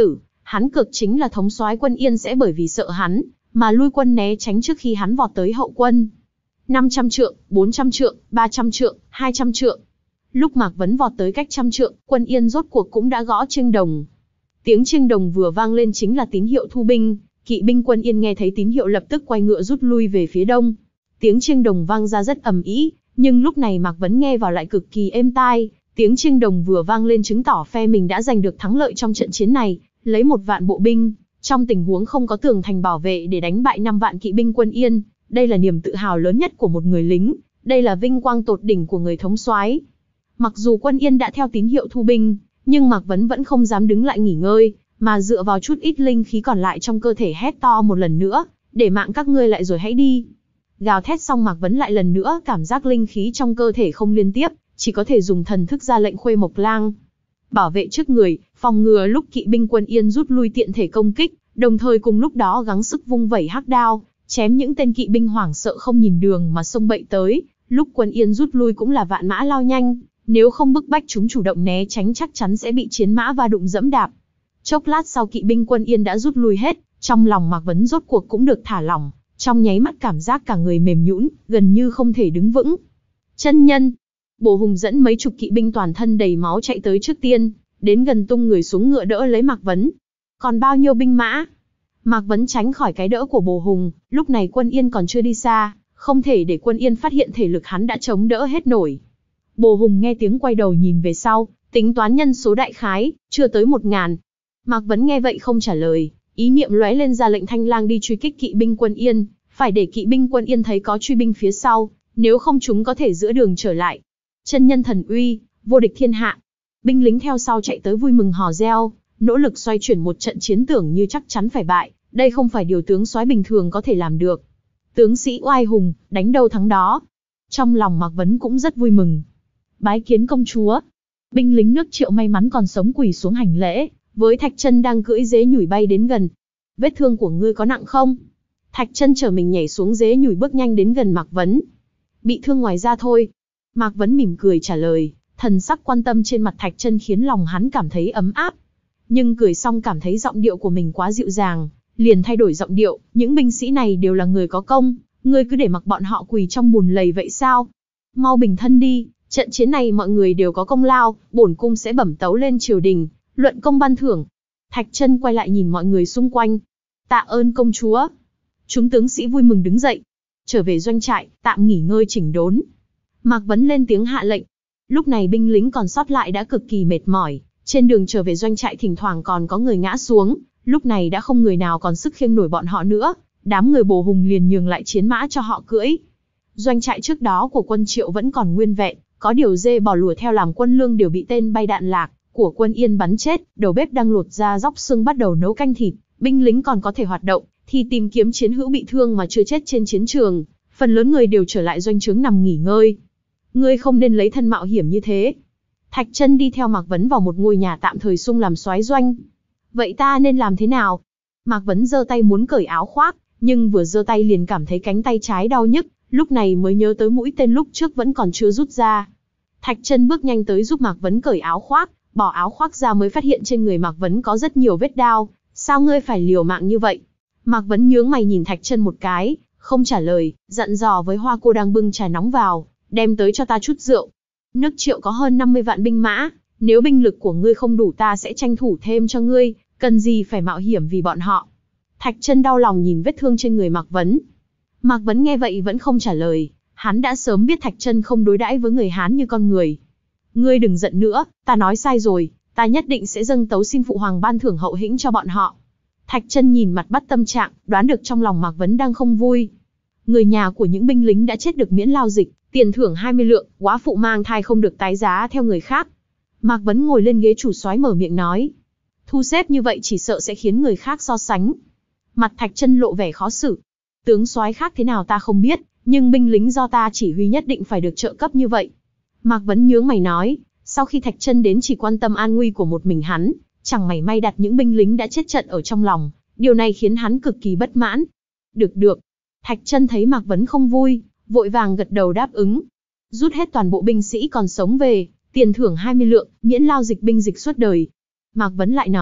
Hắn cược chính là thống soái quân Yên sẽ bởi vì sợ hắn, mà lui quân né tránh trước khi hắn vọt tới hậu quân. năm trăm trượng, bốn trăm trượng, ba trăm trượng, hai trăm trượng. Lúc Mạc Vấn vọt tới cách trăm trượng, quân Yên rốt cuộc cũng đã gõ chiêng đồng. Tiếng chiêng đồng vừa vang lên chính là tín hiệu thu binh, kỵ binh quân Yên nghe thấy tín hiệu lập tức quay ngựa rút lui về phía đông. Tiếng chiêng đồng vang ra rất ầm ĩ, nhưng lúc này Mạc Vấn nghe vào lại cực kỳ êm tai. Tiếng chiêng đồng vừa vang lên chứng tỏ phe mình đã giành được thắng lợi trong trận chiến này, lấy một vạn bộ binh, trong tình huống không có tường thành bảo vệ để đánh bại năm vạn kỵ binh quân Yên. Đây là niềm tự hào lớn nhất của một người lính, đây là vinh quang tột đỉnh của người thống soái. Mặc dù quân Yên đã theo tín hiệu thu binh, nhưng Mạc Vấn vẫn không dám đứng lại nghỉ ngơi, mà dựa vào chút ít linh khí còn lại trong cơ thể hét to một lần nữa, để mạng các ngươi lại rồi hãy đi. Gào thét xong Mạc Vấn lại lần nữa cảm giác linh khí trong cơ thể không liên tiếp, chỉ có thể dùng thần thức ra lệnh Khuê Mộc Lang. Bảo vệ trước người, phòng ngừa lúc kỵ binh quân Yên rút lui tiện thể công kích, đồng thời cùng lúc đó gắng sức vung vẩy hắc đao, chém những tên kỵ binh hoảng sợ không nhìn đường mà xông bậy tới. Lúc quân Yên rút lui cũng là vạn mã lao nhanh, nếu không bức bách chúng chủ động né tránh chắc chắn sẽ bị chiến mã va đụng dẫm đạp. Chốc lát sau kỵ binh quân Yên đã rút lui hết, trong lòng Mạc Vấn rốt cuộc cũng được thả lỏng, trong nháy mắt cảm giác cả người mềm nhũn, gần như không thể đứng vững. Chân nhân, Bồ Hùng dẫn mấy chục kỵ binh toàn thân đầy máu chạy tới trước tiên, đến gần tung người xuống ngựa đỡ lấy Mạc Vấn. Còn bao nhiêu binh mã? Mạc Vấn tránh khỏi cái đỡ của Bồ Hùng, lúc này quân Yên còn chưa đi xa, không thể để quân Yên phát hiện thể lực hắn đã chống đỡ hết nổi. Bồ Hùng nghe tiếng quay đầu nhìn về sau, tính toán nhân số đại khái, chưa tới một ngàn. Mạc Vấn nghe vậy không trả lời, ý niệm lóe lên ra lệnh Thanh Lang đi truy kích kỵ binh quân Yên, phải để kỵ binh quân Yên thấy có truy binh phía sau, nếu không chúng có thể giữa đường trở lại. Chân nhân thần uy, vô địch thiên hạ. Binh lính theo sau chạy tới vui mừng hò reo, nỗ lực xoay chuyển một trận chiến tưởng như chắc chắn phải bại, đây không phải điều tướng soái bình thường có thể làm được. Tướng sĩ oai hùng, đánh đâu thắng đó. Trong lòng Mạc Vấn cũng rất vui mừng. Bái kiến công chúa. Binh lính nước Triệu may mắn còn sống quỳ xuống hành lễ, với Thạch Chân đang cưỡi dế nhủi bay đến gần. Vết thương của ngươi có nặng không? Thạch Chân trở mình nhảy xuống dế nhủi bước nhanh đến gần Mạc Vấn. Bị thương ngoài da thôi. Mạc Vấn mỉm cười trả lời, thần sắc quan tâm trên mặt Thạch Chân khiến lòng hắn cảm thấy ấm áp. Nhưng cười xong cảm thấy giọng điệu của mình quá dịu dàng, liền thay đổi giọng điệu, những binh sĩ này đều là người có công, ngươi cứ để mặc bọn họ quỳ trong bùn lầy vậy sao? Mau bình thân đi, trận chiến này mọi người đều có công lao, bổn cung sẽ bẩm tấu lên triều đình, luận công ban thưởng. Thạch Chân quay lại nhìn mọi người xung quanh. Tạ ơn công chúa. Chúng tướng sĩ vui mừng đứng dậy, trở về doanh trại, tạm nghỉ ngơi chỉnh đốn. Mạc Vấn lên tiếng hạ lệnh. Lúc này binh lính còn sót lại đã cực kỳ mệt mỏi, trên đường trở về doanh trại thỉnh thoảng còn có người ngã xuống, lúc này đã không người nào còn sức khiêng nổi bọn họ nữa, đám người Bồ Hùng liền nhường lại chiến mã cho họ cưỡi. Doanh trại trước đó của quân Triệu vẫn còn nguyên vẹn, có điều dê bò lùa theo làm quân lương đều bị tên bay đạn lạc của quân Yên bắn chết, đầu bếp đang lột da róc xương bắt đầu nấu canh thịt, binh lính còn có thể hoạt động, thì tìm kiếm chiến hữu bị thương mà chưa chết trên chiến trường, phần lớn người đều trở lại doanh trướng nằm nghỉ ngơi. Ngươi không nên lấy thân mạo hiểm như thế. Thạch Chân đi theo Mạc Vấn vào một ngôi nhà tạm thời sung làm soái doanh. Vậy ta nên làm thế nào? Mạc Vấn giơ tay muốn cởi áo khoác, nhưng vừa giơ tay liền cảm thấy cánh tay trái đau nhức, lúc này mới nhớ tới mũi tên lúc trước vẫn còn chưa rút ra. Thạch Chân bước nhanh tới giúp Mạc Vấn cởi áo khoác, bỏ áo khoác ra mới phát hiện trên người Mạc Vấn có rất nhiều vết đao. Sao ngươi phải liều mạng như vậy? Mạc Vấn nhướng mày nhìn Thạch Chân một cái, không trả lời, dặn dò với Hoa Cô đang bưng trà nóng vào, đem tới cho ta chút rượu. Nước Triệu có hơn năm mươi vạn binh mã, nếu binh lực của ngươi không đủ ta sẽ tranh thủ thêm cho ngươi, cần gì phải mạo hiểm vì bọn họ. Thạch Chân đau lòng nhìn vết thương trên người Mạc Vấn. Mạc Vấn nghe vậy vẫn không trả lời, hắn đã sớm biết Thạch Chân không đối đãi với người Hán như con người. Ngươi đừng giận nữa, ta nói sai rồi, ta nhất định sẽ dâng tấu xin phụ hoàng ban thưởng hậu hĩnh cho bọn họ. Thạch Chân nhìn mặt bắt tâm trạng, đoán được trong lòng Mạc Vấn đang không vui. Người nhà của những binh lính đã chết được miễn lao dịch, tiền thưởng hai mươi lượng, góa phụ mang thai không được tái giá theo người khác. Mạc Vấn ngồi lên ghế chủ soái mở miệng nói. Thu xếp như vậy chỉ sợ sẽ khiến người khác so sánh. Mặt Thạch Chân lộ vẻ khó xử. Tướng soái khác thế nào ta không biết, nhưng binh lính do ta chỉ huy nhất định phải được trợ cấp như vậy. Mạc Vấn nhướng mày nói, sau khi Thạch Chân đến chỉ quan tâm an nguy của một mình hắn, chẳng mảy may đặt những binh lính đã chết trận ở trong lòng, điều này khiến hắn cực kỳ bất mãn. Được được. Thạch Chân thấy Mạc Vấn không vui, vội vàng gật đầu đáp ứng. Rút hết toàn bộ binh sĩ còn sống về, tiền thưởng hai mươi lượng, miễn lao dịch binh dịch suốt đời. Mạc Vấn lại nói,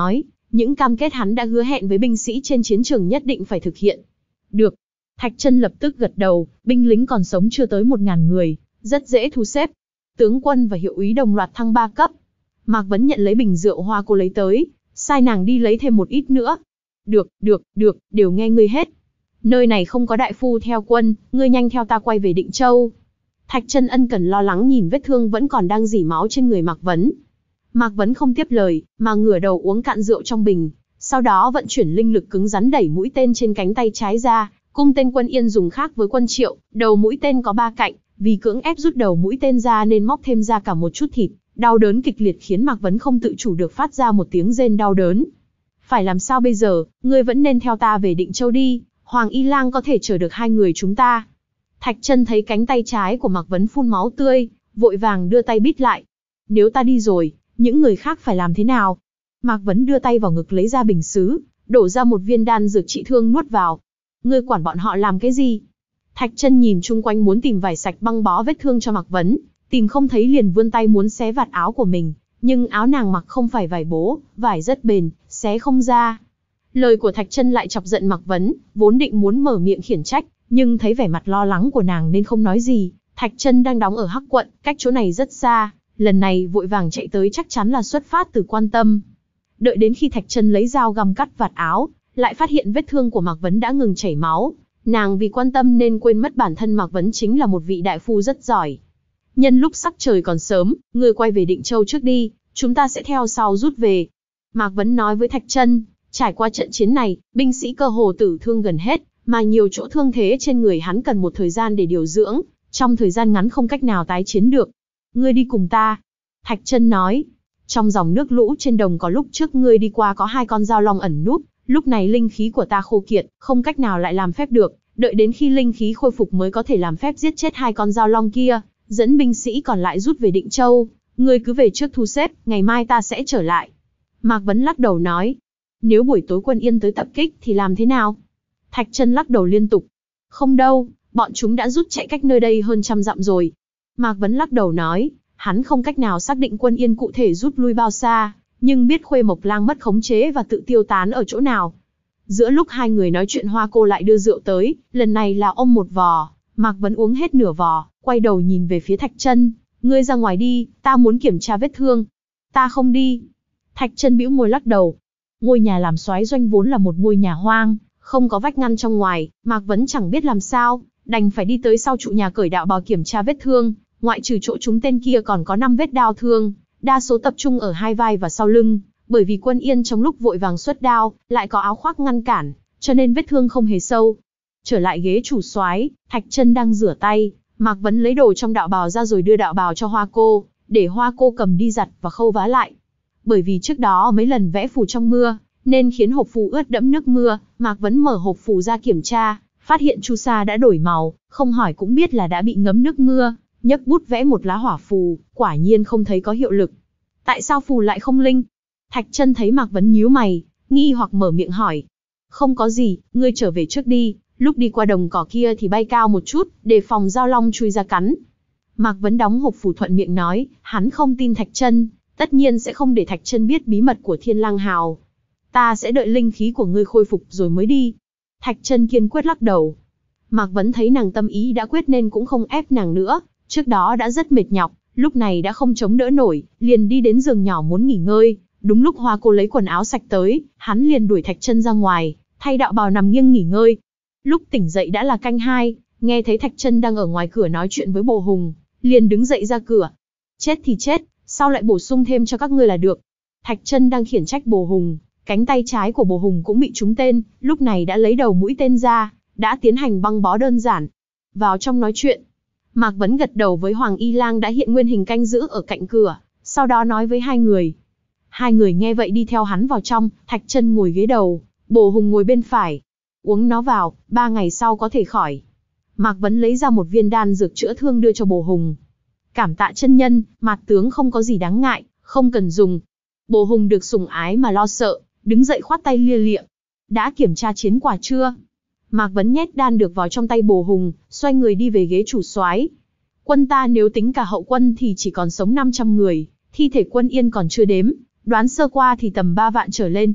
Những cam kết hắn đã hứa hẹn với binh sĩ trên chiến trường nhất định phải thực hiện. Được. Thạch Chân lập tức gật đầu, binh lính còn sống chưa tới một ngàn người, rất dễ thu xếp. Tướng quân và hiệu úy đồng loạt thăng ba cấp. Mạc Vấn nhận lấy bình rượu hoa cô lấy tới, sai nàng đi lấy thêm một ít nữa. Được, được, được, đều nghe ngươi hết. Nơi này không có đại phu theo quân, ngươi nhanh theo ta quay về Định Châu. Thạch Chân ân cần lo lắng nhìn vết thương vẫn còn đang rỉ máu trên người Mạc Vấn. Mạc Vấn không tiếp lời, mà ngửa đầu uống cạn rượu trong bình, sau đó vận chuyển linh lực cứng rắn đẩy mũi tên trên cánh tay trái ra. Cung tên Quân Yên dùng khác với quân Triệu, đầu mũi tên có ba cạnh, vì cưỡng ép rút đầu mũi tên ra nên móc thêm ra cả một chút thịt, đau đớn kịch liệt khiến Mạc Vấn không tự chủ được phát ra một tiếng rên đau đớn. Phải làm sao bây giờ, ngươi vẫn nên theo ta về Định Châu đi, Hoàng Y Lang có thể chờ được hai người chúng ta. Thạch Chân thấy cánh tay trái của Mạc Vấn phun máu tươi, vội vàng đưa tay bít lại. Nếu ta đi rồi, những người khác phải làm thế nào? Mạc Vấn đưa tay vào ngực lấy ra bình sứ, đổ ra một viên đan dược trị thương nuốt vào. Ngươi quản bọn họ làm cái gì? Thạch Chân nhìn chung quanh muốn tìm vải sạch băng bó vết thương cho Mạc Vấn, tìm không thấy liền vươn tay muốn xé vạt áo của mình, nhưng áo nàng mặc không phải vải bố, vải rất bền, xé không ra. Lời của Thạch Chân lại chọc giận Mạc Vấn, vốn định muốn mở miệng khiển trách, nhưng thấy vẻ mặt lo lắng của nàng nên không nói gì. Thạch Chân đang đóng ở Hắc quận, cách chỗ này rất xa, lần này vội vàng chạy tới chắc chắn là xuất phát từ quan tâm. Đợi đến khi Thạch Chân lấy dao găm cắt vạt áo, lại phát hiện vết thương của Mạc Vấn đã ngừng chảy máu. Nàng vì quan tâm nên quên mất bản thân Mạc Vấn chính là một vị đại phu rất giỏi. Nhân lúc sắc trời còn sớm, ngươi quay về Định Châu trước đi, chúng ta sẽ theo sau rút về. Mạc Vấn nói với Thạch Chân, trải qua trận chiến này, binh sĩ cơ hồ tử thương gần hết, mà nhiều chỗ thương thế trên người hắn cần một thời gian để điều dưỡng, trong thời gian ngắn không cách nào tái chiến được. Ngươi đi cùng ta. Thạch Chân nói, trong dòng nước lũ trên đồng có lúc trước ngươi đi qua có hai con dao long ẩn núp, lúc này linh khí của ta khô kiệt, không cách nào lại làm phép được, đợi đến khi linh khí khôi phục mới có thể làm phép giết chết hai con dao long kia, dẫn binh sĩ còn lại rút về Định Châu. Ngươi cứ về trước thu xếp, ngày mai ta sẽ trở lại. Mạc Vấn lắc đầu nói, nếu buổi tối Quân Yên tới tập kích thì làm thế nào? Thạch Chân lắc đầu liên tục, không đâu, bọn chúng đã rút chạy cách nơi đây hơn trăm dặm rồi. Mạc Vấn lắc đầu nói, hắn không cách nào xác định Quân Yên cụ thể rút lui bao xa, nhưng biết Khuê Mộc Lang mất khống chế và tự tiêu tán ở chỗ nào. Giữa lúc hai người nói chuyện Hoa Cô lại đưa rượu tới, lần này là ôm một vò, Mạc Vấn uống hết nửa vò, quay đầu nhìn về phía Thạch Chân, ngươi ra ngoài đi, ta muốn kiểm tra vết thương. Ta không đi. Thạch Chân bĩu môi lắc đầu. Ngôi nhà làm soái doanh vốn là một ngôi nhà hoang, không có vách ngăn trong ngoài, Mạc Vấn chẳng biết làm sao, đành phải đi tới sau trụ nhà cởi đạo bào kiểm tra vết thương, ngoại trừ chỗ chúng tên kia còn có năm vết đao thương, đa số tập trung ở hai vai và sau lưng, bởi vì Quân Yên trong lúc vội vàng xuất đao, lại có áo khoác ngăn cản, cho nên vết thương không hề sâu. Trở lại ghế chủ soái, Thạch Chân đang rửa tay, Mạc Vấn lấy đồ trong đạo bào ra rồi đưa đạo bào cho Hoa Cô, để Hoa Cô cầm đi giặt và khâu vá lại. Bởi vì trước đó mấy lần vẽ phù trong mưa, nên khiến hộp phù ướt đẫm nước mưa, Mạc Vấn mở hộp phù ra kiểm tra, phát hiện chu sa đã đổi màu, không hỏi cũng biết là đã bị ngấm nước mưa, nhấc bút vẽ một lá hỏa phù, quả nhiên không thấy có hiệu lực. Tại sao phù lại không linh? Thạch Chân thấy Mạc Vấn nhíu mày, nghi hoặc mở miệng hỏi. Không có gì, ngươi trở về trước đi, lúc đi qua đồng cỏ kia thì bay cao một chút, để phòng dao long chui ra cắn. Mạc Vấn đóng hộp phù thuận miệng nói, hắn không tin Thạch Chân, tất nhiên sẽ không để Thạch Chân biết bí mật của Thiên Lang Hào. Ta sẽ đợi linh khí của ngươi khôi phục rồi mới đi. Thạch Chân kiên quyết lắc đầu. Mạc Vấn thấy nàng tâm ý đã quyết nên cũng không ép nàng nữa, trước đó đã rất mệt nhọc, lúc này đã không chống đỡ nổi, liền đi đến giường nhỏ muốn nghỉ ngơi. Đúng lúc Hoa Cô lấy quần áo sạch tới, hắn liền đuổi Thạch Chân ra ngoài, thay đạo bào nằm nghiêng nghỉ ngơi. Lúc tỉnh dậy đã là canh hai, nghe thấy Thạch Chân đang ở ngoài cửa nói chuyện với Bồ Hùng, liền đứng dậy ra cửa. Chết thì chết, sao lại bổ sung thêm cho các ngươi là được? Thạch Chân đang khiển trách Bồ Hùng, cánh tay trái của Bồ Hùng cũng bị trúng tên, lúc này đã lấy đầu mũi tên ra, đã tiến hành băng bó đơn giản. Vào trong nói chuyện, Mạc Vấn gật đầu với Hoàng Y Lang đã hiện nguyên hình canh giữ ở cạnh cửa, sau đó nói với hai người. Hai người nghe vậy đi theo hắn vào trong, Thạch Chân ngồi ghế đầu, Bồ Hùng ngồi bên phải. Uống nó vào, ba ngày sau có thể khỏi. Mạc Vấn lấy ra một viên đan dược chữa thương đưa cho Bồ Hùng. Cảm tạ chân nhân, Mạt tướng không có gì đáng ngại, không cần dùng. Bồ Hùng được sủng ái mà lo sợ, đứng dậy khoát tay lia lịa. Đã kiểm tra chiến quả chưa? Mạc Vấn nhét đan được vào trong tay Bồ Hùng, xoay người đi về ghế chủ soái. Quân ta nếu tính cả hậu quân thì chỉ còn sống năm trăm người, thi thể Quân Yên còn chưa đếm, đoán sơ qua thì tầm ba vạn trở lên.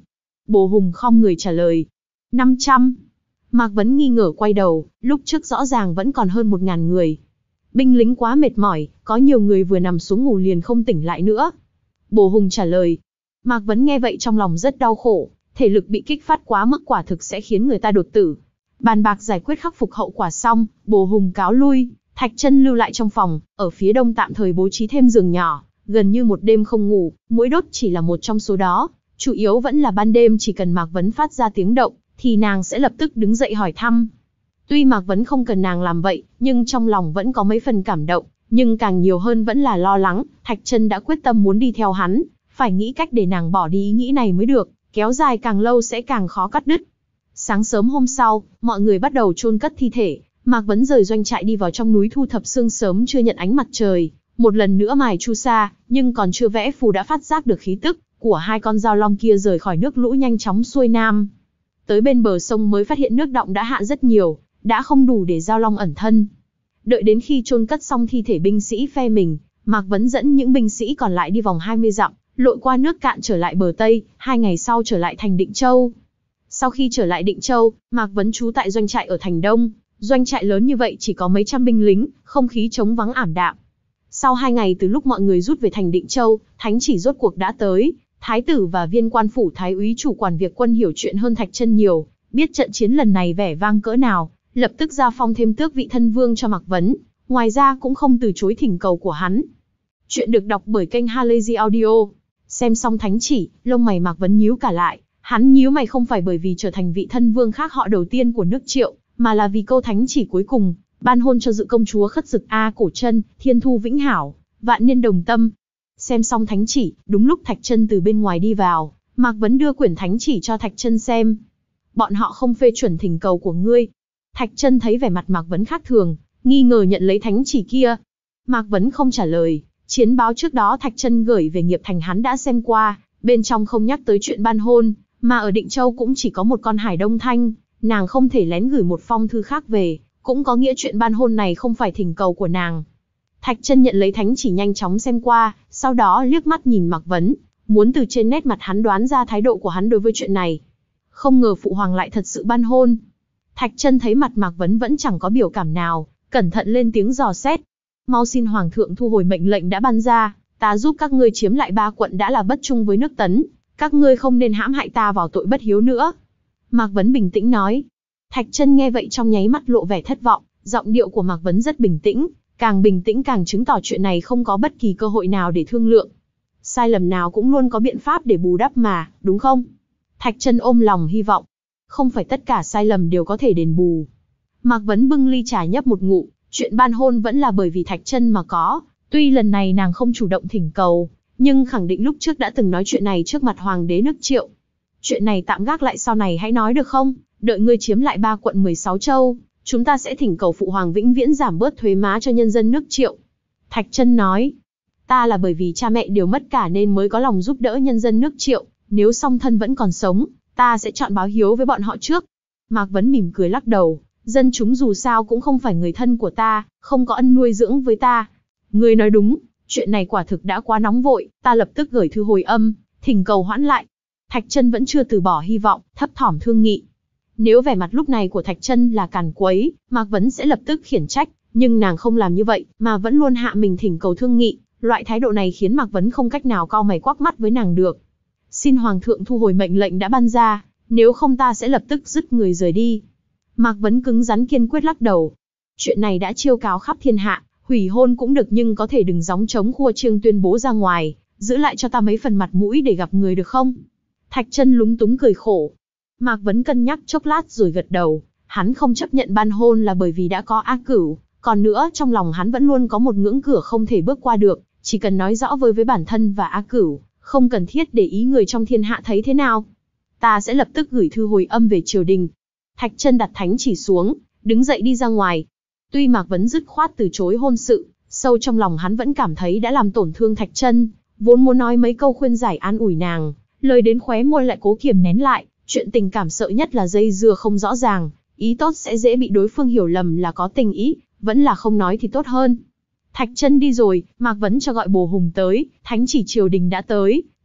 Bồ Hùng khom người trả lời. năm trăm. Mạc Vấn nghi ngờ quay đầu, lúc trước rõ ràng vẫn còn hơn một ngàn người. Binh lính quá mệt mỏi, có nhiều người vừa nằm xuống ngủ liền không tỉnh lại nữa. Bồ Hùng trả lời. Mạc Vấn nghe vậy trong lòng rất đau khổ, thể lực bị kích phát quá mức quả thực sẽ khiến người ta đột tử. Bàn bạc giải quyết khắc phục hậu quả xong, Bồ Hùng cáo lui, Thạch Chân lưu lại trong phòng, ở phía đông tạm thời bố trí thêm giường nhỏ, gần như một đêm không ngủ, mũi đốt chỉ là một trong số đó, chủ yếu vẫn là ban đêm chỉ cần Mạc Vấn phát ra tiếng động, thì nàng sẽ lập tức đứng dậy hỏi thăm. Tuy Mạc Vấn không cần nàng làm vậy, nhưng trong lòng vẫn có mấy phần cảm động, nhưng càng nhiều hơn vẫn là lo lắng, Thạch Chân đã quyết tâm muốn đi theo hắn, phải nghĩ cách để nàng bỏ đi ý nghĩ này mới được, kéo dài càng lâu sẽ càng khó cắt đứt. Sáng sớm hôm sau, mọi người bắt đầu chôn cất thi thể, Mạc Vấn rời doanh trại đi vào trong núi thu thập xương sớm chưa nhận ánh mặt trời, một lần nữa mài chu sa, nhưng còn chưa vẽ phù đã phát giác được khí tức của hai con dao long kia rời khỏi nước lũ nhanh chóng xuôi nam. Tới bên bờ sông mới phát hiện nước đọng đã hạ rất nhiều, đã không đủ để dao long ẩn thân. Đợi đến khi chôn cất xong thi thể binh sĩ phe mình, Mạc Vấn dẫn những binh sĩ còn lại đi vòng hai mươi dặm, lội qua nước cạn trở lại bờ Tây, hai ngày sau trở lại thành Định Châu. Sau khi trở lại Định Châu, Mạc Vấn trú tại doanh trại ở thành Đông, doanh trại lớn như vậy chỉ có mấy trăm binh lính, không khí trống vắng ảm đạm. Sau hai ngày từ lúc mọi người rút về thành Định Châu, thánh chỉ rốt cuộc đã tới, thái tử và viên quan phủ thái úy chủ quản việc quân hiểu chuyện hơn Thạch Chân nhiều, biết trận chiến lần này vẻ vang cỡ nào, lập tức ra phong thêm tước vị thân vương cho Mạc Vấn, ngoài ra cũng không từ chối thỉnh cầu của hắn. Chuyện được đọc bởi kênh Halazy Audio. Xem xong thánh chỉ, lông mày Mạc Vấn nhíu cả lại, hắn nhíu mày không phải bởi vì trở thành vị thân vương khác họ đầu tiên của nước Triệu, mà là vì câu thánh chỉ cuối cùng, ban hôn cho dự công chúa Khất Dực A Cổ Chân, Thiên Thu Vĩnh Hảo, Vạn Niên Đồng Tâm. Xem xong thánh chỉ, đúng lúc Thạch Chân từ bên ngoài đi vào, Mạc Vấn đưa quyển thánh chỉ cho Thạch Chân xem. Bọn họ không phê chuẩn thỉnh cầu của ngươi. Thạch Chân thấy vẻ mặt Mạc Vấn khác thường, nghi ngờ nhận lấy thánh chỉ kia. Mạc Vấn không trả lời, chiến báo trước đó Thạch Chân gửi về Nghiệp Thành hắn đã xem qua, bên trong không nhắc tới chuyện ban hôn, mà ở Định Châu cũng chỉ có một con Hải Đông Thanh, nàng không thể lén gửi một phong thư khác về, cũng có nghĩa chuyện ban hôn này không phải thỉnh cầu của nàng. Thạch Chân nhận lấy thánh chỉ nhanh chóng xem qua, sau đó liếc mắt nhìn Mạc Vấn, muốn từ trên nét mặt hắn đoán ra thái độ của hắn đối với chuyện này. Không ngờ phụ hoàng lại thật sự ban hôn. Thạch Chân thấy mặt Mạc Vấn vẫn chẳng có biểu cảm nào, cẩn thận lên tiếng dò xét. Mau xin hoàng thượng thu hồi mệnh lệnh đã ban ra, ta giúp các ngươi chiếm lại ba quận đã là bất trung với nước Tấn, các ngươi không nên hãm hại ta vào tội bất hiếu nữa. Mạc Vấn bình tĩnh nói. Thạch Chân nghe vậy trong nháy mắt lộ vẻ thất vọng, giọng điệu của Mạc Vấn rất bình tĩnh, càng bình tĩnh càng chứng tỏ chuyện này không có bất kỳ cơ hội nào để thương lượng. Sai lầm nào cũng luôn có biện pháp để bù đắp mà, đúng không? Thạch Chân ôm lòng hy vọng. Không phải tất cả sai lầm đều có thể đền bù. Mạc Vấn bưng ly trà nhấp một ngụm, chuyện ban hôn vẫn là bởi vì Thạch Chân mà có, tuy lần này nàng không chủ động thỉnh cầu, nhưng khẳng định lúc trước đã từng nói chuyện này trước mặt hoàng đế nước Triệu. Chuyện này tạm gác lại sau này hãy nói được không? Đợi ngươi chiếm lại ba quận mười sáu châu, chúng ta sẽ thỉnh cầu phụ hoàng vĩnh viễn giảm bớt thuế má cho nhân dân nước Triệu. Thạch Chân nói, ta là bởi vì cha mẹ đều mất cả nên mới có lòng giúp đỡ nhân dân nước Triệu, nếu song thân vẫn còn sống, ta sẽ chọn báo hiếu với bọn họ trước. Mạc Vấn mỉm cười lắc đầu, dân chúng dù sao cũng không phải người thân của ta, không có ân nuôi dưỡng với ta. Ngươi nói đúng, chuyện này quả thực đã quá nóng vội, ta lập tức gửi thư hồi âm, thỉnh cầu hoãn lại. Thạch Chân vẫn chưa từ bỏ hy vọng, thấp thỏm thương nghị. Nếu vẻ mặt lúc này của Thạch Chân là càn quấy, Mạc Vấn sẽ lập tức khiển trách, nhưng nàng không làm như vậy, mà vẫn luôn hạ mình thỉnh cầu thương nghị, loại thái độ này khiến Mạc Vấn không cách nào cau mày quắc mắt với nàng được. Xin hoàng thượng thu hồi mệnh lệnh đã ban ra, nếu không ta sẽ lập tức dứt người rời đi. Mạc Vấn cứng rắn kiên quyết lắc đầu. Chuyện này đã chiêu cáo khắp thiên hạ, hủy hôn cũng được nhưng có thể đừng gióng trống khua chiêng tuyên bố ra ngoài, giữ lại cho ta mấy phần mặt mũi để gặp người được không? Thạch Chân lúng túng cười khổ. Mạc Vấn cân nhắc chốc lát rồi gật đầu, hắn không chấp nhận ban hôn là bởi vì đã có A Cửu, còn nữa trong lòng hắn vẫn luôn có một ngưỡng cửa không thể bước qua được, chỉ cần nói rõ với với bản thân và A Cửu, không cần thiết để ý người trong thiên hạ thấy thế nào. Ta sẽ lập tức gửi thư hồi âm về triều đình. Thạch Chân đặt thánh chỉ xuống, đứng dậy đi ra ngoài. Tuy Mạc Vấn dứt khoát từ chối hôn sự, sâu trong lòng hắn vẫn cảm thấy đã làm tổn thương Thạch Chân, vốn muốn nói mấy câu khuyên giải an ủi nàng, lời đến khóe môi lại cố kiềm nén lại. Chuyện tình cảm sợ nhất là dây dưa không rõ ràng, ý tốt sẽ dễ bị đối phương hiểu lầm là có tình ý, vẫn là không nói thì tốt hơn. Thạch Chân đi rồi, Mạc Vấn cho gọi Bồ Hùng tới, thánh chỉ triều đình đã tới,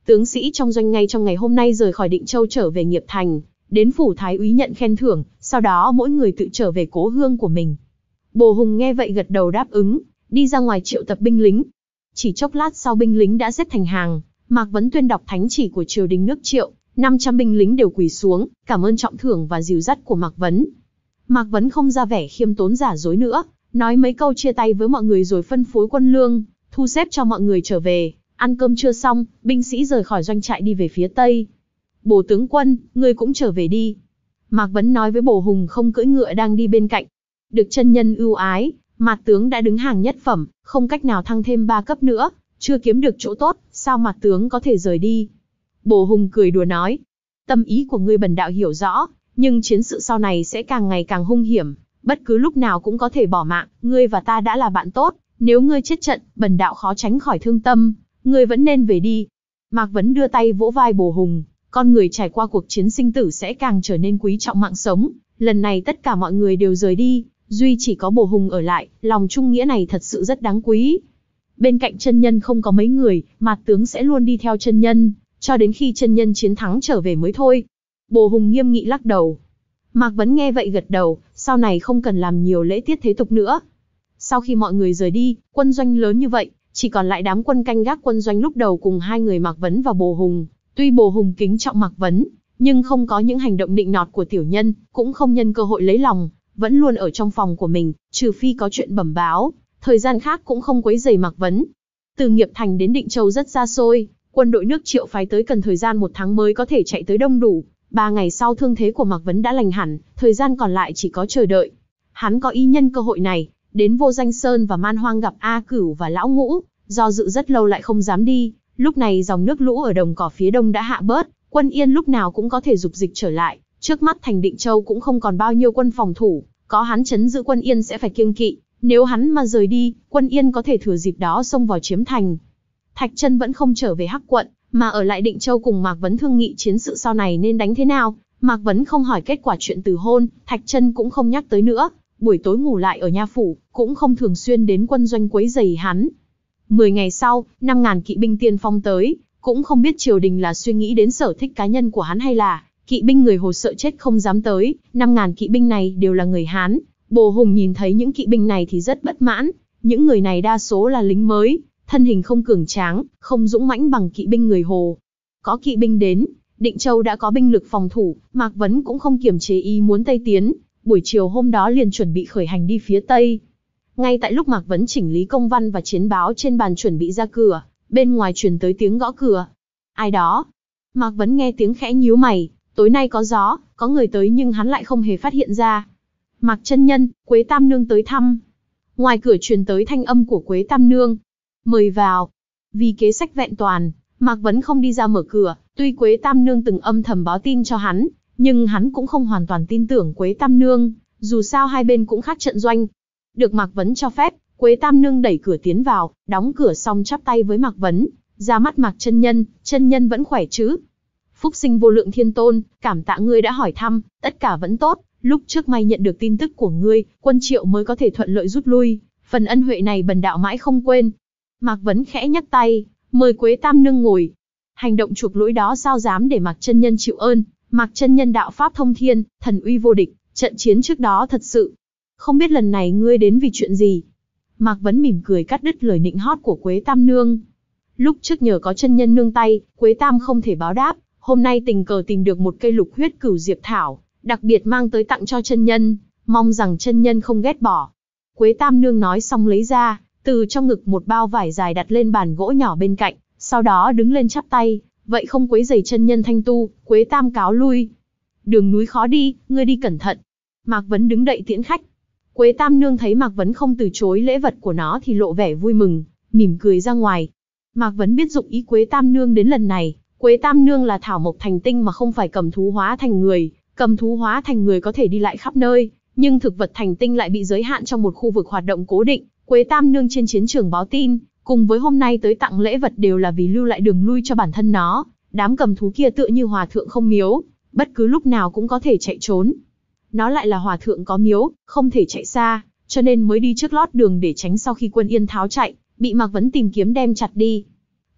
tướng sĩ trong doanh ngay trong ngày hôm nay rời khỏi Định Châu trở về Nghiệp Thành, đến phủ thái úy nhận khen thưởng, sau đó mỗi người tự trở về cố hương của mình. Bồ Hùng nghe vậy gật đầu đáp ứng, đi ra ngoài triệu tập binh lính. Chỉ chốc lát sau binh lính đã xếp thành hàng, Mạc Vấn tuyên đọc thánh chỉ của triều đình nước Triệu, năm trăm binh lính đều quỳ xuống, cảm ơn trọng thưởng và dìu dắt của Mạc Vấn. Mạc Vấn không ra vẻ khiêm tốn giả dối nữa, nói mấy câu chia tay với mọi người rồi phân phối quân lương, thu xếp cho mọi người trở về. Ăn cơm trưa xong, binh sĩ rời khỏi doanh trại đi về phía tây. Bồ tướng quân, ngươi cũng trở về đi. Mạc Vấn nói với Bồ Hùng không cưỡi ngựa đang đi bên cạnh. Được chân nhân ưu ái, Mạc tướng đã đứng hàng nhất phẩm, không cách nào thăng thêm ba cấp nữa, chưa kiếm được chỗ tốt, sao Mạc tướng có thể rời đi? Bồ Hùng cười đùa nói, tâm ý của ngươi bần đạo hiểu rõ, nhưng chiến sự sau này sẽ càng ngày càng hung hiểm, bất cứ lúc nào cũng có thể bỏ mạng, ngươi và ta đã là bạn tốt, nếu ngươi chết trận, bần đạo khó tránh khỏi thương tâm, ngươi vẫn nên về đi. Mạc Vấn đưa tay vỗ vai Bồ Hùng, con người trải qua cuộc chiến sinh tử sẽ càng trở nên quý trọng mạng sống, lần này tất cả mọi người đều rời đi, duy chỉ có Bồ Hùng ở lại, lòng trung nghĩa này thật sự rất đáng quý. Bên cạnh chân nhân không có mấy người, Mạc tướng sẽ luôn đi theo chân nhân, cho đến khi chân nhân chiến thắng trở về mới thôi. Bồ Hùng nghiêm nghị lắc đầu. Mạc Vấn nghe vậy gật đầu, sau này không cần làm nhiều lễ tiết thế tục nữa. Sau khi mọi người rời đi, quân doanh lớn như vậy, chỉ còn lại đám quân canh gác quân doanh lúc đầu cùng hai người Mạc Vấn và Bồ Hùng. Tuy Bồ Hùng kính trọng Mạc Vấn, nhưng không có những hành động nịnh nọt của tiểu nhân, cũng không nhân cơ hội lấy lòng, vẫn luôn ở trong phòng của mình, trừ phi có chuyện bẩm báo, thời gian khác cũng không quấy rầy Mạc Vấn. Từ Nghiệp Thành đến Định Châu rất xa xôi, quân đội nước Triệu phái tới cần thời gian một tháng mới có thể chạy tới đông đủ. Ba ngày sau thương thế của Mạc Vấn đã lành hẳn, thời gian còn lại chỉ có chờ đợi. Hắn có ý nhân cơ hội này, đến Vô Danh Sơn và Man Hoang gặp A Cửu và Lão Ngũ, do dự rất lâu lại không dám đi. Lúc này dòng nước lũ ở đồng cỏ phía đông đã hạ bớt, quân Yên lúc nào cũng có thể dục dịch trở lại. Trước mắt thành Định Châu cũng không còn bao nhiêu quân phòng thủ, có hắn trấn giữ quân Yên sẽ phải kiêng kỵ. Nếu hắn mà rời đi, quân Yên có thể thừa dịp đó xông vào chiếm thành. Thạch Chân vẫn không trở về Hắc Quận, mà ở lại Định Châu cùng Mạc Vấn thương nghị chiến sự sau này nên đánh thế nào. Mạc Vấn không hỏi kết quả chuyện từ hôn, Thạch Chân cũng không nhắc tới nữa. Buổi tối ngủ lại ở nha phủ, cũng không thường xuyên đến quân doanh quấy rầy hắn. Mười ngày sau, năm ngàn kỵ binh tiên phong tới, cũng không biết triều đình là suy nghĩ đến sở thích cá nhân của hắn hay là kỵ binh người Hồ sợ chết không dám tới. Năm ngàn kỵ binh này đều là người Hán. Bồ Hùng nhìn thấy những kỵ binh này thì rất bất mãn. Những người này đa số là lính mới, thân hình không cường tráng, không dũng mãnh bằng kỵ binh người Hồ. Có kỵ binh đến, Định Châu đã có binh lực phòng thủ, Mạc Vấn cũng không kiềm chế ý muốn Tây tiến. Buổi chiều hôm đó liền chuẩn bị khởi hành đi phía Tây. Ngay tại lúc Mạc Vấn chỉnh lý công văn và chiến báo trên bàn chuẩn bị ra cửa, bên ngoài truyền tới tiếng gõ cửa. Ai đó? Mạc Vấn nghe tiếng khẽ nhíu mày, tối nay có gió, có người tới nhưng hắn lại không hề phát hiện ra. Mạc chân nhân, Quế Tam Nương tới thăm. Ngoài cửa truyền tới thanh âm của Quế Tam Nương. Mời vào. Vì kế sách vẹn toàn, Mạc Vấn không đi ra mở cửa, tuy Quế Tam Nương từng âm thầm báo tin cho hắn, nhưng hắn cũng không hoàn toàn tin tưởng Quế Tam Nương, dù sao hai bên cũng khác trận doanh. Được Mạc Vấn cho phép, Quế Tam Nương đẩy cửa tiến vào, đóng cửa xong chắp tay với Mạc Vấn, ra mắt Mạc chân nhân, chân nhân vẫn khỏe chứ? Phúc sinh vô lượng thiên tôn, cảm tạ ngươi đã hỏi thăm, tất cả vẫn tốt. Lúc trước may nhận được tin tức của ngươi, quân Triệu mới có thể thuận lợi rút lui, phần ân huệ này bần đạo mãi không quên. Mạc Vấn khẽ nhấc tay, mời Quế Tam Nương ngồi. Hành động chuộc lỗi đó sao dám để Mạc chân nhân chịu ơn? Mạc chân nhân đạo pháp thông thiên, thần uy vô địch, trận chiến trước đó thật sự. Không biết lần này ngươi đến vì chuyện gì? Mạc Vấn mỉm cười cắt đứt lời nịnh hót của Quế Tam Nương. Lúc trước nhờ có chân nhân nương tay, Quế Tam không thể báo đáp, hôm nay tình cờ tìm được một cây lục huyết cửu diệp thảo, đặc biệt mang tới tặng cho chân nhân, mong rằng chân nhân không ghét bỏ. Quế Tam Nương nói xong lấy ra, từ trong ngực một bao vải dài đặt lên bàn gỗ nhỏ bên cạnh, sau đó đứng lên chắp tay, vậy không quấy rầy chân nhân thanh tu, Quế Tam cáo lui. Đường núi khó đi, ngươi đi cẩn thận. Mạc Vấn đứng đậy tiễn khách. Quế Tam Nương thấy Mạc Vấn không từ chối lễ vật của nó thì lộ vẻ vui mừng, mỉm cười ra ngoài. Mạc Vấn biết dụng ý Quế Tam Nương đến lần này, Quế Tam Nương là thảo mộc thành tinh mà không phải cầm thú hóa thành người. Cầm thú hóa thành người có thể đi lại khắp nơi, nhưng thực vật thành tinh lại bị giới hạn trong một khu vực hoạt động cố định. Quế Tam Nương trên chiến trường báo tin, cùng với hôm nay tới tặng lễ vật đều là vì lưu lại đường lui cho bản thân nó. Đám cầm thú kia tựa như hòa thượng không miếu, bất cứ lúc nào cũng có thể chạy trốn. Nó lại là hòa thượng có miếu, không thể chạy xa, cho nên mới đi trước lót đường để tránh sau khi quân Yên tháo chạy, bị Mạc Vấn tìm kiếm đem chặt đi.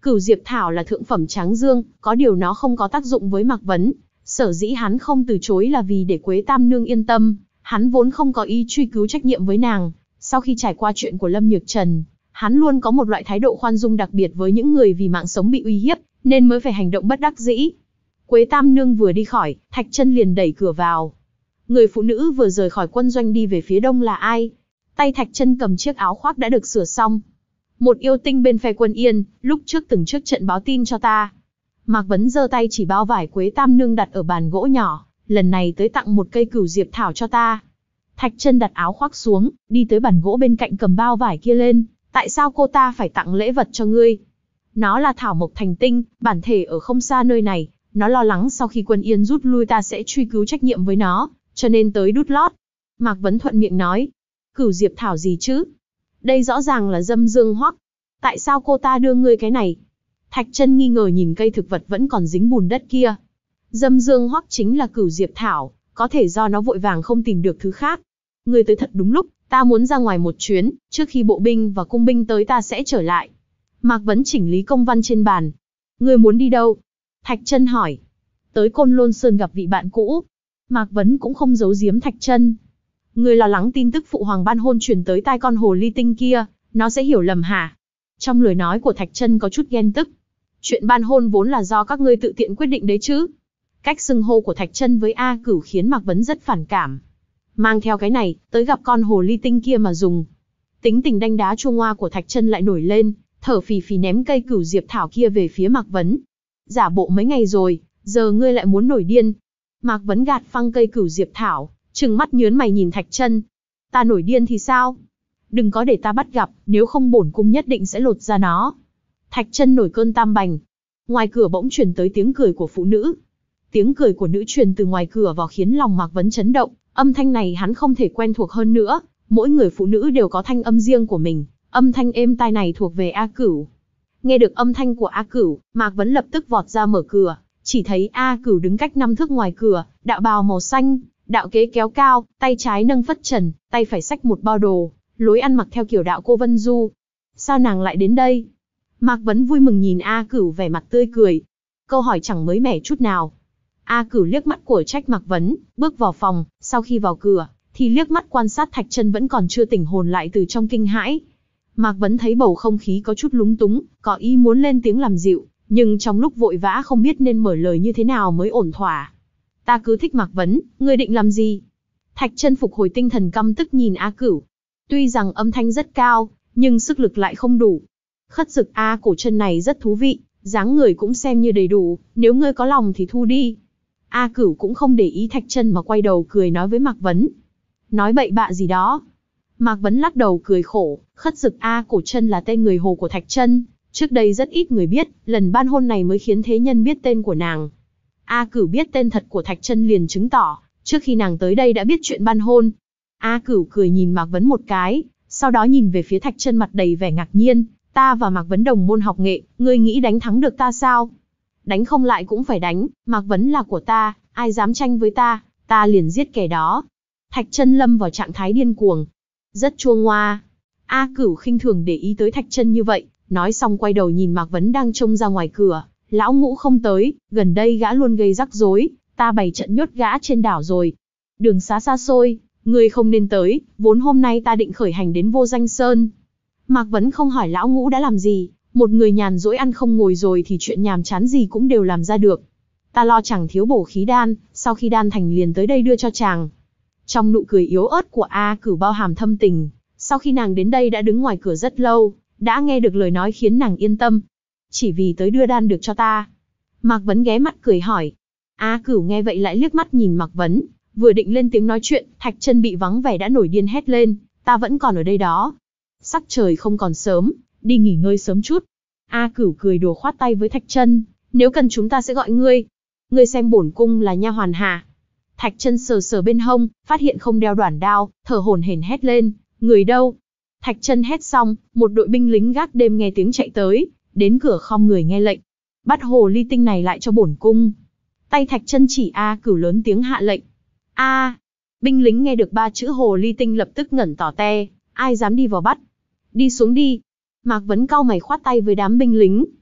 Cửu Diệp Thảo là thượng phẩm tráng dương, có điều nó không có tác dụng với Mạc Vấn. Sở dĩ hắn không từ chối là vì để Quế Tam Nương yên tâm, hắn vốn không có ý truy cứu trách nhiệm với nàng. Sau khi trải qua chuyện của Lâm Nhược Trần, hắn luôn có một loại thái độ khoan dung đặc biệt với những người vì mạng sống bị uy hiếp, nên mới phải hành động bất đắc dĩ. Quế Tam Nương vừa đi khỏi, Thạch Chân liền đẩy cửa vào. Người phụ nữ vừa rời khỏi quân doanh đi về phía đông là ai? Tay Thạch Chân cầm chiếc áo khoác đã được sửa xong. Một yêu tinh bên phe Quân Yên, lúc trước từng trước trận báo tin cho ta. Mạc Vấn giơ tay chỉ bao vải Quế Tam Nương đặt ở bàn gỗ nhỏ, lần này tới tặng một cây cửu diệp thảo cho ta. Thạch Chân đặt áo khoác xuống, đi tới bàn gỗ bên cạnh cầm bao vải kia lên. Tại sao cô ta phải tặng lễ vật cho ngươi? Nó là thảo mộc thành tinh, bản thể ở không xa nơi này. Nó lo lắng sau khi Quân Yên rút lui ta sẽ truy cứu trách nhiệm với nó, cho nên tới đút lót. Mạc Vấn thuận miệng nói. Cửu diệp thảo gì chứ? Đây rõ ràng là dâm dương hoắc. Tại sao cô ta đưa ngươi cái này? Thạch Chân nghi ngờ nhìn cây thực vật vẫn còn dính bùn đất kia. Dâm dương hoắc chính là cửu diệp thảo, có thể do nó vội vàng không tìm được thứ khác. Ngươi tới thật đúng lúc, ta muốn ra ngoài một chuyến, trước khi bộ binh và cung binh tới ta sẽ trở lại. Mạc Vấn chỉnh lý công văn trên bàn. Ngươi muốn đi đâu? Thạch Chân hỏi. Tới Côn Lôn Sơn gặp vị bạn cũ. Mạc Vấn cũng không giấu giếm Thạch Chân. Ngươi lo lắng tin tức phụ hoàng ban hôn truyền tới tai con hồ ly tinh kia, nó sẽ hiểu lầm hả? Trong lời nói của Thạch Chân có chút ghen tức. Chuyện ban hôn vốn là do các ngươi tự tiện quyết định đấy chứ. Cách xưng hô của Thạch Chân với A Cửu khiến Mạc Vấn rất phản cảm. Mang theo cái này, tới gặp con hồ ly tinh kia mà dùng. Tính tình đanh đá chua ngoa của Thạch Chân lại nổi lên, thở phì phì ném cây cửu diệp thảo kia về phía Mạc Vấn. Giả bộ mấy ngày rồi, giờ ngươi lại muốn nổi điên. Mạc Vấn gạt phăng cây cửu diệp thảo, trừng mắt nhớn mày nhìn Thạch Chân. Ta nổi điên thì sao? Đừng có để ta bắt gặp, nếu không bổn cung nhất định sẽ lột ra nó. Thạch Chân nổi cơn tam bành. Ngoài cửa bỗng truyền tới tiếng cười của phụ nữ. Tiếng cười của nữ truyền từ ngoài cửa vào khiến lòng Mạc Vấn chấn động. Âm thanh này hắn không thể quen thuộc hơn nữa. Mỗi người phụ nữ đều có thanh âm riêng của mình. Âm thanh êm tai này thuộc về A Cửu. Nghe được âm thanh của A Cửu, Mạc Vấn lập tức vọt ra mở cửa. Chỉ thấy A Cửu đứng cách năm thước ngoài cửa, đạo bào màu xanh, đạo kế kéo cao, tay trái nâng phất trần, tay phải xách một bao đồ, lối ăn mặc theo kiểu đạo cô Vân Du. Sao nàng lại đến đây? Mạc Vấn vui mừng nhìn A Cửu vẻ mặt tươi cười. Câu hỏi chẳng mới mẻ chút nào. A Cửu liếc mắt của trách Mạc Vấn, bước vào phòng, sau khi vào cửa, thì liếc mắt quan sát Thạch Chân vẫn còn chưa tỉnh hồn lại từ trong kinh hãi. Mạc Vấn thấy bầu không khí có chút lúng túng, có ý muốn lên tiếng làm dịu, nhưng trong lúc vội vã không biết nên mở lời như thế nào mới ổn thỏa. Ta cứ thích Mạc Vấn, ngươi định làm gì? Thạch Chân phục hồi tinh thần căm tức nhìn A Cửu. Tuy rằng âm thanh rất cao, nhưng sức lực lại không đủ. Khất dực A cổ chân này rất thú vị, dáng người cũng xem như đầy đủ, nếu ngươi có lòng thì thu đi. A Cửu cũng không để ý Thạch Chân mà quay đầu cười nói với Mạc Vấn. Nói bậy bạ gì đó. Mạc Vấn lắc đầu cười khổ, khất dực A cổ chân là tên người Hồ của Thạch Chân. Trước đây rất ít người biết, lần ban hôn này mới khiến thế nhân biết tên của nàng. A Cửu biết tên thật của Thạch Chân liền chứng tỏ, trước khi nàng tới đây đã biết chuyện ban hôn. A Cửu cười nhìn Mạc Vấn một cái, sau đó nhìn về phía Thạch Chân mặt đầy vẻ ngạc nhiên. Ta và Mạc Vấn đồng môn học nghệ, ngươi nghĩ đánh thắng được ta sao? Đánh không lại cũng phải đánh, Mạc Vấn là của ta, ai dám tranh với ta, ta liền giết kẻ đó. Thạch Chân lâm vào trạng thái điên cuồng. Rất chua ngoa. A Cửu khinh thường để ý tới Thạch Chân như vậy, nói xong quay đầu nhìn Mạc Vấn đang trông ra ngoài cửa. Lão Ngũ không tới, gần đây gã luôn gây rắc rối, ta bày trận nhốt gã trên đảo rồi. Đường xá xa xôi, ngươi không nên tới, vốn hôm nay ta định khởi hành đến Vô Danh Sơn. Mạc Vấn không hỏi Lão Ngũ đã làm gì, một người nhàn rỗi ăn không ngồi rồi thì chuyện nhàm chán gì cũng đều làm ra được. Ta lo chàng thiếu bổ khí đan, sau khi đan thành liền tới đây đưa cho chàng. Trong nụ cười yếu ớt của A Cửu bao hàm thâm tình, sau khi nàng đến đây đã đứng ngoài cửa rất lâu, đã nghe được lời nói khiến nàng yên tâm. Chỉ vì tới đưa đan được cho ta. Mạc Vấn ghé mắt cười hỏi. A Cửu nghe vậy lại liếc mắt nhìn Mạc Vấn, vừa định lên tiếng nói chuyện, Thạch Chân bị vắng vẻ đã nổi điên hét lên, ta vẫn còn ở đây đó. Sắc trời không còn sớm, đi nghỉ ngơi sớm chút. A Cửu cười đùa khoát tay với Thạch Chân, nếu cần chúng ta sẽ gọi ngươi. Ngươi xem bổn cung là nha hoàn hả? Thạch Chân sờ sờ bên hông, phát hiện không đeo đoản đao, thở hổn hển hét lên, người đâu? Thạch Chân hét xong, một đội binh lính gác đêm nghe tiếng chạy tới, đến cửa khom người nghe lệnh. Bắt hồ ly tinh này lại cho bổn cung. Tay Thạch Chân chỉ A Cửu lớn tiếng hạ lệnh. A! Binh lính nghe được ba chữ hồ ly tinh lập tức ngẩn tỏ te, ai dám đi vào bắt? Đi xuống đi. Mạc Vấn cau mày khoát tay với đám binh lính.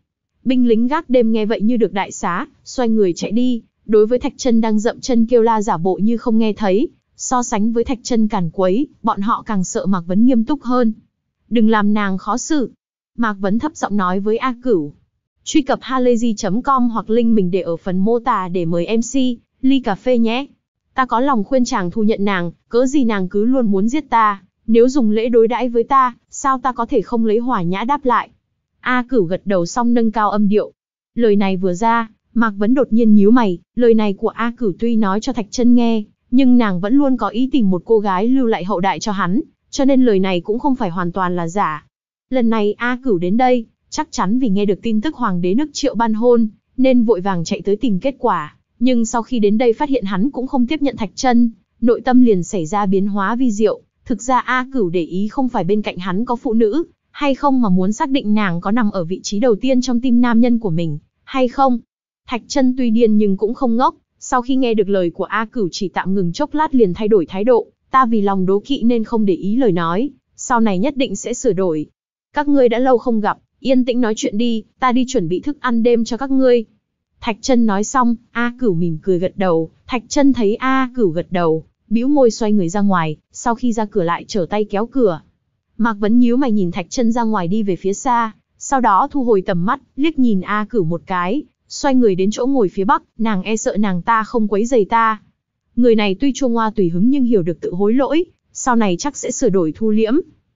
Binh lính gác đêm nghe vậy như được đại xá, xoay người chạy đi. Đối với Thạch Chân đang dậm chân kêu la giả bộ như không nghe thấy, so sánh với Thạch Chân càn quấy, bọn họ càng sợ Mạc Vấn nghiêm túc hơn. Đừng làm nàng khó xử. Mạc Vấn thấp giọng nói với A Cửu. Truy cập halayzi chấm com hoặc link mình để ở phần mô tả để mời em xê, ly cà phê nhé. Ta có lòng khuyên chàng thu nhận nàng, cớ gì nàng cứ luôn muốn giết ta, nếu dùng lễ đối đãi với ta, sao ta có thể không lấy hòa nhã đáp lại. A Cửu gật đầu xong nâng cao âm điệu. Lời này vừa ra, Mạc Vấn đột nhiên nhíu mày, lời này của A Cửu tuy nói cho Thạch Chân nghe, nhưng nàng vẫn luôn có ý tìm một cô gái lưu lại hậu đại cho hắn, cho nên lời này cũng không phải hoàn toàn là giả. Lần này A Cửu đến đây, chắc chắn vì nghe được tin tức hoàng đế nước Triệu ban hôn, nên vội vàng chạy tới tìm kết quả, nhưng sau khi đến đây phát hiện hắn cũng không tiếp nhận Thạch Chân, nội tâm liền xảy ra biến hóa vi diệu. Thực ra A Cửu để ý không phải bên cạnh hắn có phụ nữ, hay không mà muốn xác định nàng có nằm ở vị trí đầu tiên trong tim nam nhân của mình, hay không. Thạch Chân tuy điên nhưng cũng không ngốc, sau khi nghe được lời của A Cửu chỉ tạm ngừng chốc lát liền thay đổi thái độ, ta vì lòng đố kỵ nên không để ý lời nói, sau này nhất định sẽ sửa đổi. Các ngươi đã lâu không gặp, yên tĩnh nói chuyện đi, ta đi chuẩn bị thức ăn đêm cho các ngươi. Thạch Chân nói xong, A Cửu mỉm cười gật đầu, Thạch Chân thấy A Cửu gật đầu, bĩu môi xoay người ra ngoài, sau khi ra cửa lại trở tay kéo cửa. Mạc Vấn nhíu mày nhìn Thạch Chân ra ngoài đi về phía xa, sau đó thu hồi tầm mắt, liếc nhìn A Cửu một cái, xoay người đến chỗ ngồi phía bắc, nàng e sợ nàng ta không quấy rầy ta. Người này tuy chua ngoa tùy hứng nhưng hiểu được tự hối lỗi, sau này chắc sẽ sửa đổi thu liễm.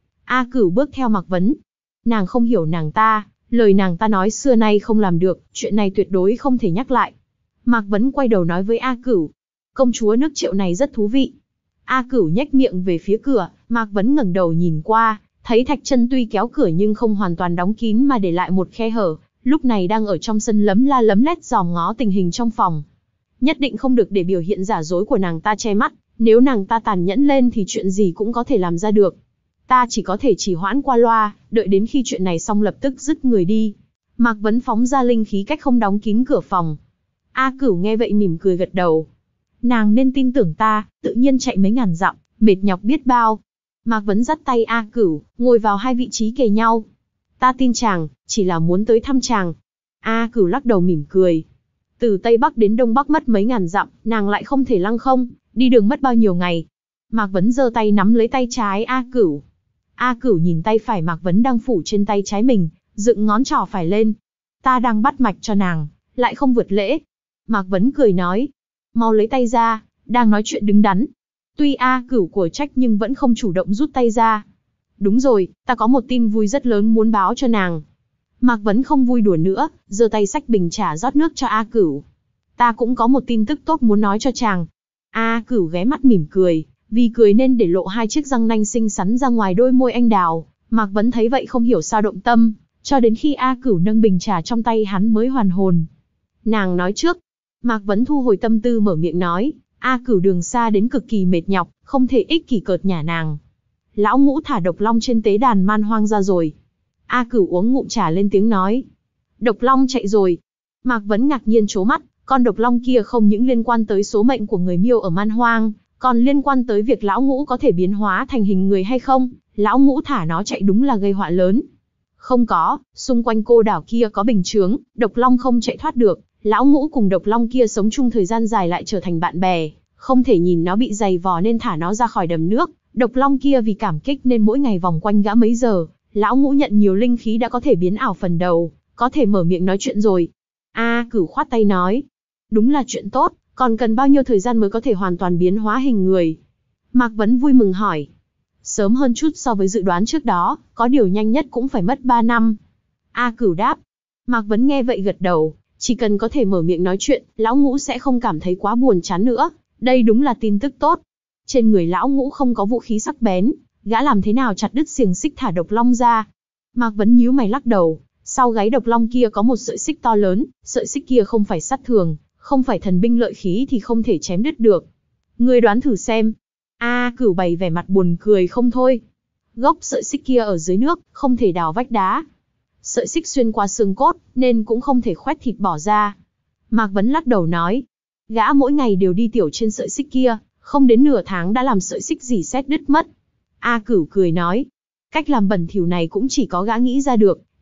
A Cửu bước theo Mạc Vấn. Nàng không hiểu nàng ta, lời nàng ta nói xưa nay không làm được, chuyện này tuyệt đối không thể nhắc lại. Mạc Vấn quay đầu nói với A Cửu, công chúa nước Triệu này rất thú vị. A Cửu nhếch miệng về phía cửa, Mạc Vấn ngẩng đầu nhìn qua, thấy Thạch Chân tuy kéo cửa nhưng không hoàn toàn đóng kín mà để lại một khe hở, lúc này đang ở trong sân lấm la lấm lét dòm ngó tình hình trong phòng. Nhất định không được để biểu hiện giả dối của nàng ta che mắt, nếu nàng ta tàn nhẫn lên thì chuyện gì cũng có thể làm ra được. Ta chỉ có thể chỉ hoãn qua loa, đợi đến khi chuyện này xong lập tức dứt người đi. Mạc Vấn phóng ra linh khí cách không đóng kín cửa phòng. A Cửu nghe vậy mỉm cười gật đầu. Nàng nên tin tưởng ta, tự nhiên chạy mấy ngàn dặm, mệt nhọc biết bao. Mạc Vấn dắt tay A Cửu, ngồi vào hai vị trí kề nhau. Ta tin chàng, chỉ là muốn tới thăm chàng. A Cửu lắc đầu mỉm cười. Từ Tây Bắc đến Đông Bắc mất mấy ngàn dặm, nàng lại không thể lăng không, đi đường mất bao nhiêu ngày. Mạc Vấn giơ tay nắm lấy tay trái A Cửu. A Cửu nhìn tay phải Mạc Vấn đang phủ trên tay trái mình, dựng ngón trỏ phải lên. Ta đang bắt mạch cho nàng, lại không vượt lễ. Mạc Vấn cười nói. Mau lấy tay ra, đang nói chuyện đứng đắn. Tuy A Cửu của trách nhưng vẫn không chủ động rút tay ra. Đúng rồi, ta có một tin vui rất lớn muốn báo cho nàng. Mạc Vấn không vui đùa nữa, giơ tay xách bình trà rót nước cho A Cửu. Ta cũng có một tin tức tốt muốn nói cho chàng. A Cửu ghé mắt mỉm cười, vì cười nên để lộ hai chiếc răng nanh xinh xắn ra ngoài đôi môi anh đào. Mạc Vấn thấy vậy không hiểu sao động tâm, cho đến khi A Cửu nâng bình trà trong tay hắn mới hoàn hồn. Nàng nói trước. Mạc Vấn thu hồi tâm tư mở miệng nói, A Cửu đường xa đến cực kỳ mệt nhọc, không thể ích kỷ cợt nhả nàng. Lão Ngũ thả độc long trên tế đàn man hoang ra rồi. A Cửu uống ngụm trà lên tiếng nói. Độc long chạy rồi. Mạc Vấn ngạc nhiên trố mắt, con độc long kia không những liên quan tới số mệnh của người Miêu ở man hoang, còn liên quan tới việc Lão Ngũ có thể biến hóa thành hình người hay không. Lão Ngũ thả nó chạy đúng là gây họa lớn. Không có, xung quanh cô đảo kia có bình chướng, độc long không chạy thoát được. Lão Ngũ cùng độc long kia sống chung thời gian dài lại trở thành bạn bè, không thể nhìn nó bị dày vò nên thả nó ra khỏi đầm nước. Độc long kia vì cảm kích nên mỗi ngày vòng quanh gã mấy giờ. Lão Ngũ nhận nhiều linh khí đã có thể biến ảo phần đầu, có thể mở miệng nói chuyện rồi. A Cửu khoát tay nói, đúng là chuyện tốt, còn cần bao nhiêu thời gian mới có thể hoàn toàn biến hóa hình người? Mạc Vấn vui mừng hỏi. Sớm hơn chút so với dự đoán trước đó, có điều nhanh nhất cũng phải mất ba năm. A Cửu đáp. Mạc Vấn nghe vậy gật đầu, chỉ cần có thể mở miệng nói chuyện, Lão Ngũ sẽ không cảm thấy quá buồn chán nữa. Đây đúng là tin tức tốt. Trên người Lão Ngũ không có vũ khí sắc bén, gã làm thế nào chặt đứt xiềng xích thả độc long ra? Mạc Vấn nhíu mày lắc đầu, sau gáy độc long kia có một sợi xích to lớn, sợi xích kia không phải sắt thường, không phải thần binh lợi khí thì không thể chém đứt được. Ngươi đoán thử xem. A Cửu bày vẻ mặt buồn cười không thôi. Gốc sợi xích kia ở dưới nước, không thể đào vách đá. Sợi xích xuyên qua xương cốt, nên cũng không thể khoét thịt bỏ ra. Mạc Vấn lắc đầu nói, gã mỗi ngày đều đi tiểu trên sợi xích kia, không đến nửa tháng đã làm sợi xích rỉ sét đứt mất. A Cửu cười nói, cách làm bẩn thỉu này cũng chỉ có gã nghĩ ra được,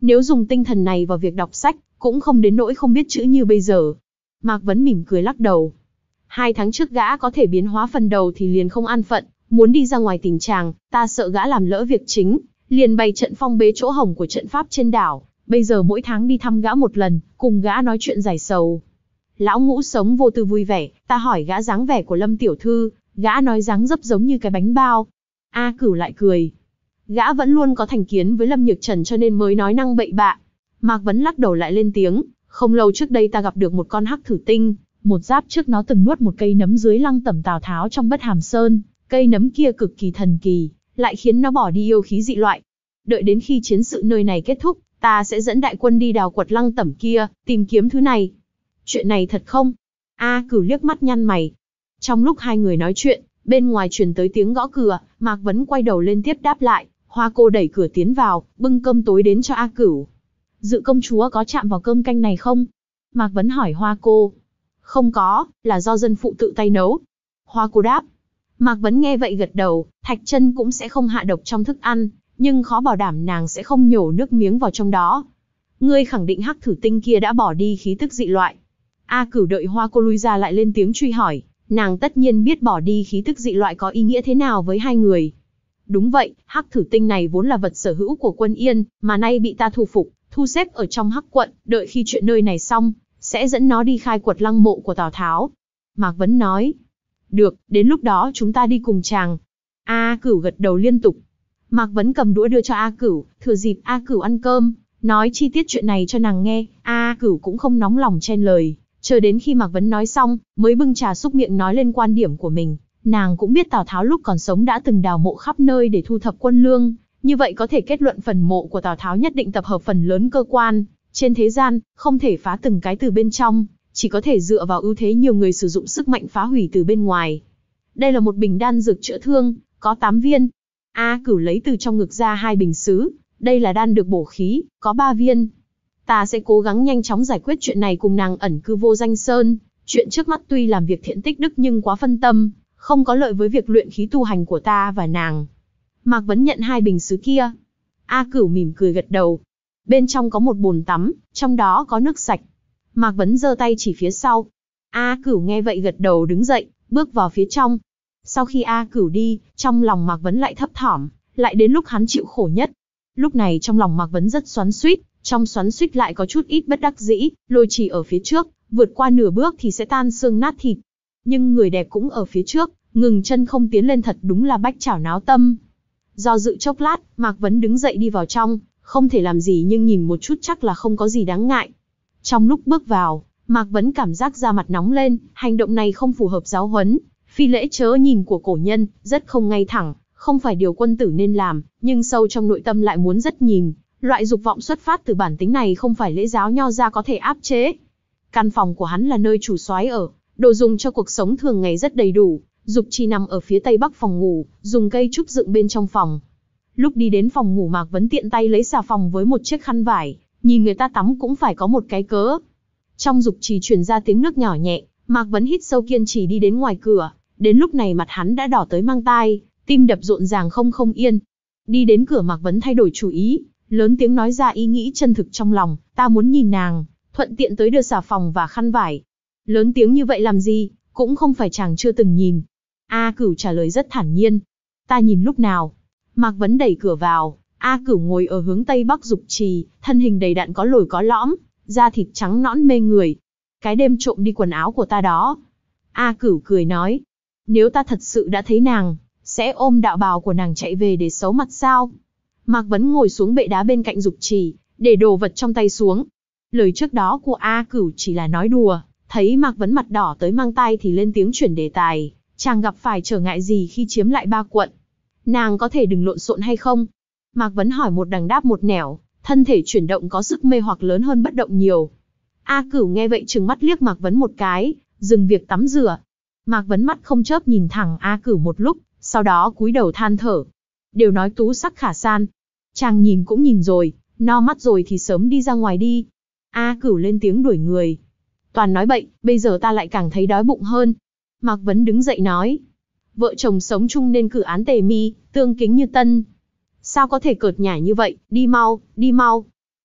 Nếu dùng tinh thần này vào việc đọc sách, cũng không đến nỗi không biết chữ như bây giờ. Mạc Vấn mỉm cười lắc đầu. Hai tháng trước gã có thể biến hóa phần đầu thì liền không an phận, muốn đi ra ngoài tìm chàng, ta sợ gã làm lỡ việc chính, liền bày trận phong bế chỗ hổng của trận pháp trên đảo, bây giờ mỗi tháng đi thăm gã một lần, cùng gã nói chuyện giải sầu. Lão Ngũ sống vô tư vui vẻ, ta hỏi gã dáng vẻ của Lâm tiểu thư, gã nói dáng dấp giống như cái bánh bao. A Cửu lại cười. Gã vẫn luôn có thành kiến với Lâm Nhược Trần cho nên mới nói năng bậy bạ. Mạc Vấn lắc đầu lại lên tiếng, không lâu trước đây ta gặp được một con hắc thử tinh, một giáp trước nó từng nuốt một cây nấm dưới lăng tẩm Tào Tháo trong Bất Hàm Sơn, cây nấm kia cực kỳ thần kỳ, lại khiến nó bỏ đi yêu khí dị loại. Đợi đến khi chiến sự nơi này kết thúc, ta sẽ dẫn đại quân đi đào quật lăng tẩm kia, tìm kiếm thứ này. Chuyện này thật không? A Cửu liếc mắt nhăn mày. Trong lúc hai người nói chuyện, bên ngoài truyền tới tiếng gõ cửa, Mạc Vấn quay đầu lên tiếp đáp lại, Hoa cô đẩy cửa tiến vào, bưng cơm tối đến cho A Cửu. Dự công chúa có chạm vào cơm canh này không? Mạc Vấn hỏi Hoa cô. Không có, là do dân phụ tự tay nấu. Hoa cô đáp. Mạc Vấn nghe vậy gật đầu, Thạch Chân cũng sẽ không hạ độc trong thức ăn, nhưng khó bảo đảm nàng sẽ không nhổ nước miếng vào trong đó. Ngươi khẳng định hắc thử tinh kia đã bỏ đi khí tức dị loại. A Cửu đợi Hoa cô lui ra lại lên tiếng truy hỏi, nàng tất nhiên biết bỏ đi khí tức dị loại có ý nghĩa thế nào với hai người. Đúng vậy, hắc thử tinh này vốn là vật sở hữu của Quân Yên, mà nay bị ta thu phục, thu xếp ở trong hắc quận, đợi khi chuyện nơi này xong, sẽ dẫn nó đi khai quật lăng mộ của Tào Tháo. Mạc Vấn nói. Được, đến lúc đó chúng ta đi cùng chàng. A Cửu gật đầu liên tục. Mạc Vấn cầm đũa đưa cho A Cửu, thừa dịp A Cửu ăn cơm, nói chi tiết chuyện này cho nàng nghe. A Cửu cũng không nóng lòng chen lời, chờ đến khi Mạc Vấn nói xong, mới bưng trà xúc miệng nói lên quan điểm của mình. Nàng cũng biết Tào Tháo lúc còn sống đã từng đào mộ khắp nơi để thu thập quân lương, như vậy có thể kết luận phần mộ của Tào Tháo nhất định tập hợp phần lớn cơ quan trên thế gian, không thể phá từng cái từ bên trong, chỉ có thể dựa vào ưu thế nhiều người sử dụng sức mạnh phá hủy từ bên ngoài. Đây là một bình đan dược chữa thương, có tám viên. A Cửu lấy từ trong ngực ra hai bình sứ, đây là đan được bổ khí, có ba viên. Ta sẽ cố gắng nhanh chóng giải quyết chuyện này cùng nàng ẩn cư Vô Danh Sơn, chuyện trước mắt tuy làm việc thiện tích đức nhưng quá phân tâm, không có lợi với việc luyện khí tu hành của ta và nàng. Mạc Vấn nhận hai bình sứ kia. A Cửu mỉm cười gật đầu. Bên trong có một bồn tắm, trong đó có nước sạch. Mạc Vấn giơ tay chỉ phía sau. A Cửu nghe vậy gật đầu đứng dậy, bước vào phía trong. Sau khi A Cửu đi, trong lòng Mạc Vấn lại thấp thỏm, lại đến lúc hắn chịu khổ nhất. Lúc này trong lòng Mạc Vấn rất xoắn xuýt, trong xoắn xuýt lại có chút ít bất đắc dĩ, Lôi Trì ở phía trước, vượt qua nửa bước thì sẽ tan xương nát thịt. Nhưng người đẹp cũng ở phía trước, ngừng chân không tiến lên thật đúng là bách chảo náo tâm. Do dự chốc lát, Mạc Vấn đứng dậy đi vào trong, không thể làm gì nhưng nhìn một chút chắc là không có gì đáng ngại. Trong lúc bước vào, Mạc Vấn cảm giác da mặt nóng lên, hành động này không phù hợp giáo huấn, phi lễ chớ nhìn của cổ nhân, rất không ngay thẳng, không phải điều quân tử nên làm, nhưng sâu trong nội tâm lại muốn rất nhìn. Loại dục vọng xuất phát từ bản tính này không phải lễ giáo nho gia có thể áp chế. Căn phòng của hắn là nơi chủ soái ở, đồ dùng cho cuộc sống thường ngày rất đầy đủ. Dục Trì nằm ở phía tây bắc phòng ngủ, dùng cây trúc dựng bên trong phòng. Lúc đi đến phòng ngủ Mạc Vấn tiện tay lấy xà phòng với một chiếc khăn vải, nhìn người ta tắm cũng phải có một cái cớ. Trong Dục Trì truyền ra tiếng nước nhỏ nhẹ, Mạc Vấn hít sâu kiên trì đi đến ngoài cửa. Đến lúc này mặt hắn đã đỏ tới mang tai, tim đập rộn ràng không không yên. Đi đến cửa Mạc Vấn thay đổi chủ ý, lớn tiếng nói ra ý nghĩ chân thực trong lòng, ta muốn nhìn nàng, thuận tiện tới đưa xà phòng và khăn vải. Lớn tiếng như vậy làm gì, cũng không phải chàng chưa từng nhìn. A Cửu trả lời rất thản nhiên. Ta nhìn lúc nào? Mạc Vấn đẩy cửa vào, A Cửu ngồi ở hướng tây bắc Dục Trì, thân hình đầy đặn có lồi có lõm, da thịt trắng nõn mê người. Cái đêm trộm đi quần áo của ta đó. A Cửu cười nói. Nếu ta thật sự đã thấy nàng, sẽ ôm đạo bào của nàng chạy về để xấu mặt sao? Mạc Vấn ngồi xuống bệ đá bên cạnh Dục Trì, để đồ vật trong tay xuống. Lời trước đó của A Cửu chỉ là nói đùa, thấy Mạc Vấn mặt đỏ tới mang tai thì lên tiếng chuyển đề tài. Chàng gặp phải trở ngại gì khi chiếm lại ba quận? Nàng có thể đừng lộn xộn hay không? Mạc Vấn hỏi một đằng đáp một nẻo, thân thể chuyển động có sức mê hoặc lớn hơn bất động nhiều. A Cửu nghe vậy trừng mắt liếc Mạc Vấn một cái, dừng việc tắm rửa. Mạc Vấn mắt không chớp nhìn thẳng A Cửu một lúc, sau đó cúi đầu than thở. Đều nói tú sắc khả san. Chàng nhìn cũng nhìn rồi, no mắt rồi thì sớm đi ra ngoài đi. A Cửu lên tiếng đuổi người. Toàn nói bậy, bây giờ ta lại càng thấy đói bụng hơn. Mạc Vấn đứng dậy nói. Vợ chồng sống chung nên cử án tề mi, tương kính như tân. Sao có thể cợt nhả như vậy, đi mau, đi mau.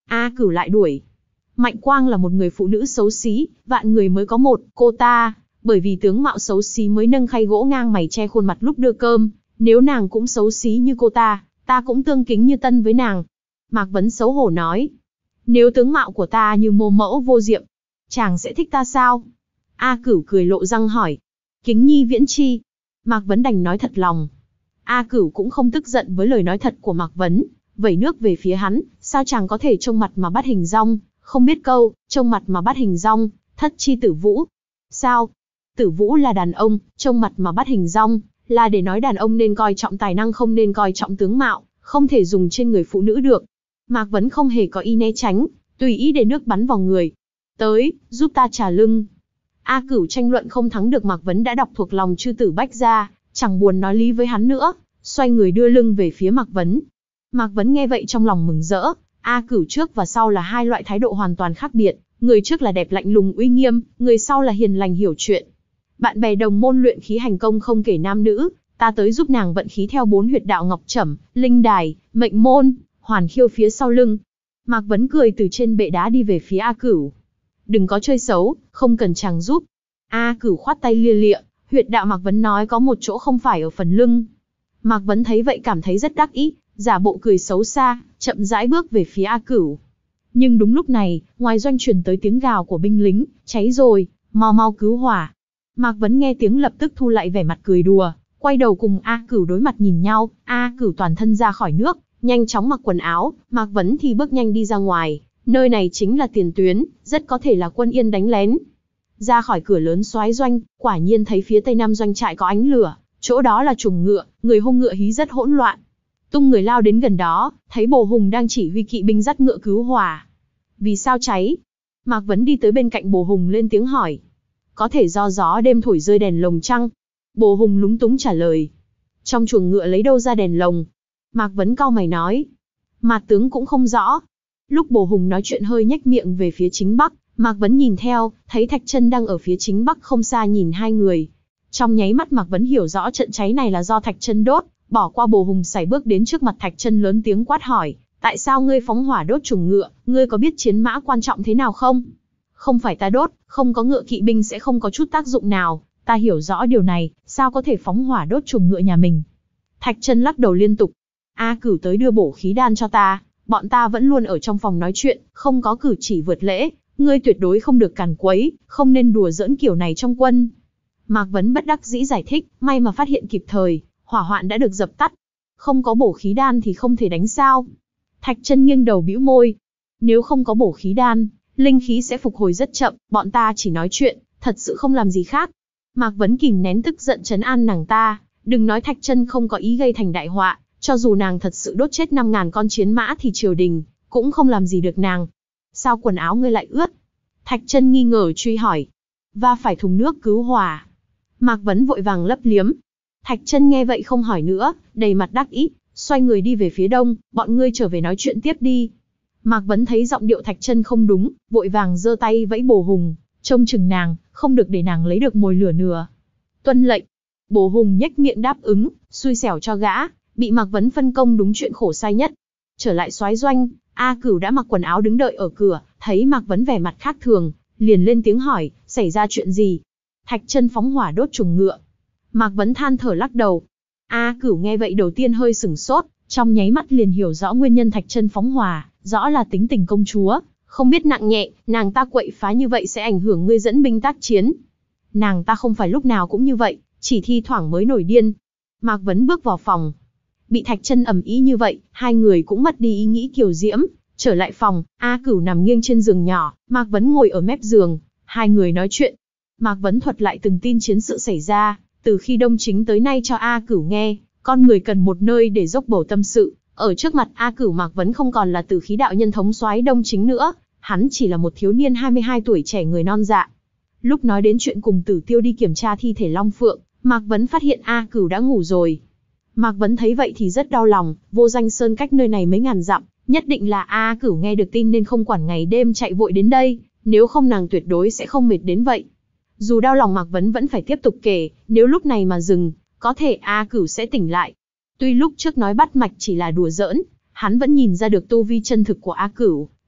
A Cửu lại đuổi. Mạnh Quang là một người phụ nữ xấu xí, vạn người mới có một, cô ta, bởi vì tướng mạo xấu xí mới nâng khay gỗ ngang mày che khuôn mặt lúc đưa cơm, nếu nàng cũng xấu xí như cô ta, ta cũng tương kính như tân với nàng. Mạc Vấn xấu hổ nói, nếu tướng mạo của ta như mô mẫu vô diệm, chàng sẽ thích ta sao? A Cửu cười lộ răng hỏi, kính nhi viễn chi. Mạc Vấn đành nói thật lòng. A Cửu cũng không tức giận với lời nói thật của Mạc Vấn, vẩy nước về phía hắn, sao chàng có thể trông mặt mà bắt hình dong, không biết câu, trông mặt mà bắt hình dong, thất chi tử vũ. Sao? Tử vũ là đàn ông, trông mặt mà bắt hình dong, là để nói đàn ông nên coi trọng tài năng không nên coi trọng tướng mạo, không thể dùng trên người phụ nữ được. Mạc Vấn không hề có ý né tránh, tùy ý để nước bắn vào người. Tới, giúp ta trà lưng. A Cửu tranh luận không thắng được Mạc Vấn đã đọc thuộc lòng chư tử bách gia, chẳng buồn nói lý với hắn nữa, xoay người đưa lưng về phía Mạc Vấn. Mạc Vấn nghe vậy trong lòng mừng rỡ, A Cửu trước và sau là hai loại thái độ hoàn toàn khác biệt, người trước là đẹp lạnh lùng uy nghiêm, người sau là hiền lành hiểu chuyện. Bạn bè đồng môn luyện khí hành công không kể nam nữ, ta tới giúp nàng vận khí theo bốn huyệt đạo ngọc trẩm, linh đài, mệnh môn, hoàn khiêu phía sau lưng. Mạc Vấn cười từ trên bệ đá đi về phía A Cửu. Đừng có chơi xấu, không cần chàng giúp. A Cửu khoát tay lia lịa, huyệt đạo Mạc Vấn nói có một chỗ không phải ở phần lưng. Mạc Vấn thấy vậy cảm thấy rất đắc ý, giả bộ cười xấu xa, chậm rãi bước về phía A Cửu. Nhưng đúng lúc này, ngoài doanh truyền tới tiếng gào của binh lính, cháy rồi, mau mau cứu hỏa. Mạc Vấn nghe tiếng lập tức thu lại vẻ mặt cười đùa, quay đầu cùng A Cửu đối mặt nhìn nhau, A Cửu toàn thân ra khỏi nước, nhanh chóng mặc quần áo, Mạc Vấn thì bước nhanh đi ra ngoài, nơi này chính là tiền tuyến, rất có thể là quân Yên đánh lén. Ra khỏi cửa lớn soái doanh, quả nhiên thấy phía tây nam doanh trại có ánh lửa, chỗ đó là chuồng ngựa, người hung ngựa hí rất hỗn loạn. Tung người lao đến gần đó, thấy Bồ Hùng đang chỉ huy kỵ binh dắt ngựa cứu hỏa. Vì sao cháy? Mạc Vấn đi tới bên cạnh Bồ Hùng lên tiếng hỏi. Có thể do gió đêm thổi rơi đèn lồng chăng? Bồ Hùng lúng túng trả lời. Trong chuồng ngựa lấy đâu ra đèn lồng? Mạc Vấn cau mày nói. Mạc tướng cũng không rõ. Lúc Bồ Hùng nói chuyện hơi nhếch miệng về phía chính bắc, Mạc Vấn nhìn theo, thấy Thạch Chân đang ở phía chính bắc không xa nhìn hai người. Trong nháy mắt Mạc Vấn hiểu rõ trận cháy này là do Thạch Chân đốt, bỏ qua Bồ Hùng sải bước đến trước mặt Thạch Chân lớn tiếng quát hỏi, tại sao ngươi phóng hỏa đốt chuồng ngựa, ngươi có biết chiến mã quan trọng thế nào không? Không phải ta đốt, không có ngựa kỵ binh sẽ không có chút tác dụng nào, ta hiểu rõ điều này, sao có thể phóng hỏa đốt chuồng ngựa nhà mình? Thạch Chân lắc đầu liên tục. A Cửu tới đưa bổ khí đan cho ta, bọn ta vẫn luôn ở trong phòng nói chuyện, không có cử chỉ vượt lễ, ngươi tuyệt đối không được càn quấy, không nên đùa giỡn kiểu này trong quân. Mạc Vấn bất đắc dĩ giải thích, may mà phát hiện kịp thời, hỏa hoạn đã được dập tắt. Không có bổ khí đan thì không thể đánh sao? Thạch Chân nghiêng đầu bĩu môi. Nếu không có bổ khí đan, linh khí sẽ phục hồi rất chậm, bọn ta chỉ nói chuyện, thật sự không làm gì khác. Mạc Vấn kìm nén tức giận trấn an nàng ta, đừng nói Thạch Chân không có ý gây thành đại họa, cho dù nàng thật sự đốt chết năm ngàn con chiến mã thì triều đình cũng không làm gì được nàng. Sao quần áo ngươi lại ướt? Thạch Chân nghi ngờ truy hỏi. Va phải thùng nước cứu hỏa. Mạc Vấn vội vàng lấp liếm. Thạch Chân nghe vậy không hỏi nữa, đầy mặt đắc ý, xoay người đi về phía đông, bọn ngươi trở về nói chuyện tiếp đi. Mạc Vấn thấy giọng điệu Thạch Chân không đúng, vội vàng giơ tay vẫy Bồ Hùng, trông chừng nàng, không được để nàng lấy được mồi lửa nửa. Tuân lệnh. Bồ Hùng nhếch miệng đáp ứng, xui xẻo cho gã, bị Mạc Vấn phân công đúng chuyện khổ sai nhất. Trở lại soái doanh, A Cửu đã mặc quần áo đứng đợi ở cửa, thấy Mạc Vấn vẻ mặt khác thường, liền lên tiếng hỏi, xảy ra chuyện gì? Thạch Chân phóng hỏa đốt chuồng ngựa. Mạc Vấn than thở lắc đầu. A Cửu nghe vậy đầu tiên hơi sửng sốt, trong nháy mắt liền hiểu rõ nguyên nhân Thạch Chân phóng hỏa, rõ là tính tình công chúa, không biết nặng nhẹ, nàng ta quậy phá như vậy sẽ ảnh hưởng ngươi dẫn binh tác chiến. Nàng ta không phải lúc nào cũng như vậy, chỉ thi thoảng mới nổi điên. Mạc Vấn bước vào phòng. Bị Thạch Chân ầm ĩ như vậy, hai người cũng mất đi ý nghĩ kiều diễm. Trở lại phòng, A Cửu nằm nghiêng trên giường nhỏ, Mạc Vấn ngồi ở mép giường, hai người nói chuyện. Mạc Vấn thuật lại từng tin chiến sự xảy ra, từ khi Đông Chính tới nay cho A Cửu nghe, con người cần một nơi để dốc bầu tâm sự. Ở trước mặt A Cửu, Mạc Vấn không còn là Tử Khí đạo nhân thống soái Đông Chính nữa, hắn chỉ là một thiếu niên hai mươi hai tuổi trẻ người non dạ. Lúc nói đến chuyện cùng Tử Tiêu đi kiểm tra thi thể Long Phượng, Mạc Vấn phát hiện A Cửu đã ngủ rồi. Mạc Vấn thấy vậy thì rất đau lòng, Vô Danh Sơn cách nơi này mấy ngàn dặm, nhất định là A Cửu nghe được tin nên không quản ngày đêm chạy vội đến đây, nếu không nàng tuyệt đối sẽ không mệt đến vậy. Dù đau lòng Mạc Vấn vẫn phải tiếp tục kể, nếu lúc này mà dừng, có thể A Cửu sẽ tỉnh lại. Tuy lúc trước nói bắt mạch chỉ là đùa giỡn, hắn vẫn nhìn ra được tu vi chân thực của A Cửu.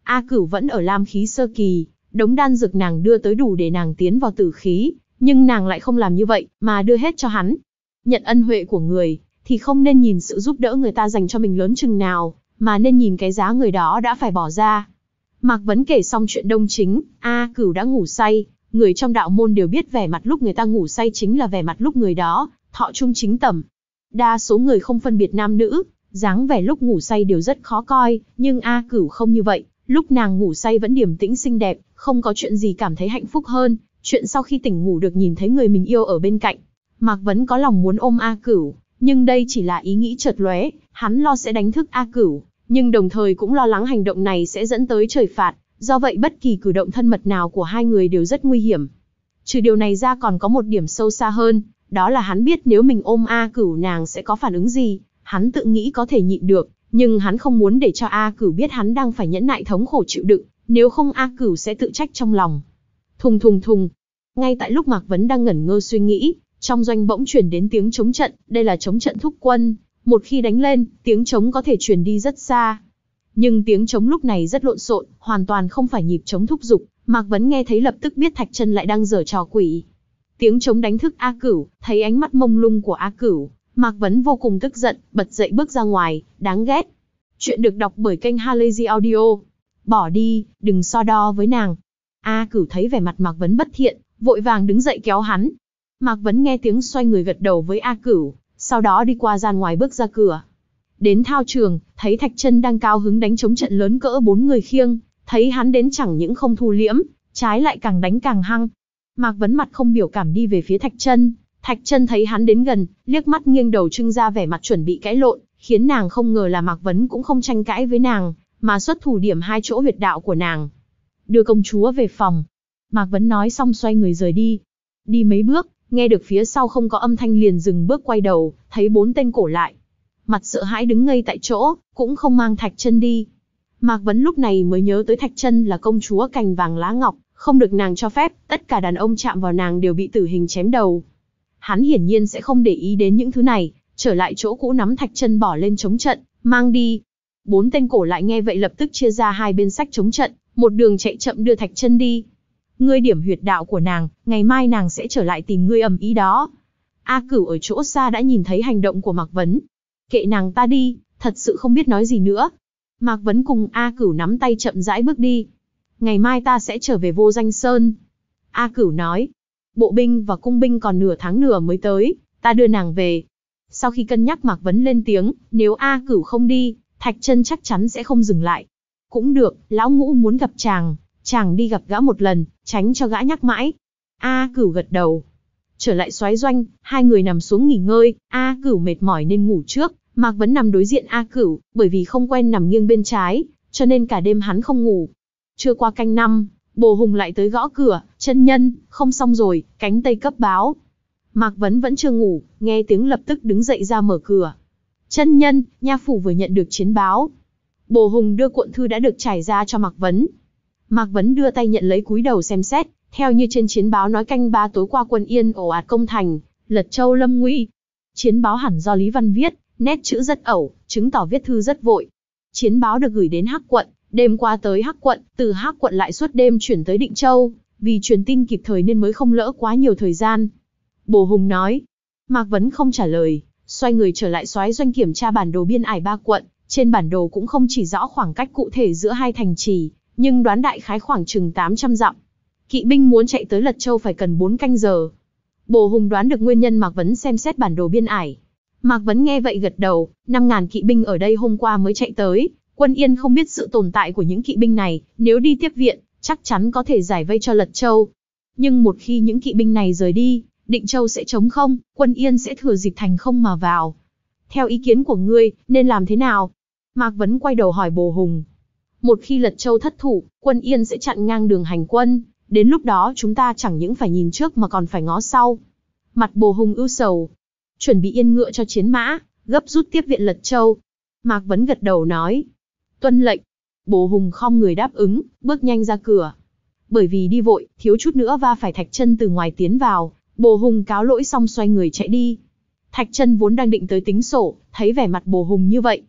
A Cửu vẫn ở lam khí sơ kỳ, đống đan dược nàng đưa tới đủ để nàng tiến vào tử khí, nhưng nàng lại không làm như vậy, mà đưa hết cho hắn. Nhận ân huệ của người, thì không nên nhìn sự giúp đỡ người ta dành cho mình lớn chừng nào, mà nên nhìn cái giá người đó đã phải bỏ ra. Mạc Vấn kể xong chuyện Đông Chính, A Cửu đã ngủ say, người trong đạo môn đều biết vẻ mặt lúc người ta ngủ say chính là vẻ mặt lúc người đó thọ trung chính tẩm. Đa số người không phân biệt nam nữ, dáng vẻ lúc ngủ say đều rất khó coi, nhưng A Cửu không như vậy, lúc nàng ngủ say vẫn điềm tĩnh xinh đẹp, không có chuyện gì cảm thấy hạnh phúc hơn, chuyện sau khi tỉnh ngủ được nhìn thấy người mình yêu ở bên cạnh. Mạc Vấn có lòng muốn ôm A Cửu, nhưng đây chỉ là ý nghĩ chợt lóe, hắn lo sẽ đánh thức A Cửu, nhưng đồng thời cũng lo lắng hành động này sẽ dẫn tới trời phạt, do vậy bất kỳ cử động thân mật nào của hai người đều rất nguy hiểm. Trừ điều này ra còn có một điểm sâu xa hơn, đó là hắn biết nếu mình ôm A Cửu nàng sẽ có phản ứng gì, hắn tự nghĩ có thể nhịn được, nhưng hắn không muốn để cho A Cửu biết hắn đang phải nhẫn nại thống khổ chịu đựng, nếu không A Cửu sẽ tự trách trong lòng. Thùng thùng thùng. Ngay tại lúc Mạc Vấn đang ngẩn ngơ suy nghĩ, trong doanh bỗng truyền đến tiếng trống trận, đây là trống trận thúc quân, một khi đánh lên, tiếng trống có thể truyền đi rất xa. Nhưng tiếng trống lúc này rất lộn xộn, hoàn toàn không phải nhịp trống thúc giục, Mạc Vấn nghe thấy lập tức biết Thạch Chân lại đang giở trò quỷ. Tiếng trống đánh thức A Cửu, thấy ánh mắt mông lung của A Cửu, Mạc Vấn vô cùng tức giận, bật dậy bước ra ngoài, đáng ghét. Chuyện được đọc bởi kênh Halazy Audio. Bỏ đi, đừng so đo với nàng. A Cửu thấy vẻ mặt Mạc Vấn bất thiện, vội vàng đứng dậy kéo hắn. Mạc Vấn nghe tiếng xoay người gật đầu với A Cửu, sau đó đi qua gian ngoài bước ra cửa. Đến thao trường, thấy Thạch Chân đang cao hứng đánh trống trận lớn cỡ bốn người khiêng, thấy hắn đến chẳng những không thu liễm, trái lại càng đánh càng hăng. Mạc Vấn mặt không biểu cảm đi về phía Thạch Chân, Thạch Chân thấy hắn đến gần, liếc mắt nghiêng đầu trưng ra vẻ mặt chuẩn bị cãi lộn, khiến nàng không ngờ là Mạc Vấn cũng không tranh cãi với nàng, mà xuất thủ điểm hai chỗ huyệt đạo của nàng. Đưa công chúa về phòng. Mạc Vấn nói xong xoay người rời đi. Đi mấy bước, nghe được phía sau không có âm thanh liền dừng bước quay đầu, thấy bốn tên cổ lại. Mặt sợ hãi đứng ngây tại chỗ, cũng không mang Thạch Chân đi. Mạc Vấn lúc này mới nhớ tới Thạch Chân là công chúa cành vàng lá ngọc, không được nàng cho phép, tất cả đàn ông chạm vào nàng đều bị tử hình chém đầu. Hắn hiển nhiên sẽ không để ý đến những thứ này, trở lại chỗ cũ nắm Thạch Chân bỏ lên chống trận, mang đi. Bốn tên cổ lại nghe vậy lập tức chia ra hai bên sách chống trận, một đường chạy chậm đưa Thạch Chân đi. Ngươi điểm huyệt đạo của nàng, ngày mai nàng sẽ trở lại tìm ngươi ầm ĩ đó. A Cửu ở chỗ xa đã nhìn thấy hành động của Mạc Vấn. Kệ nàng ta đi, thật sự không biết nói gì nữa. Mạc Vấn cùng A Cửu nắm tay chậm rãi bước đi. Ngày mai ta sẽ trở về Vô Danh Sơn. A Cửu nói. Bộ binh và cung binh còn nửa tháng nữa mới tới, ta đưa nàng về. Sau khi cân nhắc Mạc Vấn lên tiếng, nếu A Cửu không đi, Thạch Chân chắc chắn sẽ không dừng lại. Cũng được, lão ngũ muốn gặp chàng, chàng đi gặp gã một lần, tránh cho gã nhắc mãi. A Cửu gật đầu. Trở lại soái doanh, hai người nằm xuống nghỉ ngơi, A Cửu mệt mỏi nên ngủ trước, Mạc Vấn nằm đối diện A Cửu, bởi vì không quen nằm nghiêng bên trái, cho nên cả đêm hắn không ngủ. Chưa qua canh năm, Bồ Hùng lại tới gõ cửa, chân nhân, không xong rồi, cánh tây cấp báo. Mạc Vấn vẫn chưa ngủ, nghe tiếng lập tức đứng dậy ra mở cửa. Chân nhân, nha phủ vừa nhận được chiến báo. Bồ Hùng đưa cuộn thư đã được trải ra cho Mạc Vấn. Mạc Vấn đưa tay nhận lấy cúi đầu xem xét, theo như trên chiến báo nói canh ba tối qua quân Yên ồ ạt công thành, Lật Châu lâm nguy. Chiến báo hẳn do Lý Văn viết, nét chữ rất ẩu, chứng tỏ viết thư rất vội. Chiến báo được gửi đến Hắc quận, đêm qua tới Hắc quận, từ Hắc quận lại suốt đêm chuyển tới Định Châu, vì truyền tin kịp thời nên mới không lỡ quá nhiều thời gian. Bồ Hùng nói. Mạc Vấn không trả lời, xoay người trở lại soái doanh kiểm tra bản đồ biên ải ba quận, trên bản đồ cũng không chỉ rõ khoảng cách cụ thể giữa hai thành trì, nhưng đoán đại khái khoảng chừng tám trăm dặm. Kỵ binh muốn chạy tới Lật Châu phải cần bốn canh giờ. Bồ Hùng đoán được nguyên nhân Mạc Vấn xem xét bản đồ biên ải. Mạc Vấn nghe vậy gật đầu, năm ngàn kỵ binh ở đây hôm qua mới chạy tới, quân Yên không biết sự tồn tại của những kỵ binh này, nếu đi tiếp viện, chắc chắn có thể giải vây cho Lật Châu. Nhưng một khi những kỵ binh này rời đi, Định Châu sẽ trống không, quân Yên sẽ thừa dịp thành không mà vào. Theo ý kiến của ngươi, nên làm thế nào? Mạc Vấn quay đầu hỏi Bồ Hùng. Một khi Lật Châu thất thủ, quân Yên sẽ chặn ngang đường hành quân, đến lúc đó chúng ta chẳng những phải nhìn trước mà còn phải ngó sau. Mặt Bồ Hùng ưu sầu. Chuẩn bị yên ngựa cho chiến mã, gấp rút tiếp viện Lật Châu. Mạc Vấn gật đầu nói. Tuân lệnh. Bồ Hùng khom người đáp ứng, bước nhanh ra cửa. Bởi vì đi vội, thiếu chút nữa va phải Thạch Chân từ ngoài tiến vào, Bồ Hùng cáo lỗi xong xoay người chạy đi. Thạch Chân vốn đang định tới tính sổ, thấy vẻ mặt Bồ Hùng như vậy,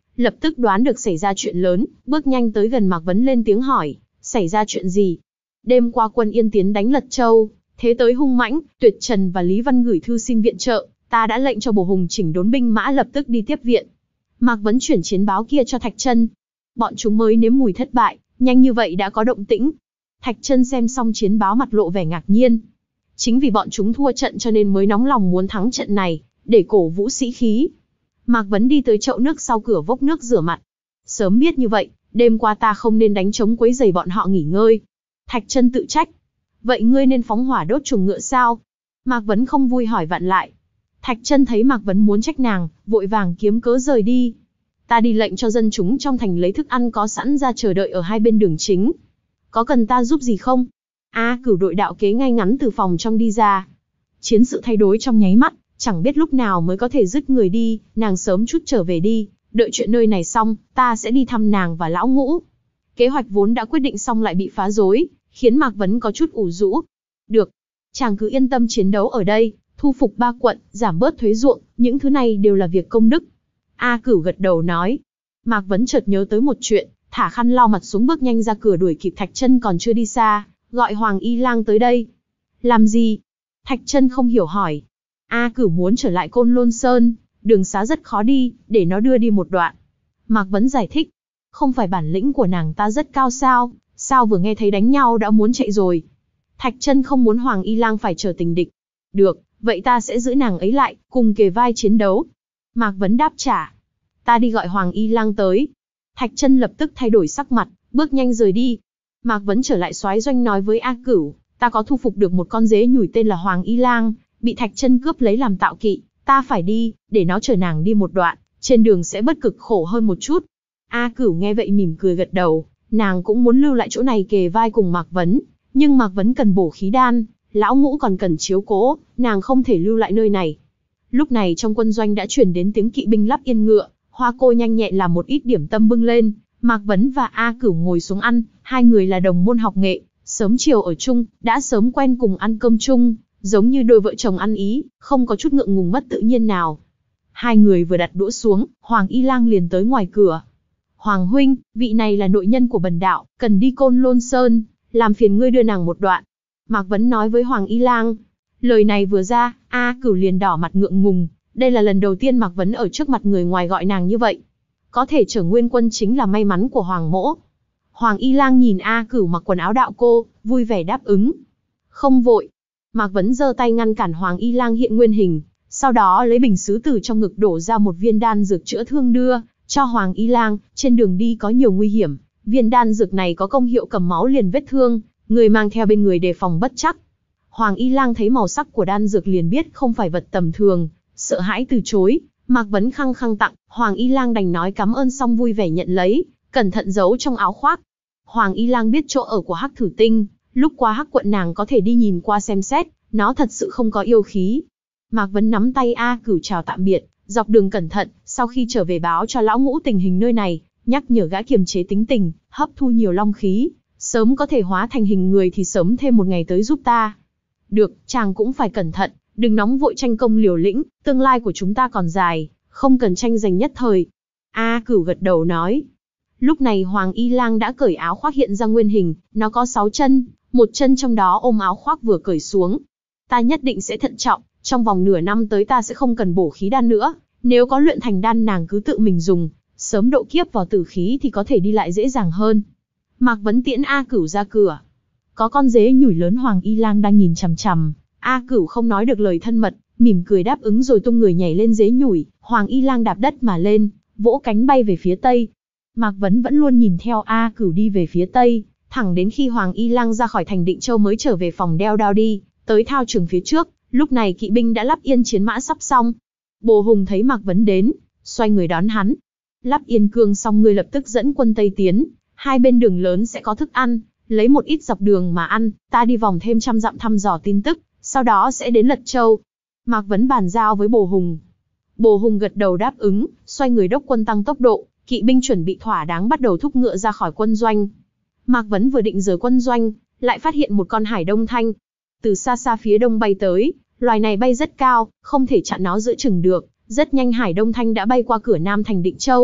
lập tức đoán được xảy ra chuyện lớn, bước nhanh tới gần Mạc Vấn lên tiếng hỏi, xảy ra chuyện gì? Đêm qua quân Yên tiến đánh Lật Châu, thế tới hung mãnh, Tuyệt Trần và Lý Văn gửi thư xin viện trợ, ta đã lệnh cho Bồ Hùng chỉnh đốn binh mã lập tức đi tiếp viện. Mạc Vấn chuyển chiến báo kia cho Thạch Chân. Bọn chúng mới nếm mùi thất bại, nhanh như vậy đã có động tĩnh. Thạch Chân xem xong chiến báo mặt lộ vẻ ngạc nhiên. Chính vì bọn chúng thua trận cho nên mới nóng lòng muốn thắng trận này, để cổ vũ sĩ khí. Mạc Vấn đi tới chậu nước sau cửa vốc nước rửa mặt. Sớm biết như vậy, đêm qua ta không nên đánh trống quấy rầy bọn họ nghỉ ngơi. Thạch Chân tự trách. Vậy ngươi nên phóng hỏa đốt chuồng ngựa sao? Mạc Vấn không vui hỏi vặn lại. Thạch Chân thấy Mạc Vấn muốn trách nàng, vội vàng kiếm cớ rời đi. Ta đi lệnh cho dân chúng trong thành lấy thức ăn có sẵn ra chờ đợi ở hai bên đường chính. Có cần ta giúp gì không? A Cửu đội đạo kế ngay ngắn từ phòng trong đi ra. Chiến sự thay đổi trong nháy mắt, chẳng biết lúc nào mới có thể dứt người đi, nàng sớm chút trở về đi, đợi chuyện nơi này xong, ta sẽ đi thăm nàng và lão Ngũ. Kế hoạch vốn đã quyết định xong lại bị phá rối, khiến Mạc Vấn có chút ủ rũ. Được, chàng cứ yên tâm chiến đấu ở đây, thu phục ba quận, giảm bớt thuế ruộng, những thứ này đều là việc công đức. A Cửu gật đầu nói. Mạc Vấn chợt nhớ tới một chuyện, thả khăn lau mặt xuống bước nhanh ra cửa đuổi kịp Thạch Chân còn chưa đi xa, gọi Hoàng Y Lang tới đây. Làm gì? Thạch Chân không hiểu hỏi. A Cửu muốn trở lại Côn Lôn Sơn, đường xá rất khó đi, để nó đưa đi một đoạn. Mạc Vấn giải thích. Không phải bản lĩnh của nàng ta rất cao sao, sao vừa nghe thấy đánh nhau đã muốn chạy rồi. Thạch Chân không muốn Hoàng Y Lang phải trở tình địch. Được, vậy ta sẽ giữ nàng ấy lại, cùng kề vai chiến đấu. Mạc Vấn đáp trả. Ta đi gọi Hoàng Y Lang tới. Thạch Chân lập tức thay đổi sắc mặt, bước nhanh rời đi. Mạc Vấn trở lại soái doanh nói với A Cửu, ta có thu phục được một con dế nhủi tên là Hoàng Y Lang, bị Thạch Chân cướp lấy làm tạo kỵ, ta phải đi, để nó chở nàng đi một đoạn, trên đường sẽ bớt cực khổ hơn một chút. A Cửu nghe vậy mỉm cười gật đầu, nàng cũng muốn lưu lại chỗ này kề vai cùng Mạc Vấn, nhưng Mạc Vấn cần bổ khí đan, lão Ngũ còn cần chiếu cố, nàng không thể lưu lại nơi này. Lúc này trong quân doanh đã truyền đến tiếng kỵ binh lắp yên ngựa, Hoa Cô nhanh nhẹn làm một ít điểm tâm bưng lên, Mạc Vấn và A Cửu ngồi xuống ăn, hai người là đồng môn học nghệ, sớm chiều ở chung, đã sớm quen cùng ăn cơm chung, giống như đôi vợ chồng ăn ý, không có chút ngượng ngùng mất tự nhiên nào. Hai người vừa đặt đũa xuống, Hoàng Y Lang liền tới ngoài cửa. Hoàng huynh, vị này là nội nhân của bần đạo, cần đi Côn Lôn Sơn, làm phiền ngươi đưa nàng một đoạn. Mạc Vấn nói với Hoàng Y Lang. Lời này vừa ra, A Cửu liền đỏ mặt ngượng ngùng, đây là lần đầu tiên Mạc Vấn ở trước mặt người ngoài gọi nàng như vậy. Có thể chở nguyên quân chính là may mắn của Hoàng mỗ. Hoàng Y Lang nhìn A Cửu mặc quần áo đạo cô, vui vẻ đáp ứng. Không vội. Mạc Vấn giơ tay ngăn cản Hoàng Y Lang hiện nguyên hình, sau đó lấy bình sứ từ trong ngực đổ ra một viên đan dược chữa thương đưa cho Hoàng Y Lang. Trên đường đi có nhiều nguy hiểm, viên đan dược này có công hiệu cầm máu liền vết thương, người mang theo bên người đề phòng bất trắc. Hoàng Y Lang thấy màu sắc của đan dược liền biết không phải vật tầm thường, sợ hãi từ chối. Mạc Vấn khăng khăng tặng, Hoàng Y Lang đành nói cảm ơn xong vui vẻ nhận lấy, cẩn thận giấu trong áo khoác. Hoàng Y Lang biết chỗ ở của Hắc Thử Tinh, lúc qua Hắc quận nàng có thể đi nhìn qua xem xét, nó thật sự không có yêu khí. Mạc Vấn nắm tay A Cửu chào tạm biệt, dọc đường cẩn thận, sau khi trở về báo cho lão Ngũ tình hình nơi này, nhắc nhở gã kiềm chế tính tình, hấp thu nhiều long khí, sớm có thể hóa thành hình người thì sớm thêm một ngày tới giúp ta. Được, chàng cũng phải cẩn thận, đừng nóng vội tranh công liều lĩnh, tương lai của chúng ta còn dài, không cần tranh giành nhất thời. A Cửu gật đầu nói. Lúc này Hoàng Y Lang đã cởi áo khoác hiện ra nguyên hình, nó có sáu chân, một chân trong đó ôm áo khoác vừa cởi xuống. Ta nhất định sẽ thận trọng, trong vòng nửa năm tới ta sẽ không cần bổ khí đan nữa, nếu có luyện thành đan nàng cứ tự mình dùng, sớm độ kiếp vào tử khí thì có thể đi lại dễ dàng hơn. Mạc Vấn tiễn A Cửu ra cửa. Có con dế nhủi lớn Hoàng Y Lang đang nhìn chằm chằm, A Cửu không nói được lời thân mật, mỉm cười đáp ứng rồi tung người nhảy lên dế nhủi. Hoàng Y Lang đạp đất mà lên, vỗ cánh bay về phía tây. Mạc Vấn vẫn luôn nhìn theo A Cửu đi về phía tây, thẳng đến khi Hoàng Y Lang ra khỏi thành Định Châu mới trở về phòng đeo đao đi, tới thao trường phía trước. Lúc này kỵ binh đã lắp yên chiến mã sắp xong. Bồ Hùng thấy Mạc Vấn đến, xoay người đón hắn. Lắp yên cương xong ngươi lập tức dẫn quân Tây tiến, hai bên đường lớn sẽ có thức ăn, lấy một ít dọc đường mà ăn, ta đi vòng thêm trăm dặm thăm dò tin tức, sau đó sẽ đến Lật Châu. Mạc Vấn bàn giao với Bồ Hùng. Bồ Hùng gật đầu đáp ứng, xoay người đốc quân tăng tốc độ, kỵ binh chuẩn bị thỏa đáng bắt đầu thúc ngựa ra khỏi quân doanh. Mạc Vấn vừa định rời quân doanh, lại phát hiện một con hải đông thanh. Từ xa xa phía đông bay tới, loài này bay rất cao, không thể chặn nó giữa chừng được. Rất nhanh hải đông thanh đã bay qua cửa nam thành Định Châu,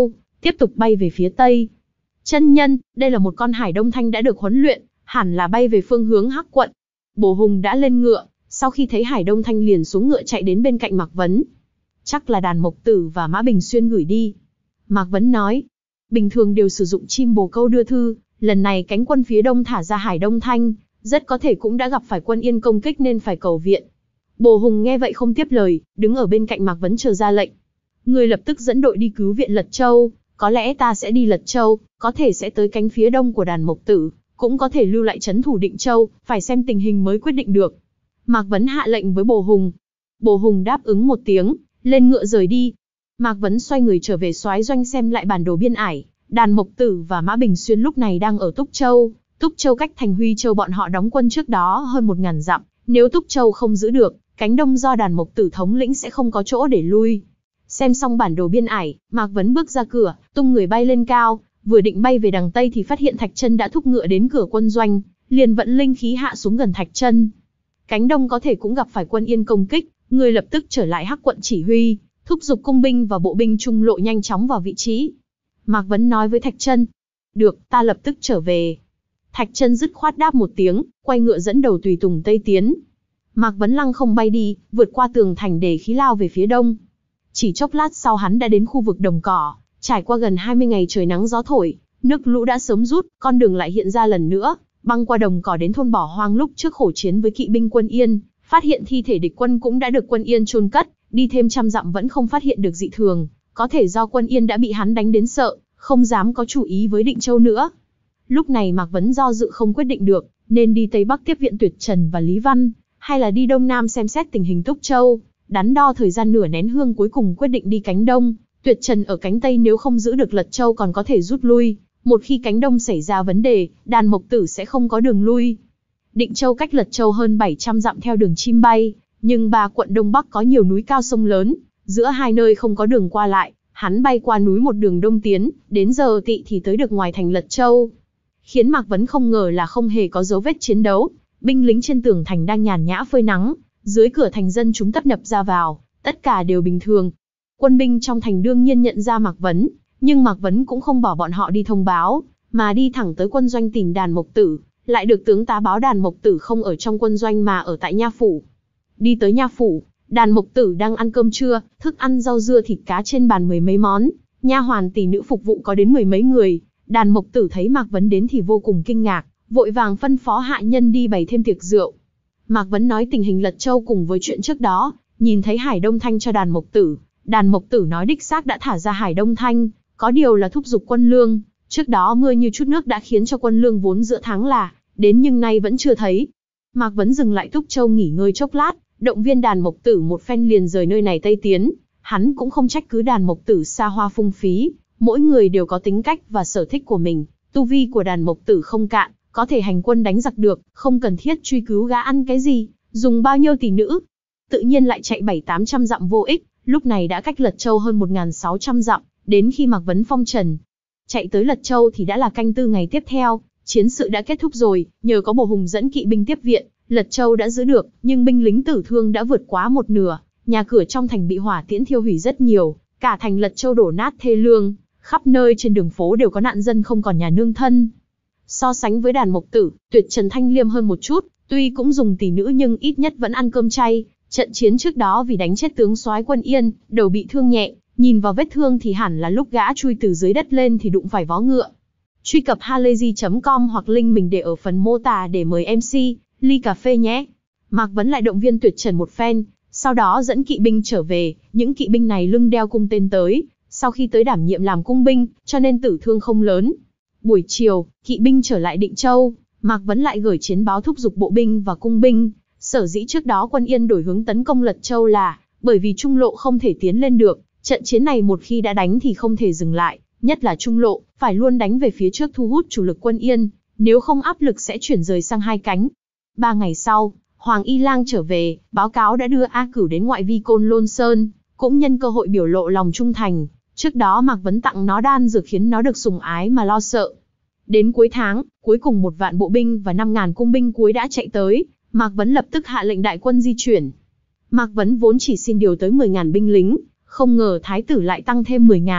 tiếp tục bay về phía tây. Chân nhân, đây là một con hải đông thanh đã được huấn luyện, hẳn là bay về phương hướng Hắc quận. Bồ Hùng đã lên ngựa, sau khi thấy hải đông thanh liền xuống ngựa chạy đến bên cạnh Mạc Vấn. Chắc là Đàn Mộc Tử và Mã Bình Xuyên gửi đi. Mạc Vấn nói, bình thường đều sử dụng chim bồ câu đưa thư, lần này cánh quân phía đông thả ra hải đông thanh, rất có thể cũng đã gặp phải quân Yên công kích nên phải cầu viện. Bồ Hùng nghe vậy không tiếp lời, đứng ở bên cạnh Mạc Vấn chờ ra lệnh. Người lập tức dẫn đội đi cứu viện Lật Châu, có lẽ ta sẽ đi Lật Châu, có thể sẽ tới cánh phía đông của Đàn Mộc Tử, cũng có thể lưu lại trấn thủ Định Châu, phải xem tình hình mới quyết định được. Mạc Vấn hạ lệnh với Bồ Hùng. Bồ Hùng đáp ứng một tiếng, lên ngựa rời đi. Mạc Vấn xoay người trở về soái doanh xem lại bản đồ biên ải. Đàn Mộc Tử và Mã Bình Xuyên lúc này đang ở Túc Châu. Túc Châu cách thành Huy Châu bọn họ đóng quân trước đó hơn một ngàn dặm. Nếu Túc Châu không giữ được, cánh đông do Đàn Mộc Tử thống lĩnh sẽ không có chỗ để lui. Xem xong bản đồ biên ải, Mạc Vấn bước ra cửa, tung người bay lên cao, vừa định bay về đằng tây thì phát hiện Thạch Chân đã thúc ngựa đến cửa quân doanh, liền vận linh khí hạ xuống gần Thạch Chân. Cánh đông có thể cũng gặp phải quân Yên công kích, người lập tức trở lại Hắc quận chỉ huy, thúc giục cung binh và bộ binh trung lộ nhanh chóng vào vị trí. Mạc Vấn nói với Thạch Chân, được, ta lập tức trở về. Thạch Chân dứt khoát đáp một tiếng, quay ngựa dẫn đầu tùy tùng tây tiến. Mạc Vấn lăng không bay đi, vượt qua tường thành để khí lao về phía đông. Chỉ chốc lát sau hắn đã đến khu vực đồng cỏ, trải qua gần hai mươi ngày trời nắng gió thổi, nước lũ đã sớm rút, con đường lại hiện ra lần nữa, băng qua đồng cỏ đến thôn bỏ hoang lúc trước khổ chiến với kỵ binh quân Yên, phát hiện thi thể địch quân cũng đã được quân Yên chôn cất, đi thêm trăm dặm vẫn không phát hiện được dị thường, có thể do quân Yên đã bị hắn đánh đến sợ, không dám có chủ ý với Định Châu nữa. Lúc này Mạc Vấn do dự không quyết định được, nên đi Tây Bắc tiếp viện Tuyệt Trần và Lý Văn, hay là đi Đông Nam xem xét tình hình Túc Châu. Đắn đo thời gian nửa nén hương cuối cùng quyết định đi cánh Đông, Tuyệt Trần ở cánh Tây nếu không giữ được Lật Châu còn có thể rút lui, một khi cánh Đông xảy ra vấn đề, Đàn Mộc Tử sẽ không có đường lui. Định Châu cách Lật Châu hơn bảy trăm dặm theo đường chim bay, nhưng ba quận Đông Bắc có nhiều núi cao sông lớn, giữa hai nơi không có đường qua lại, hắn bay qua núi một đường đông tiến, đến giờ tị thì tới được ngoài thành Lật Châu. Khiến Mạc Vấn không ngờ là không hề có dấu vết chiến đấu, binh lính trên tường thành đang nhàn nhã phơi nắng, dưới cửa thành dân chúng tấp nập ra vào, tất cả đều bình thường. Quân binh trong thành đương nhiên nhận ra Mạc Vấn, nhưng Mạc Vấn cũng không bỏ bọn họ đi thông báo, mà đi thẳng tới quân doanh tìm Đàn Mộc Tử, lại được tướng tá báo Đàn Mộc Tử không ở trong quân doanh mà ở tại nha phủ. Đi tới nha phủ, Đàn Mộc Tử đang ăn cơm trưa, thức ăn rau dưa thịt cá trên bàn mười mấy món, nha hoàn tỷ nữ phục vụ có đến mười mấy người. Đàn Mộc Tử thấy Mạc Vấn đến thì vô cùng kinh ngạc, vội vàng phân phó hạ nhân đi bày thêm tiệc rượu. Mạc Vấn nói tình hình Lật Châu cùng với chuyện trước đó, nhìn thấy Hải Đông Thanh cho Đàn Mộc Tử. Đàn Mộc Tử nói đích xác đã thả ra Hải Đông Thanh, có điều là thúc giục quân lương. Trước đó mưa như chút nước đã khiến cho quân lương vốn giữa tháng là đến nhưng nay vẫn chưa thấy. Mạc Vấn dừng lại Túc Châu nghỉ ngơi chốc lát, động viên Đàn Mộc Tử một phen liền rời nơi này tây tiến. Hắn cũng không trách cứ Đàn Mộc Tử xa hoa phung phí, mỗi người đều có tính cách và sở thích của mình. Tu vi của Đàn Mộc Tử không cạn, có thể hành quân đánh giặc được, không cần thiết truy cứu gã ăn cái gì, dùng bao nhiêu tỷ nữ. Tự nhiên lại chạy bảy tám trăm dặm vô ích, lúc này đã cách Lật Châu hơn một nghìn sáu trăm dặm, đến khi Mạc Vấn phong trần. Chạy tới Lật Châu thì đã là canh tư ngày tiếp theo, chiến sự đã kết thúc rồi, nhờ có Bồ Hùng dẫn kỵ binh tiếp viện, Lật Châu đã giữ được, nhưng binh lính tử thương đã vượt quá một nửa, nhà cửa trong thành bị hỏa tiễn thiêu hủy rất nhiều, cả thành Lật Châu đổ nát thê lương, khắp nơi trên đường phố đều có nạn dân không còn nhà nương thân. So sánh với Đàn Mộc Tử, Tuyệt Trần thanh liêm hơn một chút, tuy cũng dùng tỷ nữ nhưng ít nhất vẫn ăn cơm chay. Trận chiến trước đó vì đánh chết tướng soái quân Yên, đầu bị thương nhẹ, nhìn vào vết thương thì hẳn là lúc gã chui từ dưới đất lên thì đụng phải vó ngựa. Truy cập halayzi chấm com hoặc link mình để ở phần mô tả để mời em xê, ly cà phê nhé. Mạc Vấn lại động viên Tuyệt Trần một phen, sau đó dẫn kỵ binh trở về, những kỵ binh này lưng đeo cung tên tới, sau khi tới đảm nhiệm làm cung binh, cho nên tử thương không lớn. Buổi chiều, kỵ binh trở lại Định Châu, Mạc Vấn lại gửi chiến báo thúc giục bộ binh và cung binh. Sở dĩ trước đó quân Yên đổi hướng tấn công Lật Châu là bởi vì trung lộ không thể tiến lên được, trận chiến này một khi đã đánh thì không thể dừng lại, nhất là trung lộ, phải luôn đánh về phía trước thu hút chủ lực quân Yên, nếu không áp lực sẽ chuyển rời sang hai cánh. Ba ngày sau, Hoàng Y Lang trở về, báo cáo đã đưa A Cửu đến ngoại vi Côn Lôn Sơn, cũng nhân cơ hội biểu lộ lòng trung thành. Trước đó Mạc Vấn tặng nó đan dược khiến nó được sủng ái mà lo sợ. Đến cuối tháng, cuối cùng một vạn bộ binh và năm ngàn cung binh cuối đã chạy tới. Mạc Vấn lập tức hạ lệnh đại quân di chuyển. Mạc Vấn vốn chỉ xin điều tới mười ngàn binh lính, không ngờ thái tử lại tăng thêm mười ngàn.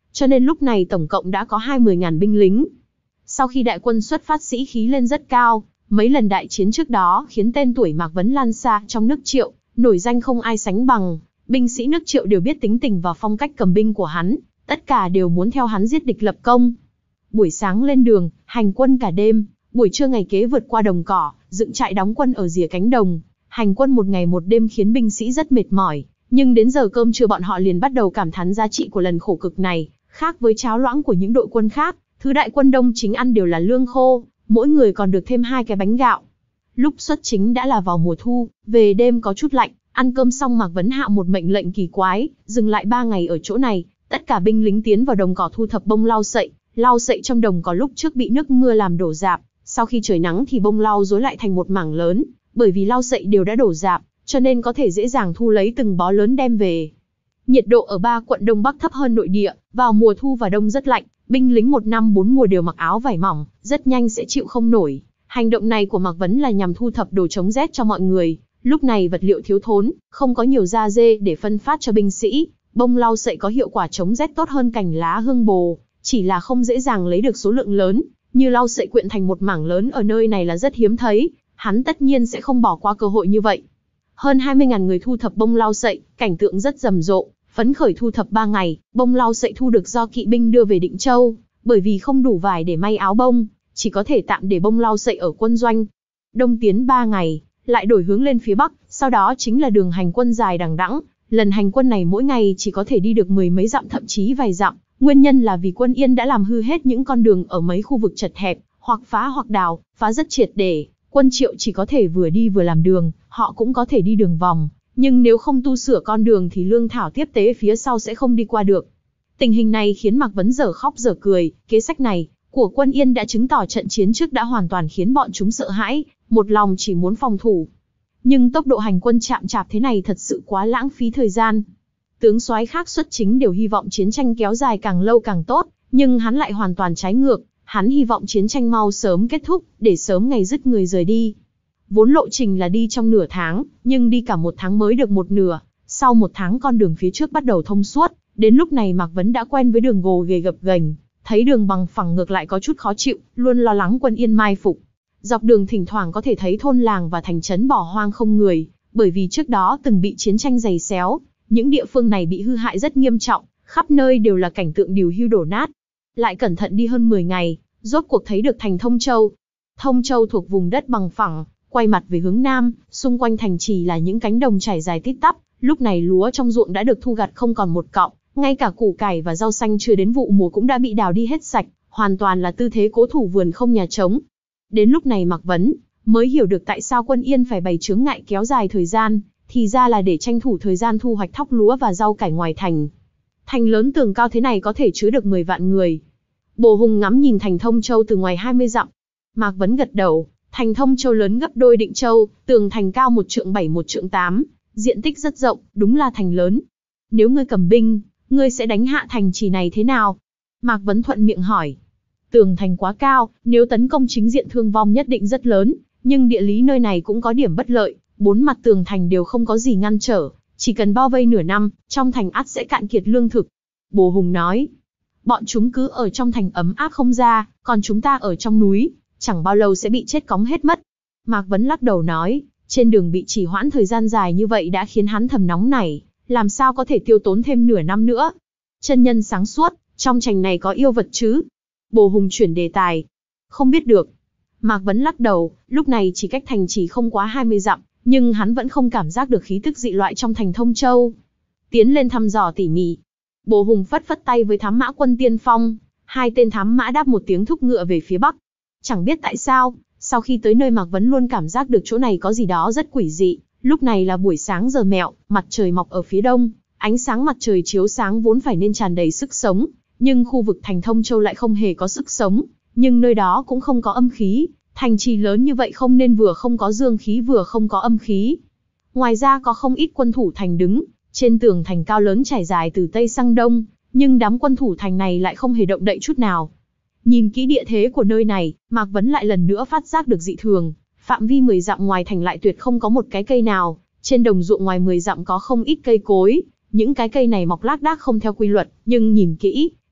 cho nên lúc này tổng cộng đã có hai mươi ngàn binh lính. Sau khi đại quân xuất phát sĩ khí lên rất cao, mấy lần đại chiến trước đó khiến tên tuổi Mạc Vấn lan xa trong nước Triệu, nổi danh không ai sánh bằng. Binh sĩ nước Triệu đều biết tính tình và phong cách cầm binh của hắn, tất cả đều muốn theo hắn giết địch lập công. Buổi sáng lên đường, hành quân cả đêm, buổi trưa ngày kế vượt qua đồng cỏ, dựng trại đóng quân ở rìa cánh đồng. Hành quân một ngày một đêm khiến binh sĩ rất mệt mỏi, nhưng đến giờ cơm trưa bọn họ liền bắt đầu cảm thán giá trị của lần khổ cực này, khác với cháo loãng của những đội quân khác, thứ đại quân Đông chính ăn đều là lương khô, mỗi người còn được thêm hai cái bánh gạo. Lúc xuất chính đã là vào mùa thu, về đêm có chút lạnh, ăn cơm xong Mạc Vấn hạ một mệnh lệnh kỳ quái, dừng lại ba ngày ở chỗ này, tất cả binh lính tiến vào đồng cỏ thu thập bông lau sậy, lau sậy trong đồng cỏ lúc trước bị nước mưa làm đổ rạp, sau khi trời nắng thì bông lau rối lại thành một mảng lớn, bởi vì lau sậy đều đã đổ rạp, cho nên có thể dễ dàng thu lấy từng bó lớn đem về. Nhiệt độ ở ba quận Đông Bắc thấp hơn nội địa, vào mùa thu và đông rất lạnh, binh lính một năm bốn mùa đều mặc áo vải mỏng, rất nhanh sẽ chịu không nổi. Hành động này của Mạc Vấn là nhằm thu thập đồ chống rét cho mọi người. Lúc này vật liệu thiếu thốn, không có nhiều da dê để phân phát cho binh sĩ, bông lau sậy có hiệu quả chống rét tốt hơn cành lá hương bồ, chỉ là không dễ dàng lấy được số lượng lớn, như lau sậy quyện thành một mảng lớn ở nơi này là rất hiếm thấy, hắn tất nhiên sẽ không bỏ qua cơ hội như vậy. Hơn hai mươi ngàn người thu thập bông lau sậy, cảnh tượng rất rầm rộ, phấn khởi thu thập ba ngày, bông lau sậy thu được do kỵ binh đưa về Định Châu, bởi vì không đủ vải để may áo bông, chỉ có thể tạm để bông lau sậy ở quân doanh. Đông tiến ba ngày, lại đổi hướng lên phía Bắc, sau đó chính là đường hành quân dài đằng đẵng. Lần hành quân này mỗi ngày chỉ có thể đi được mười mấy dặm thậm chí vài dặm, nguyên nhân là vì quân Yên đã làm hư hết những con đường ở mấy khu vực chật hẹp, hoặc phá hoặc đào, phá rất triệt để. Quân Triệu chỉ có thể vừa đi vừa làm đường, họ cũng có thể đi đường vòng, nhưng nếu không tu sửa con đường thì lương thảo tiếp tế phía sau sẽ không đi qua được. Tình hình này khiến Mạc Vấn dở khóc dở cười, kế sách này của quân Yên đã chứng tỏ trận chiến trước đã hoàn toàn khiến bọn chúng sợ hãi, một lòng chỉ muốn phòng thủ. Nhưng tốc độ hành quân chậm chạp thế này thật sự quá lãng phí thời gian. Tướng soái khác xuất chính đều hy vọng chiến tranh kéo dài càng lâu càng tốt, nhưng hắn lại hoàn toàn trái ngược, hắn hy vọng chiến tranh mau sớm kết thúc, để sớm ngày dứt người rời đi. Vốn lộ trình là đi trong nửa tháng, nhưng đi cả một tháng mới được một nửa, sau một tháng con đường phía trước bắt đầu thông suốt, đến lúc này Mạc Vấn đã quen với đường gồ ghề gập ghềnh, thấy đường bằng phẳng ngược lại có chút khó chịu, luôn lo lắng quân Yên mai phục. Dọc đường thỉnh thoảng có thể thấy thôn làng và thành trấn bỏ hoang không người, bởi vì trước đó từng bị chiến tranh giày xéo, những địa phương này bị hư hại rất nghiêm trọng, khắp nơi đều là cảnh tượng điều hưu đổ nát. Lại cẩn thận đi hơn mười ngày, rốt cuộc thấy được thành Thông Châu. Thông Châu thuộc vùng đất bằng phẳng, quay mặt về hướng nam, xung quanh thành trì là những cánh đồng trải dài tít tắp, lúc này lúa trong ruộng đã được thu gặt không còn một cọng, ngay cả củ cải và rau xanh chưa đến vụ mùa cũng đã bị đào đi hết sạch, hoàn toàn là tư thế cố thủ vườn không nhà trống. Đến lúc này Mạc Vấn mới hiểu được tại sao quân Yên phải bày chướng ngại kéo dài thời gian, thì ra là để tranh thủ thời gian thu hoạch thóc lúa và rau cải ngoài thành. Thành lớn tường cao thế này có thể chứa được mười vạn người. Bồ Hùng ngắm nhìn thành Thông Châu từ ngoài hai mươi dặm. Mạc Vấn gật đầu, thành Thông Châu lớn gấp đôi Định Châu, tường thành cao một trượng bảy một trượng tám, diện tích rất rộng, đúng là thành lớn. Nếu ngươi cầm binh, ngươi sẽ đánh hạ thành trì này thế nào? Mạc Vấn thuận miệng hỏi. Tường thành quá cao, nếu tấn công chính diện thương vong nhất định rất lớn, nhưng địa lý nơi này cũng có điểm bất lợi, bốn mặt tường thành đều không có gì ngăn trở, chỉ cần bao vây nửa năm, trong thành ắt sẽ cạn kiệt lương thực. Bồ Hùng nói, bọn chúng cứ ở trong thành ấm áp không ra, còn chúng ta ở trong núi, chẳng bao lâu sẽ bị chết cóng hết mất. Mạc Vấn lắc đầu nói, trên đường bị trì hoãn thời gian dài như vậy đã khiến hắn thầm nóng nảy, làm sao có thể tiêu tốn thêm nửa năm nữa. Chân nhân sáng suốt, trong thành này có yêu vật chứ? Bồ Hùng chuyển đề tài. Không biết được. Mạc Vấn lắc đầu, lúc này chỉ cách thành chỉ không quá hai mươi dặm, nhưng hắn vẫn không cảm giác được khí tức dị loại trong thành Thông Châu. Tiến lên thăm dò tỉ mỉ. Bồ Hùng phất phất tay với thám mã quân tiên phong, hai tên thám mã đáp một tiếng thúc ngựa về phía bắc. Chẳng biết tại sao, sau khi tới nơi Mạc Vấn luôn cảm giác được chỗ này có gì đó rất quỷ dị. Lúc này là buổi sáng giờ mẹo, mặt trời mọc ở phía đông, ánh sáng mặt trời chiếu sáng vốn phải nên tràn đầy sức sống, nhưng khu vực thành Thông Châu lại không hề có sức sống, nhưng nơi đó cũng không có âm khí, thành trì lớn như vậy không nên vừa không có dương khí vừa không có âm khí. Ngoài ra có không ít quân thủ thành đứng, trên tường thành cao lớn trải dài từ tây sang đông, nhưng đám quân thủ thành này lại không hề động đậy chút nào. Nhìn kỹ địa thế của nơi này, Mạc Vấn lại lần nữa phát giác được dị thường, phạm vi mười dặm ngoài thành lại tuyệt không có một cái cây nào, trên đồng ruộng ngoài mười dặm có không ít cây cối, những cái cây này mọc lác đác không theo quy luật, nhưng nhìn kỹ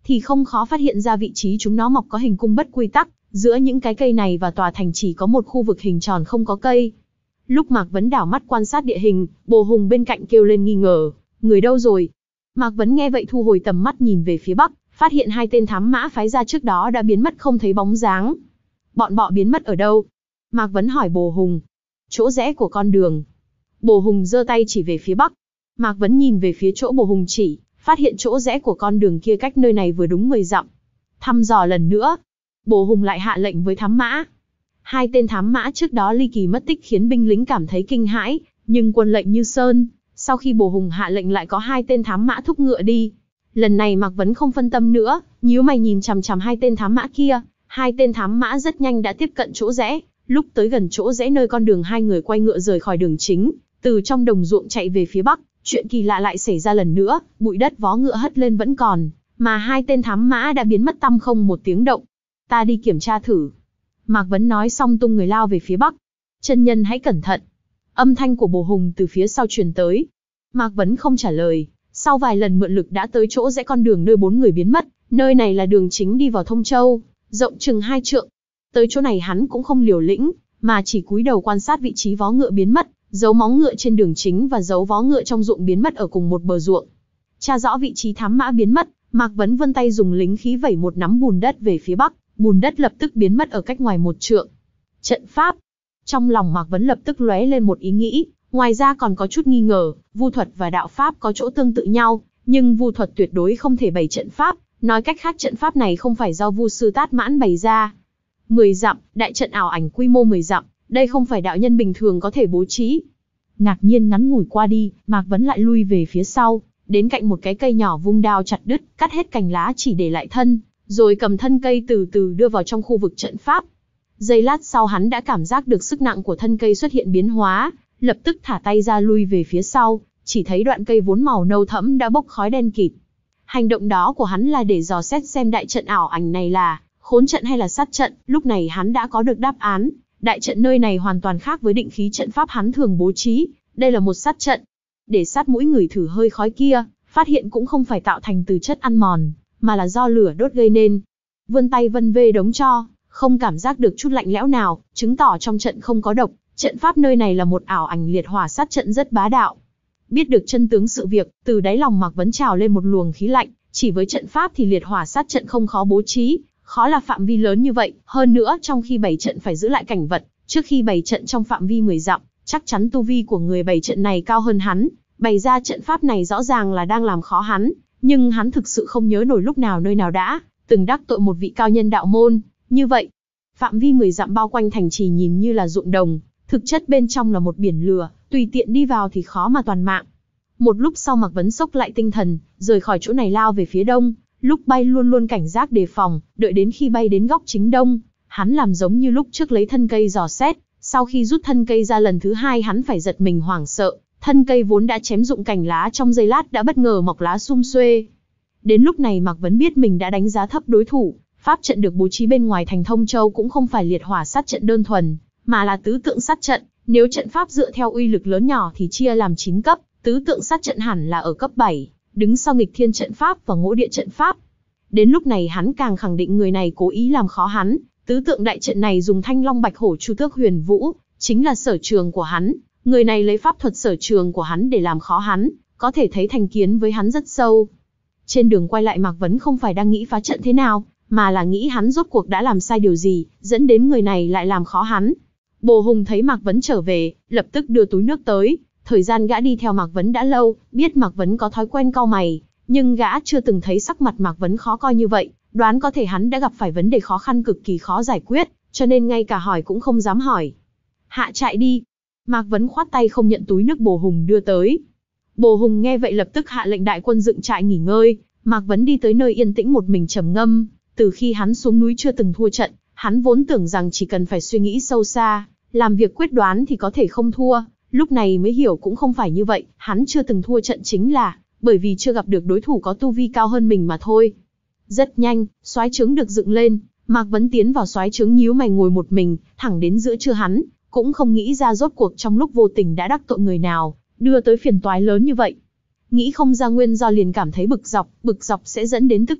thì không khó phát hiện ra vị trí chúng nó mọc có hình cung bất quy tắc, giữa những cái cây này và tòa thành chỉ có một khu vực hình tròn không có cây. Lúc Mạc Vấn đảo mắt quan sát địa hình, Bồ Hùng bên cạnh kêu lên nghi ngờ, người đâu rồi? Mạc Vấn nghe vậy thu hồi tầm mắt nhìn về phía bắc, phát hiện hai tên thám mã phái ra trước đó đã biến mất không thấy bóng dáng. Bọn bọ biến mất ở đâu? Mạc Vấn hỏi Bồ Hùng. Chỗ rẽ của con đường. Bồ Hùng giơ tay chỉ về phía bắc. Mạc Vấn nhìn về phía chỗ Bồ Hùng chỉ, phát hiện chỗ rẽ của con đường kia cách nơi này vừa đúng mười dặm. Thăm dò lần nữa. Bồ Hùng lại hạ lệnh với thám mã. Hai tên thám mã trước đó ly kỳ mất tích khiến binh lính cảm thấy kinh hãi, nhưng quân lệnh như sơn. Sau khi Bồ Hùng hạ lệnh lại có hai tên thám mã thúc ngựa đi. Lần này Mạc Vấn không phân tâm nữa, nhíu mày nhìn chằm chằm hai tên thám mã kia. Hai tên thám mã rất nhanh đã tiếp cận chỗ rẽ. Lúc tới gần chỗ rẽ nơi con đường, hai người quay ngựa rời khỏi đường chính, từ trong đồng ruộng chạy về phía bắc. Chuyện kỳ lạ lại xảy ra lần nữa, bụi đất vó ngựa hất lên vẫn còn, mà hai tên thám mã đã biến mất tăm không một tiếng động. Ta đi kiểm tra thử. Mạc Vấn nói xong tung người lao về phía bắc. Chân nhân hãy cẩn thận. Âm thanh của Bồ Hùng từ phía sau truyền tới. Mạc Vấn không trả lời. Sau vài lần mượn lực đã tới chỗ rẽ con đường nơi bốn người biến mất. Nơi này là đường chính đi vào Thông Châu, rộng chừng hai trượng. Tới chỗ này hắn cũng không liều lĩnh, mà chỉ cúi đầu quan sát vị trí vó ngựa biến mất, dấu móng ngựa trên đường chính và dấu vó ngựa trong ruộng biến mất ở cùng một bờ ruộng. Tra rõ vị trí thám mã biến mất, Mạc Vấn vươn tay dùng lính khí vẩy một nắm bùn đất về phía bắc, bùn đất lập tức biến mất ở cách ngoài một trượng. Trận pháp. Trong lòng Mạc Vấn lập tức lóe lên một ý nghĩ, ngoài ra còn có chút nghi ngờ, vu thuật và đạo pháp có chỗ tương tự nhau, nhưng vu thuật tuyệt đối không thể bày trận pháp, nói cách khác trận pháp này không phải do vu sư Tát Mãn bày ra. mười dặm, đại trận ảo ảnh quy mô mười dặm, đây không phải đạo nhân bình thường có thể bố trí. Ngạc nhiên ngắn ngủi qua đi, Mạc Vấn lại lui về phía sau, đến cạnh một cái cây nhỏ vung đao chặt đứt, cắt hết cành lá chỉ để lại thân, rồi cầm thân cây từ từ đưa vào trong khu vực trận pháp. Giây lát sau hắn đã cảm giác được sức nặng của thân cây xuất hiện biến hóa, lập tức thả tay ra lui về phía sau, chỉ thấy đoạn cây vốn màu nâu thẫm đã bốc khói đen kịt. Hành động đó của hắn là để dò xét xem đại trận ảo ảnh này là khốn trận hay là sát trận. Lúc này hắn đã có được đáp án, đại trận nơi này hoàn toàn khác với định khí trận pháp hắn thường bố trí, đây là một sát trận. Để sát mũi người thử hơi khói kia, phát hiện cũng không phải tạo thành từ chất ăn mòn, mà là do lửa đốt gây nên. Vươn tay vân vê đống tro, không cảm giác được chút lạnh lẽo nào, chứng tỏ trong trận không có độc. Trận pháp nơi này là một ảo ảnh liệt hỏa sát trận rất bá đạo. Biết được chân tướng sự việc, từ đáy lòng Mạc Vấn trào lên một luồng khí lạnh, chỉ với trận pháp thì liệt hỏa sát trận không khó bố trí, khó là phạm vi lớn như vậy, hơn nữa trong khi bày trận phải giữ lại cảnh vật, trước khi bày trận trong phạm vi mười dặm, chắc chắn tu vi của người bày trận này cao hơn hắn, bày ra trận pháp này rõ ràng là đang làm khó hắn, nhưng hắn thực sự không nhớ nổi lúc nào nơi nào đã từng đắc tội một vị cao nhân đạo môn. Như vậy, phạm vi mười dặm bao quanh thành trì nhìn như là ruộng đồng, thực chất bên trong là một biển lửa, tùy tiện đi vào thì khó mà toàn mạng. Một lúc sau Mạc Vấn sốc lại tinh thần, rời khỏi chỗ này lao về phía đông. Lúc bay luôn luôn cảnh giác đề phòng, đợi đến khi bay đến góc chính đông, hắn làm giống như lúc trước lấy thân cây dò xét. Sau khi rút thân cây ra lần thứ hai hắn phải giật mình hoảng sợ, thân cây vốn đã chém rụng cành lá trong giây lát đã bất ngờ mọc lá sum xuê. Đến lúc này Mạc Vấn biết mình đã đánh giá thấp đối thủ, pháp trận được bố trí bên ngoài thành Thông Châu cũng không phải liệt hỏa sát trận đơn thuần, mà là tứ tượng sát trận. Nếu trận pháp dựa theo uy lực lớn nhỏ thì chia làm chín cấp, tứ tượng sát trận hẳn là ở cấp bảy, đứng sau nghịch thiên trận pháp và ngũ địa trận pháp. Đến lúc này hắn càng khẳng định người này cố ý làm khó hắn, tứ tượng đại trận này dùng thanh long bạch hổ chu tước huyền vũ, chính là sở trường của hắn, người này lấy pháp thuật sở trường của hắn để làm khó hắn, có thể thấy thành kiến với hắn rất sâu. Trên đường quay lại Mạc Vấn không phải đang nghĩ phá trận thế nào, mà là nghĩ hắn rốt cuộc đã làm sai điều gì, dẫn đến người này lại làm khó hắn. Bồ Hùng thấy Mạc Vấn trở về, lập tức đưa túi nước tới. Thời gian gã đi theo Mạc Vấn đã lâu, biết Mạc Vấn có thói quen cau mày, nhưng gã chưa từng thấy sắc mặt Mạc Vấn khó coi như vậy, đoán có thể hắn đã gặp phải vấn đề khó khăn cực kỳ khó giải quyết, cho nên ngay cả hỏi cũng không dám hỏi. Hạ trại đi. Mạc Vấn khoát tay không nhận túi nước Bồ Hùng đưa tới. Bồ Hùng nghe vậy lập tức hạ lệnh đại quân dựng trại nghỉ ngơi. Mạc Vấn đi tới nơi yên tĩnh một mình trầm ngâm. Từ khi hắn xuống núi chưa từng thua trận, hắn vốn tưởng rằng chỉ cần phải suy nghĩ sâu xa, làm việc quyết đoán thì có thể không thua. Lúc này mới hiểu cũng không phải như vậy, hắn chưa từng thua trận chính là bởi vì chưa gặp được đối thủ có tu vi cao hơn mình mà thôi. Rất nhanh, soái trướng được dựng lên, Mạc Vấn tiến vào soái trướng nhíu mày ngồi một mình, thẳng đến giữa trưa hắn cũng không nghĩ ra rốt cuộc trong lúc vô tình đã đắc tội người nào, đưa tới phiền toái lớn như vậy. Nghĩ không ra nguyên do liền cảm thấy bực dọc, bực dọc sẽ dẫn đến tức giận,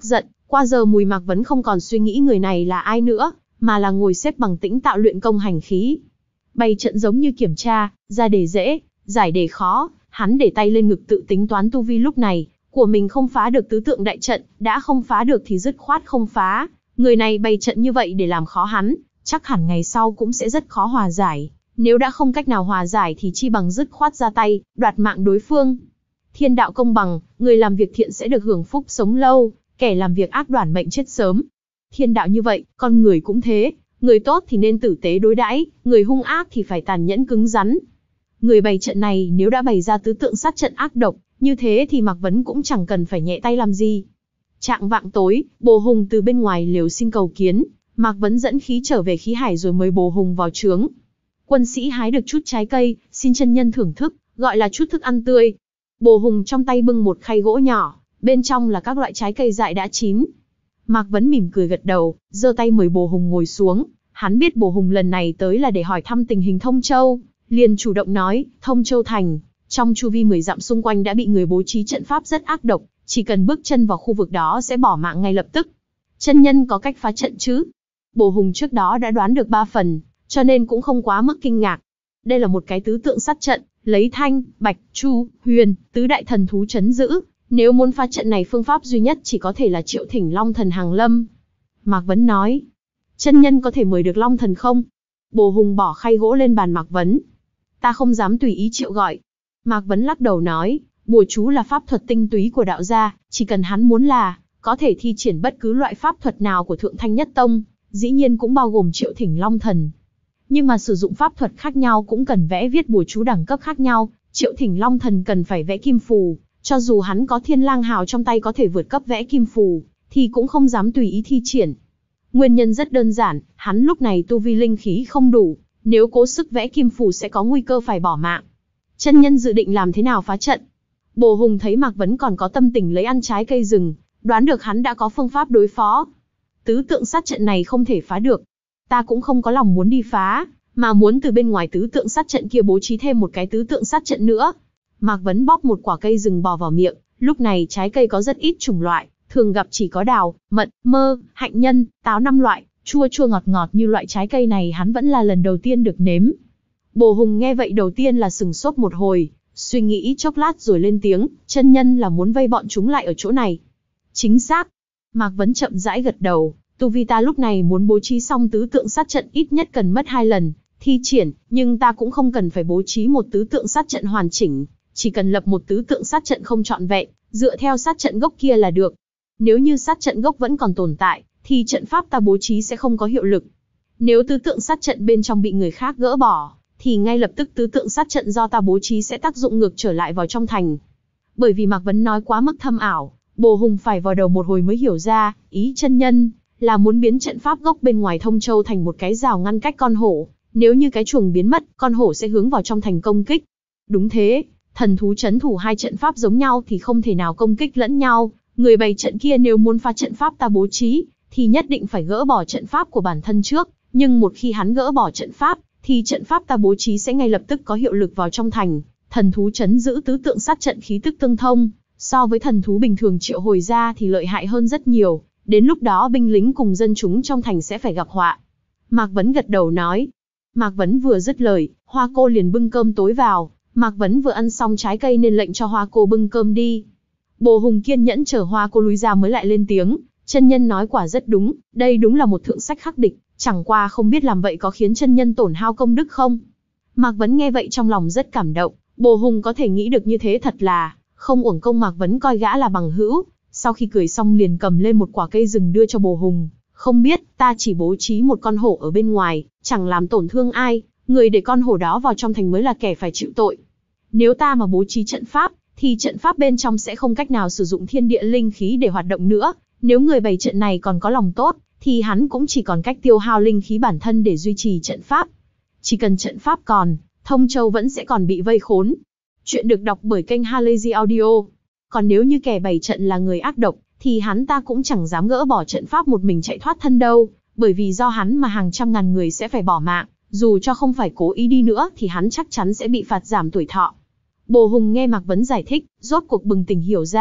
Qua giờ mùi Mạc Vấn không còn suy nghĩ người này là ai nữa, mà là ngồi xếp bằng tĩnh tạo luyện công hành khí. Bày trận giống như kiểm tra, ra đề dễ, giải đề khó, hắn để tay lên ngực tự tính toán tu vi lúc này, của mình không phá được tứ tượng đại trận, đã không phá được thì dứt khoát không phá. Người này bày trận như vậy để làm khó hắn, chắc hẳn ngày sau cũng sẽ rất khó hòa giải. Nếu đã không cách nào hòa giải thì chi bằng dứt khoát ra tay, đoạt mạng đối phương. Thiên đạo công bằng, người làm việc thiện sẽ được hưởng phúc sống lâu, kẻ làm việc ác đoản mệnh chết sớm. Thiên đạo như vậy, con người cũng thế, người tốt thì nên tử tế đối đãi, người hung ác thì phải tàn nhẫn cứng rắn. Người bày trận này nếu đã bày ra tứ tượng sát trận ác độc, như thế thì Mạc Vấn cũng chẳng cần phải nhẹ tay làm gì. Trạng vạng tối, Bồ Hùng từ bên ngoài lều xin cầu kiến, Mạc Vấn dẫn khí trở về khí hải rồi mời Bồ Hùng vào trướng. Quân sĩ hái được chút trái cây, xin chân nhân thưởng thức, gọi là chút thức ăn tươi. Bồ Hùng trong tay bưng một khay gỗ nhỏ, bên trong là các loại trái cây dại đã chín. Mạc Vấn mỉm cười gật đầu, giơ tay mời Bồ Hùng ngồi xuống. Hắn biết Bồ Hùng lần này tới là để hỏi thăm tình hình Thông Châu, liền chủ động nói, Thông Châu thành, trong chu vi mười dặm xung quanh đã bị người bố trí trận pháp rất ác độc, chỉ cần bước chân vào khu vực đó sẽ bỏ mạng ngay lập tức. Chân nhân có cách phá trận chứ? Bồ Hùng trước đó đã đoán được ba phần, cho nên cũng không quá mức kinh ngạc. Đây là một cái tứ tượng sát trận, lấy Thanh, Bạch, Chu, Huyền, tứ đại thần thú trấn giữ. Nếu muốn phá trận này phương pháp duy nhất chỉ có thể là triệu thỉnh Long Thần hàng lâm. Mạc Vấn nói, chân nhân có thể mời được Long Thần không? Bồ Hùng bỏ khay gỗ lên bàn Mạc Vấn. Ta không dám tùy ý triệu gọi. Mạc Vấn lắc đầu nói, bùa chú là pháp thuật tinh túy của đạo gia, chỉ cần hắn muốn là, có thể thi triển bất cứ loại pháp thuật nào của Thượng Thanh Nhất Tông, dĩ nhiên cũng bao gồm triệu thỉnh Long Thần. Nhưng mà sử dụng pháp thuật khác nhau cũng cần vẽ viết bùa chú đẳng cấp khác nhau, triệu thỉnh Long Thần cần phải vẽ kim phù, cho dù hắn có Thiên Lang Hào trong tay có thể vượt cấp vẽ kim phù, thì cũng không dám tùy ý thi triển. Nguyên nhân rất đơn giản, hắn lúc này tu vi linh khí không đủ, nếu cố sức vẽ kim phù sẽ có nguy cơ phải bỏ mạng. Chân nhân dự định làm thế nào phá trận? Bồ Hùng thấy Mạc Vấn còn có tâm tình lấy ăn trái cây rừng, đoán được hắn đã có phương pháp đối phó. Tứ tượng sát trận này không thể phá được. Ta cũng không có lòng muốn đi phá, mà muốn từ bên ngoài tứ tượng sát trận kia bố trí thêm một cái tứ tượng sát trận nữa. Mạc Vấn bóp một quả cây rừng bò vào miệng, lúc này trái cây có rất ít chủng loại, thường gặp chỉ có đào, mận, mơ, hạnh nhân, táo năm loại, chua chua ngọt ngọt như loại trái cây này hắn vẫn là lần đầu tiên được nếm. Bồ Hùng nghe vậy đầu tiên là sừng sốt một hồi, suy nghĩ chốc lát rồi lên tiếng, chân nhân là muốn vây bọn chúng lại ở chỗ này. Chính xác. Mạc Vấn chậm rãi gật đầu, tu vi ta lúc này muốn bố trí xong tứ tượng sát trận ít nhất cần mất hai lần thi triển, nhưng ta cũng không cần phải bố trí một tứ tượng sát trận hoàn chỉnh, chỉ cần lập một tứ tượng sát trận không trọn vẹn, dựa theo sát trận gốc kia là được. Nếu như sát trận gốc vẫn còn tồn tại, thì trận pháp ta bố trí sẽ không có hiệu lực. Nếu tứ tượng sát trận bên trong bị người khác gỡ bỏ, thì ngay lập tức tứ tượng sát trận do ta bố trí sẽ tác dụng ngược trở lại vào trong thành. Bởi vì Mạc Vấn nói quá mức thâm ảo, Bồ Hùng phải vào đầu một hồi mới hiểu ra, ý chân nhân là muốn biến trận pháp gốc bên ngoài Thông Châu thành một cái rào ngăn cách con hổ. Nếu như cái chuồng biến mất, con hổ sẽ hướng vào trong thành công kích. Đúng thế, thần thú trấn thủ hai trận pháp giống nhau thì không thể nào công kích lẫn nhau. Người bày trận kia nếu muốn phá trận pháp ta bố trí, thì nhất định phải gỡ bỏ trận pháp của bản thân trước. Nhưng một khi hắn gỡ bỏ trận pháp, thì trận pháp ta bố trí sẽ ngay lập tức có hiệu lực vào trong thành. Thần thú trấn giữ tứ tượng sát trận khí tức tương thông, so với thần thú bình thường triệu hồi ra thì lợi hại hơn rất nhiều. Đến lúc đó binh lính cùng dân chúng trong thành sẽ phải gặp họa. Mạc Vấn gật đầu nói. Mạc Vấn vừa dứt lời, Hoa Cô liền bưng cơm tối vào. Mạc Vấn vừa ăn xong trái cây nên lệnh cho Hoa Cô bưng cơm đi. Bồ Hùng kiên nhẫn chờ Hoa Cô lui ra mới lại lên tiếng. Chân nhân nói quả rất đúng, đây đúng là một thượng sách khắc địch, chẳng qua không biết làm vậy có khiến chân nhân tổn hao công đức không? Mạc Vấn nghe vậy trong lòng rất cảm động, Bồ Hùng có thể nghĩ được như thế thật là không uổng công Mạc Vấn coi gã là bằng hữu. Sau khi cười xong liền cầm lên một quả cây rừng đưa cho Bồ Hùng. Không biết, ta chỉ bố trí một con hổ ở bên ngoài, chẳng làm tổn thương ai, người để con hổ đó vào trong thành mới là kẻ phải chịu tội. Nếu ta mà bố trí trận pháp, thì trận pháp bên trong sẽ không cách nào sử dụng thiên địa linh khí để hoạt động nữa. Nếu người bày trận này còn có lòng tốt, thì hắn cũng chỉ còn cách tiêu hao linh khí bản thân để duy trì trận pháp. Chỉ cần trận pháp còn, Thông Châu vẫn sẽ còn bị vây khốn. Chuyện được đọc bởi kênh Halazy Audio. Còn nếu như kẻ bày trận là người ác độc, thì hắn ta cũng chẳng dám gỡ bỏ trận pháp một mình chạy thoát thân đâu, bởi vì do hắn mà hàng trăm ngàn người sẽ phải bỏ mạng, dù cho không phải cố ý đi nữa thì hắn chắc chắn sẽ bị phạt giảm tuổi thọ. Bồ Hùng nghe Mạc Vấn giải thích, rốt cuộc bừng tỉnh hiểu ra,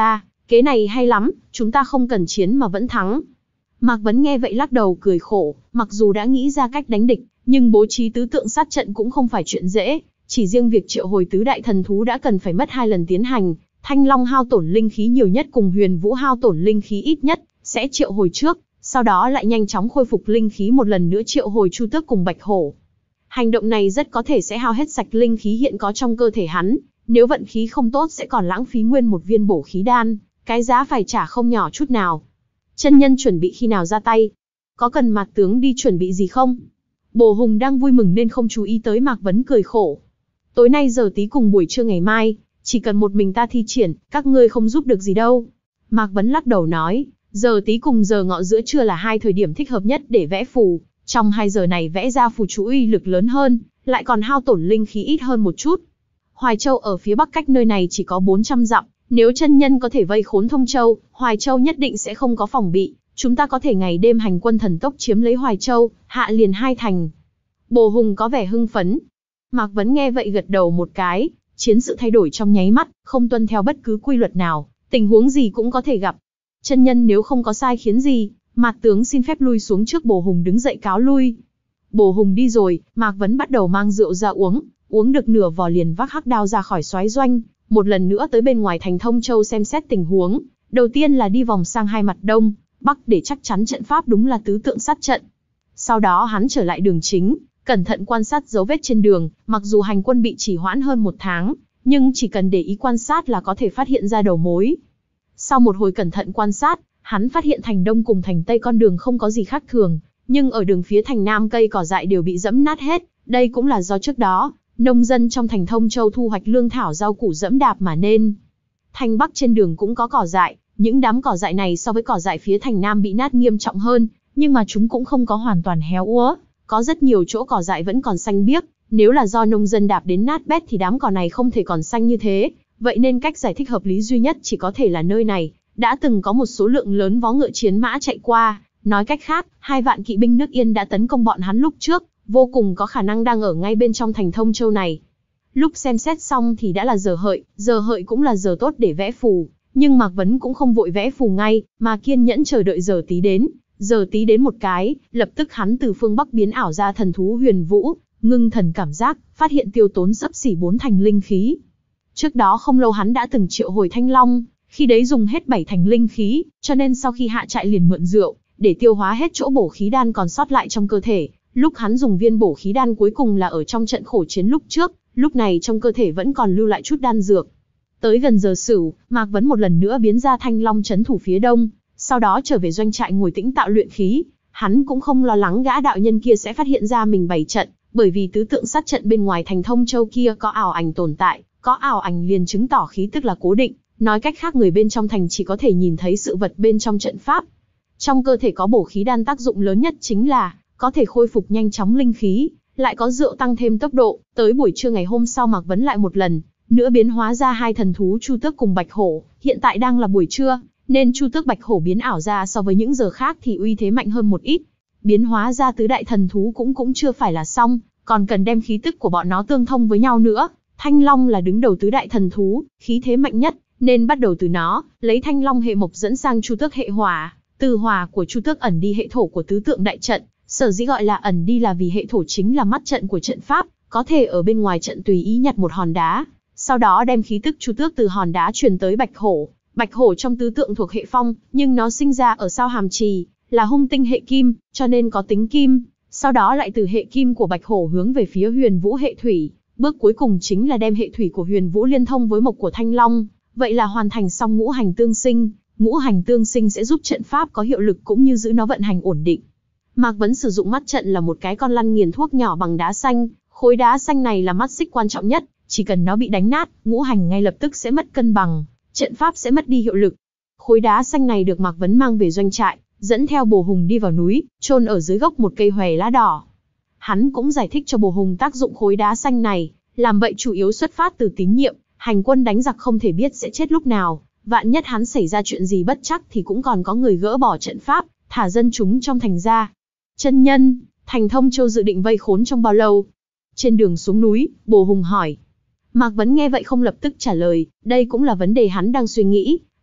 Kế này hay lắm, chúng ta không cần chiến mà vẫn thắng. Mạc Vấn nghe vậy lắc đầu cười khổ, mặc dù đã nghĩ ra cách đánh địch, nhưng bố trí tứ tượng sát trận cũng không phải chuyện dễ, chỉ riêng việc triệu hồi tứ đại thần thú đã cần phải mất hai lần tiến hành, Thanh Long hao tổn linh khí nhiều nhất cùng Huyền Vũ hao tổn linh khí ít nhất, sẽ triệu hồi trước, sau đó lại nhanh chóng khôi phục linh khí một lần nữa triệu hồi Chu Tước cùng Bạch Hổ. Hành động này rất có thể sẽ hao hết sạch linh khí hiện có trong cơ thể hắn, nếu vận khí không tốt sẽ còn lãng phí nguyên một viên bổ khí đan, cái giá phải trả không nhỏ chút nào. Chân nhân chuẩn bị khi nào ra tay? Có cần Mạc tướng đi chuẩn bị gì không? Bồ Hùng đang vui mừng nên không chú ý tới Mạc Vấn cười khổ. Tối nay giờ tí cùng buổi trưa ngày mai, chỉ cần một mình ta thi triển, các ngươi không giúp được gì đâu. Mạc Vấn lắc đầu nói, giờ tí cùng giờ ngọ giữa trưa là hai thời điểm thích hợp nhất để vẽ phù. Trong hai giờ này vẽ ra phù chú uy lực lớn hơn, lại còn hao tổn linh khí ít hơn một chút. Hoài Châu ở phía bắc cách nơi này chỉ có bốn trăm dặm, nếu chân nhân có thể vây khốn Thông Châu, Hoài Châu nhất định sẽ không có phòng bị, chúng ta có thể ngày đêm hành quân thần tốc chiếm lấy Hoài Châu, hạ liền hai thành. Bồ Hùng có vẻ hưng phấn. Mạc Vấn nghe vậy gật đầu một cái, chiến sự thay đổi trong nháy mắt, không tuân theo bất cứ quy luật nào, tình huống gì cũng có thể gặp. Chân nhân nếu không có sai khiến gì, Mạc tướng xin phép lui xuống trước. Bồ Hùng đứng dậy cáo lui. Bồ Hùng đi rồi, Mạc Vấn bắt đầu mang rượu ra uống, uống được nửa vò liền vác hắc đao ra khỏi soái doanh, một lần nữa tới bên ngoài thành Thông Châu xem xét tình huống. Đầu tiên là đi vòng sang hai mặt đông, bắc để chắc chắn trận pháp đúng là tứ tượng sát trận. Sau đó hắn trở lại đường chính, cẩn thận quan sát dấu vết trên đường, mặc dù hành quân bị trì hoãn hơn một tháng, nhưng chỉ cần để ý quan sát là có thể phát hiện ra đầu mối. Sau một hồi cẩn thận quan sát, hắn phát hiện thành đông cùng thành tây con đường không có gì khác thường, nhưng ở đường phía thành nam cây cỏ dại đều bị dẫm nát hết, đây cũng là do trước đó, nông dân trong thành Thông Châu thu hoạch lương thảo rau củ dẫm đạp mà nên. Thành bắc trên đường cũng có cỏ dại, những đám cỏ dại này so với cỏ dại phía thành nam bị nát nghiêm trọng hơn, nhưng mà chúng cũng không có hoàn toàn héo úa, có rất nhiều chỗ cỏ dại vẫn còn xanh biếc, nếu là do nông dân đạp đến nát bét thì đám cỏ này không thể còn xanh như thế, vậy nên cách giải thích hợp lý duy nhất chỉ có thể là nơi này đã từng có một số lượng lớn vó ngựa chiến mã chạy qua, nói cách khác, hai vạn kỵ binh nước Yên đã tấn công bọn hắn lúc trước, vô cùng có khả năng đang ở ngay bên trong thành Thông Châu này. Lúc xem xét xong thì đã là giờ hợi, giờ hợi cũng là giờ tốt để vẽ phù, nhưng Mạc Vấn cũng không vội vẽ phù ngay, mà kiên nhẫn chờ đợi giờ tí đến. Giờ tí đến một cái, lập tức hắn từ phương bắc biến ảo ra thần thú Huyền Vũ, ngưng thần cảm giác, phát hiện tiêu tốn xấp xỉ bốn thành linh khí. Trước đó không lâu hắn đã từng triệu hồi Thanh Long, khi đấy dùng hết bảy thành linh khí, cho nên sau khi hạ trại liền mượn rượu, để tiêu hóa hết chỗ bổ khí đan còn sót lại trong cơ thể. Lúc hắn dùng viên bổ khí đan cuối cùng là ở trong trận khổ chiến lúc trước, lúc này trong cơ thể vẫn còn lưu lại chút đan dược. Tới gần giờ Sửu, Mạc Vấn một lần nữa biến ra Thanh Long trấn thủ phía đông, sau đó trở về doanh trại ngồi tĩnh tạo luyện khí. Hắn cũng không lo lắng gã đạo nhân kia sẽ phát hiện ra mình bày trận, bởi vì tứ tượng sát trận bên ngoài thành Thông Châu kia có ảo ảnh tồn tại, có ảo ảnh liền chứng tỏ khí tức là cố định, nói cách khác người bên trong thành chỉ có thể nhìn thấy sự vật bên trong trận pháp. Trong cơ thể có bổ khí đan tác dụng lớn nhất chính là có thể khôi phục nhanh chóng linh khí, lại có rượu tăng thêm tốc độ. Tới buổi trưa ngày hôm sau Mạc Vấn lại một lần nữa biến hóa ra hai thần thú Chu Tước cùng Bạch Hổ, hiện tại đang là buổi trưa, nên Chu Tước Bạch Hổ biến ảo ra so với những giờ khác thì uy thế mạnh hơn một ít. Biến hóa ra tứ đại thần thú cũng cũng chưa phải là xong, còn cần đem khí tức của bọn nó tương thông với nhau nữa. Thanh Long là đứng đầu tứ đại thần thú, khí thế mạnh nhất, nên bắt đầu từ nó, lấy Thanh Long hệ mộc dẫn sang Chu Tước hệ hỏa, từ hỏa của Chu Tước ẩn đi hệ thổ của tứ tượng đại trận. Sở dĩ gọi là ẩn đi là vì hệ thổ chính là mắt trận của trận pháp, có thể ở bên ngoài trận tùy ý nhặt một hòn đá, sau đó đem khí tức Chu Tước từ hòn đá truyền tới Bạch Hổ. Bạch Hổ trong tứ tượng thuộc hệ phong, nhưng nó sinh ra ở sao Hàm Trì, là hung tinh hệ kim, cho nên có tính kim. Sau đó lại từ hệ kim của Bạch Hổ hướng về phía Huyền Vũ hệ thủy, bước cuối cùng chính là đem hệ thủy của Huyền Vũ liên thông với mộc của Thanh Long, vậy là hoàn thành xong ngũ hành tương sinh. Ngũ hành tương sinh sẽ giúp trận pháp có hiệu lực cũng như giữ nó vận hành ổn định. Mạc Vấn sử dụng mắt trận là một cái con lăn nghiền thuốc nhỏ bằng đá xanh, khối đá xanh này là mắt xích quan trọng nhất, chỉ cần nó bị đánh nát, ngũ hành ngay lập tức sẽ mất cân bằng, trận pháp sẽ mất đi hiệu lực. Khối đá xanh này được Mạc Vấn mang về doanh trại, dẫn theo Bồ Hùng đi vào núi, chôn ở dưới gốc một cây hòe lá đỏ. Hắn cũng giải thích cho Bồ Hùng tác dụng khối đá xanh này, làm vậy chủ yếu xuất phát từ tín nhiệm, hành quân đánh giặc không thể biết sẽ chết lúc nào, vạn nhất hắn xảy ra chuyện gì bất trắc thì cũng còn có người gỡ bỏ trận pháp, thả dân chúng trong thành ra. Chân nhân, thành Thông Châu dự định vây khốn trong bao lâu? Trên đường xuống núi, Bồ Hùng hỏi. Mạc Vấn nghe vậy không lập tức trả lời, đây cũng là vấn đề hắn đang suy nghĩ.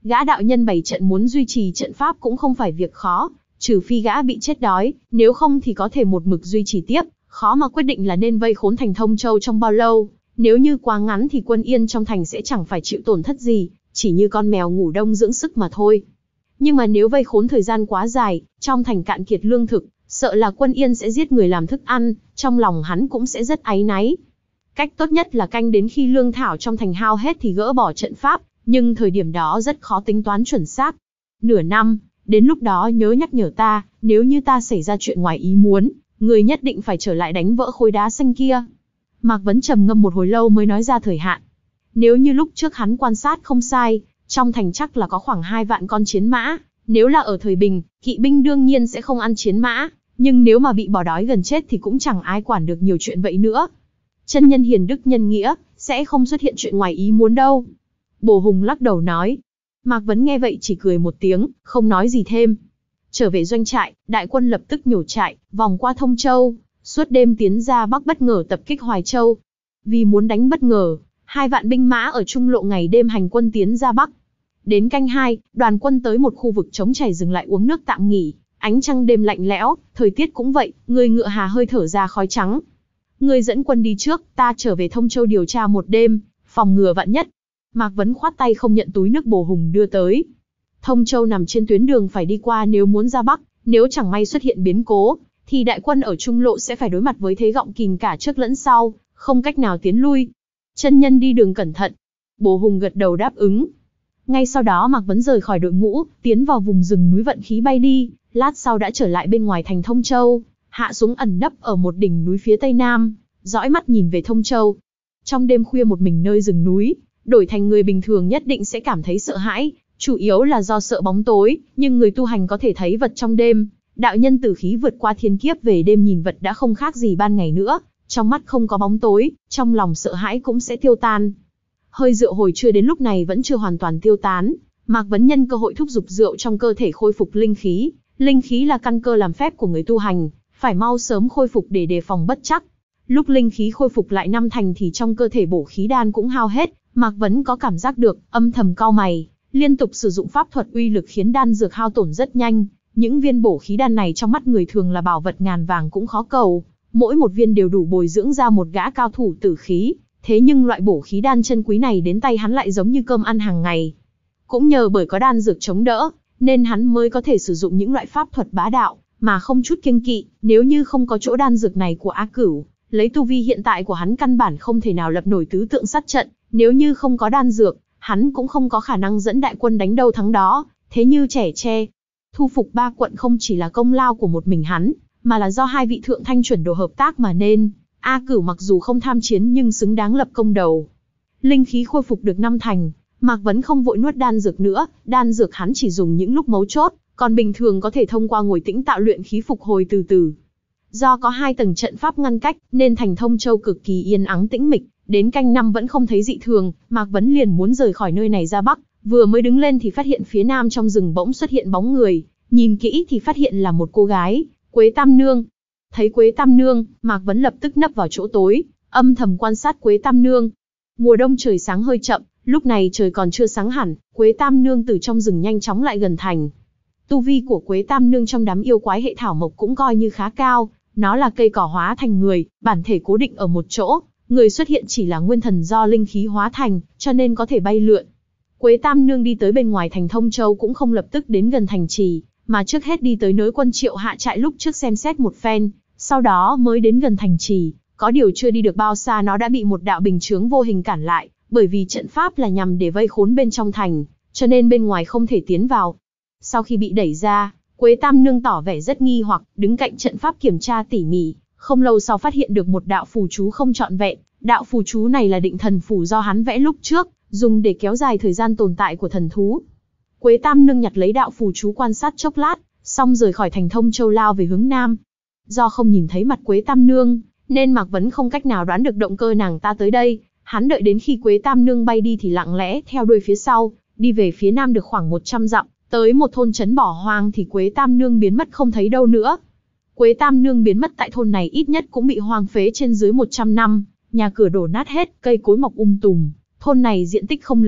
Gã đạo nhân bày trận muốn duy trì trận pháp cũng không phải việc khó, trừ phi gã bị chết đói, nếu không thì có thể một mực duy trì tiếp, khó mà quyết định là nên vây khốn thành Thông Châu trong bao lâu. Nếu như quá ngắn thì quân yên trong thành sẽ chẳng phải chịu tổn thất gì, chỉ như con mèo ngủ đông dưỡng sức mà thôi. Nhưng mà nếu vây khốn thời gian quá dài, trong thành cạn kiệt lương thực, sợ là quân yên sẽ giết người làm thức ăn, trong lòng hắn cũng sẽ rất áy náy. Cách tốt nhất là canh đến khi lương thảo trong thành hao hết thì gỡ bỏ trận pháp, nhưng thời điểm đó rất khó tính toán chuẩn xác. Nửa năm, đến lúc đó nhớ nhắc nhở ta, nếu như ta xảy ra chuyện ngoài ý muốn, người nhất định phải trở lại đánh vỡ khối đá xanh kia. Mạc Vấn trầm ngâm một hồi lâu mới nói ra thời hạn. Nếu như lúc trước hắn quan sát không sai, trong thành chắc là có khoảng hai vạn con chiến mã, nếu là ở thời bình, kỵ binh đương nhiên sẽ không ăn chiến mã, nhưng nếu mà bị bỏ đói gần chết thì cũng chẳng ai quản được nhiều chuyện vậy nữa. Chân nhân hiền đức nhân nghĩa, sẽ không xuất hiện chuyện ngoài ý muốn đâu. Bồ Hùng lắc đầu nói. Mạc Vấn nghe vậy chỉ cười một tiếng, không nói gì thêm. Trở về doanh trại, đại quân lập tức nhổ trại, vòng qua Thông Châu, suốt đêm tiến ra Bắc bất ngờ tập kích Hoài Châu. Vì muốn đánh bất ngờ, hai vạn binh mã ở trung lộ ngày đêm hành quân tiến ra Bắc. Đến canh hai, đoàn quân tới một khu vực trống chảy dừng lại uống nước tạm nghỉ. Ánh trăng đêm lạnh lẽo, thời tiết cũng vậy, người ngựa hà hơi thở ra khói trắng. Người dẫn quân đi trước, ta trở về Thông Châu điều tra một đêm, phòng ngừa vạn nhất. Mạc Vấn khoát tay không nhận túi nước Bồ Hùng đưa tới. Thông Châu nằm trên tuyến đường phải đi qua nếu muốn ra Bắc, nếu chẳng may xuất hiện biến cố, thì đại quân ở trung lộ sẽ phải đối mặt với thế gọng kìm cả trước lẫn sau, không cách nào tiến lui. Chân nhân đi đường cẩn thận. Bồ Hùng gật đầu đáp ứng. Ngay sau đó Mạc Vấn rời khỏi đội ngũ, tiến vào vùng rừng núi vận khí bay đi, lát sau đã trở lại bên ngoài thành Thông Châu, hạ xuống ẩn nấp ở một đỉnh núi phía tây nam, dõi mắt nhìn về Thông Châu. Trong đêm khuya một mình nơi rừng núi, đổi thành người bình thường nhất định sẽ cảm thấy sợ hãi, chủ yếu là do sợ bóng tối, nhưng người tu hành có thể thấy vật trong đêm. Đạo nhân tử khí vượt qua thiên kiếp về đêm nhìn vật đã không khác gì ban ngày nữa, trong mắt không có bóng tối, trong lòng sợ hãi cũng sẽ tiêu tan. Hơi rượu hồi trưa đến lúc này vẫn chưa hoàn toàn tiêu tán, Mạc Vấn nhân cơ hội thúc giục rượu trong cơ thể khôi phục linh khí. Linh khí là căn cơ làm phép của người tu hành, phải mau sớm khôi phục để đề phòng bất trắc. Lúc linh khí khôi phục lại năm thành thì trong cơ thể bổ khí đan cũng hao hết, Mạc Vấn có cảm giác được, âm thầm cau mày, liên tục sử dụng pháp thuật uy lực khiến đan dược hao tổn rất nhanh. Những viên bổ khí đan này trong mắt người thường là bảo vật ngàn vàng cũng khó cầu, mỗi một viên đều đủ bồi dưỡng ra một gã cao thủ tử khí. Thế nhưng loại bổ khí đan chân quý này đến tay hắn lại giống như cơm ăn hàng ngày. Cũng nhờ bởi có đan dược chống đỡ, nên hắn mới có thể sử dụng những loại pháp thuật bá đạo, mà không chút kiêng kỵ. Nếu như không có chỗ đan dược này của A Cửu, lấy tu vi hiện tại của hắn căn bản không thể nào lập nổi tứ tượng sát trận. Nếu như không có đan dược, hắn cũng không có khả năng dẫn đại quân đánh đâu thắng đó. Thế như trẻ tre, thu phục ba quận không chỉ là công lao của một mình hắn, mà là do hai vị thượng thanh chuẩn đồ hợp tác mà nên. A Cửu mặc dù không tham chiến nhưng xứng đáng lập công đầu. Linh khí khôi phục được năm thành, Mạc Vấn không vội nuốt đan dược nữa, đan dược hắn chỉ dùng những lúc mấu chốt, còn bình thường có thể thông qua ngồi tĩnh tạo luyện khí phục hồi từ từ. Do có hai tầng trận pháp ngăn cách, nên thành Thông Châu cực kỳ yên ắng tĩnh mịch, đến canh năm vẫn không thấy dị thường, Mạc Vấn liền muốn rời khỏi nơi này ra Bắc, vừa mới đứng lên thì phát hiện phía nam trong rừng bỗng xuất hiện bóng người, nhìn kỹ thì phát hiện là một cô gái, Quế Tam Nương. Thấy Quế Tam Nương, Mạc Vấn lập tức nấp vào chỗ tối, âm thầm quan sát Quế Tam Nương. Mùa đông trời sáng hơi chậm, lúc này trời còn chưa sáng hẳn, Quế Tam Nương từ trong rừng nhanh chóng lại gần thành. Tu vi của Quế Tam Nương trong đám yêu quái hệ thảo mộc cũng coi như khá cao, nó là cây cỏ hóa thành người, bản thể cố định ở một chỗ, người xuất hiện chỉ là nguyên thần do linh khí hóa thành, cho nên có thể bay lượn. Quế Tam Nương đi tới bên ngoài thành Thông Châu cũng không lập tức đến gần thành trì, mà trước hết đi tới nơi quân Triệu hạ trại lúc trước xem xét một phen, sau đó mới đến gần thành trì. Có điều chưa đi được bao xa nó đã bị một đạo bình chướng vô hình cản lại, bởi vì trận pháp là nhằm để vây khốn bên trong thành, cho nên bên ngoài không thể tiến vào. Sau khi bị đẩy ra, Quế Tam Nương tỏ vẻ rất nghi hoặc, đứng cạnh trận pháp kiểm tra tỉ mỉ, không lâu sau phát hiện được một đạo phù chú không trọn vẹn. Đạo phù chú này là định thần phù do hắn vẽ lúc trước, dùng để kéo dài thời gian tồn tại của thần thú. Quế Tam Nương nhặt lấy đạo phù chú quan sát chốc lát, xong rời khỏi thành Thông Châu lao về hướng nam. Do không nhìn thấy mặt Quế Tam Nương, nên Mạc Vấn không cách nào đoán được động cơ nàng ta tới đây. Hắn đợi đến khi Quế Tam Nương bay đi thì lặng lẽ theo đuôi phía sau, đi về phía nam được khoảng một trăm dặm, tới một thôn trấn bỏ hoang thì Quế Tam Nương biến mất không thấy đâu nữa. Quế Tam Nương biến mất tại thôn này ít nhất cũng bị hoang phế trên dưới một trăm năm, nhà cửa đổ nát hết, cây cối mọc um tùm. Thôn này diện tích không lớn,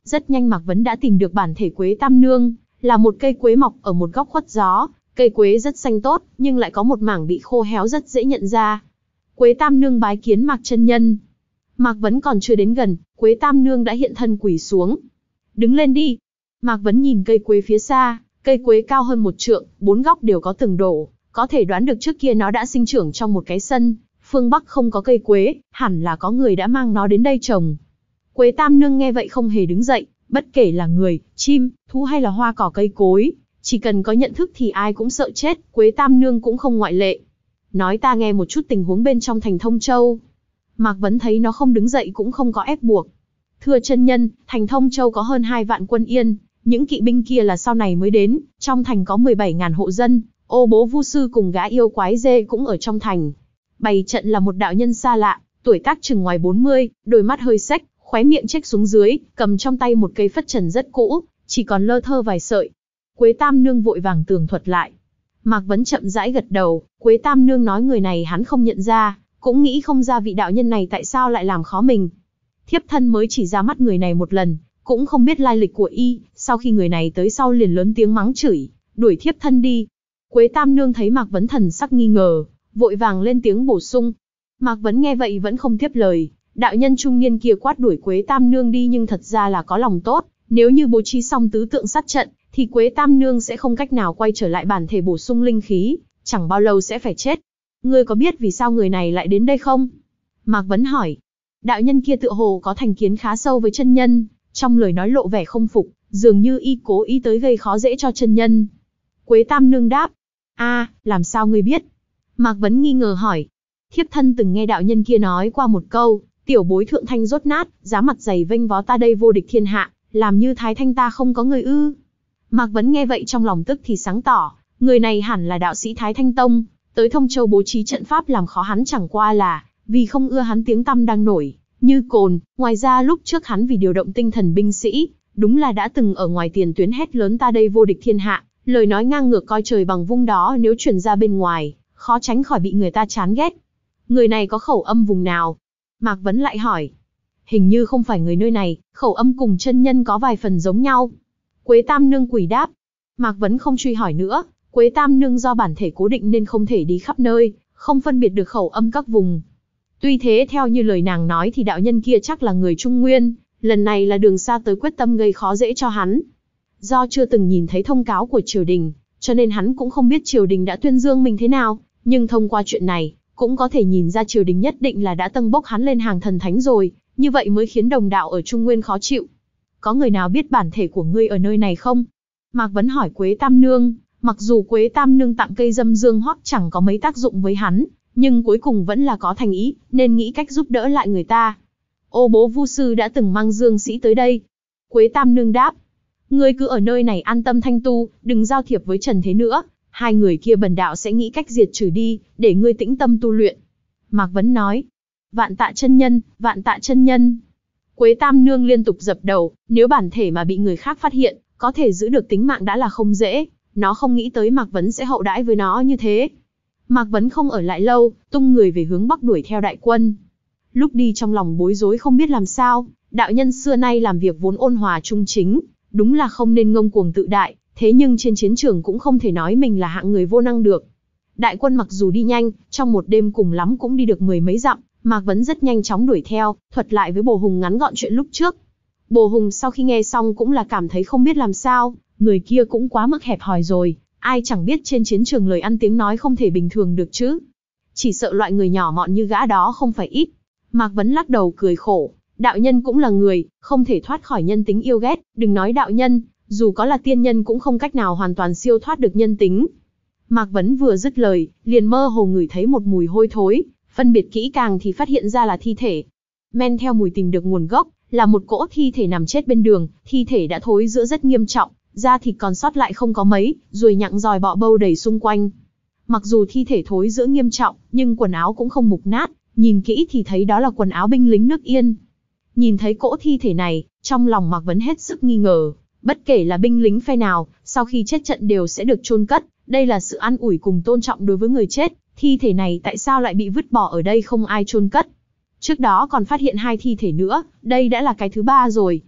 Rất nhanh Mạc Vấn đã tìm được bản thể Quế Tam Nương, là một cây quế mọc ở một góc khuất gió, cây quế rất xanh tốt, nhưng lại có một mảng bị khô héo rất dễ nhận ra. Quế Tam Nương bái kiến Mạc chân nhân. Mạc Vấn còn chưa đến gần, Quế Tam Nương đã hiện thân quỳ xuống. Đứng lên đi. Mạc Vấn nhìn cây quế phía xa, cây quế cao hơn một trượng, bốn góc đều có tường đổ, có thể đoán được trước kia nó đã sinh trưởng trong một cái sân, phương Bắc không có cây quế, hẳn là có người đã mang nó đến đây trồng. Quế Tam Nương nghe vậy không hề đứng dậy, bất kể là người, chim, thú hay là hoa cỏ cây cối, chỉ cần có nhận thức thì ai cũng sợ chết, Quế Tam Nương cũng không ngoại lệ. Nói ta nghe một chút tình huống bên trong thành Thông Châu. Mạc Vấn thấy nó không đứng dậy cũng không có ép buộc. Thưa chân nhân, thành Thông Châu có hơn hai vạn quân yên, những kỵ binh kia là sau này mới đến, trong thành có mười bảy ngàn hộ dân, ô bố vu sư cùng gã yêu quái dê cũng ở trong thành. Bày trận là một đạo nhân xa lạ, tuổi tác chừng ngoài bốn mươi, đôi mắt hơi xếch, khóe miệng chếch xuống dưới, cầm trong tay một cây phất trần rất cũ, chỉ còn lơ thơ vài sợi. Quế Tam Nương vội vàng tường thuật lại. Mạc Vấn chậm rãi gật đầu, Quế Tam Nương nói người này hắn không nhận ra, cũng nghĩ không ra vị đạo nhân này tại sao lại làm khó mình. Thiếp thân mới chỉ ra mắt người này một lần, cũng không biết lai lịch của y, sau khi người này tới sau liền lớn tiếng mắng chửi, đuổi thiếp thân đi. Quế Tam Nương thấy Mạc Vấn thần sắc nghi ngờ, vội vàng lên tiếng bổ sung. Mạc Vấn nghe vậy vẫn không tiếp lời, đạo nhân trung niên kia quát đuổi Quế Tam Nương đi nhưng thật ra là có lòng tốt, nếu như bố trí xong tứ tượng sát trận, thì Quế Tam Nương sẽ không cách nào quay trở lại bản thể bổ sung linh khí, chẳng bao lâu sẽ phải chết. Ngươi có biết vì sao người này lại đến đây không? Mạc Vấn hỏi. Đạo nhân kia tựa hồ có thành kiến khá sâu với chân nhân, trong lời nói lộ vẻ không phục, dường như y cố ý tới gây khó dễ cho chân nhân. Quế Tam Nương đáp. A, làm sao ngươi biết? Mạc Vấn nghi ngờ hỏi. Thiếp thân từng nghe đạo nhân kia nói qua một câu, tiểu bối thượng thanh rốt nát, giá mặt dày vênh vó ta đây vô địch thiên hạ, làm như thái thanh ta không có người ư. Mạc Vấn nghe vậy trong lòng tức thì sáng tỏ, người này hẳn là đạo sĩ Thái Thanh Tông, tới Thông Châu bố trí trận pháp làm khó hắn chẳng qua là vì không ưa hắn tiếng tăm đang nổi như cồn. Ngoài ra lúc trước hắn vì điều động tinh thần binh sĩ, đúng là đã từng ở ngoài tiền tuyến hét lớn ta đây vô địch thiên hạ, lời nói ngang ngược coi trời bằng vung đó nếu truyền ra bên ngoài, khó tránh khỏi bị người ta chán ghét. Người này có khẩu âm vùng nào? Mạc Vấn lại hỏi. Hình như không phải người nơi này, khẩu âm cùng chân nhân có vài phần giống nhau. Quế Tam Nương quỳ đáp. Mạc Vấn không truy hỏi nữa, Quế Tam Nương do bản thể cố định nên không thể đi khắp nơi, không phân biệt được khẩu âm các vùng. Tuy thế theo như lời nàng nói thì đạo nhân kia chắc là người Trung Nguyên, lần này là đường xa tới quyết tâm gây khó dễ cho hắn. Do chưa từng nhìn thấy thông cáo của triều đình, cho nên hắn cũng không biết triều đình đã tuyên dương mình thế nào, nhưng thông qua chuyện này, cũng có thể nhìn ra triều đình nhất định là đã tâng bốc hắn lên hàng thần thánh rồi, như vậy mới khiến đồng đạo ở Trung Nguyên khó chịu. Có người nào biết bản thể của ngươi ở nơi này không? Mạc Vấn hỏi Quế Tam Nương, mặc dù Quế Tam Nương tặng cây dâm dương hoắc chẳng có mấy tác dụng với hắn, nhưng cuối cùng vẫn là có thành ý, nên nghĩ cách giúp đỡ lại người ta. Ô bố vu sư đã từng mang dương sĩ tới đây. Quế Tam Nương đáp, ngươi cứ ở nơi này an tâm thanh tu, đừng giao thiệp với Trần Thế nữa, hai người kia bần đạo sẽ nghĩ cách diệt trừ đi, để ngươi tĩnh tâm tu luyện. Mạc Vấn nói, vạn tạ chân nhân, vạn tạ chân nhân. Quế Tam Nương liên tục dập đầu, nếu bản thể mà bị người khác phát hiện, có thể giữ được tính mạng đã là không dễ, nó không nghĩ tới Mạc Vấn sẽ hậu đãi với nó như thế. Mạc Vấn không ở lại lâu, tung người về hướng bắc đuổi theo đại quân. Lúc đi trong lòng bối rối không biết làm sao, đạo nhân xưa nay làm việc vốn ôn hòa trung chính, đúng là không nên ngông cuồng tự đại, thế nhưng trên chiến trường cũng không thể nói mình là hạng người vô năng được. Đại quân mặc dù đi nhanh, trong một đêm cùng lắm cũng đi được mười mấy dặm, Mạc Vấn rất nhanh chóng đuổi theo, thuật lại với Bồ Hùng ngắn gọn chuyện lúc trước. Bồ Hùng sau khi nghe xong cũng là cảm thấy không biết làm sao, người kia cũng quá mức hẹp hòi rồi, ai chẳng biết trên chiến trường lời ăn tiếng nói không thể bình thường được chứ. Chỉ sợ loại người nhỏ mọn như gã đó không phải ít. Mạc Vấn lắc đầu cười khổ, đạo nhân cũng là người, không thể thoát khỏi nhân tính yêu ghét, đừng nói đạo nhân, dù có là tiên nhân cũng không cách nào hoàn toàn siêu thoát được nhân tính. Mạc Vấn vừa dứt lời, liền mơ hồ ngửi thấy một mùi hôi thối, phân biệt kỹ càng thì phát hiện ra là thi thể. Men theo mùi tìm được nguồn gốc, là một cỗ thi thể nằm chết bên đường, thi thể đã thối rữa rất nghiêm trọng, da thịt còn sót lại không có mấy, ruồi nhặng giòi bọ bâu đầy xung quanh. Mặc dù thi thể thối rữa nghiêm trọng, nhưng quần áo cũng không mục nát, nhìn kỹ thì thấy đó là quần áo binh lính nước Yên. Nhìn thấy cỗ thi thể này, trong lòng Mạc Vấn hết sức nghi ngờ, bất kể là binh lính phe nào, sau khi chết trận đều sẽ được chôn cất, đây là sự an ủi cùng tôn trọng đối với người chết, thi thể này tại sao lại bị vứt bỏ ở đây không ai chôn cất. Trước đó còn phát hiện hai thi thể nữa, đây đã là cái thứ ba rồi.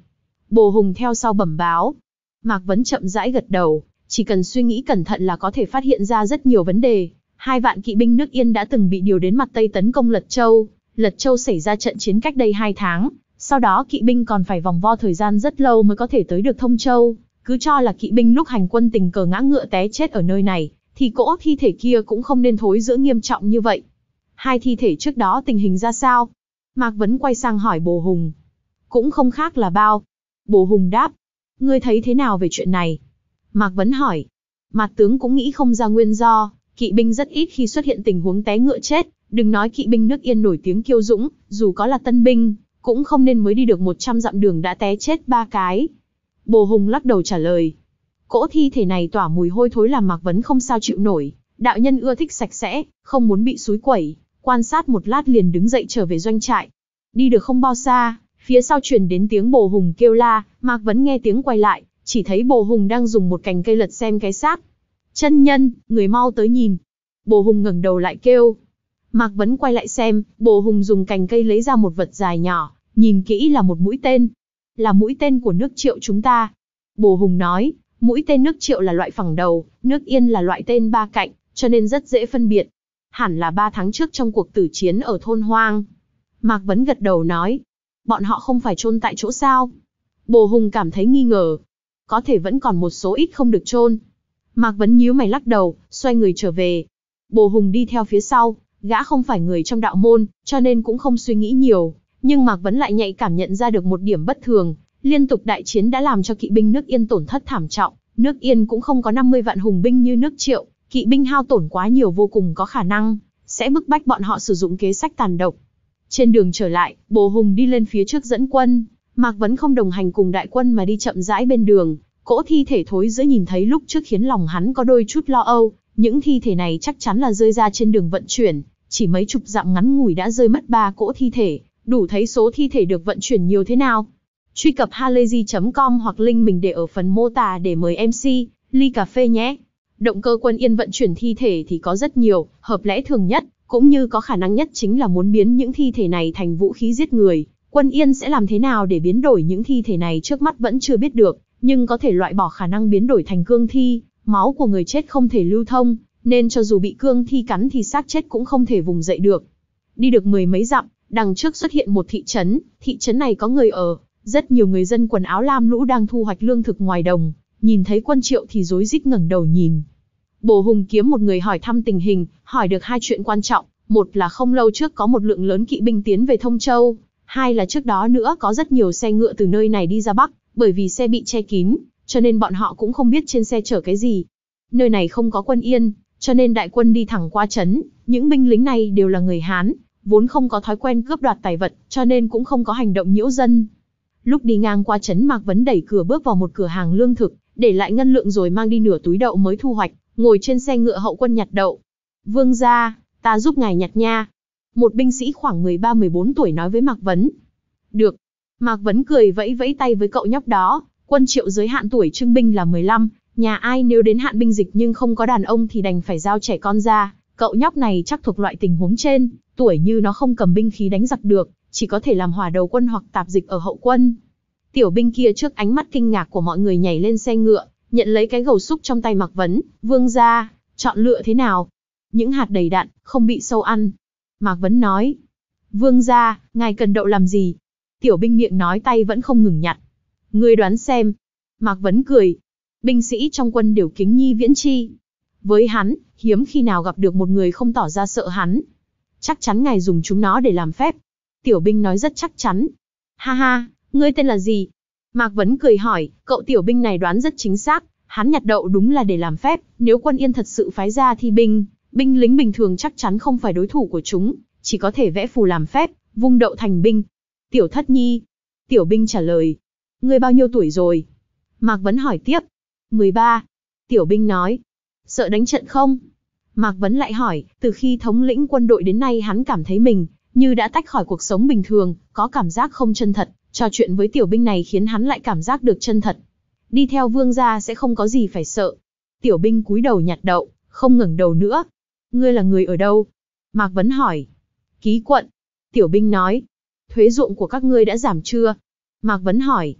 Bồ Hùng theo sau bẩm báo. Mạc Vấn chậm rãi gật đầu, chỉ cần suy nghĩ cẩn thận là có thể phát hiện ra rất nhiều vấn đề. Hai vạn kỵ binh nước Yên đã từng bị điều đến mặt Tây tấn công Lật Châu. Lật Châu xảy ra trận chiến cách đây hai tháng, sau đó kỵ binh còn phải vòng vo thời gian rất lâu mới có thể tới được Thông Châu. Cứ cho là kỵ binh lúc hành quân tình cờ ngã ngựa té chết ở nơi này, thì cỗ thi thể kia cũng không nên thối rữa nghiêm trọng như vậy. Hai thi thể trước đó tình hình ra sao? Mạc Vấn quay sang hỏi Bồ Hùng. Cũng không khác là bao. Bồ Hùng đáp. Ngươi thấy thế nào về chuyện này? Mạc Vấn hỏi. Mạt tướng cũng nghĩ không ra nguyên do, kỵ binh rất ít khi xuất hiện tình huống té ngựa chết, đừng nói kỵ binh nước Yên nổi tiếng kiêu dũng, dù có là tân binh, cũng không nên mới đi được một trăm dặm đường đã té chết ba cái. Bồ Hùng lắc đầu trả lời. Cỗ thi thể này tỏa mùi hôi thối làm Mạc Vấn không sao chịu nổi, đạo nhân ưa thích sạch sẽ, không muốn bị xúi quẩy, quan sát một lát liền đứng dậy trở về doanh trại. Đi được không bao xa, phía sau truyền đến tiếng Bồ Hùng kêu la, Mạc Vấn nghe tiếng quay lại, chỉ thấy Bồ Hùng đang dùng một cành cây lật xem cái xác. Chân nhân, người mau tới nhìn. Bồ Hùng ngẩng đầu lại kêu. Mạc Vấn quay lại xem, Bồ Hùng dùng cành cây lấy ra một vật dài nhỏ, nhìn kỹ là một mũi tên. Là mũi tên của nước Triệu chúng ta. Bồ Hùng nói, mũi tên nước Triệu là loại phẳng đầu, nước Yên là loại tên ba cạnh, cho nên rất dễ phân biệt. Hẳn là ba tháng trước trong cuộc tử chiến ở thôn Hoang. Mạc Vấn gật đầu nói, bọn họ không phải chôn tại chỗ sao? Bồ Hùng cảm thấy nghi ngờ. Có thể vẫn còn một số ít không được chôn. Mạc Vấn nhíu mày lắc đầu, xoay người trở về. Bồ Hùng đi theo phía sau, gã không phải người trong đạo môn, cho nên cũng không suy nghĩ nhiều. Nhưng Mạc Vấn lại nhạy cảm nhận ra được một điểm bất thường. Liên tục đại chiến đã làm cho kỵ binh nước Yên tổn thất thảm trọng. Nước Yên cũng không có năm mươi vạn hùng binh như nước Triệu. Kỵ binh hao tổn quá nhiều vô cùng có khả năng sẽ bức bách bọn họ sử dụng kế sách tàn độc. Trên đường trở lại, Bồ Hùng đi lên phía trước dẫn quân. Mạc Vấn không đồng hành cùng đại quân mà đi chậm rãi bên đường. Cỗ thi thể thối rữa nhìn thấy lúc trước khiến lòng hắn có đôi chút lo âu. Những thi thể này chắc chắn là rơi ra trên đường vận chuyển. Chỉ mấy chục dặm ngắn ngủi đã rơi mất ba cỗ thi thể, đủ thấy số thi thể được vận chuyển nhiều thế nào. Truy cập halayzi chấm com hoặc link mình để ở phần mô tả để mời em xê, ly cà phê nhé. Động cơ quân Yên vận chuyển thi thể thì có rất nhiều, hợp lẽ thường nhất, cũng như có khả năng nhất chính là muốn biến những thi thể này thành vũ khí giết người. Quân Yên sẽ làm thế nào để biến đổi những thi thể này trước mắt vẫn chưa biết được, nhưng có thể loại bỏ khả năng biến đổi thành cương thi, máu của người chết không thể lưu thông, nên cho dù bị cương thi cắn thì xác chết cũng không thể vùng dậy được. Đi được mười mấy dặm, đằng trước xuất hiện một thị trấn, thị trấn này có người ở, rất nhiều người dân quần áo lam lũ đang thu hoạch lương thực ngoài đồng, nhìn thấy quân Triệu thì rối rít ngẩng đầu nhìn. Bồ Hùng kiếm một người hỏi thăm tình hình, hỏi được hai chuyện quan trọng, một là không lâu trước có một lượng lớn kỵ binh tiến về Thông Châu, hai là trước đó nữa có rất nhiều xe ngựa từ nơi này đi ra Bắc, bởi vì xe bị che kín, cho nên bọn họ cũng không biết trên xe chở cái gì. Nơi này không có quân Yên, cho nên đại quân đi thẳng qua trấn, những binh lính này đều là người Hán, vốn không có thói quen cướp đoạt tài vật, cho nên cũng không có hành động nhiễu dân. Lúc đi ngang qua trấn, Mạc Vấn đẩy cửa bước vào một cửa hàng lương thực, để lại ngân lượng rồi mang đi nửa túi đậu mới thu hoạch, ngồi trên xe ngựa hậu quân nhặt đậu. Vương gia, ta giúp ngài nhặt nha. Một binh sĩ khoảng mười ba mười bốn tuổi nói với Mạc Vấn. Được. Mạc Vấn cười vẫy vẫy tay với cậu nhóc đó, quân Triệu giới hạn tuổi trưng binh là mười lăm, nhà ai nếu đến hạn binh dịch nhưng không có đàn ông thì đành phải giao trẻ con ra. Cậu nhóc này chắc thuộc loại tình huống trên, tuổi như nó không cầm binh khí đánh giặc được, chỉ có thể làm hỏa đầu quân hoặc tạp dịch ở hậu quân. Tiểu binh kia trước ánh mắt kinh ngạc của mọi người nhảy lên xe ngựa, nhận lấy cái gầu xúc trong tay Mạc Vấn. Vương gia, chọn lựa thế nào? Những hạt đầy đặn, không bị sâu ăn. Mạc Vấn nói. Vương gia, ngài cần đậu làm gì? Tiểu binh miệng nói tay vẫn không ngừng nhặt. Ngươi đoán xem. Mạc Vấn cười. Binh sĩ trong quân đều kính nhi viễn chi. Với hắn, hiếm khi nào gặp được một người không tỏ ra sợ hắn. Chắc chắn ngài dùng chúng nó để làm phép. Tiểu binh nói rất chắc chắn. Ha ha, ngươi tên là gì? Mạc Vấn cười hỏi, cậu tiểu binh này đoán rất chính xác. Hắn nhặt đậu đúng là để làm phép. Nếu quân Yên thật sự phái ra thi binh, binh lính bình thường chắc chắn không phải đối thủ của chúng, chỉ có thể vẽ phù làm phép, vung đậu thành binh. Tiểu thất nhi. Tiểu binh trả lời. Ngươi bao nhiêu tuổi rồi? Mạc Vấn hỏi tiếp. mười ba. Tiểu binh nói. Sợ đánh trận không? Mạc Vấn lại hỏi, từ khi thống lĩnh quân đội đến nay hắn cảm thấy mình như đã tách khỏi cuộc sống bình thường, có cảm giác không chân thật. Trò chuyện với tiểu binh này khiến hắn lại cảm giác được chân thật. Đi theo vương gia sẽ không có gì phải sợ. Tiểu binh cúi đầu nhặt đậu, không ngẩng đầu nữa. Ngươi là người ở đâu? Mạc Vấn hỏi. Ký quận. Tiểu binh nói. Thuế ruộng của các ngươi đã giảm chưa? Mạc Vấn hỏi.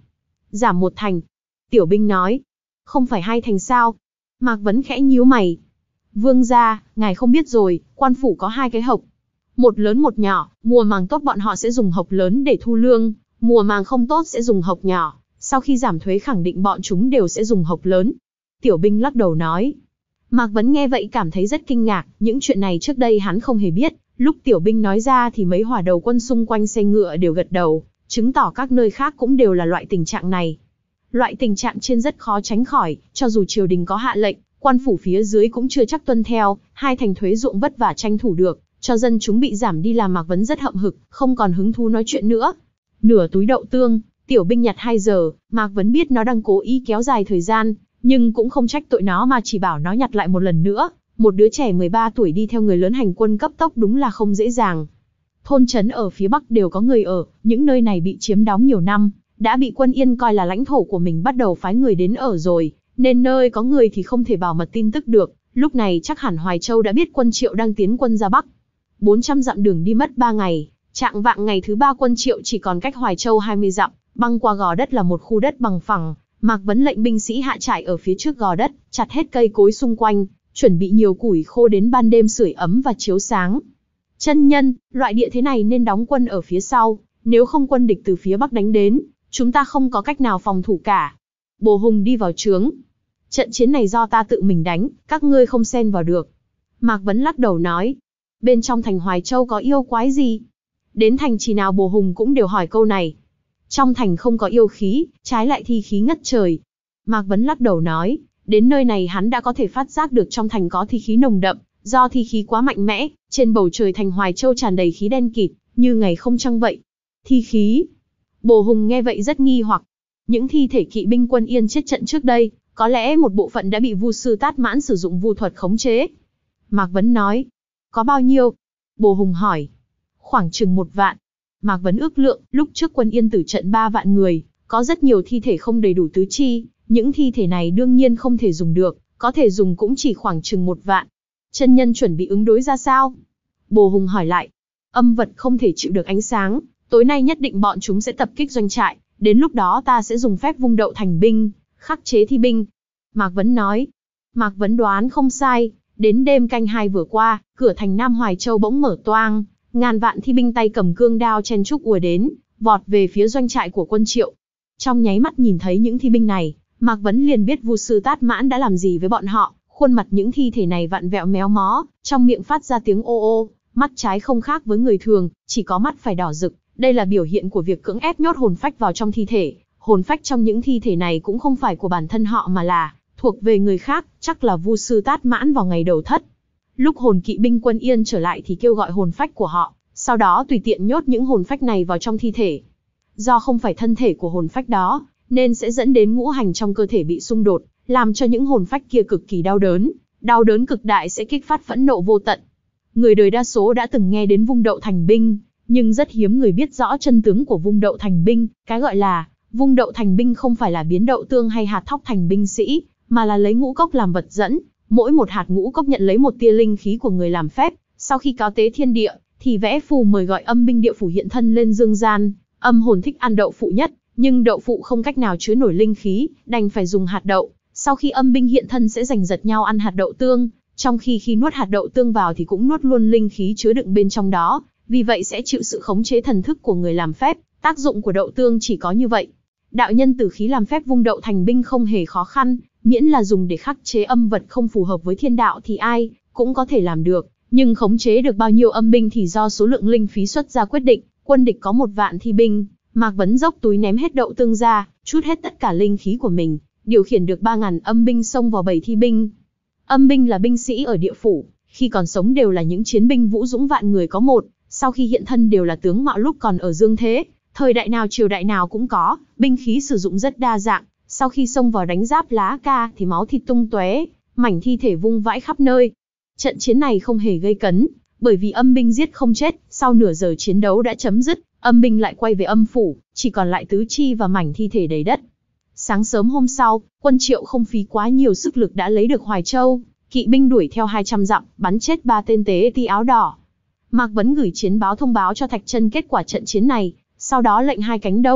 Giảm một thành. Tiểu binh nói. Không phải hai thành sao? Mạc Vấn khẽ nhíu mày. Vương gia, ngài không biết rồi, quan phủ có hai cái hộc. Một lớn một nhỏ, mùa màng tốt bọn họ sẽ dùng hộc lớn để thu lương, mùa màng không tốt sẽ dùng hộc nhỏ, sau khi giảm thuế khẳng định bọn chúng đều sẽ dùng hộc lớn. Tiểu binh lắc đầu nói. Mạc Vấn nghe vậy cảm thấy rất kinh ngạc, những chuyện này trước đây hắn không hề biết, lúc tiểu binh nói ra thì mấy hỏa đầu quân xung quanh xe ngựa đều gật đầu, chứng tỏ các nơi khác cũng đều là loại tình trạng này. Loại tình trạng trên rất khó tránh khỏi, cho dù triều đình có hạ lệnh, quan phủ phía dưới cũng chưa chắc tuân theo, hai thành thuế ruộng vất vả tranh thủ được, cho dân chúng bị giảm đi làm Mạc Vấn rất hậm hực, không còn hứng thú nói chuyện nữa. Nửa túi đậu tương, tiểu binh nhặt hai giờ, Mạc Vấn biết nó đang cố ý kéo dài thời gian, nhưng cũng không trách tội nó mà chỉ bảo nó nhặt lại một lần nữa. Một đứa trẻ mười ba tuổi đi theo người lớn hành quân cấp tốc đúng là không dễ dàng. Thôn trấn ở phía Bắc đều có người ở, những nơi này bị chiếm đóng nhiều năm, đã bị quân Yên coi là lãnh thổ của mình bắt đầu phái người đến ở rồi, nên nơi có người thì không thể bảo mật tin tức được. Lúc này chắc hẳn Hoài Châu đã biết quân Triệu đang tiến quân ra Bắc. bốn trăm dặm đường đi mất ba ngày, trạng vạng ngày thứ ba quân Triệu chỉ còn cách Hoài Châu hai mươi dặm, băng qua gò đất là một khu đất bằng phẳng. Mạc Vấn lệnh binh sĩ hạ trại ở phía trước gò đất, chặt hết cây cối xung quanh, chuẩn bị nhiều củi khô đến ban đêm sưởi ấm và chiếu sáng. Chân nhân, loại địa thế này nên đóng quân ở phía sau, nếu không quân địch từ phía Bắc đánh đến, chúng ta không có cách nào phòng thủ cả. Bồ Hùng đi vào trướng. Trận chiến này do ta tự mình đánh, các ngươi không xen vào được. Mạc Vấn lắc đầu nói. Bên trong thành Hoài Châu có yêu quái gì? Đến thành trì nào Bồ Hùng cũng đều hỏi câu này. Trong thành không có yêu khí, trái lại thi khí ngất trời. Mạc Vấn lắc đầu nói. Đến nơi này hắn đã có thể phát giác được trong thành có thi khí nồng đậm, do thi khí quá mạnh mẽ, trên bầu trời thành Hoài Châu tràn đầy khí đen kịt, như ngày không trăng vậy. Thi khí. Bồ Hùng nghe vậy rất nghi hoặc. Những thi thể kỵ binh quân Yên chết trận trước đây, có lẽ một bộ phận đã bị Vu sư Tát Mãn sử dụng vu thuật khống chế. Mạc Vấn nói. Có bao nhiêu? Bồ Hùng hỏi. Khoảng chừng một vạn. Mạc Vấn ước lượng, lúc trước quân Yên tử trận ba vạn người, có rất nhiều thi thể không đầy đủ tứ chi, những thi thể này đương nhiên không thể dùng được, có thể dùng cũng chỉ khoảng chừng một vạn. Chân nhân chuẩn bị ứng đối ra sao? Bồ Hùng hỏi lại. Âm vật không thể chịu được ánh sáng, tối nay nhất định bọn chúng sẽ tập kích doanh trại, đến lúc đó ta sẽ dùng phép vung đậu thành binh, khắc chế thi binh. Mạc Vấn nói. Mạc Vấn đoán không sai, đến đêm canh hai vừa qua, cửa thành Nam Hoài Châu bỗng mở toang, ngàn vạn thi binh tay cầm cương đao chen chúc ùa đến, vọt về phía doanh trại của quân Triệu. Trong nháy mắt nhìn thấy những thi binh này, Mạc Vấn liền biết Vu sư Tát Mãn đã làm gì với bọn họ. Khuôn mặt những thi thể này vặn vẹo méo mó, trong miệng phát ra tiếng ô ô, mắt trái không khác với người thường, chỉ có mắt phải đỏ rực. Đây là biểu hiện của việc cưỡng ép nhốt hồn phách vào trong thi thể. Hồn phách trong những thi thể này cũng không phải của bản thân họ mà là thuộc về người khác, chắc là Vu sư Tát Mãn vào ngày đầu thất. Lúc hồn kỵ binh quân Yên trở lại thì kêu gọi hồn phách của họ, sau đó tùy tiện nhốt những hồn phách này vào trong thi thể. Do không phải thân thể của hồn phách đó, nên sẽ dẫn đến ngũ hành trong cơ thể bị xung đột, làm cho những hồn phách kia cực kỳ đau đớn. Đau đớn cực đại sẽ kích phát phẫn nộ vô tận. Người đời đa số đã từng nghe đến vung đậu thành binh, nhưng rất hiếm người biết rõ chân tướng của vung đậu thành binh. Cái gọi là vung đậu thành binh không phải là biến đậu tương hay hạt thóc thành binh sĩ, mà là lấy ngũ cốc làm vật dẫn. Mỗi một hạt ngũ cốc nhận lấy một tia linh khí của người làm phép, sau khi cáo tế thiên địa, thì vẽ phù mời gọi âm binh địa phủ hiện thân lên dương gian. Âm hồn thích ăn đậu phụ nhất, nhưng đậu phụ không cách nào chứa nổi linh khí, đành phải dùng hạt đậu. Sau khi âm binh hiện thân sẽ giành giật nhau ăn hạt đậu tương, trong khi khi nuốt hạt đậu tương vào thì cũng nuốt luôn linh khí chứa đựng bên trong đó, vì vậy sẽ chịu sự khống chế thần thức của người làm phép. Tác dụng của đậu tương chỉ có như vậy. Đạo nhân tử khí làm phép vung đậu thành binh không hề khó khăn, miễn là dùng để khắc chế âm vật không phù hợp với thiên đạo thì ai cũng có thể làm được, nhưng khống chế được bao nhiêu âm binh thì do số lượng linh phí xuất ra quyết định. Quân địch có một vạn thi binh, Mạc Vấn dốc túi ném hết đậu tương ra, trút hết tất cả linh khí của mình, điều khiển được ba ngàn âm binh xông vào bảy thi binh. Âm binh là binh sĩ ở địa phủ, khi còn sống đều là những chiến binh vũ dũng vạn người có một, sau khi hiện thân đều là tướng mạo lúc còn ở dương thế. Thời đại nào triều đại nào cũng có, binh khí sử dụng rất đa dạng, sau khi xông vào đánh giáp lá ca thì máu thịt tung tóe, mảnh thi thể vung vãi khắp nơi. Trận chiến này không hề gây cấn, bởi vì âm binh giết không chết, sau nửa giờ chiến đấu đã chấm dứt, âm binh lại quay về âm phủ, chỉ còn lại tứ chi và mảnh thi thể đầy đất. Sáng sớm hôm sau, quân Triệu không phí quá nhiều sức lực đã lấy được Hoài Châu, kỵ binh đuổi theo hai trăm dặm, bắn chết ba tên tế ti áo đỏ. Mạc Vấn gửi chiến báo thông báo cho Thạch Chân kết quả trận chiến này, sau đó lệnh hai cánh đông,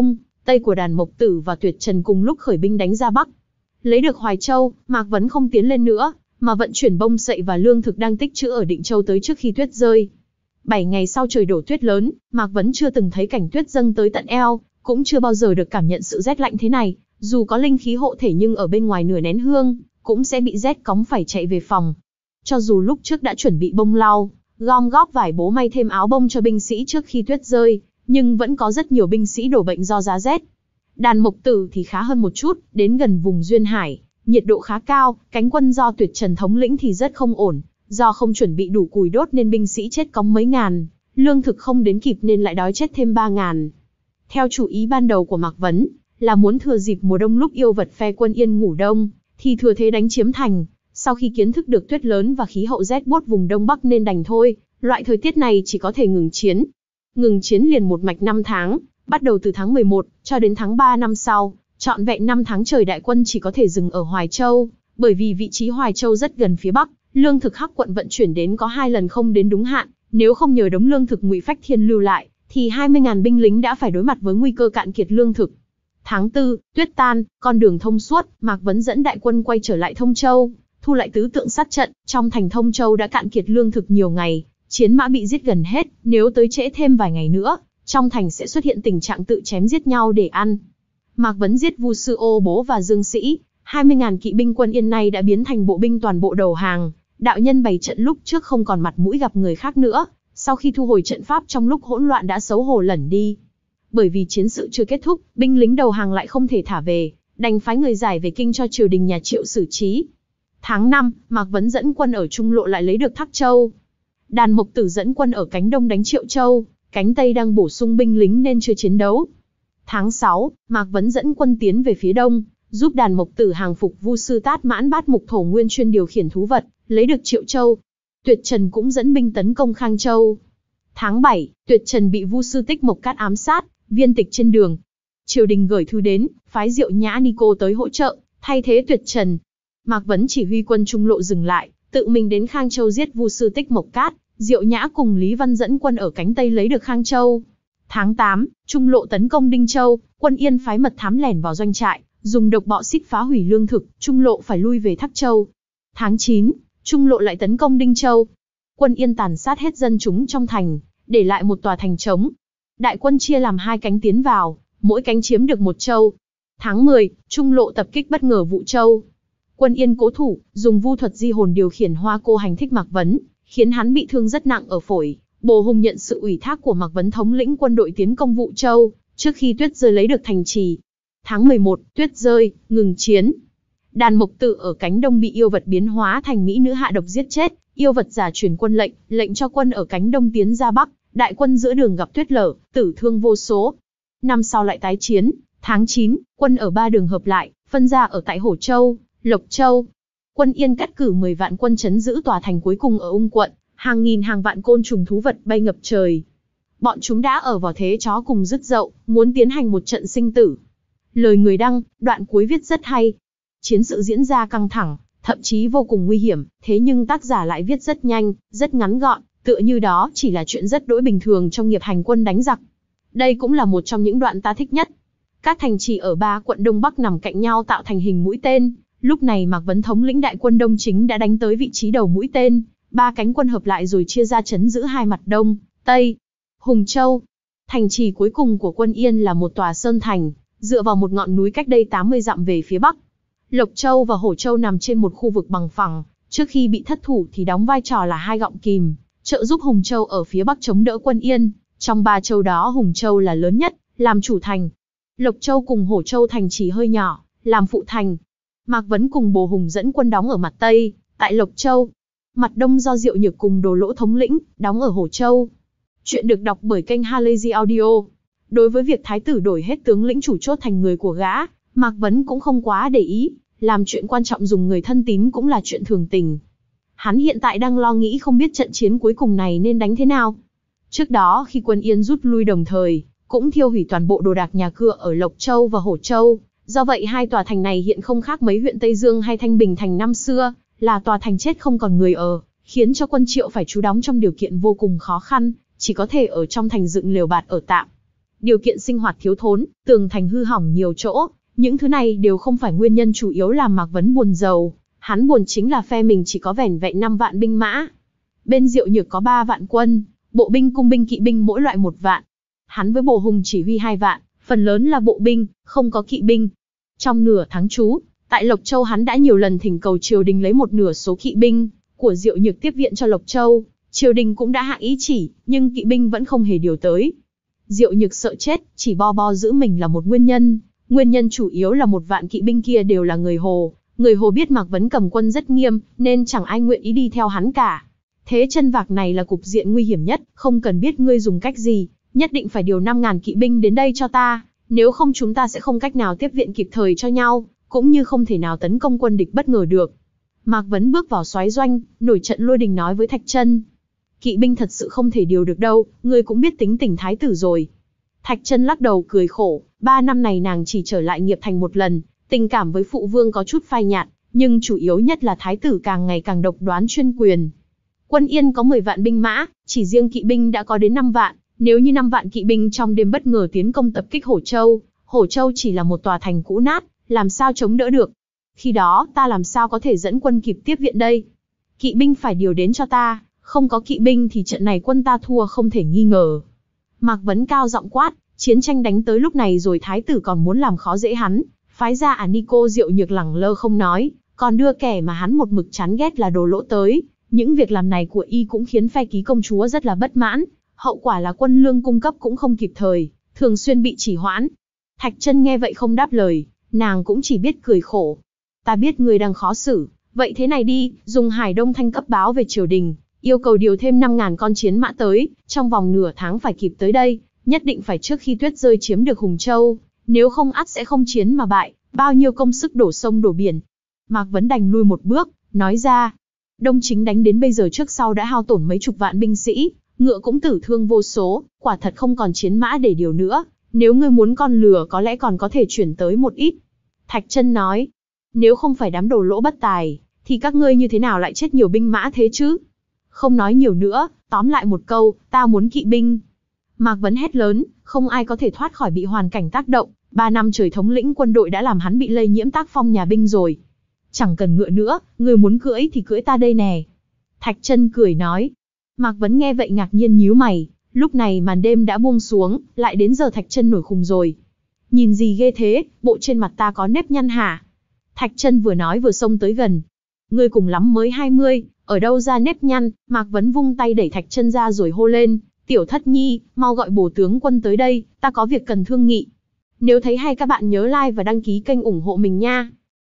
Tây của Đàn Mộc Tử và Tuyệt Trần cùng lúc khởi binh đánh ra Bắc. Lấy được Hoài Châu, Mạc Vấn không tiến lên nữa, mà vận chuyển bông sậy và lương thực đang tích trữ ở Định Châu tới trước khi tuyết rơi. Bảy ngày sau trời đổ tuyết lớn, Mạc Vấn chưa từng thấy cảnh tuyết dâng tới tận eo, cũng chưa bao giờ được cảm nhận sự rét lạnh thế này. Dù có linh khí hộ thể nhưng ở bên ngoài nửa nén hương, cũng sẽ bị rét cóng phải chạy về phòng. Cho dù lúc trước đã chuẩn bị bông lau, gom góp vải bố may thêm áo bông cho binh sĩ trước khi tuyết rơi, nhưng vẫn có rất nhiều binh sĩ đổ bệnh do giá rét. Đàn Mộc Tử thì khá hơn một chút, đến gần vùng Duyên Hải, nhiệt độ khá cao, cánh quân do Tuyệt Trần thống lĩnh thì rất không ổn, do không chuẩn bị đủ củi đốt nên binh sĩ chết cóng mấy ngàn, lương thực không đến kịp nên lại đói chết thêm ba ngàn. Theo chủ ý ban đầu của Mạc Vấn, là muốn thừa dịp mùa đông lúc yêu vật phe quân Yên ngủ đông, thì thừa thế đánh chiếm thành. Sau khi kiến thức được tuyết lớn và khí hậu rét buốt vùng Đông Bắc nên đành thôi, loại thời tiết này chỉ có thể ngừng chiến. Ngừng chiến liền một mạch năm tháng, bắt đầu từ tháng mười một, cho đến tháng ba năm sau, trọn vẹn năm tháng trời đại quân chỉ có thể dừng ở Hoài Châu, bởi vì vị trí Hoài Châu rất gần phía Bắc, lương thực Hắc quận vận chuyển đến có hai lần không đến đúng hạn, nếu không nhờ đống lương thực Ngụy Phách Thiên lưu lại, thì hai mươi ngàn binh lính đã phải đối mặt với nguy cơ cạn kiệt lương thực. Tháng tư, tuyết tan, con đường thông suốt, Mạc Vấn dẫn đại quân quay trở lại Thông Châu, thu lại tứ tượng sát trận, trong thành Thông Châu đã cạn kiệt lương thực nhiều ngày, chiến mã bị giết gần hết, nếu tới trễ thêm vài ngày nữa, trong thành sẽ xuất hiện tình trạng tự chém giết nhau để ăn. Mạc Vấn giết Vu Sư Ô Bố và Dương Sĩ, hai mươi ngàn kỵ binh quân Yên này đã biến thành bộ binh toàn bộ đầu hàng, đạo nhân bày trận lúc trước không còn mặt mũi gặp người khác nữa, sau khi thu hồi trận pháp trong lúc hỗn loạn đã xấu hổ lẩn đi. Bởi vì chiến sự chưa kết thúc, binh lính đầu hàng lại không thể thả về, đành phái người giải về kinh cho triều đình nhà Triệu xử trí. Tháng năm, Mạc Vấn dẫn quân ở Trung Lộ lại lấy được Thác Châu. Đàn Mộc Tử dẫn quân ở cánh Đông đánh Triệu Châu, cánh Tây đang bổ sung binh lính nên chưa chiến đấu. Tháng sáu, Mạc Vấn dẫn quân tiến về phía Đông, giúp Đàn Mộc Tử hàng phục Vu Sư Tát Mãn Bát Mục Thổ Nguyên chuyên điều khiển thú vật, lấy được Triệu Châu. Tuyệt Trần cũng dẫn binh tấn công Khang Châu. Tháng bảy, Tuyệt Trần bị Vu Sư Tích Mộc Cát ám sát, viên tịch trên đường. Triều đình gửi thư đến, phái Diệu Nhã Ni Cô tới hỗ trợ, thay thế Tuyệt Trần. Mạc Vấn chỉ huy quân Trung Lộ dừng lại, tự mình đến Khang Châu giết Vu Sư Tích Mộc Cát, Diệu Nhã cùng Lý Văn dẫn quân ở cánh Tây lấy được Khang Châu. Tháng tám, Trung Lộ tấn công Đinh Châu, quân Yên phái mật thám lẻn vào doanh trại, dùng độc bọ xít phá hủy lương thực, Trung Lộ phải lui về Thác Châu. Tháng chín, Trung Lộ lại tấn công Đinh Châu. Quân Yên tàn sát hết dân chúng trong thành, để lại một tòa thành trống. Đại quân chia làm hai cánh tiến vào, mỗi cánh chiếm được một châu. Tháng mười, Trung Lộ tập kích bất ngờ Vũ Châu. Quân Yên cố thủ, dùng vu thuật di hồn điều khiển Hoa Cô hành thích Mạc Vấn, khiến hắn bị thương rất nặng ở phổi. Bồ Hùng nhận sự ủy thác của Mạc Vấn thống lĩnh quân đội tiến công Vũ Châu, trước khi tuyết rơi lấy được thành trì. Tháng mười một, tuyết rơi, ngừng chiến. Đàn Mộc Tử ở cánh Đông bị yêu vật biến hóa thành mỹ nữ hạ độc giết chết, yêu vật giả truyền quân lệnh, lệnh cho quân ở cánh Đông tiến ra Bắc, đại quân giữa đường gặp tuyết lở, tử thương vô số. Năm sau lại tái chiến, tháng chín, quân ở ba đường hợp lại, phân ra ở tại Hổ Châu, Lộc Châu. Quân Yên cắt cử mười vạn quân trấn giữ tòa thành cuối cùng ở Ung quận, hàng nghìn hàng vạn côn trùng thú vật bay ngập trời. Bọn chúng đã ở vào thế chó cùng rứt dậu, muốn tiến hành một trận sinh tử. Lời người đăng, đoạn cuối viết rất hay. Chiến sự diễn ra căng thẳng, thậm chí vô cùng nguy hiểm, thế nhưng tác giả lại viết rất nhanh, rất ngắn gọn, tựa như đó chỉ là chuyện rất đỗi bình thường trong nghiệp hành quân đánh giặc. Đây cũng là một trong những đoạn ta thích nhất. Các thành trì ở ba quận Đông Bắc nằm cạnh nhau tạo thành hình mũi tên. Lúc này Mạc Vấn thống lĩnh đại quân Đông Chính đã đánh tới vị trí đầu mũi tên, ba cánh quân hợp lại rồi chia ra trấn giữ hai mặt Đông, Tây. Hùng Châu, thành trì cuối cùng của quân Yên là một tòa sơn thành, dựa vào một ngọn núi cách đây tám mươi dặm về phía Bắc. Lộc Châu và Hổ Châu nằm trên một khu vực bằng phẳng, trước khi bị thất thủ thì đóng vai trò là hai gọng kìm, trợ giúp Hùng Châu ở phía Bắc chống đỡ quân Yên. Trong ba châu đó Hùng Châu là lớn nhất, làm chủ thành. Lộc Châu cùng Hổ Châu thành trì hơi nhỏ, làm phụ thành. Mạc Vấn cùng Bồ Hùng dẫn quân đóng ở mặt Tây, tại Lộc Châu. Mặt Đông do Diệu Nhược cùng Đồ Lỗ thống lĩnh, đóng ở Hổ Châu. Chuyện được đọc bởi kênh Halazy Audio. Đối với việc thái tử đổi hết tướng lĩnh chủ chốt thành người của gã, Mạc Vấn cũng không quá để ý, làm chuyện quan trọng dùng người thân tín cũng là chuyện thường tình. Hắn hiện tại đang lo nghĩ không biết trận chiến cuối cùng này nên đánh thế nào. Trước đó khi quân Yên rút lui đồng thời, cũng thiêu hủy toàn bộ đồ đạc nhà cửa ở Lộc Châu và Hổ Châu. Do vậy hai tòa thành này hiện không khác mấy huyện Tây Dương hay Thanh Bình thành năm xưa, là tòa thành chết không còn người ở, khiến cho quân Triệu phải trú đóng trong điều kiện vô cùng khó khăn, chỉ có thể ở trong thành dựng lều bạt ở tạm. điều kiện sinh hoạt thiếu thốn, tường thành hư hỏng nhiều chỗ, những thứ này đều không phải nguyên nhân chủ yếu làm Mạc Vấn buồn rầu. Hắn buồn chính là phe mình chỉ có vẻn vẹn năm vạn binh mã. Bên Diệu Nhược có ba vạn quân, bộ binh cung binh kỵ binh mỗi loại một vạn. Hắn với Bồ Hùng chỉ huy hai vạn, phần lớn là bộ binh, không có kỵ binh. Trong nửa tháng trú, tại Lộc Châu hắn đã nhiều lần thỉnh cầu triều đình lấy một nửa số kỵ binh của Diệu Nhược tiếp viện cho Lộc Châu. Triều đình cũng đã hạ ý chỉ, nhưng kỵ binh vẫn không hề điều tới. Diệu Nhược sợ chết, chỉ bo bo giữ mình là một nguyên nhân. Nguyên nhân chủ yếu là một vạn kỵ binh kia đều là người Hồ. Người Hồ biết Mạc Vấn cầm quân rất nghiêm, nên chẳng ai nguyện ý đi theo hắn cả. Thế chân vạc này là cục diện nguy hiểm nhất, không cần biết ngươi dùng cách gì, nhất định phải điều năm ngàn kỵ binh đến đây cho ta, nếu không chúng ta sẽ không cách nào tiếp viện kịp thời cho nhau, cũng như không thể nào tấn công quân địch bất ngờ được. Mạc Vấn bước vào soái doanh, nổi trận lôi đình nói với Thạch Chân. Kỵ binh thật sự không thể điều được đâu, ngươi cũng biết tính tình thái tử rồi. Thạch Chân lắc đầu cười khổ, ba năm này nàng chỉ trở lại Nghiệp Thành một lần, tình cảm với phụ vương có chút phai nhạt, nhưng chủ yếu nhất là thái tử càng ngày càng độc đoán chuyên quyền. Quân Yên có mười vạn binh mã, chỉ riêng kỵ binh đã có đến năm vạn, nếu như năm vạn kỵ binh trong đêm bất ngờ tiến công tập kích Hổ Châu, Hổ Châu chỉ là một tòa thành cũ nát, làm sao chống đỡ được? Khi đó, ta làm sao có thể dẫn quân kịp tiếp viện đây? Kỵ binh phải điều đến cho ta, không có kỵ binh thì trận này quân ta thua không thể nghi ngờ. Mạc Vấn cao giọng quát, chiến tranh đánh tới lúc này rồi thái tử còn muốn làm khó dễ hắn, phái ra Ả Ni Cô Diệu Nhược lẳng lơ không nói, còn đưa kẻ mà hắn một mực chán ghét là Đồ Lỗ tới. Những việc làm này của y cũng khiến phe Ký công chúa rất là bất mãn, hậu quả là quân lương cung cấp cũng không kịp thời, thường xuyên bị trì hoãn. Thạch Chân nghe vậy không đáp lời, nàng cũng chỉ biết cười khổ. Ta biết ngươi đang khó xử, vậy thế này đi, dùng Hải Đông Thanh cấp báo về triều đình, yêu cầu điều thêm năm ngàn con chiến mã tới, trong vòng nửa tháng phải kịp tới đây, nhất định phải trước khi tuyết rơi chiếm được Hùng Châu, nếu không ắt sẽ không chiến mà bại, bao nhiêu công sức đổ sông đổ biển. Mạc Vấn đành lui một bước, nói ra, Đông Chính đánh đến bây giờ trước sau đã hao tổn mấy chục vạn binh sĩ, ngựa cũng tử thương vô số, quả thật không còn chiến mã để điều nữa, nếu ngươi muốn con lừa có lẽ còn có thể chuyển tới một ít. Thạch Chân nói, nếu không phải đám Đồ Lỗ bất tài, thì các ngươi như thế nào lại chết nhiều binh mã thế chứ? Không nói nhiều nữa, tóm lại một câu, ta muốn kỵ binh. Mạc Vấn hét lớn, không ai có thể thoát khỏi bị hoàn cảnh tác động, ba năm trời thống lĩnh quân đội đã làm hắn bị lây nhiễm tác phong nhà binh rồi. Chẳng cần ngựa nữa, người muốn cưỡi thì cưỡi ta đây nè. Thạch Chân cười nói. Mạc Vấn nghe vậy ngạc nhiên nhíu mày, lúc này màn đêm đã buông xuống, lại đến giờ Thạch Chân nổi khùng rồi. Nhìn gì ghê thế, bộ trên mặt ta có nếp nhăn hả? Thạch Chân vừa nói vừa xông tới gần. Ngươi cùng lắm mới hai mươi, ở đâu ra nếp nhăn? Mạc Vấn vung tay đẩy Thạch Chân ra rồi hô lên, Tiểu Thất Nhi, mau gọi Bổ tướng quân tới đây, ta có việc cần thương nghị. Nếu thấy hay các bạn nhớ like và đăng ký kênh ủng hộ mình nha.